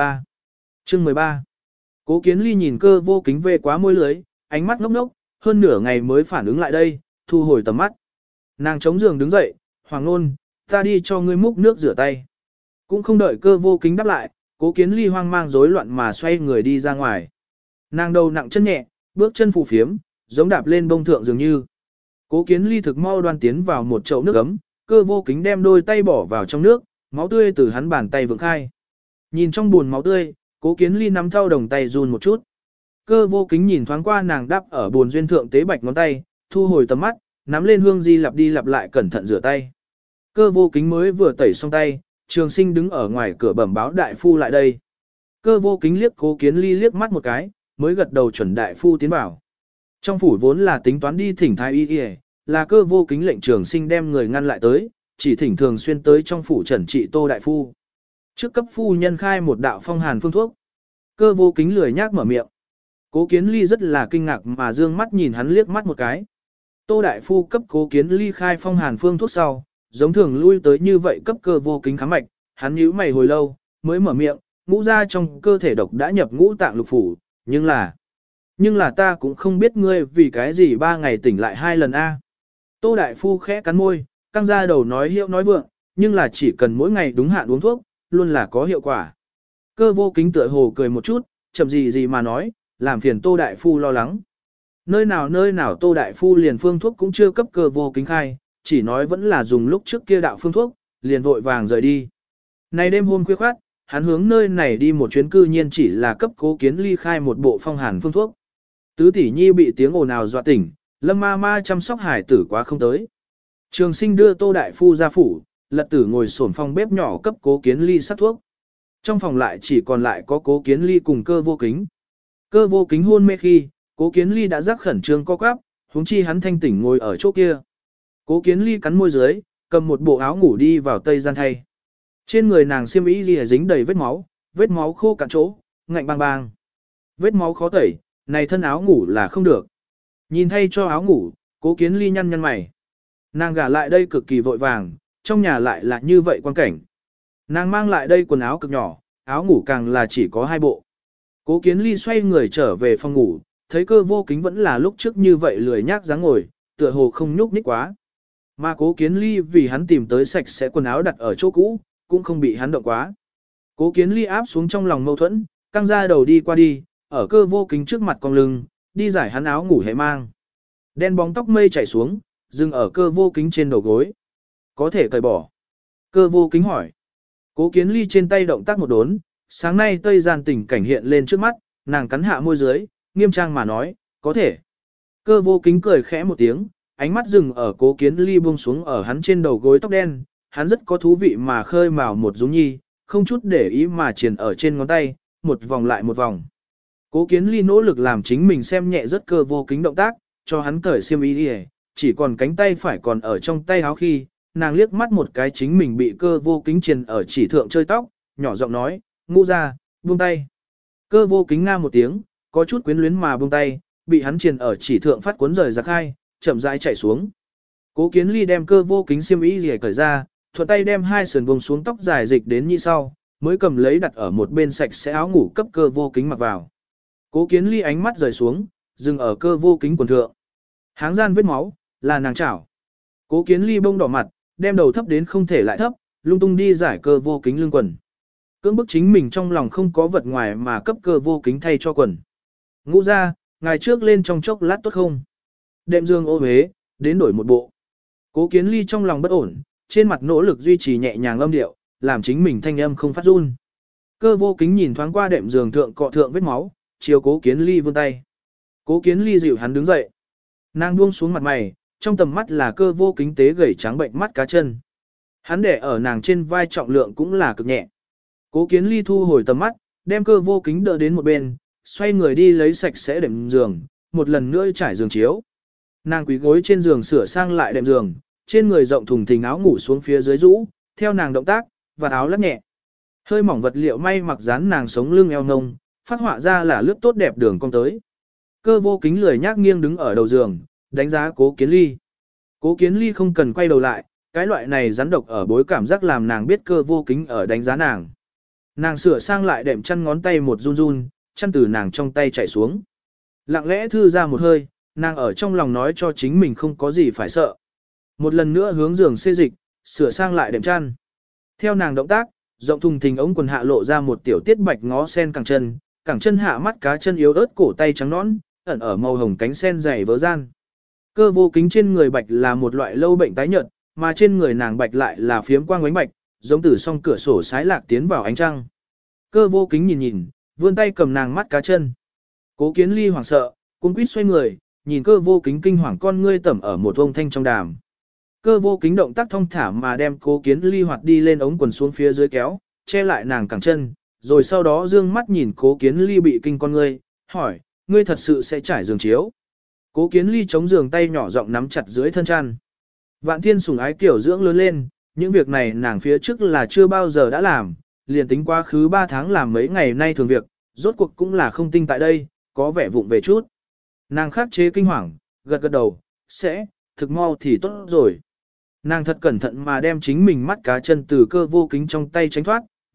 Cố Kiến Ly nhìn Cơ Vô Kính về quá môi lưới, ánh mắt ngốc ngốc, hơn nửa ngày mới phản ứng lại đây, thu hồi tầm mắt. Nàng chống giường đứng dậy, Hoàng Nôn, ta đi cho ngươi múc nước rửa tay. Cũng không đợi Cơ Vô Kính đáp lại, Cố Kiến Ly hoang mang rối loạn mà xoay người đi ra ngoài. Nàng đầu nặng chân nhẹ, bước chân phù phiếm, giống đạp lên bông thượng dường như. Cố Kiến Ly thực mau đoan tiến vào một chậu nước ấm, Cơ Vô Kính đem đôi tay bỏ vào trong nước, máu tươi từ hắn bàn tay vượng khai. Nhìn trong buồn máu tươi, Cố Kiến Ly nắm thau đồng tay run một chút. Cơ Vô Kính nhìn thoáng qua nàng đắp ở buồn duyên thượng tế bạch ngón tay, thu hồi tầm mắt, nắm lên hương di lặp đi lặp lại cẩn thận rửa tay. Cơ Vô Kính mới vừa tẩy xong tay, Trường Sinh đứng ở ngoài cửa bẩm báo đại phu lại đây. Cơ Vô Kính liếc Cố Kiến Ly liếc mắt một cái, mới gật đầu chuẩn đại phu tiến vào. Trong phủ vốn là tính toán đi thỉnh thái y y, là Cơ Vô Kính lệnh Trường Sinh đem người ngăn lại tới, chỉ thỉnh thường xuyên tới trong phủ trần trị Tô đại phu. Trước cấp phu nhân khai một đạo phong hàn phương thuốc. Cơ Vô Kính lười nhác mở miệng. Cố Kiến Ly rất là kinh ngạc mà dương mắt nhìn hắn liếc mắt một cái. Tô đại phu cấp Cố Kiến Ly khai phong hàn phương thuốc sau, giống thường lui tới như vậy cấp Cơ Vô Kính khám mạch, hắn nhíu mày hồi lâu, mới mở miệng, ngũ ra trong cơ thể độc đã nhập ngũ tạng lục phủ, nhưng là ta cũng không biết ngươi vì cái gì 3 ngày tỉnh lại 2 lần a. Tô Đại Phu khẽ cắn môi, căng ra đầu nói hiệu nói vượng, nhưng là chỉ cần mỗi ngày đúng hạn uống thuốc, luôn là có hiệu quả. Cơ Vô Kính tựa hồ cười một chút, chậm gì mà nói, làm phiền Tô Đại Phu lo lắng. Nơi nào Tô Đại Phu liền phương thuốc cũng chưa cấp Cơ Vô Kính khai, chỉ nói vẫn là dùng lúc trước kia đạo phương thuốc, liền vội vàng rời đi. Nay đêm hôm khuya khoát, hắn hướng nơi này đi một chuyến cư nhiên chỉ là cấp Cố Kiến Ly khai một bộ phong hàn phương thuốc. Tứ tỷ nhi bị tiếng ồn ào dọa tỉnh, Lâm ma ma chăm sóc hải tử quá không tới. Trường Sinh đưa Tô Đại Phu ra phủ, Lật Tử ngồi xổm phòng bếp nhỏ cấp Cố Kiến Ly sắc thuốc. Trong phòng lại chỉ còn lại có Cố Kiến Ly cùng Cơ Vô Kính. Cơ Vô Kính hôn mê khi, Cố Kiến Ly đã rắc khẩn trương co quắp, huống chi hắn thanh tỉnh ngồi ở chỗ kia. Cố Kiến Ly cắn môi dưới, cầm một bộ áo ngủ đi vào tây gian thay. Trên người nàng xiêm y lìa dính đầy vết máu khô cạn chỗ, ngạnh bang bang. Vết máu khó tẩy, này thân áo ngủ là không được. Nhìn thay cho áo ngủ, Cố Kiến Ly nhăn mày. Nàng gả lại đây cực kỳ vội vàng, trong nhà lại là như vậy quan cảnh. Nàng mang lại đây quần áo cực nhỏ, áo ngủ càng là chỉ có 2 bộ. Cố Kiến Ly xoay người trở về phòng ngủ, thấy Cơ Vô Kính vẫn là lúc trước như vậy lười nhác dáng ngồi, tựa hồ không nhúc nhích quá. Mà Cố Kiến Ly vì hắn tìm tới sạch sẽ quần áo đặt ở chỗ cũ, cũng không bị hắn động quá. Cố Kiến Ly áp xuống trong lòng mâu thuẫn, căng ra đầu đi qua đi, ở Cơ Vô Kính trước mặt cong lưng, đi giải hắn áo ngủ hệ mang. Đen bóng tóc mây chảy xuống, dừng ở Cơ Vô Kính trên đầu gối. Có thể cởi bỏ. Cơ Vô Kính hỏi. Cố Kiến Ly trên tay động tác một đốn, sáng nay tây gian tình cảnh hiện lên trước mắt, nàng cắn hạ môi dưới, nghiêm trang mà nói, có thể. Cơ Vô Kính cười khẽ một tiếng, ánh mắt dừng ở Cố Kiến Ly buông xuống ở hắn trên đầu gối tóc đen, hắn rất có thú vị mà khơi mào một dũng nhi, không chút để ý mà triển ở trên ngón tay, một vòng lại một vòng. Cố Kiến Ly nỗ lực làm chính mình xem nhẹ rất Cơ Vô Kính động tác, cho hắn cởi xiêm y đi, chỉ còn cánh tay phải còn ở trong tay áo khi, nàng liếc mắt một cái chính mình bị Cơ Vô Kính triền ở chỉ thượng chơi tóc, nhỏ giọng nói, ngũ ra, buông tay. Cơ Vô Kính nga một tiếng, có chút quyến luyến mà buông tay, bị hắn triền ở chỉ thượng phát cuốn rời giặc hai, chậm rãi chạy xuống. Cố Kiến Ly đem Cơ Vô Kính xiêm y rìa cởi ra, thuận tay đem 2 sườn buông xuống tóc dài dịch đến như sau, mới cầm lấy đặt ở một bên sạch sẽ áo ngủ cấp Cơ Vô Kính mặc vào. Cố Kiến Ly ánh mắt rời xuống, dừng ở Cơ Vô Kính quần thượng. Háng gian vết máu, là nàng chảo. Cố Kiến Ly bông đỏ mặt, đem đầu thấp đến không thể lại thấp, lung tung đi giải Cơ Vô Kính lưng quần. Cưỡng bức chính mình trong lòng không có vật ngoài mà cấp Cơ Vô Kính thay cho quần. Ngũ ra, ngày trước lên trong chốc lát tốt không? Đệm giường ô huế, đến đổi một bộ. Cố Kiến Ly trong lòng bất ổn, trên mặt nỗ lực duy trì nhẹ nhàng âm điệu, làm chính mình thanh âm không phát run. Cơ Vô Kính nhìn thoáng qua đệm giường thượng cọ thượng vết máu, chiều Cố Kiến Ly vươn tay. Cố Kiến Ly dịu hắn đứng dậy. Nàng buông xuống mặt mày, trong tầm mắt là Cơ Vô Kính tế gầy trắng bệnh mắt cá chân. Hắn để ở nàng trên vai trọng lượng cũng là cực nhẹ. Cố Kiến Ly thu hồi tầm mắt, đem Cơ Vô Kính đỡ đến một bên, xoay người đi lấy sạch sẽ đệm giường, một lần nữa trải giường chiếu. Nàng quý gối trên giường sửa sang lại đệm giường, trên người rộng thùng thình áo ngủ xuống phía dưới rũ, theo nàng động tác, và áo lắc nhẹ. Hơi mỏng vật liệu may mặc dán nàng sống lưng eo ngông, phát họa ra là lướt tốt đẹp đường cong tới. Cơ Vô Kính lười nhác nghiêng đứng ở đầu giường, đánh giá Cố Kiến Ly. Cố Kiến Ly không cần quay đầu lại, cái loại này rắn độc ở bối cảm giác làm nàng biết Cơ Vô Kính ở đánh giá nàng. Nàng sửa sang lại đệm chăn ngón tay một run run, chăn từ nàng trong tay chảy xuống. Lặng lẽ thư ra một hơi, nàng ở trong lòng nói cho chính mình không có gì phải sợ. Một lần nữa hướng giường xê dịch, sửa sang lại đệm chăn. Theo nàng động tác, rộng thùng thình ống quần hạ lộ ra một tiểu tiết bạch ngó sen cẳng chân hạ mắt cá chân yếu ớt cổ tay trắng nõn, ẩn ở màu hồng cánh sen dày vớ gian. Cơ Vô Kính trên người bạch là một loại lâu bệnh tái nhợt, mà trên người nàng bạch lại là phiếm quang ánh bạch, giống từ song cửa sổ sái lạc tiến vào ánh trăng. Cơ Vô Kính nhìn, vươn tay cầm nàng mắt cá chân. Cố Kiến Ly hoảng sợ, cuống quýt xoay người, nhìn Cơ Vô Kính kinh hoàng con ngươi tẩm ở một vông thanh trong đàm. Cơ Vô Kính động tác thong thả mà đem Cố Kiến Ly hoạt đi lên ống quần xuống phía dưới kéo, che lại nàng cẳng chân, rồi sau đó dương mắt nhìn Cố Kiến Ly bị kinh con ngươi, hỏi, ngươi thật sự sẽ trải giường chiếu? Cố Kiến Ly chống giường tay nhỏ giọng nắm chặt dưới thân chăn. Vạn Thiên sủng ái kiểu dưỡng lớn lên, những việc này nàng phía trước là chưa bao giờ đã làm, liền tính quá khứ 3 tháng làm mấy ngày nay thường việc, rốt cuộc cũng là không tinh tại đây, có vẻ vụng về chút. Nàng khắc chế kinh hoàng, gật gật đầu, sẽ, thực mau thì tốt rồi. Nàng thật cẩn thận mà đem chính mình mắt cá chân từ Cơ Vô Kính trong tay tránh thoát,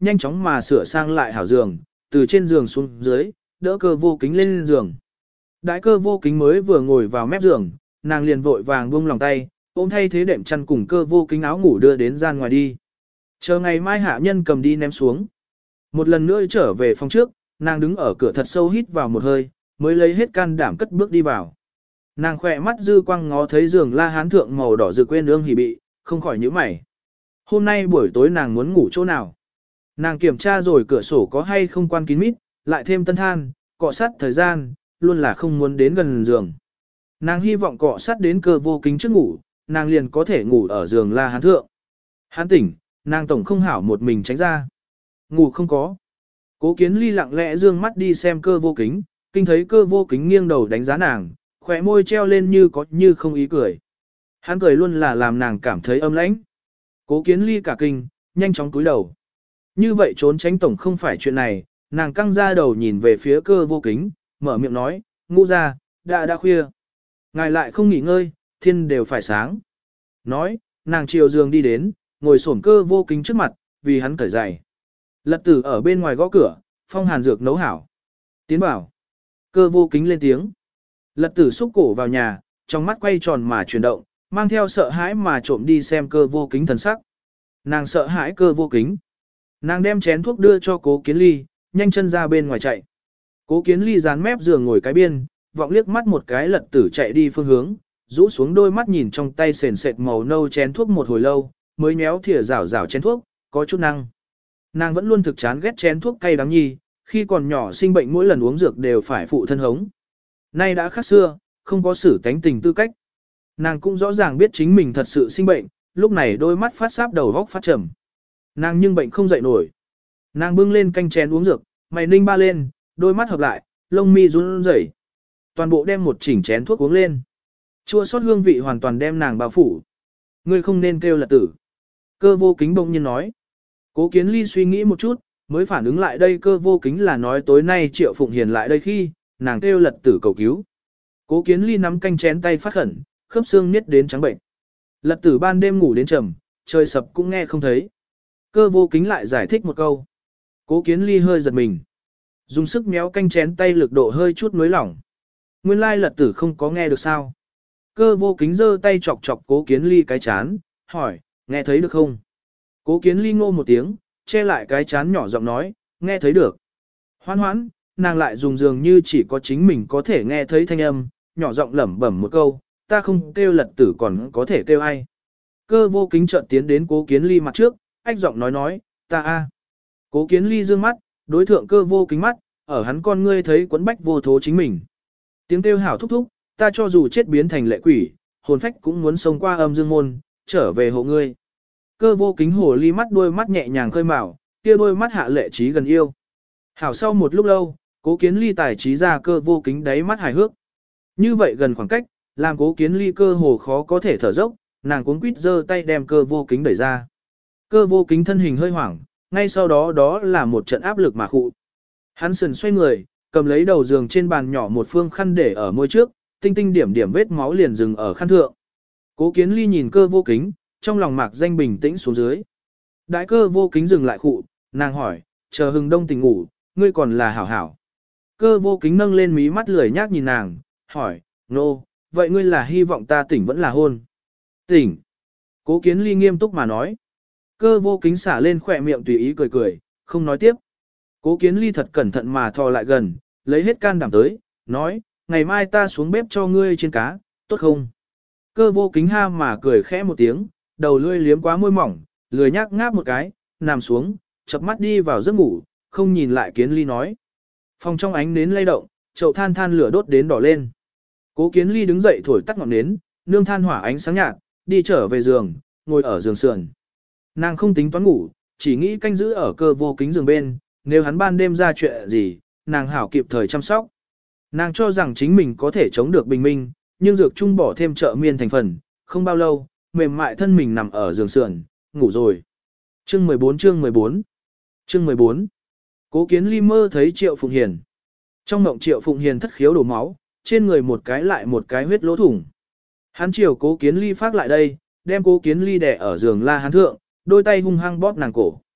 nhanh chóng mà sửa sang lại hảo giường, từ trên giường xuống dưới, đỡ Cơ Vô Kính lên giường. Đại Cơ Vô Kính mới vừa ngồi vào mép giường, nàng liền vội vàng buông lòng tay, ôm thay thế đệm chăn cùng Cơ Vô Kính áo ngủ đưa đến gian ngoài đi. Chờ ngày mai hạ nhân cầm đi ném xuống. Một lần nữa trở về phòng trước, nàng đứng ở cửa thật sâu hít vào một hơi, mới lấy hết can đảm cất bước đi vào. Nàng khỏe mắt dư quang ngó thấy giường La Hán thượng màu đỏ rực quên ương hỉ bị, không khỏi nhíu mày. Hôm nay buổi tối nàng muốn ngủ chỗ nào? Nàng kiểm tra rồi cửa sổ có hay không quan kín mít, lại thêm tân than, cọ sát thời gian, luôn là không muốn đến gần giường. Nàng hy vọng cọ sát đến Cơ Vô Kính trước ngủ, nàng liền có thể ngủ ở giường La Hán thượng. Hán tỉnh, nàng tổng không hảo một mình tránh ra. Ngủ không có. Cố Kiến Ly lặng lẽ dương mắt đi xem Cơ Vô Kính, kinh thấy Cơ Vô Kính nghiêng đầu đánh giá nàng, khỏe môi treo lên như có như không ý cười. Hắn cười luôn là làm nàng cảm thấy âm lãnh. Cố Kiến Ly cả kinh, nhanh chóng cúi đầu. Như vậy trốn tránh tổng không phải chuyện này, nàng căng ra đầu nhìn về phía Cơ Vô Kính, mở miệng nói, ngũ ra, đã khuya. Ngài lại không nghỉ ngơi, thiên đều phải sáng. Nói, nàng chiều giường đi đến, ngồi xổm Cơ Vô Kính trước mặt, vì hắn cởi giày. Lật Tử ở bên ngoài gõ cửa, phong hàn dược nấu hảo. Tiến bảo. Cơ Vô Kính lên tiếng. Lật Tử xúc cổ vào nhà, trong mắt quay tròn mà chuyển động, mang theo sợ hãi mà trộm đi xem Cơ Vô Kính thần sắc. Nàng sợ hãi Cơ Vô Kính. Nàng đem chén thuốc đưa cho Cố Kiến Ly, nhanh chân ra bên ngoài chạy. Cố Kiến Ly dán mép giường ngồi cái biên, vọng liếc mắt một cái Lật Tử chạy đi phương hướng, rũ xuống đôi mắt nhìn trong tay sền sệt màu nâu chén thuốc một hồi lâu, mới nhéo thìa rảo chén thuốc, có chút năng. Nàng vẫn luôn thực chán ghét chén thuốc cay đắng nhi, khi còn nhỏ sinh bệnh mỗi lần uống dược đều phải phụ thân hống. Nay đã khác xưa, không có xử tánh tình tư cách. Nàng cũng rõ ràng biết chính mình thật sự sinh bệnh, lúc này đôi mắt phát sáp đầu góc phát trầm. Nàng nhưng bệnh không dậy nổi. Nàng bưng lên canh chén uống dược, mày ninh ba lên, đôi mắt hợp lại, lông mi run rẩy. Toàn bộ đem một chỉnh chén thuốc uống lên. Chua xót hương vị hoàn toàn đem nàng bao phủ. Ngươi không nên kêu Lật Tử. Cơ Vô Kính bỗng nhiên nói. Cố Kiến Ly suy nghĩ một chút, mới phản ứng lại đây Cơ Vô Kính là nói tối nay Triệu Phụng Hiền lại đây khi, nàng kêu Lật Tử cầu cứu. Cố Kiến Ly nắm canh chén tay phát khẩn, khớp xương niết đến trắng bệnh. Lật Tử ban đêm ngủ đến trầm, trời sập cũng nghe không thấy. Cơ Vô Kính lại giải thích một câu. Cố Kiến Ly hơi giật mình. Dùng sức méo canh chén tay lực độ hơi chút nối lỏng. Nguyên lai Lật Tử không có nghe được sao. Cơ Vô Kính giơ tay chọc chọc Cố Kiến Ly cái chán, hỏi, nghe thấy được không? Cố Kiến Ly ngô một tiếng, che lại cái chán nhỏ giọng nói, nghe thấy được. Hoan hoãn, nàng lại dùng dường như chỉ có chính mình có thể nghe thấy thanh âm, nhỏ giọng lẩm bẩm một câu, ta không kêu Lật Tử còn có thể kêu ai. Cơ Vô Kính chợt tiến đến Cố Kiến Ly mặt trước, ách giọng nói, ta a. Cố Kiến Ly dương mắt, đối thượng Cơ Vô Kính mắt, ở hắn con ngươi thấy quấn bách vô thố chính mình. Tiếng kêu hảo thúc thúc, ta cho dù chết biến thành lệ quỷ, hồn phách cũng muốn xông qua âm dương môn, trở về hộ ngươi. Cơ Vô Kính hồ ly mắt đôi mắt nhẹ nhàng khơi mào, kia đôi mắt hạ lệ trí gần yêu. Hảo sau một lúc lâu, Cố Kiến Ly tài trí ra Cơ Vô Kính đáy mắt hài hước. Như vậy gần khoảng cách, làm Cố Kiến Ly cơ hồ khó có thể thở dốc, nàng cuống quýt giơ tay đem Cơ Vô Kính đẩy ra. Cơ Vô Kính thân hình hơi hoảng, ngay sau đó là một trận áp lực mà khụ. Hắn sườn xoay người, cầm lấy đầu giường trên bàn nhỏ một phương khăn để ở môi trước, tinh tinh điểm điểm vết máu liền dừng ở khăn thượng. Cố Kiến Ly nhìn Cơ Vô Kính, trong lòng mạc danh bình tĩnh xuống dưới. Đại Cơ Vô Kính dừng lại khụ, nàng hỏi, chờ Hừng Đông tỉnh ngủ, ngươi còn là hảo hảo. Cơ Vô Kính nâng lên mí mắt lười nhác nhìn nàng, hỏi, nô, vậy ngươi là hy vọng ta tỉnh vẫn là hôn? Tỉnh. Cố Kiến Ly nghiêm túc mà nói. Cơ Vô Kính xả lên khỏe miệng tùy ý cười, không nói tiếp. Cố Kiến Ly thật cẩn thận mà thò lại gần, lấy hết can đảm tới, nói, ngày mai ta xuống bếp cho ngươi chiên cá, tốt không? Cơ Vô Kính ha mà cười khẽ một tiếng, đầu lưỡi liếm quá môi mỏng, lười nhác ngáp một cái, nằm xuống, chập mắt đi vào giấc ngủ, không nhìn lại Kiến Ly nói. Phòng trong ánh nến lay động, chậu than lửa đốt đến đỏ lên. Cố Kiến Ly đứng dậy thổi tắt ngọn nến, nương than hỏa ánh sáng nhạt, đi trở về giường, ngồi ở giường sườn. Nàng không tính toán ngủ, chỉ nghĩ canh giữ ở Cơ Vô Kính giường bên, nếu hắn ban đêm ra chuyện gì, nàng hảo kịp thời chăm sóc. Nàng cho rằng chính mình có thể chống được bình minh, nhưng dược trung bỏ thêm trợ miên thành phần, không bao lâu, mềm mại thân mình nằm ở giường sườn, ngủ rồi. Chương 14 Cố Kiến Ly mơ thấy Triệu Phụng Hiền. Trong mộng Triệu Phụng Hiền thất khiếu đổ máu, trên người một cái lại một cái huyết lỗ thủng. Hắn chiều Cố Kiến Ly phát lại đây, đem Cố Kiến Ly đè ở giường La Hán thượng, đôi tay hung hăng bóp nàng cổ.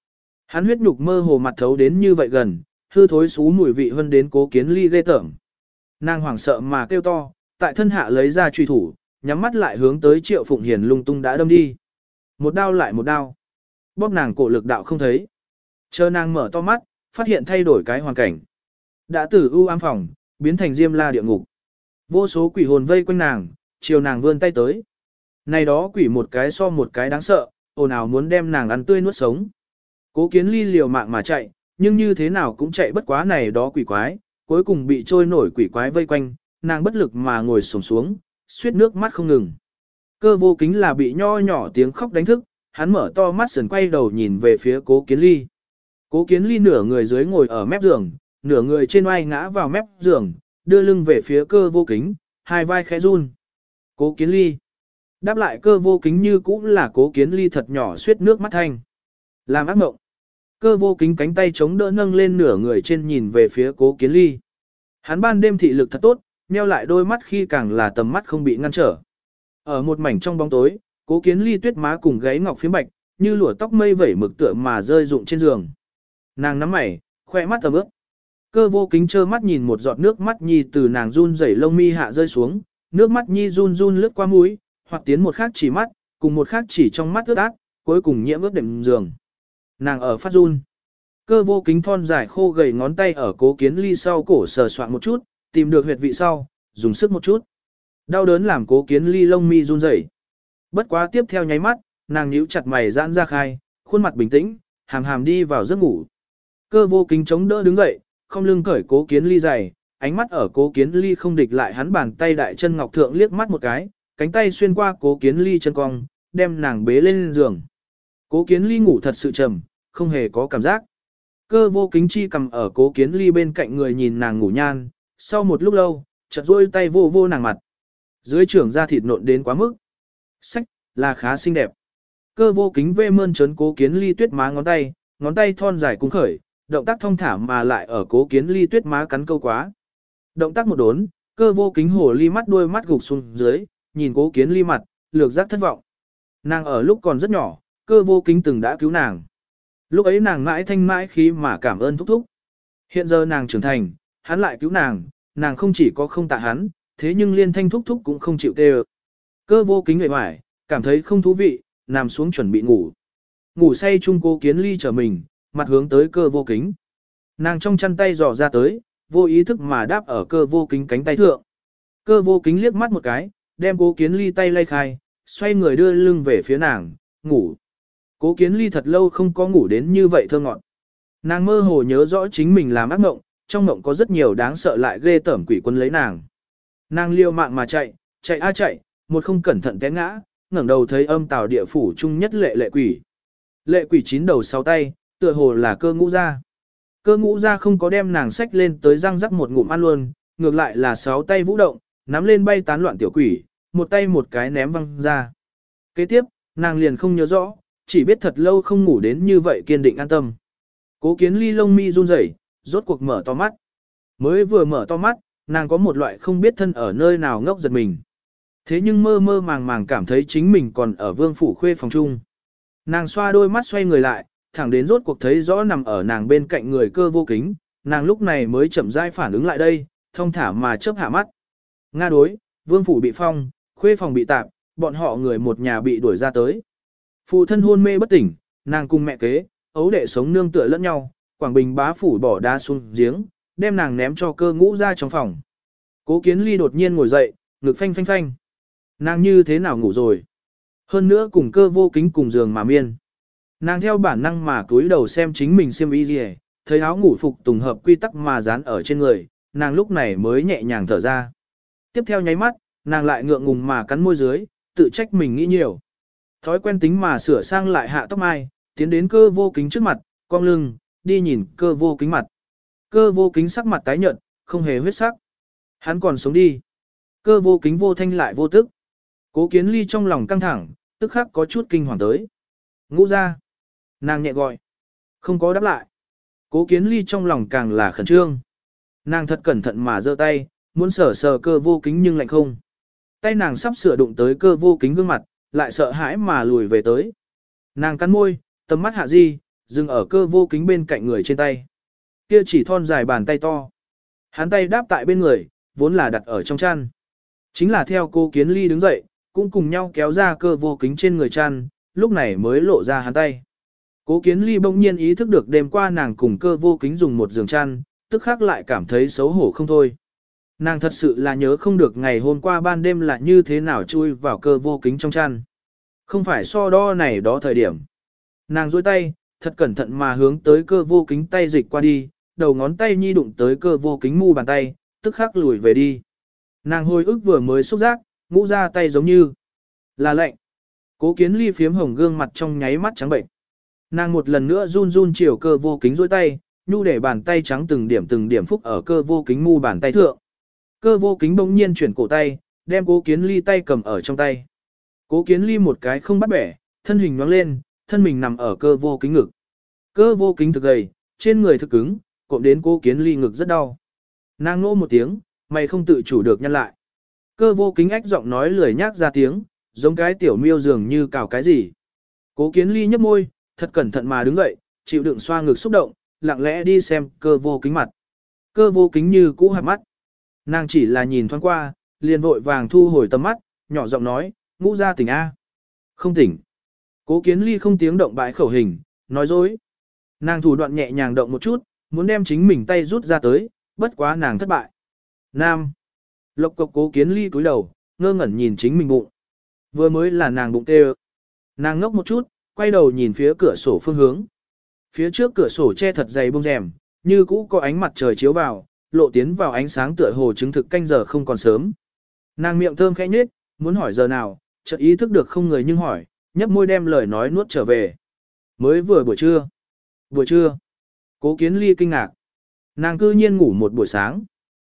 Hắn huyết nhục mơ hồ mặt thấu đến như vậy gần, hư thối xú mùi vị hơn đến Cố Kiến Ly ghê tởm. Nàng hoảng sợ mà kêu to, tại thân hạ lấy ra truy thủ, nhắm mắt lại hướng tới Triệu Phụng Hiền lung tung đã đâm đi. Một đao lại một đao. Bóp nàng cổ lực đạo không thấy. Chờ nàng mở to mắt, phát hiện thay đổi cái hoàn cảnh. Đã từ ưu ám phòng, biến thành diêm la địa ngục. Vô số quỷ hồn vây quanh nàng, chiều nàng vươn tay tới. Này đó quỷ một cái so một cái đáng sợ, ồn ào muốn đem nàng ăn tươi nuốt sống. Cố Kiến Ly liều mạng mà chạy, nhưng như thế nào cũng chạy bất quá này đó quỷ quái, cuối cùng bị trôi nổi quỷ quái vây quanh, nàng bất lực mà ngồi xổm xuống, suýt nước mắt không ngừng. Cơ Vô Kính là bị nho nhỏ tiếng khóc đánh thức, hắn mở to mắt sườn quay đầu nhìn về phía Cố Kiến Ly. Cố Kiến Ly nửa người dưới ngồi ở mép giường, nửa người trên oai ngã vào mép giường, đưa lưng về phía Cơ Vô Kính, hai vai khẽ run. Cố Kiến Ly. Đáp lại Cơ Vô Kính như cũ là Cố Kiến Ly thật nhỏ suýt nước mắt thanh. Làm ác mộng. Cơ Vô Kính cánh tay chống đỡ nâng lên nửa người trên nhìn về phía Cố Kiến Ly. Hắn ban đêm thị lực thật tốt, nheo lại đôi mắt khi càng là tầm mắt không bị ngăn trở. Ở một mảnh trong bóng tối, Cố Kiến Ly tuyết má cùng gáy ngọc phiếm bạch, như lụa tóc mây vẩy mực tựa mà rơi rụng trên giường. Nàng nắm mày, khoe mắt tầm ướp. Cơ Vô Kính trơ mắt nhìn một giọt nước mắt nhi từ nàng run rẩy lông mi hạ rơi xuống, nước mắt nhi run run lướt qua mũi, hoặc tiến một khắc chỉ mắt, cùng một khắc chỉ trong mắt ướt át, cuối cùng nhiễm ướt đệm giường. Nàng ở phát run. Cơ Vô Kính thon dài khô gầy ngón tay ở Cố Kiến Ly sau cổ sờ soạn một chút, tìm được huyệt vị sau, dùng sức một chút. Đau đớn làm Cố Kiến Ly lông mi run rẩy. Bất quá tiếp theo nháy mắt, nàng nhíu chặt mày giãn ra khai, khuôn mặt bình tĩnh, hàm hàm đi vào giấc ngủ. Cơ Vô Kính chống đỡ đứng dậy, không lưng cởi Cố Kiến Ly giày, ánh mắt ở Cố Kiến Ly không địch lại hắn bàn tay đại chân ngọc thượng liếc mắt một cái, cánh tay xuyên qua Cố Kiến Ly chân cong, đem nàng bế lên giường. Cố Kiến Ly ngủ thật sự trầm, không hề có cảm giác. Cơ Vô Kính chi cầm ở Cố Kiến Ly bên cạnh người nhìn nàng ngủ nhan, sau một lúc lâu, chợt rôi tay vô vô nàng mặt. Dưới trưởng da thịt nộn đến quá mức. Sách, là khá xinh đẹp. Cơ Vô Kính vê mơn trớn Cố Kiến Ly tuyết má ngón tay thon dài cung khởi, động tác thong thả mà lại ở Cố Kiến Ly tuyết má cắn câu quá. Động tác một đốn, Cơ Vô Kính hồ ly mắt đuôi mắt gục xuống dưới, nhìn Cố Kiến Ly mặt, lược giác thất vọng. Nàng ở lúc còn rất nhỏ, Cơ Vô Kính từng đã cứu nàng. Lúc ấy nàng mãi thanh mãi khí mà cảm ơn thúc thúc. Hiện giờ nàng trưởng thành, hắn lại cứu nàng, nàng không chỉ có không tạ hắn, thế nhưng liên thanh thúc thúc cũng không chịu tê ơ. Cơ Vô Kính người hoài, cảm thấy không thú vị, nằm xuống chuẩn bị ngủ. Ngủ say chung Cố Kiến Ly trở mình, mặt hướng tới Cơ Vô Kính. Nàng trong chăn tay dò ra tới, vô ý thức mà đáp ở Cơ Vô Kính cánh tay thượng. Cơ Vô Kính liếc mắt một cái, đem Cố Kiến Ly tay lay khai, xoay người đưa lưng về phía nàng, ngủ. Cố Kiến Ly thật lâu không có ngủ đến như vậy thơ ngọt. Nàng mơ hồ nhớ rõ chính mình làm ác mộng, trong mộng có rất nhiều đáng sợ lại ghê tởm quỷ quân lấy nàng. Nàng liều mạng mà chạy, chạy a chạy, một không cẩn thận té ngã, ngẩng đầu thấy âm tào địa phủ chung nhất lệ quỷ. Lệ quỷ chín đầu sáu tay, tựa hồ là Cơ Ngũ Gia. Cơ Ngũ Gia không có đem nàng xách lên tới răng rắc một ngụm ăn luôn, ngược lại là sáu tay vũ động, nắm lên bay tán loạn tiểu quỷ, một tay một cái ném văng ra. Kế tiếp, nàng liền không nhớ rõ, chỉ biết thật lâu không ngủ đến như vậy kiên định an tâm. Cố Kiến Ly lông mi run rẩy, rốt cuộc mở to mắt. Mới vừa mở to mắt, nàng có một loại không biết thân ở nơi nào ngốc giật mình. Thế nhưng mơ mơ màng màng cảm thấy chính mình còn ở Vương phủ khuê phòng chung. Nàng xoa đôi mắt xoay người lại, thẳng đến rốt cuộc thấy rõ nằm ở nàng bên cạnh người Cơ Vô Kính, nàng lúc này mới chậm rãi phản ứng lại đây, thông thả mà chớp hạ mắt. Nga đối, Vương phủ bị phong, khuê phòng bị tạp, bọn họ người một nhà bị đuổi ra tới. Phụ thân hôn mê bất tỉnh, nàng cùng mẹ kế, ấu đệ sống nương tựa lẫn nhau, Quảng Bình bá phủ bỏ đá xuống giếng, đem nàng ném cho Cơ Ngũ ra trong phòng. Cố Kiến Ly đột nhiên ngồi dậy, ngực phanh phanh phanh. Nàng như thế nào ngủ rồi? Hơn nữa cùng Cơ Vô Kính cùng giường mà miên. Nàng theo bản năng mà cúi đầu xem chính mình xiêm y gì, thấy áo ngủ phục tùng hợp quy tắc mà dán ở trên người, nàng lúc này mới nhẹ nhàng thở ra. Tiếp theo nháy mắt, nàng lại ngượng ngùng mà cắn môi dưới, tự trách mình nghĩ nhiều. Thói quen tính mà sửa sang lại hạ tóc mai, tiến đến Cơ Vô Kính trước mặt, cong lưng, đi nhìn Cơ Vô Kính mặt. Cơ Vô Kính sắc mặt tái nhợt, không hề huyết sắc. Hắn còn sống đi. Cơ Vô Kính vô thanh lại vô tức. Cố Kiến Ly trong lòng căng thẳng, tức khắc có chút kinh hoàng tới. Ngũ ra. Nàng nhẹ gọi. Không có đáp lại. Cố Kiến Ly trong lòng càng là khẩn trương. Nàng thật cẩn thận mà giơ tay, muốn sờ sờ Cơ Vô Kính nhưng lạnh không. Tay nàng sắp sửa đụng tới Cơ Vô Kính gương mặt, lại sợ hãi mà lùi về tới. Nàng cắn môi, tầm mắt hạ di, dừng ở cơ vô kính bên cạnh người trên tay. Kia chỉ thon dài bàn tay to. Hắn tay đáp tại bên người, vốn là đặt ở trong chăn. Chính là theo cô Kiến Ly đứng dậy, cũng cùng nhau kéo ra cơ vô kính trên người chăn, lúc này mới lộ ra hắn tay. Cố Kiến Ly bỗng nhiên ý thức được đêm qua nàng cùng cơ vô kính dùng một giường chăn, tức khắc lại cảm thấy xấu hổ không thôi. Nàng thật sự là nhớ không được ngày hôm qua ban đêm là như thế nào chui vào cơ vô kính trong chăn. Không phải so đo này đó thời điểm. Nàng duỗi tay, thật cẩn thận mà hướng tới cơ vô kính tay dịch qua đi, đầu ngón tay nhi đụng tới cơ vô kính mu bàn tay, tức khắc lùi về đi. Nàng hồi ức vừa mới xúc giác, ngũ ra tay giống như là lạnh. Cố Kiến Ly phiếm hồng gương mặt trong nháy mắt trắng bệnh. Nàng một lần nữa run run chiều cơ vô kính duỗi tay, nhu để bàn tay trắng từng điểm phúc ở cơ vô kính mu bàn tay thượng. Cơ vô kính bỗng nhiên chuyển cổ tay, đem Cố Kiến Ly tay cầm ở trong tay. Cố Kiến Ly một cái không bắt bẻ, thân hình nhoáng lên, thân mình nằm ở cơ vô kính ngực. Cơ vô kính thực gầy, trên người thực cứng, cộm đến Cố Kiến Ly ngực rất đau. Nàng nô một tiếng, mày không tự chủ được nhăn lại. Cơ vô kính ách giọng nói lười nhác ra tiếng, giống cái tiểu miêu dường như cào cái gì. Cố Kiến Ly nhấp môi, thật cẩn thận mà đứng dậy, chịu đựng xoa ngực xúc động, lặng lẽ đi xem cơ vô kính mặt. Cơ vô kính như cũ hạt mắt. Nàng chỉ là nhìn thoáng qua, liền vội vàng thu hồi tầm mắt, nhỏ giọng nói, ngũ ra tỉnh A. Không tỉnh. Cố Kiến Ly không tiếng động bãi khẩu hình, nói dối. Nàng thủ đoạn nhẹ nhàng động một chút, muốn đem chính mình tay rút ra tới, bất quá nàng thất bại. Nam. Lộc cộc Cố Kiến Ly cúi đầu, ngơ ngẩn nhìn chính mình bụng. Vừa mới là nàng bụng tê. Nàng ngốc một chút, quay đầu nhìn phía cửa sổ phương hướng. Phía trước cửa sổ che thật dày bông rèm, như cũ có ánh mặt trời chiếu vào, lộ tiến vào ánh sáng tựa hồ chứng thực canh giờ không còn sớm. Nàng miệng thơm khẽ nhếch, muốn hỏi giờ nào, chợt ý thức được không người nhưng hỏi, nhấp môi đem lời nói nuốt trở về. Mới vừa buổi trưa. Buổi trưa. Cố Kiến Ly kinh ngạc. Nàng cư nhiên ngủ một buổi sáng.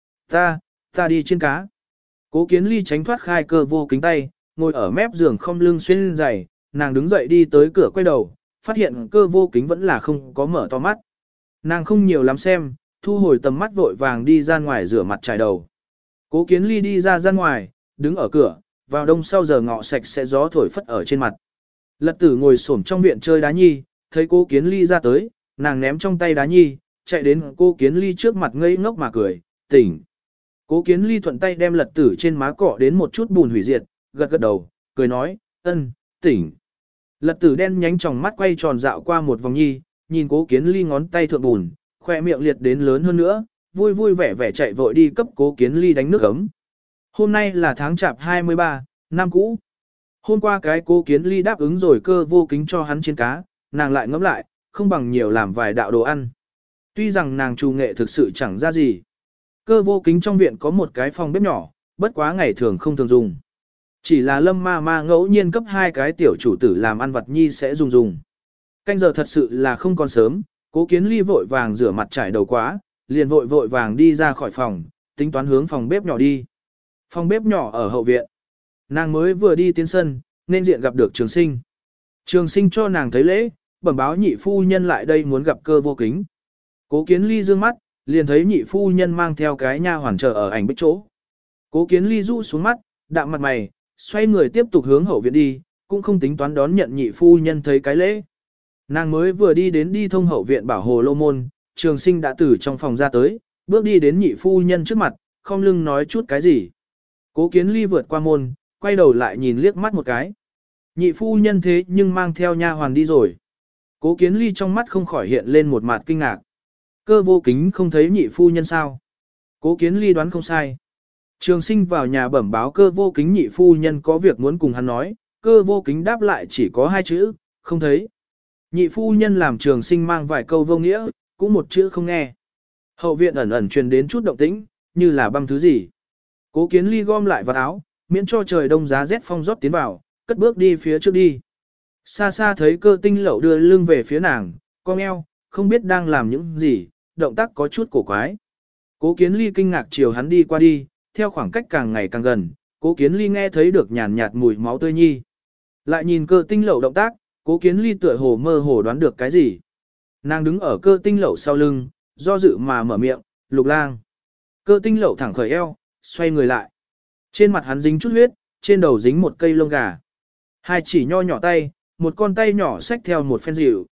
Ta đi trên cá. Cố Kiến Ly tránh thoát khai cơ vô kính tay, ngồi ở mép giường không lưng xuyên giày, nàng đứng dậy đi tới cửa quay đầu, phát hiện cơ vô kính vẫn là không có mở to mắt. Nàng không nhiều lắm xem, thu hồi tầm mắt vội vàng đi ra ngoài rửa mặt trải đầu. Cố Kiến Ly đi ra ngoài, đứng ở cửa, vào đông sau giờ ngọ sạch sẽ gió thổi phất ở trên mặt. Lật Tử ngồi xổm trong viện chơi đá nhi, thấy Cố Kiến Ly ra tới, nàng ném trong tay đá nhi, chạy đến Cố Kiến Ly trước mặt ngây ngốc mà cười, tỉnh. Cố Kiến Ly thuận tay đem Lật Tử trên má cọ đến một chút bùn hủy diệt, gật gật đầu, cười nói, ân, tỉnh. Lật Tử đen nhánh tròng mắt quay tròn dạo qua một vòng nhi, nhìn Cố Kiến Ly ngón tay thượng bùn, khoe miệng liệt đến lớn hơn nữa, vui vui vẻ vẻ chạy vội đi cấp Cố Kiến Ly đánh nước ấm. Hôm nay là tháng chạp 23, năm cũ. Hôm qua cái Cố Kiến Ly đáp ứng rồi cơ vô kính cho hắn chiên cá, nàng lại ngẫm lại, không bằng nhiều làm vài đạo đồ ăn. Tuy rằng nàng trù nghệ thực sự chẳng ra gì. Cơ vô kính trong viện có một cái phòng bếp nhỏ, bất quá ngày thường không thường dùng. Chỉ là Lâm ma ma ngẫu nhiên cấp hai cái tiểu chủ tử làm ăn vặt nhi sẽ dùng. Canh giờ thật sự là không còn sớm, Cố Kiến Ly vội vàng rửa mặt trải đầu quá, liền vội vàng đi ra khỏi phòng, tính toán hướng phòng bếp nhỏ đi. Phòng bếp nhỏ ở hậu viện. Nàng mới vừa đi tiến sân, nên diện gặp được Trường Sinh. Trường Sinh cho nàng thấy lễ, bẩm báo nhị phu nhân lại đây muốn gặp cơ vô kính. Cố Kiến Ly dương mắt, liền thấy nhị phu nhân mang theo cái nha hoàn chờ ở ảnh bích chỗ. Cố Kiến Ly rũ xuống mắt, đạm mặt mày, xoay người tiếp tục hướng hậu viện đi, cũng không tính toán đón nhận nhị phu nhân thấy cái lễ. Nàng mới vừa đi đến đi thông hậu viện bảo hồ lô môn, Trường Sinh đã từ trong phòng ra tới, bước đi đến nhị phu nhân trước mặt, không lưng nói chút cái gì. Cố Kiến Ly vượt qua môn, quay đầu lại nhìn liếc mắt một cái. Nhị phu nhân thế nhưng mang theo nha hoàn đi rồi. Cố Kiến Ly trong mắt không khỏi hiện lên một mặt kinh ngạc. Cơ vô kính không thấy nhị phu nhân sao? Cố Kiến Ly đoán không sai. Trường Sinh vào nhà bẩm báo cơ vô kính nhị phu nhân có việc muốn cùng hắn nói, cơ vô kính đáp lại chỉ có hai chữ, không thấy. Nhị phu nhân làm Trường Sinh mang vài câu vô nghĩa, cũng một chữ không nghe. Hậu viện ẩn ẩn truyền đến chút động tĩnh, như là băm thứ gì. Cố Kiến Ly gom lại vào áo, miễn cho trời đông giá rét phong rót tiến vào, cất bước đi phía trước đi. Xa xa thấy Cơ Tinh Lậu đưa lưng về phía nàng, cong eo, không biết đang làm những gì, động tác có chút cổ quái. Cố Kiến Ly kinh ngạc chiều hắn đi qua đi, theo khoảng cách càng ngày càng gần, Cố Kiến Ly nghe thấy được nhàn nhạt mùi máu tươi nhi. Lại nhìn Cơ Tinh Lậu động tác, Cố Kiến Ly tựa hồ mơ hồ đoán được cái gì. Nàng đứng ở Cơ Tinh Lậu sau lưng, do dự mà mở miệng, Lục Lang. Cơ Tinh Lậu thẳng khởi eo, xoay người lại. Trên mặt hắn dính chút huyết, trên đầu dính một cây lông gà. Hai chỉ nho nhỏ tay, một con tay nhỏ xách theo một phen rượu,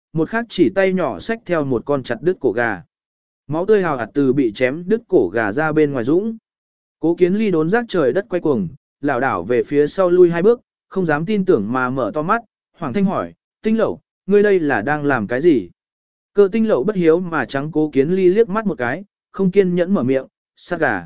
một khác chỉ tay nhỏ xách theo một con chặt đứt cổ gà. Máu tươi hào hạt từ bị chém đứt cổ gà ra bên ngoài dũng. Cố Kiến Ly đốn giác trời đất quay cuồng, lảo đảo về phía sau lui 2 bước, không dám tin tưởng mà mở to mắt, Hoàng Thanh hỏi, Tinh Lậu, ngươi đây là đang làm cái gì? Cơ Tinh Lậu bất hiếu mà trắng Cố Kiến Ly liếc mắt một cái, không kiên nhẫn mở miệng, sát gà.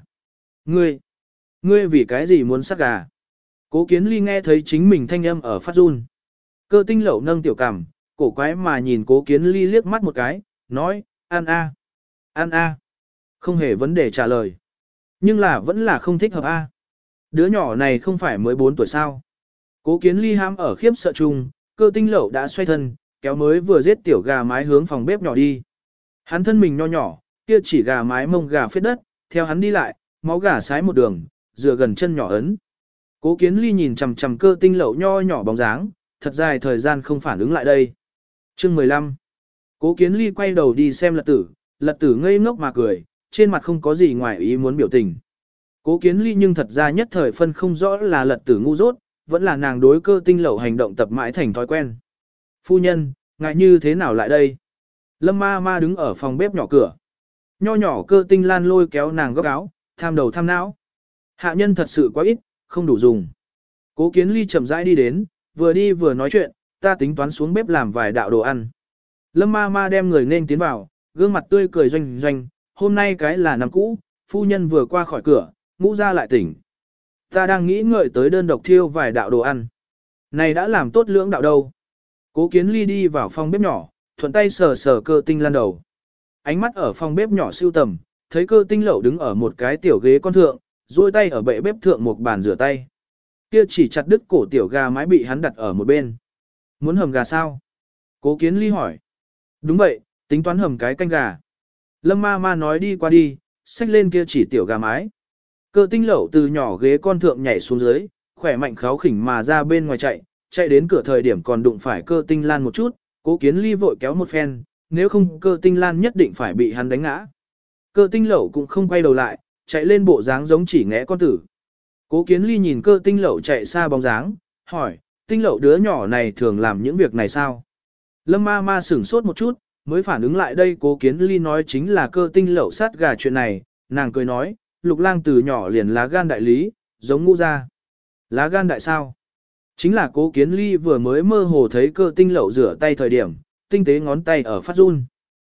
Ngươi vì cái gì muốn sát gà? Cố Kiến Ly nghe thấy chính mình thanh âm ở phát run. Cơ Tinh Lậu nâng tiểu cằm, cổ quái mà nhìn Cố Kiến Ly liếc mắt một cái, nói, ăn a, ăn a. Không hề vấn đề trả lời. Nhưng là vẫn là không thích hợp a. Đứa nhỏ này không phải mới 4 tuổi sao? Cố Kiến Ly hãm ở khiếp sợ chung, Cơ Tinh Lậu đã xoay thân, kéo mới vừa giết tiểu gà mái hướng phòng bếp nhỏ đi. Hắn thân mình nho nhỏ, kia chỉ gà mái mông gà phết đất, theo hắn đi lại, máu gà sái một đường, dựa gần chân nhỏ ấn. Cố Kiến Ly nhìn chằm chằm Cơ Tinh Lậu nho nhỏ bóng dáng, thật dài thời gian không phản ứng lại đây. Chương 15. Cố Kiến Ly quay đầu đi xem Lật Tử ngây ngốc mà cười, trên mặt không có gì ngoài ý muốn biểu tình. Cố Kiến Ly nhưng thật ra nhất thời phân không rõ là Lật Tử ngu dốt, vẫn là nàng đối Cơ Tinh Lậu hành động tập mãi thành thói quen. Phu nhân, ngại như thế nào lại đây? Lâm ma ma đứng ở phòng bếp nhỏ cửa. Nho nhỏ Cơ Tinh Lan lôi kéo nàng góc áo, tham đầu tham não. Hạ nhân thật sự quá ít, không đủ dùng. Cố Kiến Ly chậm rãi đi đến, vừa đi vừa nói chuyện, ta tính toán xuống bếp làm vài đạo đồ ăn. Lâm ma ma đem người nên tiến vào, gương mặt tươi cười doanh doanh, hôm nay cái là năm cũ, phu nhân vừa qua khỏi cửa, ngũ ra lại tỉnh. Ta đang nghĩ ngợi tới đơn độc thiêu vài đạo đồ ăn. Này đã làm tốt lưỡng đạo đâu. Cố Kiến Ly đi vào phòng bếp nhỏ, thuận tay sờ sờ Cơ Tinh Lan đầu. Ánh mắt ở phòng bếp nhỏ siêu tầm, thấy Cơ Tinh Lậu đứng ở một cái tiểu ghế con thượng, duỗi tay ở bệ bếp thượng một bàn rửa tay. Kia chỉ chặt đứt cổ tiểu gà mái bị hắn đặt ở một bên. Muốn hầm gà sao? Cố Kiến Ly hỏi. Đúng vậy, tính toán hầm cái canh gà. Lâm ma ma nói đi qua đi, xách lên kia chỉ tiểu gà mái. Cơ Tinh Lậu từ nhỏ ghế con thượng nhảy xuống dưới, khỏe mạnh kháo khỉnh mà ra bên ngoài chạy đến cửa thời điểm còn đụng phải Cơ Tinh Lan một chút, Cố Kiến Ly vội kéo một phen, nếu không Cơ Tinh Lan nhất định phải bị hắn đánh ngã. Cơ Tinh Lậu cũng không quay đầu lại, chạy lên bộ dáng giống chỉ ngẽ con tử. Cố Kiến Ly nhìn Cơ Tinh Lậu chạy xa bóng dáng, hỏi, Tinh Lậu đứa nhỏ này thường làm những việc này sao? Lâm ma ma sửng sốt một chút, mới phản ứng lại đây Cố Kiến Ly nói chính là Cơ Tinh Lậu sát gà chuyện này, nàng cười nói, Lục Lang từ nhỏ liền lá gan đại lý, giống Ngũ gia. Lá gan đại sao? Chính là Cố Kiến Ly vừa mới mơ hồ thấy Cơ Tinh Lậu rửa tay thời điểm, tinh tế ngón tay ở phát run.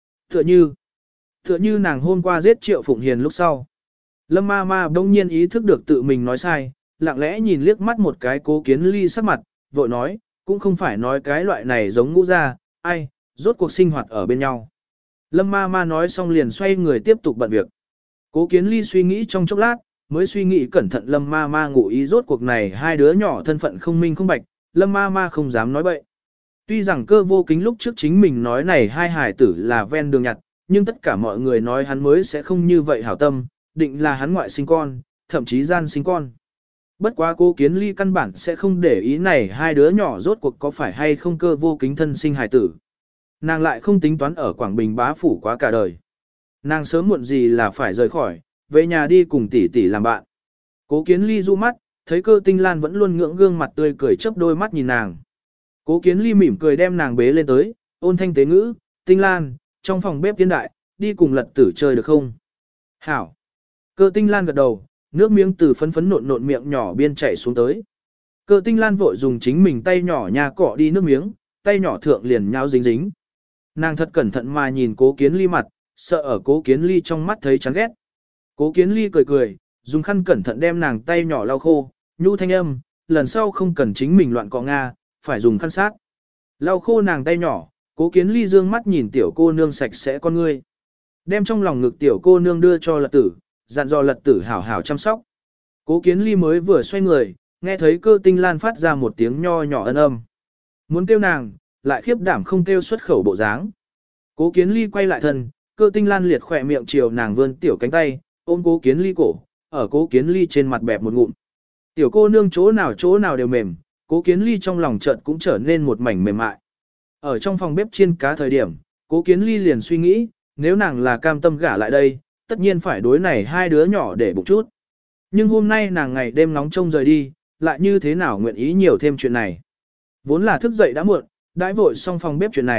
Tựa như nàng hôm qua giết Triệu Phụng Hiền lúc sau. Lâm ma ma đông nhiên ý thức được tự mình nói sai, lặng lẽ nhìn liếc mắt một cái Cố Kiến Ly sắc mặt, vội nói, cũng không phải nói cái loại này giống Ngũ gia, ai, rốt cuộc sinh hoạt ở bên nhau. Lâm ma ma nói xong liền xoay người tiếp tục bận việc. Cố Kiến Ly suy nghĩ trong chốc lát, mới suy nghĩ cẩn thận Lâm ma ma ngụ ý rốt cuộc này hai đứa nhỏ thân phận không minh không bạch, Lâm ma ma không dám nói bậy. Tuy rằng Cơ Vô Kính lúc trước chính mình nói này hai hài tử là ven đường nhặt, nhưng tất cả mọi người nói hắn mới sẽ không như vậy hảo tâm, định là hắn ngoại sinh con, thậm chí gian sinh con. Bất quá Cố Kiến Ly căn bản sẽ không để ý này hai đứa nhỏ rốt cuộc có phải hay không Cơ Vô Kính thân sinh hài tử. Nàng lại không tính toán ở Quảng Bình bá phủ quá cả đời. Nàng sớm muộn gì là phải rời khỏi, về nhà đi cùng tỷ tỷ làm bạn. Cố Kiến Ly du mắt, thấy Cơ Tinh Lan vẫn luôn ngưỡng gương mặt tươi cười chớp đôi mắt nhìn nàng. Cố Kiến Ly mỉm cười đem nàng bế lên tới, ôn thanh tế ngữ, Tinh Lan, trong phòng bếp tiên đại, đi cùng Lật Tử chơi được không? Hảo. Cơ Tinh Lan gật đầu, nước miếng từ phấn phấn nộn nộn miệng nhỏ biên chảy xuống tới. Cơ Tinh Lan vội dùng chính mình tay nhỏ nhà cọ đi nước miếng, tay nhỏ thượng liền nháo dính dính. Nàng thật cẩn thận mà nhìn Cố Kiến Ly mặt, sợ ở Cố Kiến Ly trong mắt thấy chán ghét. Cố Kiến Ly cười cười, dùng khăn cẩn thận đem nàng tay nhỏ lau khô, nhu thanh âm, lần sau không cần chính mình loạn cọ Nga, phải dùng khăn sát. Lau khô nàng tay nhỏ, Cố Kiến Ly dương mắt nhìn tiểu cô nương sạch sẽ con ngươi. Đem trong lòng ngực tiểu cô nương đưa cho Lật Tử, dặn dò Lật Tử hảo hảo chăm sóc. Cố Kiến Ly mới vừa xoay người, nghe thấy Cơ Tinh Lan phát ra một tiếng nho nhỏ ân âm. Muốn kêu nàng, lại khiếp đảm không kêu xuất khẩu bộ dáng. Cố Kiến Ly quay lại thân, Cơ Tinh Lan liệt khỏe miệng chiều nàng vươn tiểu cánh tay, ôm Cố Kiến Ly cổ, ở Cố Kiến Ly trên mặt bẹp một ngụm. Tiểu cô nương chỗ nào đều mềm, Cố Kiến Ly trong lòng chợt cũng trở nên một mảnh mềm mại. Ở trong phòng bếp chiên cá thời điểm, Cố Kiến Ly liền suy nghĩ, nếu nàng là cam tâm gả lại đây, tất nhiên phải đối này hai đứa nhỏ để bụng chút. Nhưng hôm nay nàng ngày đêm nóng trông rời đi, lại như thế nào nguyện ý nhiều thêm chuyện này. Vốn là thức dậy đã muộn, đãi vội xong phòng bếp chuyện này,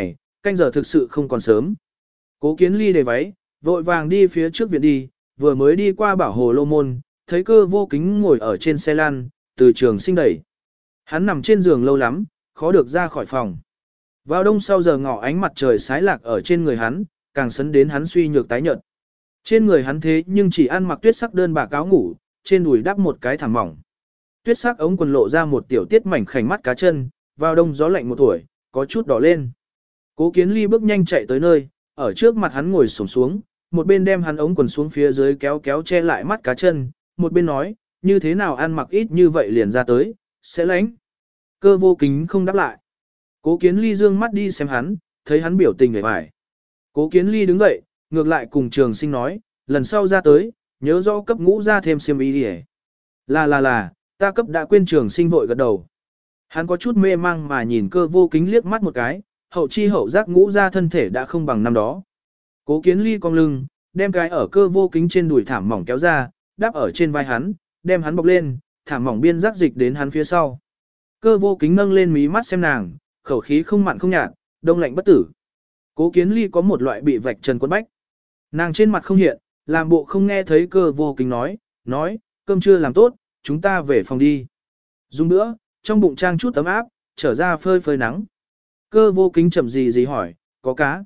canh giờ thực sự không còn sớm. Cố Kiến Ly để váy, vội vàng đi phía trước viện đi, vừa mới đi qua bảo hồ lô môn, thấy Cơ Vô Kính ngồi ở trên xe lăn, từ Trường Sinh đẩy. Hắn nằm trên giường lâu lắm, khó được ra khỏi phòng. Vào đông sau giờ ngọ ánh mặt trời sái lạc ở trên người hắn, càng sấn đến hắn suy nhược tái nhợt. Trên người hắn thế nhưng chỉ ăn mặc tuyết sắc đơn bạc áo ngủ, trên đùi đắp một cái thảm mỏng. Tuyết sắc ống quần lộ ra một tiểu tiết mảnh khảnh mắt cá chân, vào đông gió lạnh một tuổi, có chút đỏ lên. Cố Kiến Ly bước nhanh chạy tới nơi, ở trước mặt hắn ngồi xổm xuống, một bên đem hắn ống quần xuống phía dưới kéo kéo che lại mắt cá chân, một bên nói, như thế nào ăn mặc ít như vậy liền ra tới, sẽ lánh. Cơ Vô Kính không đáp lại. Cố Kiến Ly dương mắt đi xem hắn, thấy hắn biểu tình vẻ vải. Cố Kiến Ly đứng dậy, ngược lại cùng Trường Sinh nói, lần sau ra tới, nhớ rõ cấp ngũ ra thêm xiêm y đi. Là, ta cấp đã quên. Trường Sinh vội gật đầu. Hắn có chút mê mang mà nhìn Cơ Vô Kính liếc mắt một cái, hậu chi hậu giác ngũ ra thân thể đã không bằng năm đó. Cố Kiến Ly cong lưng, đem cái ở Cơ Vô Kính trên đùi thảm mỏng kéo ra, đáp ở trên vai hắn, đem hắn bọc lên, thảm mỏng biên giác dịch đến hắn phía sau. Cơ Vô Kính nâng lên mí mắt xem nàng, khẩu khí không mặn không nhạt, đông lạnh bất tử. Cố Kiến Ly có một loại bị vạch trần quấn bách. Nàng trên mặt không hiện, làm bộ không nghe thấy Cơ Vô Kính nói, cơm chưa làm tốt, chúng ta về phòng đi. Dùng nữa, trong bụng trang chút ấm áp, trở ra phơi phơi nắng. Cơ Vô Kính chậm gì hỏi, có cá?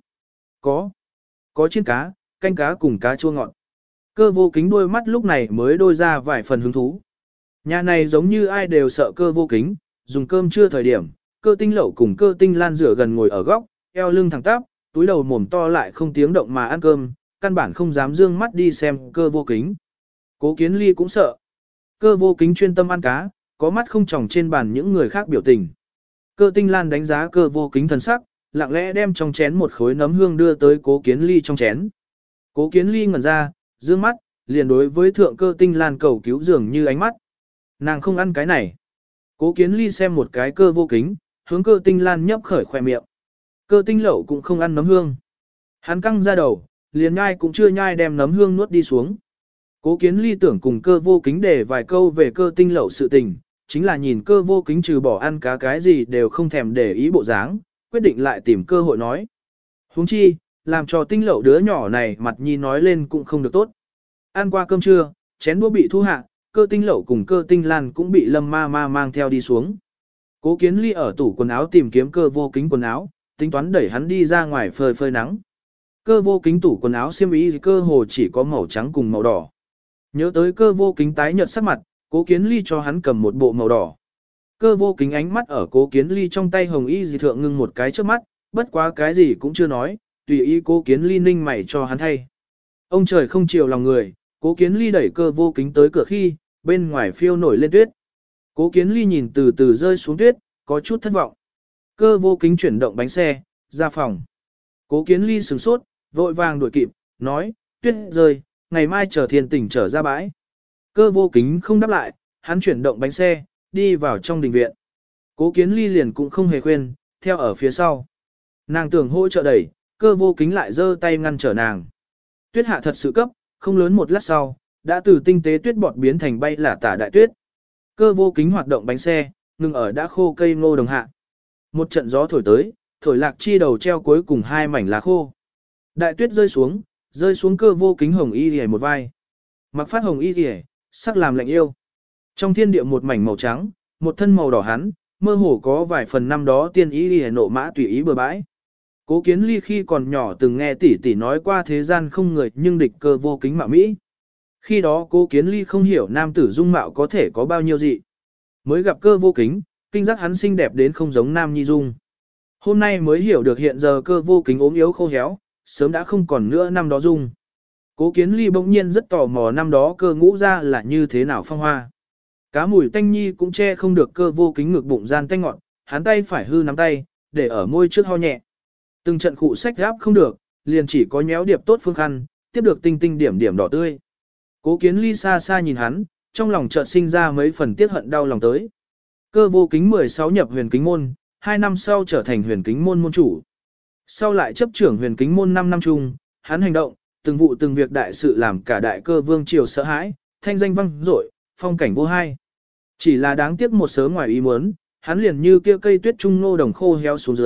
Có chiên cá, canh cá cùng cá chua ngọt. Cơ Vô Kính đôi mắt lúc này mới đôi ra vài phần hứng thú. Nhà này giống như ai đều sợ Cơ Vô Kính, dùng cơm trưa thời điểm, Cơ Tinh Lậu cùng Cơ Tinh Lan rửa gần ngồi ở góc, eo lưng thẳng tắp, túi đầu mồm to lại không tiếng động mà ăn cơm, căn bản không dám dương mắt đi xem Cơ Vô Kính. Cố Kiến Ly cũng sợ. Cơ Vô Kính chuyên tâm ăn cá, có mắt không tròng trên bàn những người khác biểu tình. Cơ Tinh Lan đánh giá Cơ Vô Kính thần sắc, lặng lẽ đem trong chén một khối nấm hương đưa tới Cố Kiến Ly trong chén. Cố Kiến Ly ngẩn ra, dương mắt, liền đối với thượng Cơ Tinh Lan cầu cứu dường như ánh mắt. Nàng không ăn cái này. Cố Kiến Ly xem một cái Cơ Vô Kính, hướng Cơ Tinh Lan nhấp khởi khỏe miệng. Cơ Tinh Lậu cũng không ăn nấm hương. Hắn căng ra đầu, liền nhai cũng chưa nhai đem nấm hương nuốt đi xuống. Cố Kiến Ly tưởng cùng Cơ Vô Kính để vài câu về Cơ Tinh Lậu sự tình, chính là nhìn Cơ Vô Kính trừ bỏ ăn cá cái gì đều không thèm để ý bộ dáng, quyết định lại tìm cơ hội nói. Huống chi, làm cho Tinh Lậu đứa nhỏ này mặt nhi nói lên cũng không được tốt. Ăn qua cơm trưa, chén đũa bị thu hạ, Cơ Tinh Lậu cùng Cơ Tinh Lan cũng bị Lâm ma ma mang theo đi xuống. Cố Kiến Ly ở tủ quần áo tìm kiếm Cơ Vô Kính quần áo, tính toán đẩy hắn đi ra ngoài phơi phơi nắng. Cơ Vô Kính tủ quần áo xiêm y cơ hồ chỉ có màu trắng cùng màu đỏ. Nhớ tới Cơ Vô Kính tái nhợt sắc mặt, Cố Kiến Ly cho hắn cầm một bộ màu đỏ. Cơ Vô Kính ánh mắt ở Cố Kiến Ly trong tay hồng y thượng ngưng một cái trước mắt, bất quá cái gì cũng chưa nói, tùy ý Cố Kiến Ly ninh mày cho hắn thay. Ông trời không chiều lòng người, Cố Kiến Ly đẩy Cơ Vô Kính tới cửa khi, bên ngoài phiêu nổi lên tuyết. Cố Kiến Ly nhìn từ từ rơi xuống tuyết, có chút thất vọng. Cơ Vô Kính chuyển động bánh xe, ra phòng. Cố Kiến Ly sửng sốt, vội vàng đuổi kịp, nói, tuyết rơi, ngày mai chờ Thiên Tỉnh trở ra bãi. Cơ Vô Kính không đáp lại, hắn chuyển động bánh xe, đi vào trong đình viện. Cố Kiến Ly liền cũng không hề khuyên, theo ở phía sau. Nàng tưởng hỗ trợ đẩy, Cơ Vô Kính lại giơ tay ngăn trở nàng. Tuyết hạ thật sự cấp, không lớn một lát sau, đã từ tinh tế tuyết bọt biến thành bay lả tả đại tuyết. Cơ Vô Kính hoạt động bánh xe, ngừng ở đã khô cây ngô đồng hạ. Một trận gió thổi tới, thổi lạc chi đầu treo cuối cùng hai mảnh lá khô. Đại tuyết rơi xuống Cơ Vô Kính hồng y liễu một vai. Mặc phát hồng y liễu, sắc làm lạnh yêu. Trong thiên địa một mảnh màu trắng, một thân màu đỏ hắn, mơ hồ có vài phần năm đó tiên y liễu nộ mã tùy ý bừa bãi. Cố Kiến Ly khi còn nhỏ từng nghe tỷ tỷ nói qua thế gian không người nhưng địch Cơ Vô Kính mạo mỹ. Khi đó Cố Kiến Ly không hiểu nam tử dung mạo có thể có bao nhiêu dị. Mới gặp Cơ Vô Kính, kinh giác hắn xinh đẹp đến không giống nam nhi dung. Hôm nay mới hiểu được hiện giờ Cơ Vô Kính ốm yếu khô héo, sớm đã không còn nữa năm đó dung. Cố Kiến Ly bỗng nhiên rất tò mò năm đó Cơ ngũ ra là như thế nào phong hoa. Cá mùi tanh nhi cũng che không được Cơ Vô Kính ngực bụng gian tanh ngọn, hắn tay phải hư nắm tay, để ở môi trước ho nhẹ. Từng trận khụ sách gáp không được, liền chỉ có nhéo điệp tốt phương khăn, tiếp được tinh tinh điểm điểm đỏ tươi. Cố Kiến Ly xa xa nhìn hắn, trong lòng chợt sinh ra mấy phần tiếc hận đau lòng tới. Cơ Vô Kính 16 nhập huyền kính môn, 2 năm sau trở thành huyền kính môn môn chủ. Sau lại chấp trưởng huyền kính môn 5 năm chung, hắn hành động, từng vụ từng việc đại sự làm cả đại cơ vương triều sợ hãi, thanh danh vang dội, phong cảnh vô hai. Chỉ là đáng tiếc một sớm ngoài ý muốn, hắn liền như kia cây tuyết trung nô đồng khô héo xuống dưới,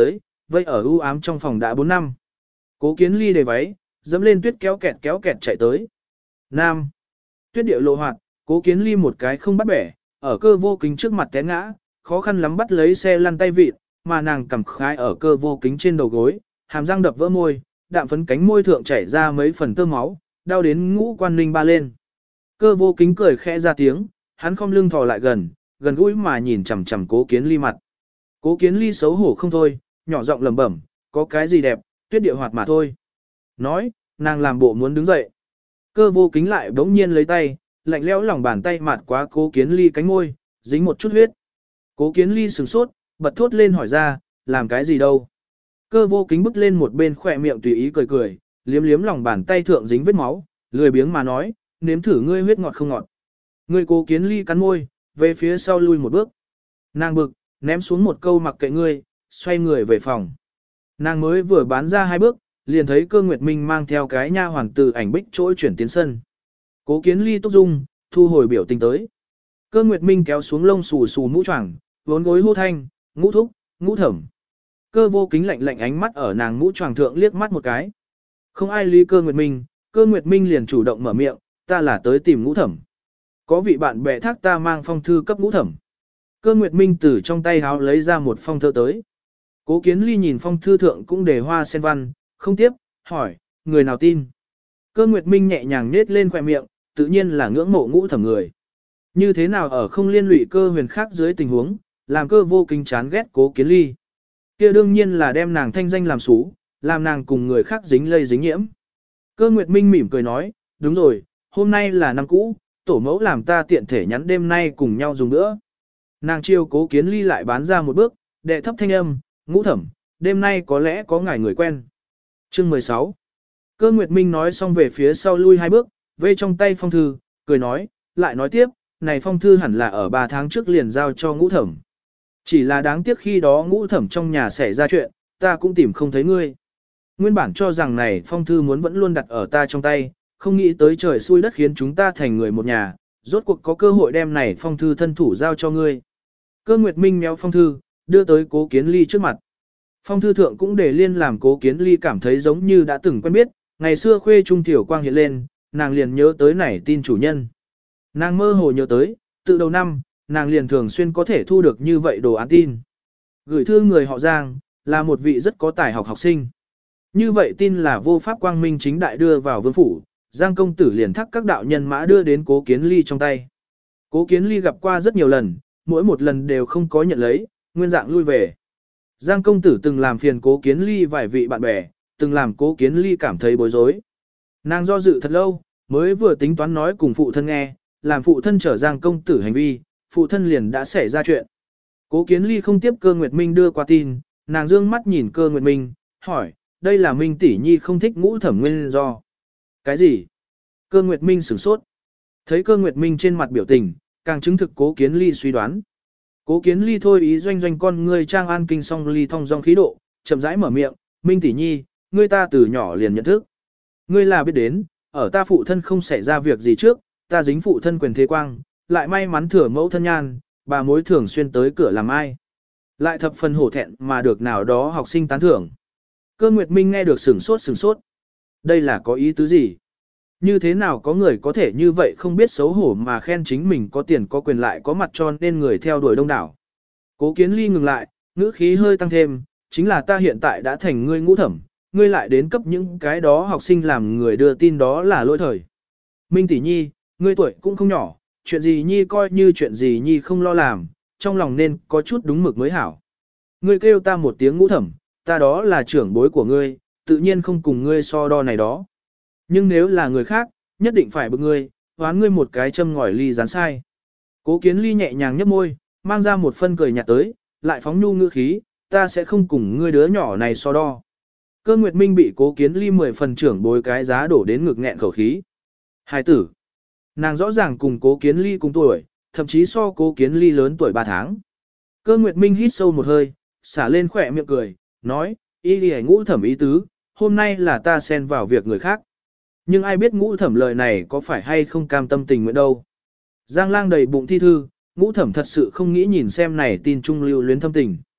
vây ở u ám trong phòng đã 4 năm. Cố Kiến Ly đề váy, dẫm lên tuyết kéo kẹt chạy tới. Nam. Tuyết địa lộ hoạt, Cố Kiến Ly một cái không bắt bẻ, ở Cơ Vô Kính trước mặt té ngã, khó khăn lắm bắt lấy xe lăn tay vịt, mà nàng cầm khái ở Cơ Vô Kính trên đầu gối, hàm răng đập vỡ môi, đạm phấn cánh môi thượng chảy ra mấy phần tơ máu, đau đến ngũ quan ninh ba lên. Cơ Vô Kính cười khẽ ra tiếng, hắn khom lưng thò lại gần gũi mà nhìn chằm chằm Cố Kiến Ly mặt. Cố Kiến Ly xấu hổ không thôi, nhỏ giọng lẩm bẩm, có cái gì đẹp, tuyết địa hoạt mà thôi. Nói, nàng làm bộ muốn đứng dậy. Cơ Vô Kính lại bỗng nhiên lấy tay, lạnh lẽo lòng bàn tay mạt quá Cố Kiến Ly cánh môi, dính một chút huyết. Cố Kiến Ly sửng sốt, bật thốt lên hỏi ra, làm cái gì đâu. Cơ Vô Kính bước lên một bên khỏe miệng tùy ý cười, liếm liếm lòng bàn tay thượng dính vết máu, lười biếng mà nói, nếm thử ngươi huyết ngọt không ngọt. Ngươi Cố Kiến Ly cắn môi, về phía sau lui một bước. Nàng bực, ném xuống một câu mặc kệ ngươi, xoay người về phòng. Nàng mới vừa bán ra 2 bước, liền thấy Cơ Nguyệt Minh mang theo cái nha hoàn từ ảnh bích trỗi chuyển tiến sân. Cố Kiến Ly túc dung, thu hồi biểu tình tới. Cơ Nguyệt Minh kéo xuống lông xù xù mũ choàng, vốn gối hô thanh, ngũ thúc, ngũ thẩm. Cơ Vô Kính lạnh ánh mắt ở nàng mũ choàng thượng liếc mắt một cái. Không ai lý Cơ Nguyệt Minh liền chủ động mở miệng, ta là tới tìm ngũ thẩm. Có vị bạn bè thác ta mang phong thư cấp ngũ thẩm. Cơ Nguyệt Minh từ trong tay háo lấy ra một phong thơ tới. Cố Kiến Ly nhìn phong thư thượng cũng để hoa sen văn, không tiếp, hỏi, người nào tin? Cơ Nguyệt Minh nhẹ nhàng nết lên khóe miệng, tự nhiên là ngưỡng mộ ngũ thẩm người. Như thế nào ở không liên lụy Cơ Huyền khác dưới tình huống, làm Cơ Vô Kính chán ghét Cố Kiến Ly. Kia đương nhiên là đem nàng thanh danh làm xú, làm nàng cùng người khác dính lây dính nhiễm. Cơ Nguyệt Minh mỉm cười nói, đúng rồi, hôm nay là năm cũ, tổ mẫu làm ta tiện thể nhắn đêm nay cùng nhau dùng nữa. Nàng chiêu Cố Kiến Ly lại bán ra một bước, đệ thấp thanh âm, ngũ thẩm, đêm nay có lẽ có ngài người quen. Chương 16. Cơ Nguyệt Minh nói xong về phía sau lui 2 bước, vê trong tay phong thư, cười nói, lại nói tiếp, này phong thư hẳn là ở 3 tháng trước liền giao cho ngũ thẩm. Chỉ là đáng tiếc khi đó ngũ thẩm trong nhà xảy ra chuyện, ta cũng tìm không thấy ngươi. Nguyên bản cho rằng này phong thư muốn vẫn luôn đặt ở ta trong tay, không nghĩ tới trời xui đất khiến chúng ta thành người một nhà, rốt cuộc có cơ hội đem này phong thư thân thủ giao cho ngươi. Cơ Nguyệt Minh méo phong thư, đưa tới Cố Kiến Ly trước mặt. Phong thư thượng cũng để liên làm Cố Kiến Ly cảm thấy giống như đã từng quen biết, ngày xưa khuê trung tiểu quang hiện lên, nàng liền nhớ tới này tin chủ nhân. Nàng mơ hồ nhớ tới, từ đầu năm, nàng liền thường xuyên có thể thu được như vậy đồ án tin. Gửi thư người họ Giang, là một vị rất có tài học học sinh. Như vậy tin là vô pháp quang minh chính đại đưa vào vương phủ, Giang công tử liền thắc các đạo nhân mã đưa đến Cố Kiến Ly trong tay. Cố Kiến Ly gặp qua rất nhiều lần, mỗi một lần đều không có nhận lấy, nguyên dạng lui về. Giang công tử từng làm phiền Cố Kiến Ly vài vị bạn bè, từng làm Cố Kiến Ly cảm thấy bối rối. Nàng do dự thật lâu, mới vừa tính toán nói cùng phụ thân nghe, làm phụ thân trở Giang công tử hành vi, phụ thân liền đã xảy ra chuyện. Cố Kiến Ly không tiếp Cơ Nguyệt Minh đưa qua tin, nàng dương mắt nhìn Cơ Nguyệt Minh, hỏi, đây là Minh tỷ nhi không thích ngũ thẩm nguyên do. Cái gì? Cơ Nguyệt Minh sửng sốt. Thấy Cơ Nguyệt Minh trên mặt biểu tình, càng chứng thực Cố Kiến Ly suy đoán. Cố Kiến Ly thôi ý doanh doanh con ngươi trang an kinh song ly thông dong khí độ, chậm rãi mở miệng, Minh tỷ nhi, ngươi ta từ nhỏ liền nhận thức. Ngươi là biết đến, ở ta phụ thân không xảy ra việc gì trước, ta dính phụ thân quyền thế quang, lại may mắn thừa mẫu thân nhan, bà mối thường xuyên tới cửa làm ai. Lại thập phần hổ thẹn mà được nào đó học sinh tán thưởng. Cơ Nguyệt Minh nghe được sửng sốt. Đây là có ý tứ gì? Như thế nào có người có thể như vậy không biết xấu hổ mà khen chính mình có tiền có quyền lại có mặt cho nên người theo đuổi đông đảo. Cố Kiến Ly ngừng lại, ngữ khí hơi tăng thêm, chính là ta hiện tại đã thành ngươi ngũ thẩm, ngươi lại đến cấp những cái đó học sinh làm người đưa tin đó là lỗi thời. Minh tỷ nhi, ngươi tuổi cũng không nhỏ, chuyện gì nhi coi như chuyện gì nhi không lo làm, trong lòng nên có chút đúng mực mới hảo. Ngươi kêu ta một tiếng ngũ thẩm, ta đó là trưởng bối của ngươi, tự nhiên không cùng ngươi so đo này đó. Nhưng nếu là người khác, nhất định phải bực ngươi, hoán ngươi một cái châm ngòi ly rán sai. Cố Kiến Ly nhẹ nhàng nhấp môi, mang ra một phân cười nhạt tới, lại phóng nhu ngữ khí, ta sẽ không cùng ngươi đứa nhỏ này so đo. Cơ Nguyệt Minh bị Cố Kiến Ly 10 phần trưởng bối cái giá đổ đến ngực nghẹn khẩu khí. Hài tử. Nàng rõ ràng cùng Cố Kiến Ly cùng tuổi, thậm chí so Cố Kiến Ly lớn tuổi 3 tháng. Cơ Nguyệt Minh hít sâu một hơi, xả lên khỏe miệng cười, nói, y đi ngũ thẩm ý tứ, hôm nay là ta xen vào việc người khác. Nhưng ai biết ngũ thẩm lời này có phải hay không cam tâm tình nguyện đâu. Giang Lang đầy bụng thi thư, ngũ thẩm thật sự không nghĩ nhìn xem này tin trung lưu luyến thâm tình.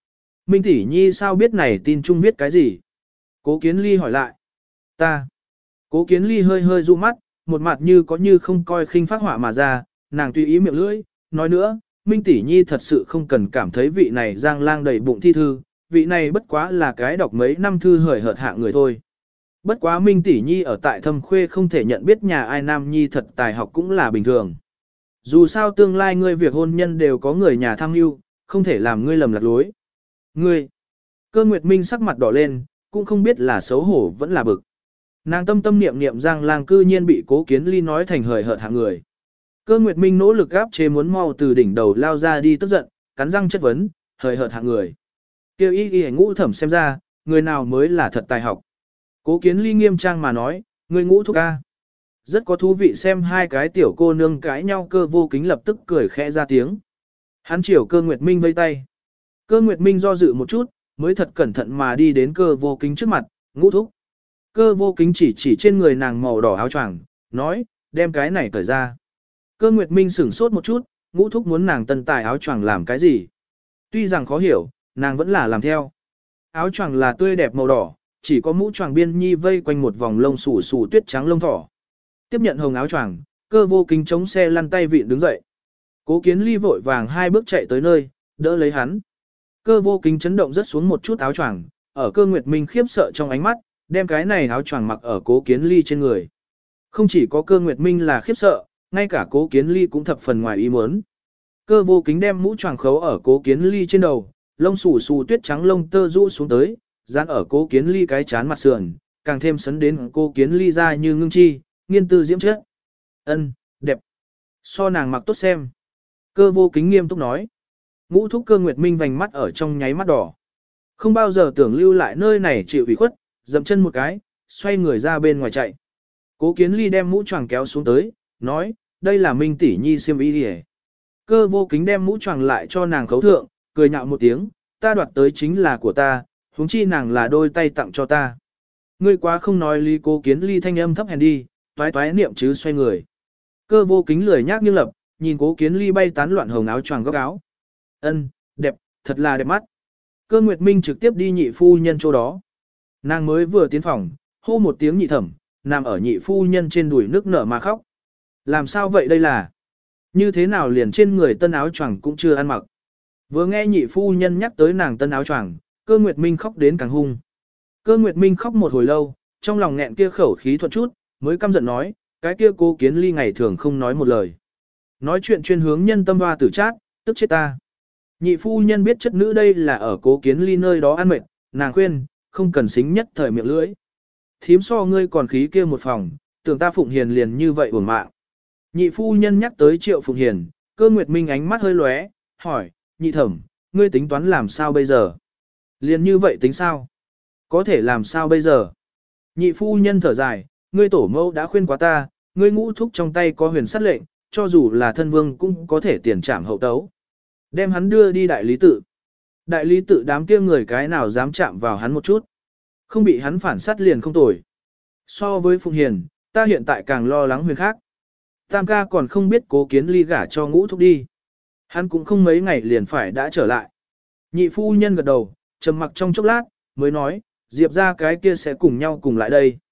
Minh tỷ nhi sao biết này tin chung viết cái gì? Cố Kiến Ly hỏi lại. Ta. Cố Kiến Ly hơi hơi dụ mắt, một mặt như có như không coi khinh phát họa mà ra, nàng tùy ý miệng lưỡi, nói nữa, Minh tỷ nhi thật sự không cần cảm thấy vị này giang lang đầy bụng thi thư, vị này bất quá là cái đọc mấy năm thư hời hợt hạ người thôi. Bất quá Minh tỷ nhi ở tại Thâm Khuê không thể nhận biết nhà ai nam nhi thật tài học cũng là bình thường. Dù sao tương lai ngươi việc hôn nhân đều có người nhà tham mưu, không thể làm ngươi lầm lạc lối. Ngươi, Cơ Nguyệt Minh sắc mặt đỏ lên, cũng không biết là xấu hổ vẫn là bực. Nàng tâm tâm niệm niệm Giang Lang cư nhiên bị Cố Kiến Ly nói thành hời hợt hạng người. Cơ Nguyệt Minh nỗ lực áp chế muốn mau từ đỉnh đầu lao ra đi tức giận, cắn răng chất vấn, hời hợt hạng người. Kêu y ngũ thẩm xem ra, người nào mới là thật tài học. Cố Kiến Ly nghiêm trang mà nói, người ngũ thúc ca. Rất có thú vị xem hai cái tiểu cô nương cãi nhau. Cơ Vô Kính lập tức cười khẽ ra tiếng. Hắn chiều Cơ Nguyệt Minh vây tay. Cơ Nguyệt Minh do dự một chút, mới thật cẩn thận mà đi đến Cơ Vô Kính trước mặt, ngũ thúc. Cơ Vô Kính chỉ trên người nàng màu đỏ áo choàng, nói, đem cái này cởi ra. Cơ Nguyệt Minh sửng sốt một chút, ngũ thúc muốn nàng tân tài áo choàng làm cái gì. Tuy rằng khó hiểu, nàng vẫn là làm theo. Áo choàng là tươi đẹp màu đỏ, chỉ có mũ choàng biên nhi vây quanh một vòng lông xù xù tuyết trắng lông thỏ. Tiếp nhận hồng áo choàng, Cơ Vô Kính chống xe lăn tay vịn đứng dậy. Cố Kiến Ly vội vàng hai bước chạy tới nơi, đỡ lấy hắn. Cơ Vô Kính chấn động rất xuống một chút áo choàng, ở Cơ Nguyệt Minh khiếp sợ trong ánh mắt, đem cái này áo choàng mặc ở Cố Kiến Ly trên người. Không chỉ có Cơ Nguyệt Minh là khiếp sợ, ngay cả Cố Kiến Ly cũng thập phần ngoài ý muốn. Cơ Vô Kính đem mũ choàng khấu ở Cố Kiến Ly trên đầu, lông xù xù tuyết trắng lông tơ rũ xuống tới, dán ở Cố Kiến Ly cái chán mặt sườn, càng thêm sấn đến Cố Kiến Ly ra như ngưng chi, nghiên tư diễm chất. Ân, đẹp. So nàng mặc tốt xem. Cơ Vô Kính nghiêm túc nói. Ngũ thúc Cơ Nguyệt Minh vành mắt ở trong nháy mắt đỏ. Không bao giờ tưởng lưu lại nơi này chịu ủy khuất, dậm chân một cái, xoay người ra bên ngoài chạy. Cố Kiến Ly đem mũ choàng kéo xuống tới, nói, đây là Minh tỷ nhi xiêm y đi. Cơ Vô Kính đem mũ choàng lại cho nàng khấu thượng, cười nhạo một tiếng, ta đoạt tới chính là của ta, huống chi nàng là đôi tay tặng cho ta. Ngươi quá không nói lý. Cố Kiến Ly thanh âm thấp hèn đi, toái toái niệm chứ xoay người. Cơ Vô Kính lười nhác như lập, nhìn Cố Kiến Ly bay tán loạn hồng áo choàng góc áo. Ân, đẹp, thật là đẹp mắt. Cơ Nguyệt Minh trực tiếp đi nhị phu nhân chỗ đó. Nàng mới vừa tiến phòng, hô một tiếng nhị thẩm, nằm ở nhị phu nhân trên đùi nước nở mà khóc. Làm sao vậy đây là? Như thế nào liền trên người tân áo choàng cũng chưa ăn mặc. Vừa nghe nhị phu nhân nhắc tới nàng tân áo choàng, Cơ Nguyệt Minh khóc đến càng hung. Cơ Nguyệt Minh khóc một hồi lâu, trong lòng nghẹn kia khẩu khí thuận chút, mới căm giận nói, cái kia Cố Kiến Ly ngày thường không nói một lời. Nói chuyện chuyên hướng nhân tâm hoa tử chát, tức chết ta. Nhị phu nhân biết chất nữ đây là ở Cố Kiến Ly nơi đó ăn mệt, nàng khuyên, không cần xính nhất thời miệng lưỡi. Thím so ngươi còn khí kia một phòng, tưởng ta Phụng Hiền liền như vậy uổng mạng. Nhị phu nhân nhắc tới Triệu Phụng Hiền, Cơ Nguyệt Minh ánh mắt hơi lóe, hỏi, nhị thẩm, ngươi tính toán làm sao bây giờ? Liền như vậy tính sao? Có thể làm sao bây giờ? Nhị phu nhân thở dài, ngươi tổ mẫu đã khuyên quá ta, ngươi ngũ thúc trong tay có huyền sát lệnh, cho dù là thân vương cũng có thể tiền trảm hậu tấu. Đem hắn đưa đi đại lý tự. Đại lý tự đám kia người cái nào dám chạm vào hắn một chút. Không bị hắn phản sát liền không tồi. So với Phụng Hiền, ta hiện tại càng lo lắng huyền khác. Tam ca còn không biết Cố Kiến Ly gả cho ngũ thúc đi. Hắn cũng không mấy ngày liền phải đã trở lại. Nhị phu nhân gật đầu, trầm mặc trong chốc lát, mới nói, Diệp ra cái kia sẽ cùng nhau cùng lại đây.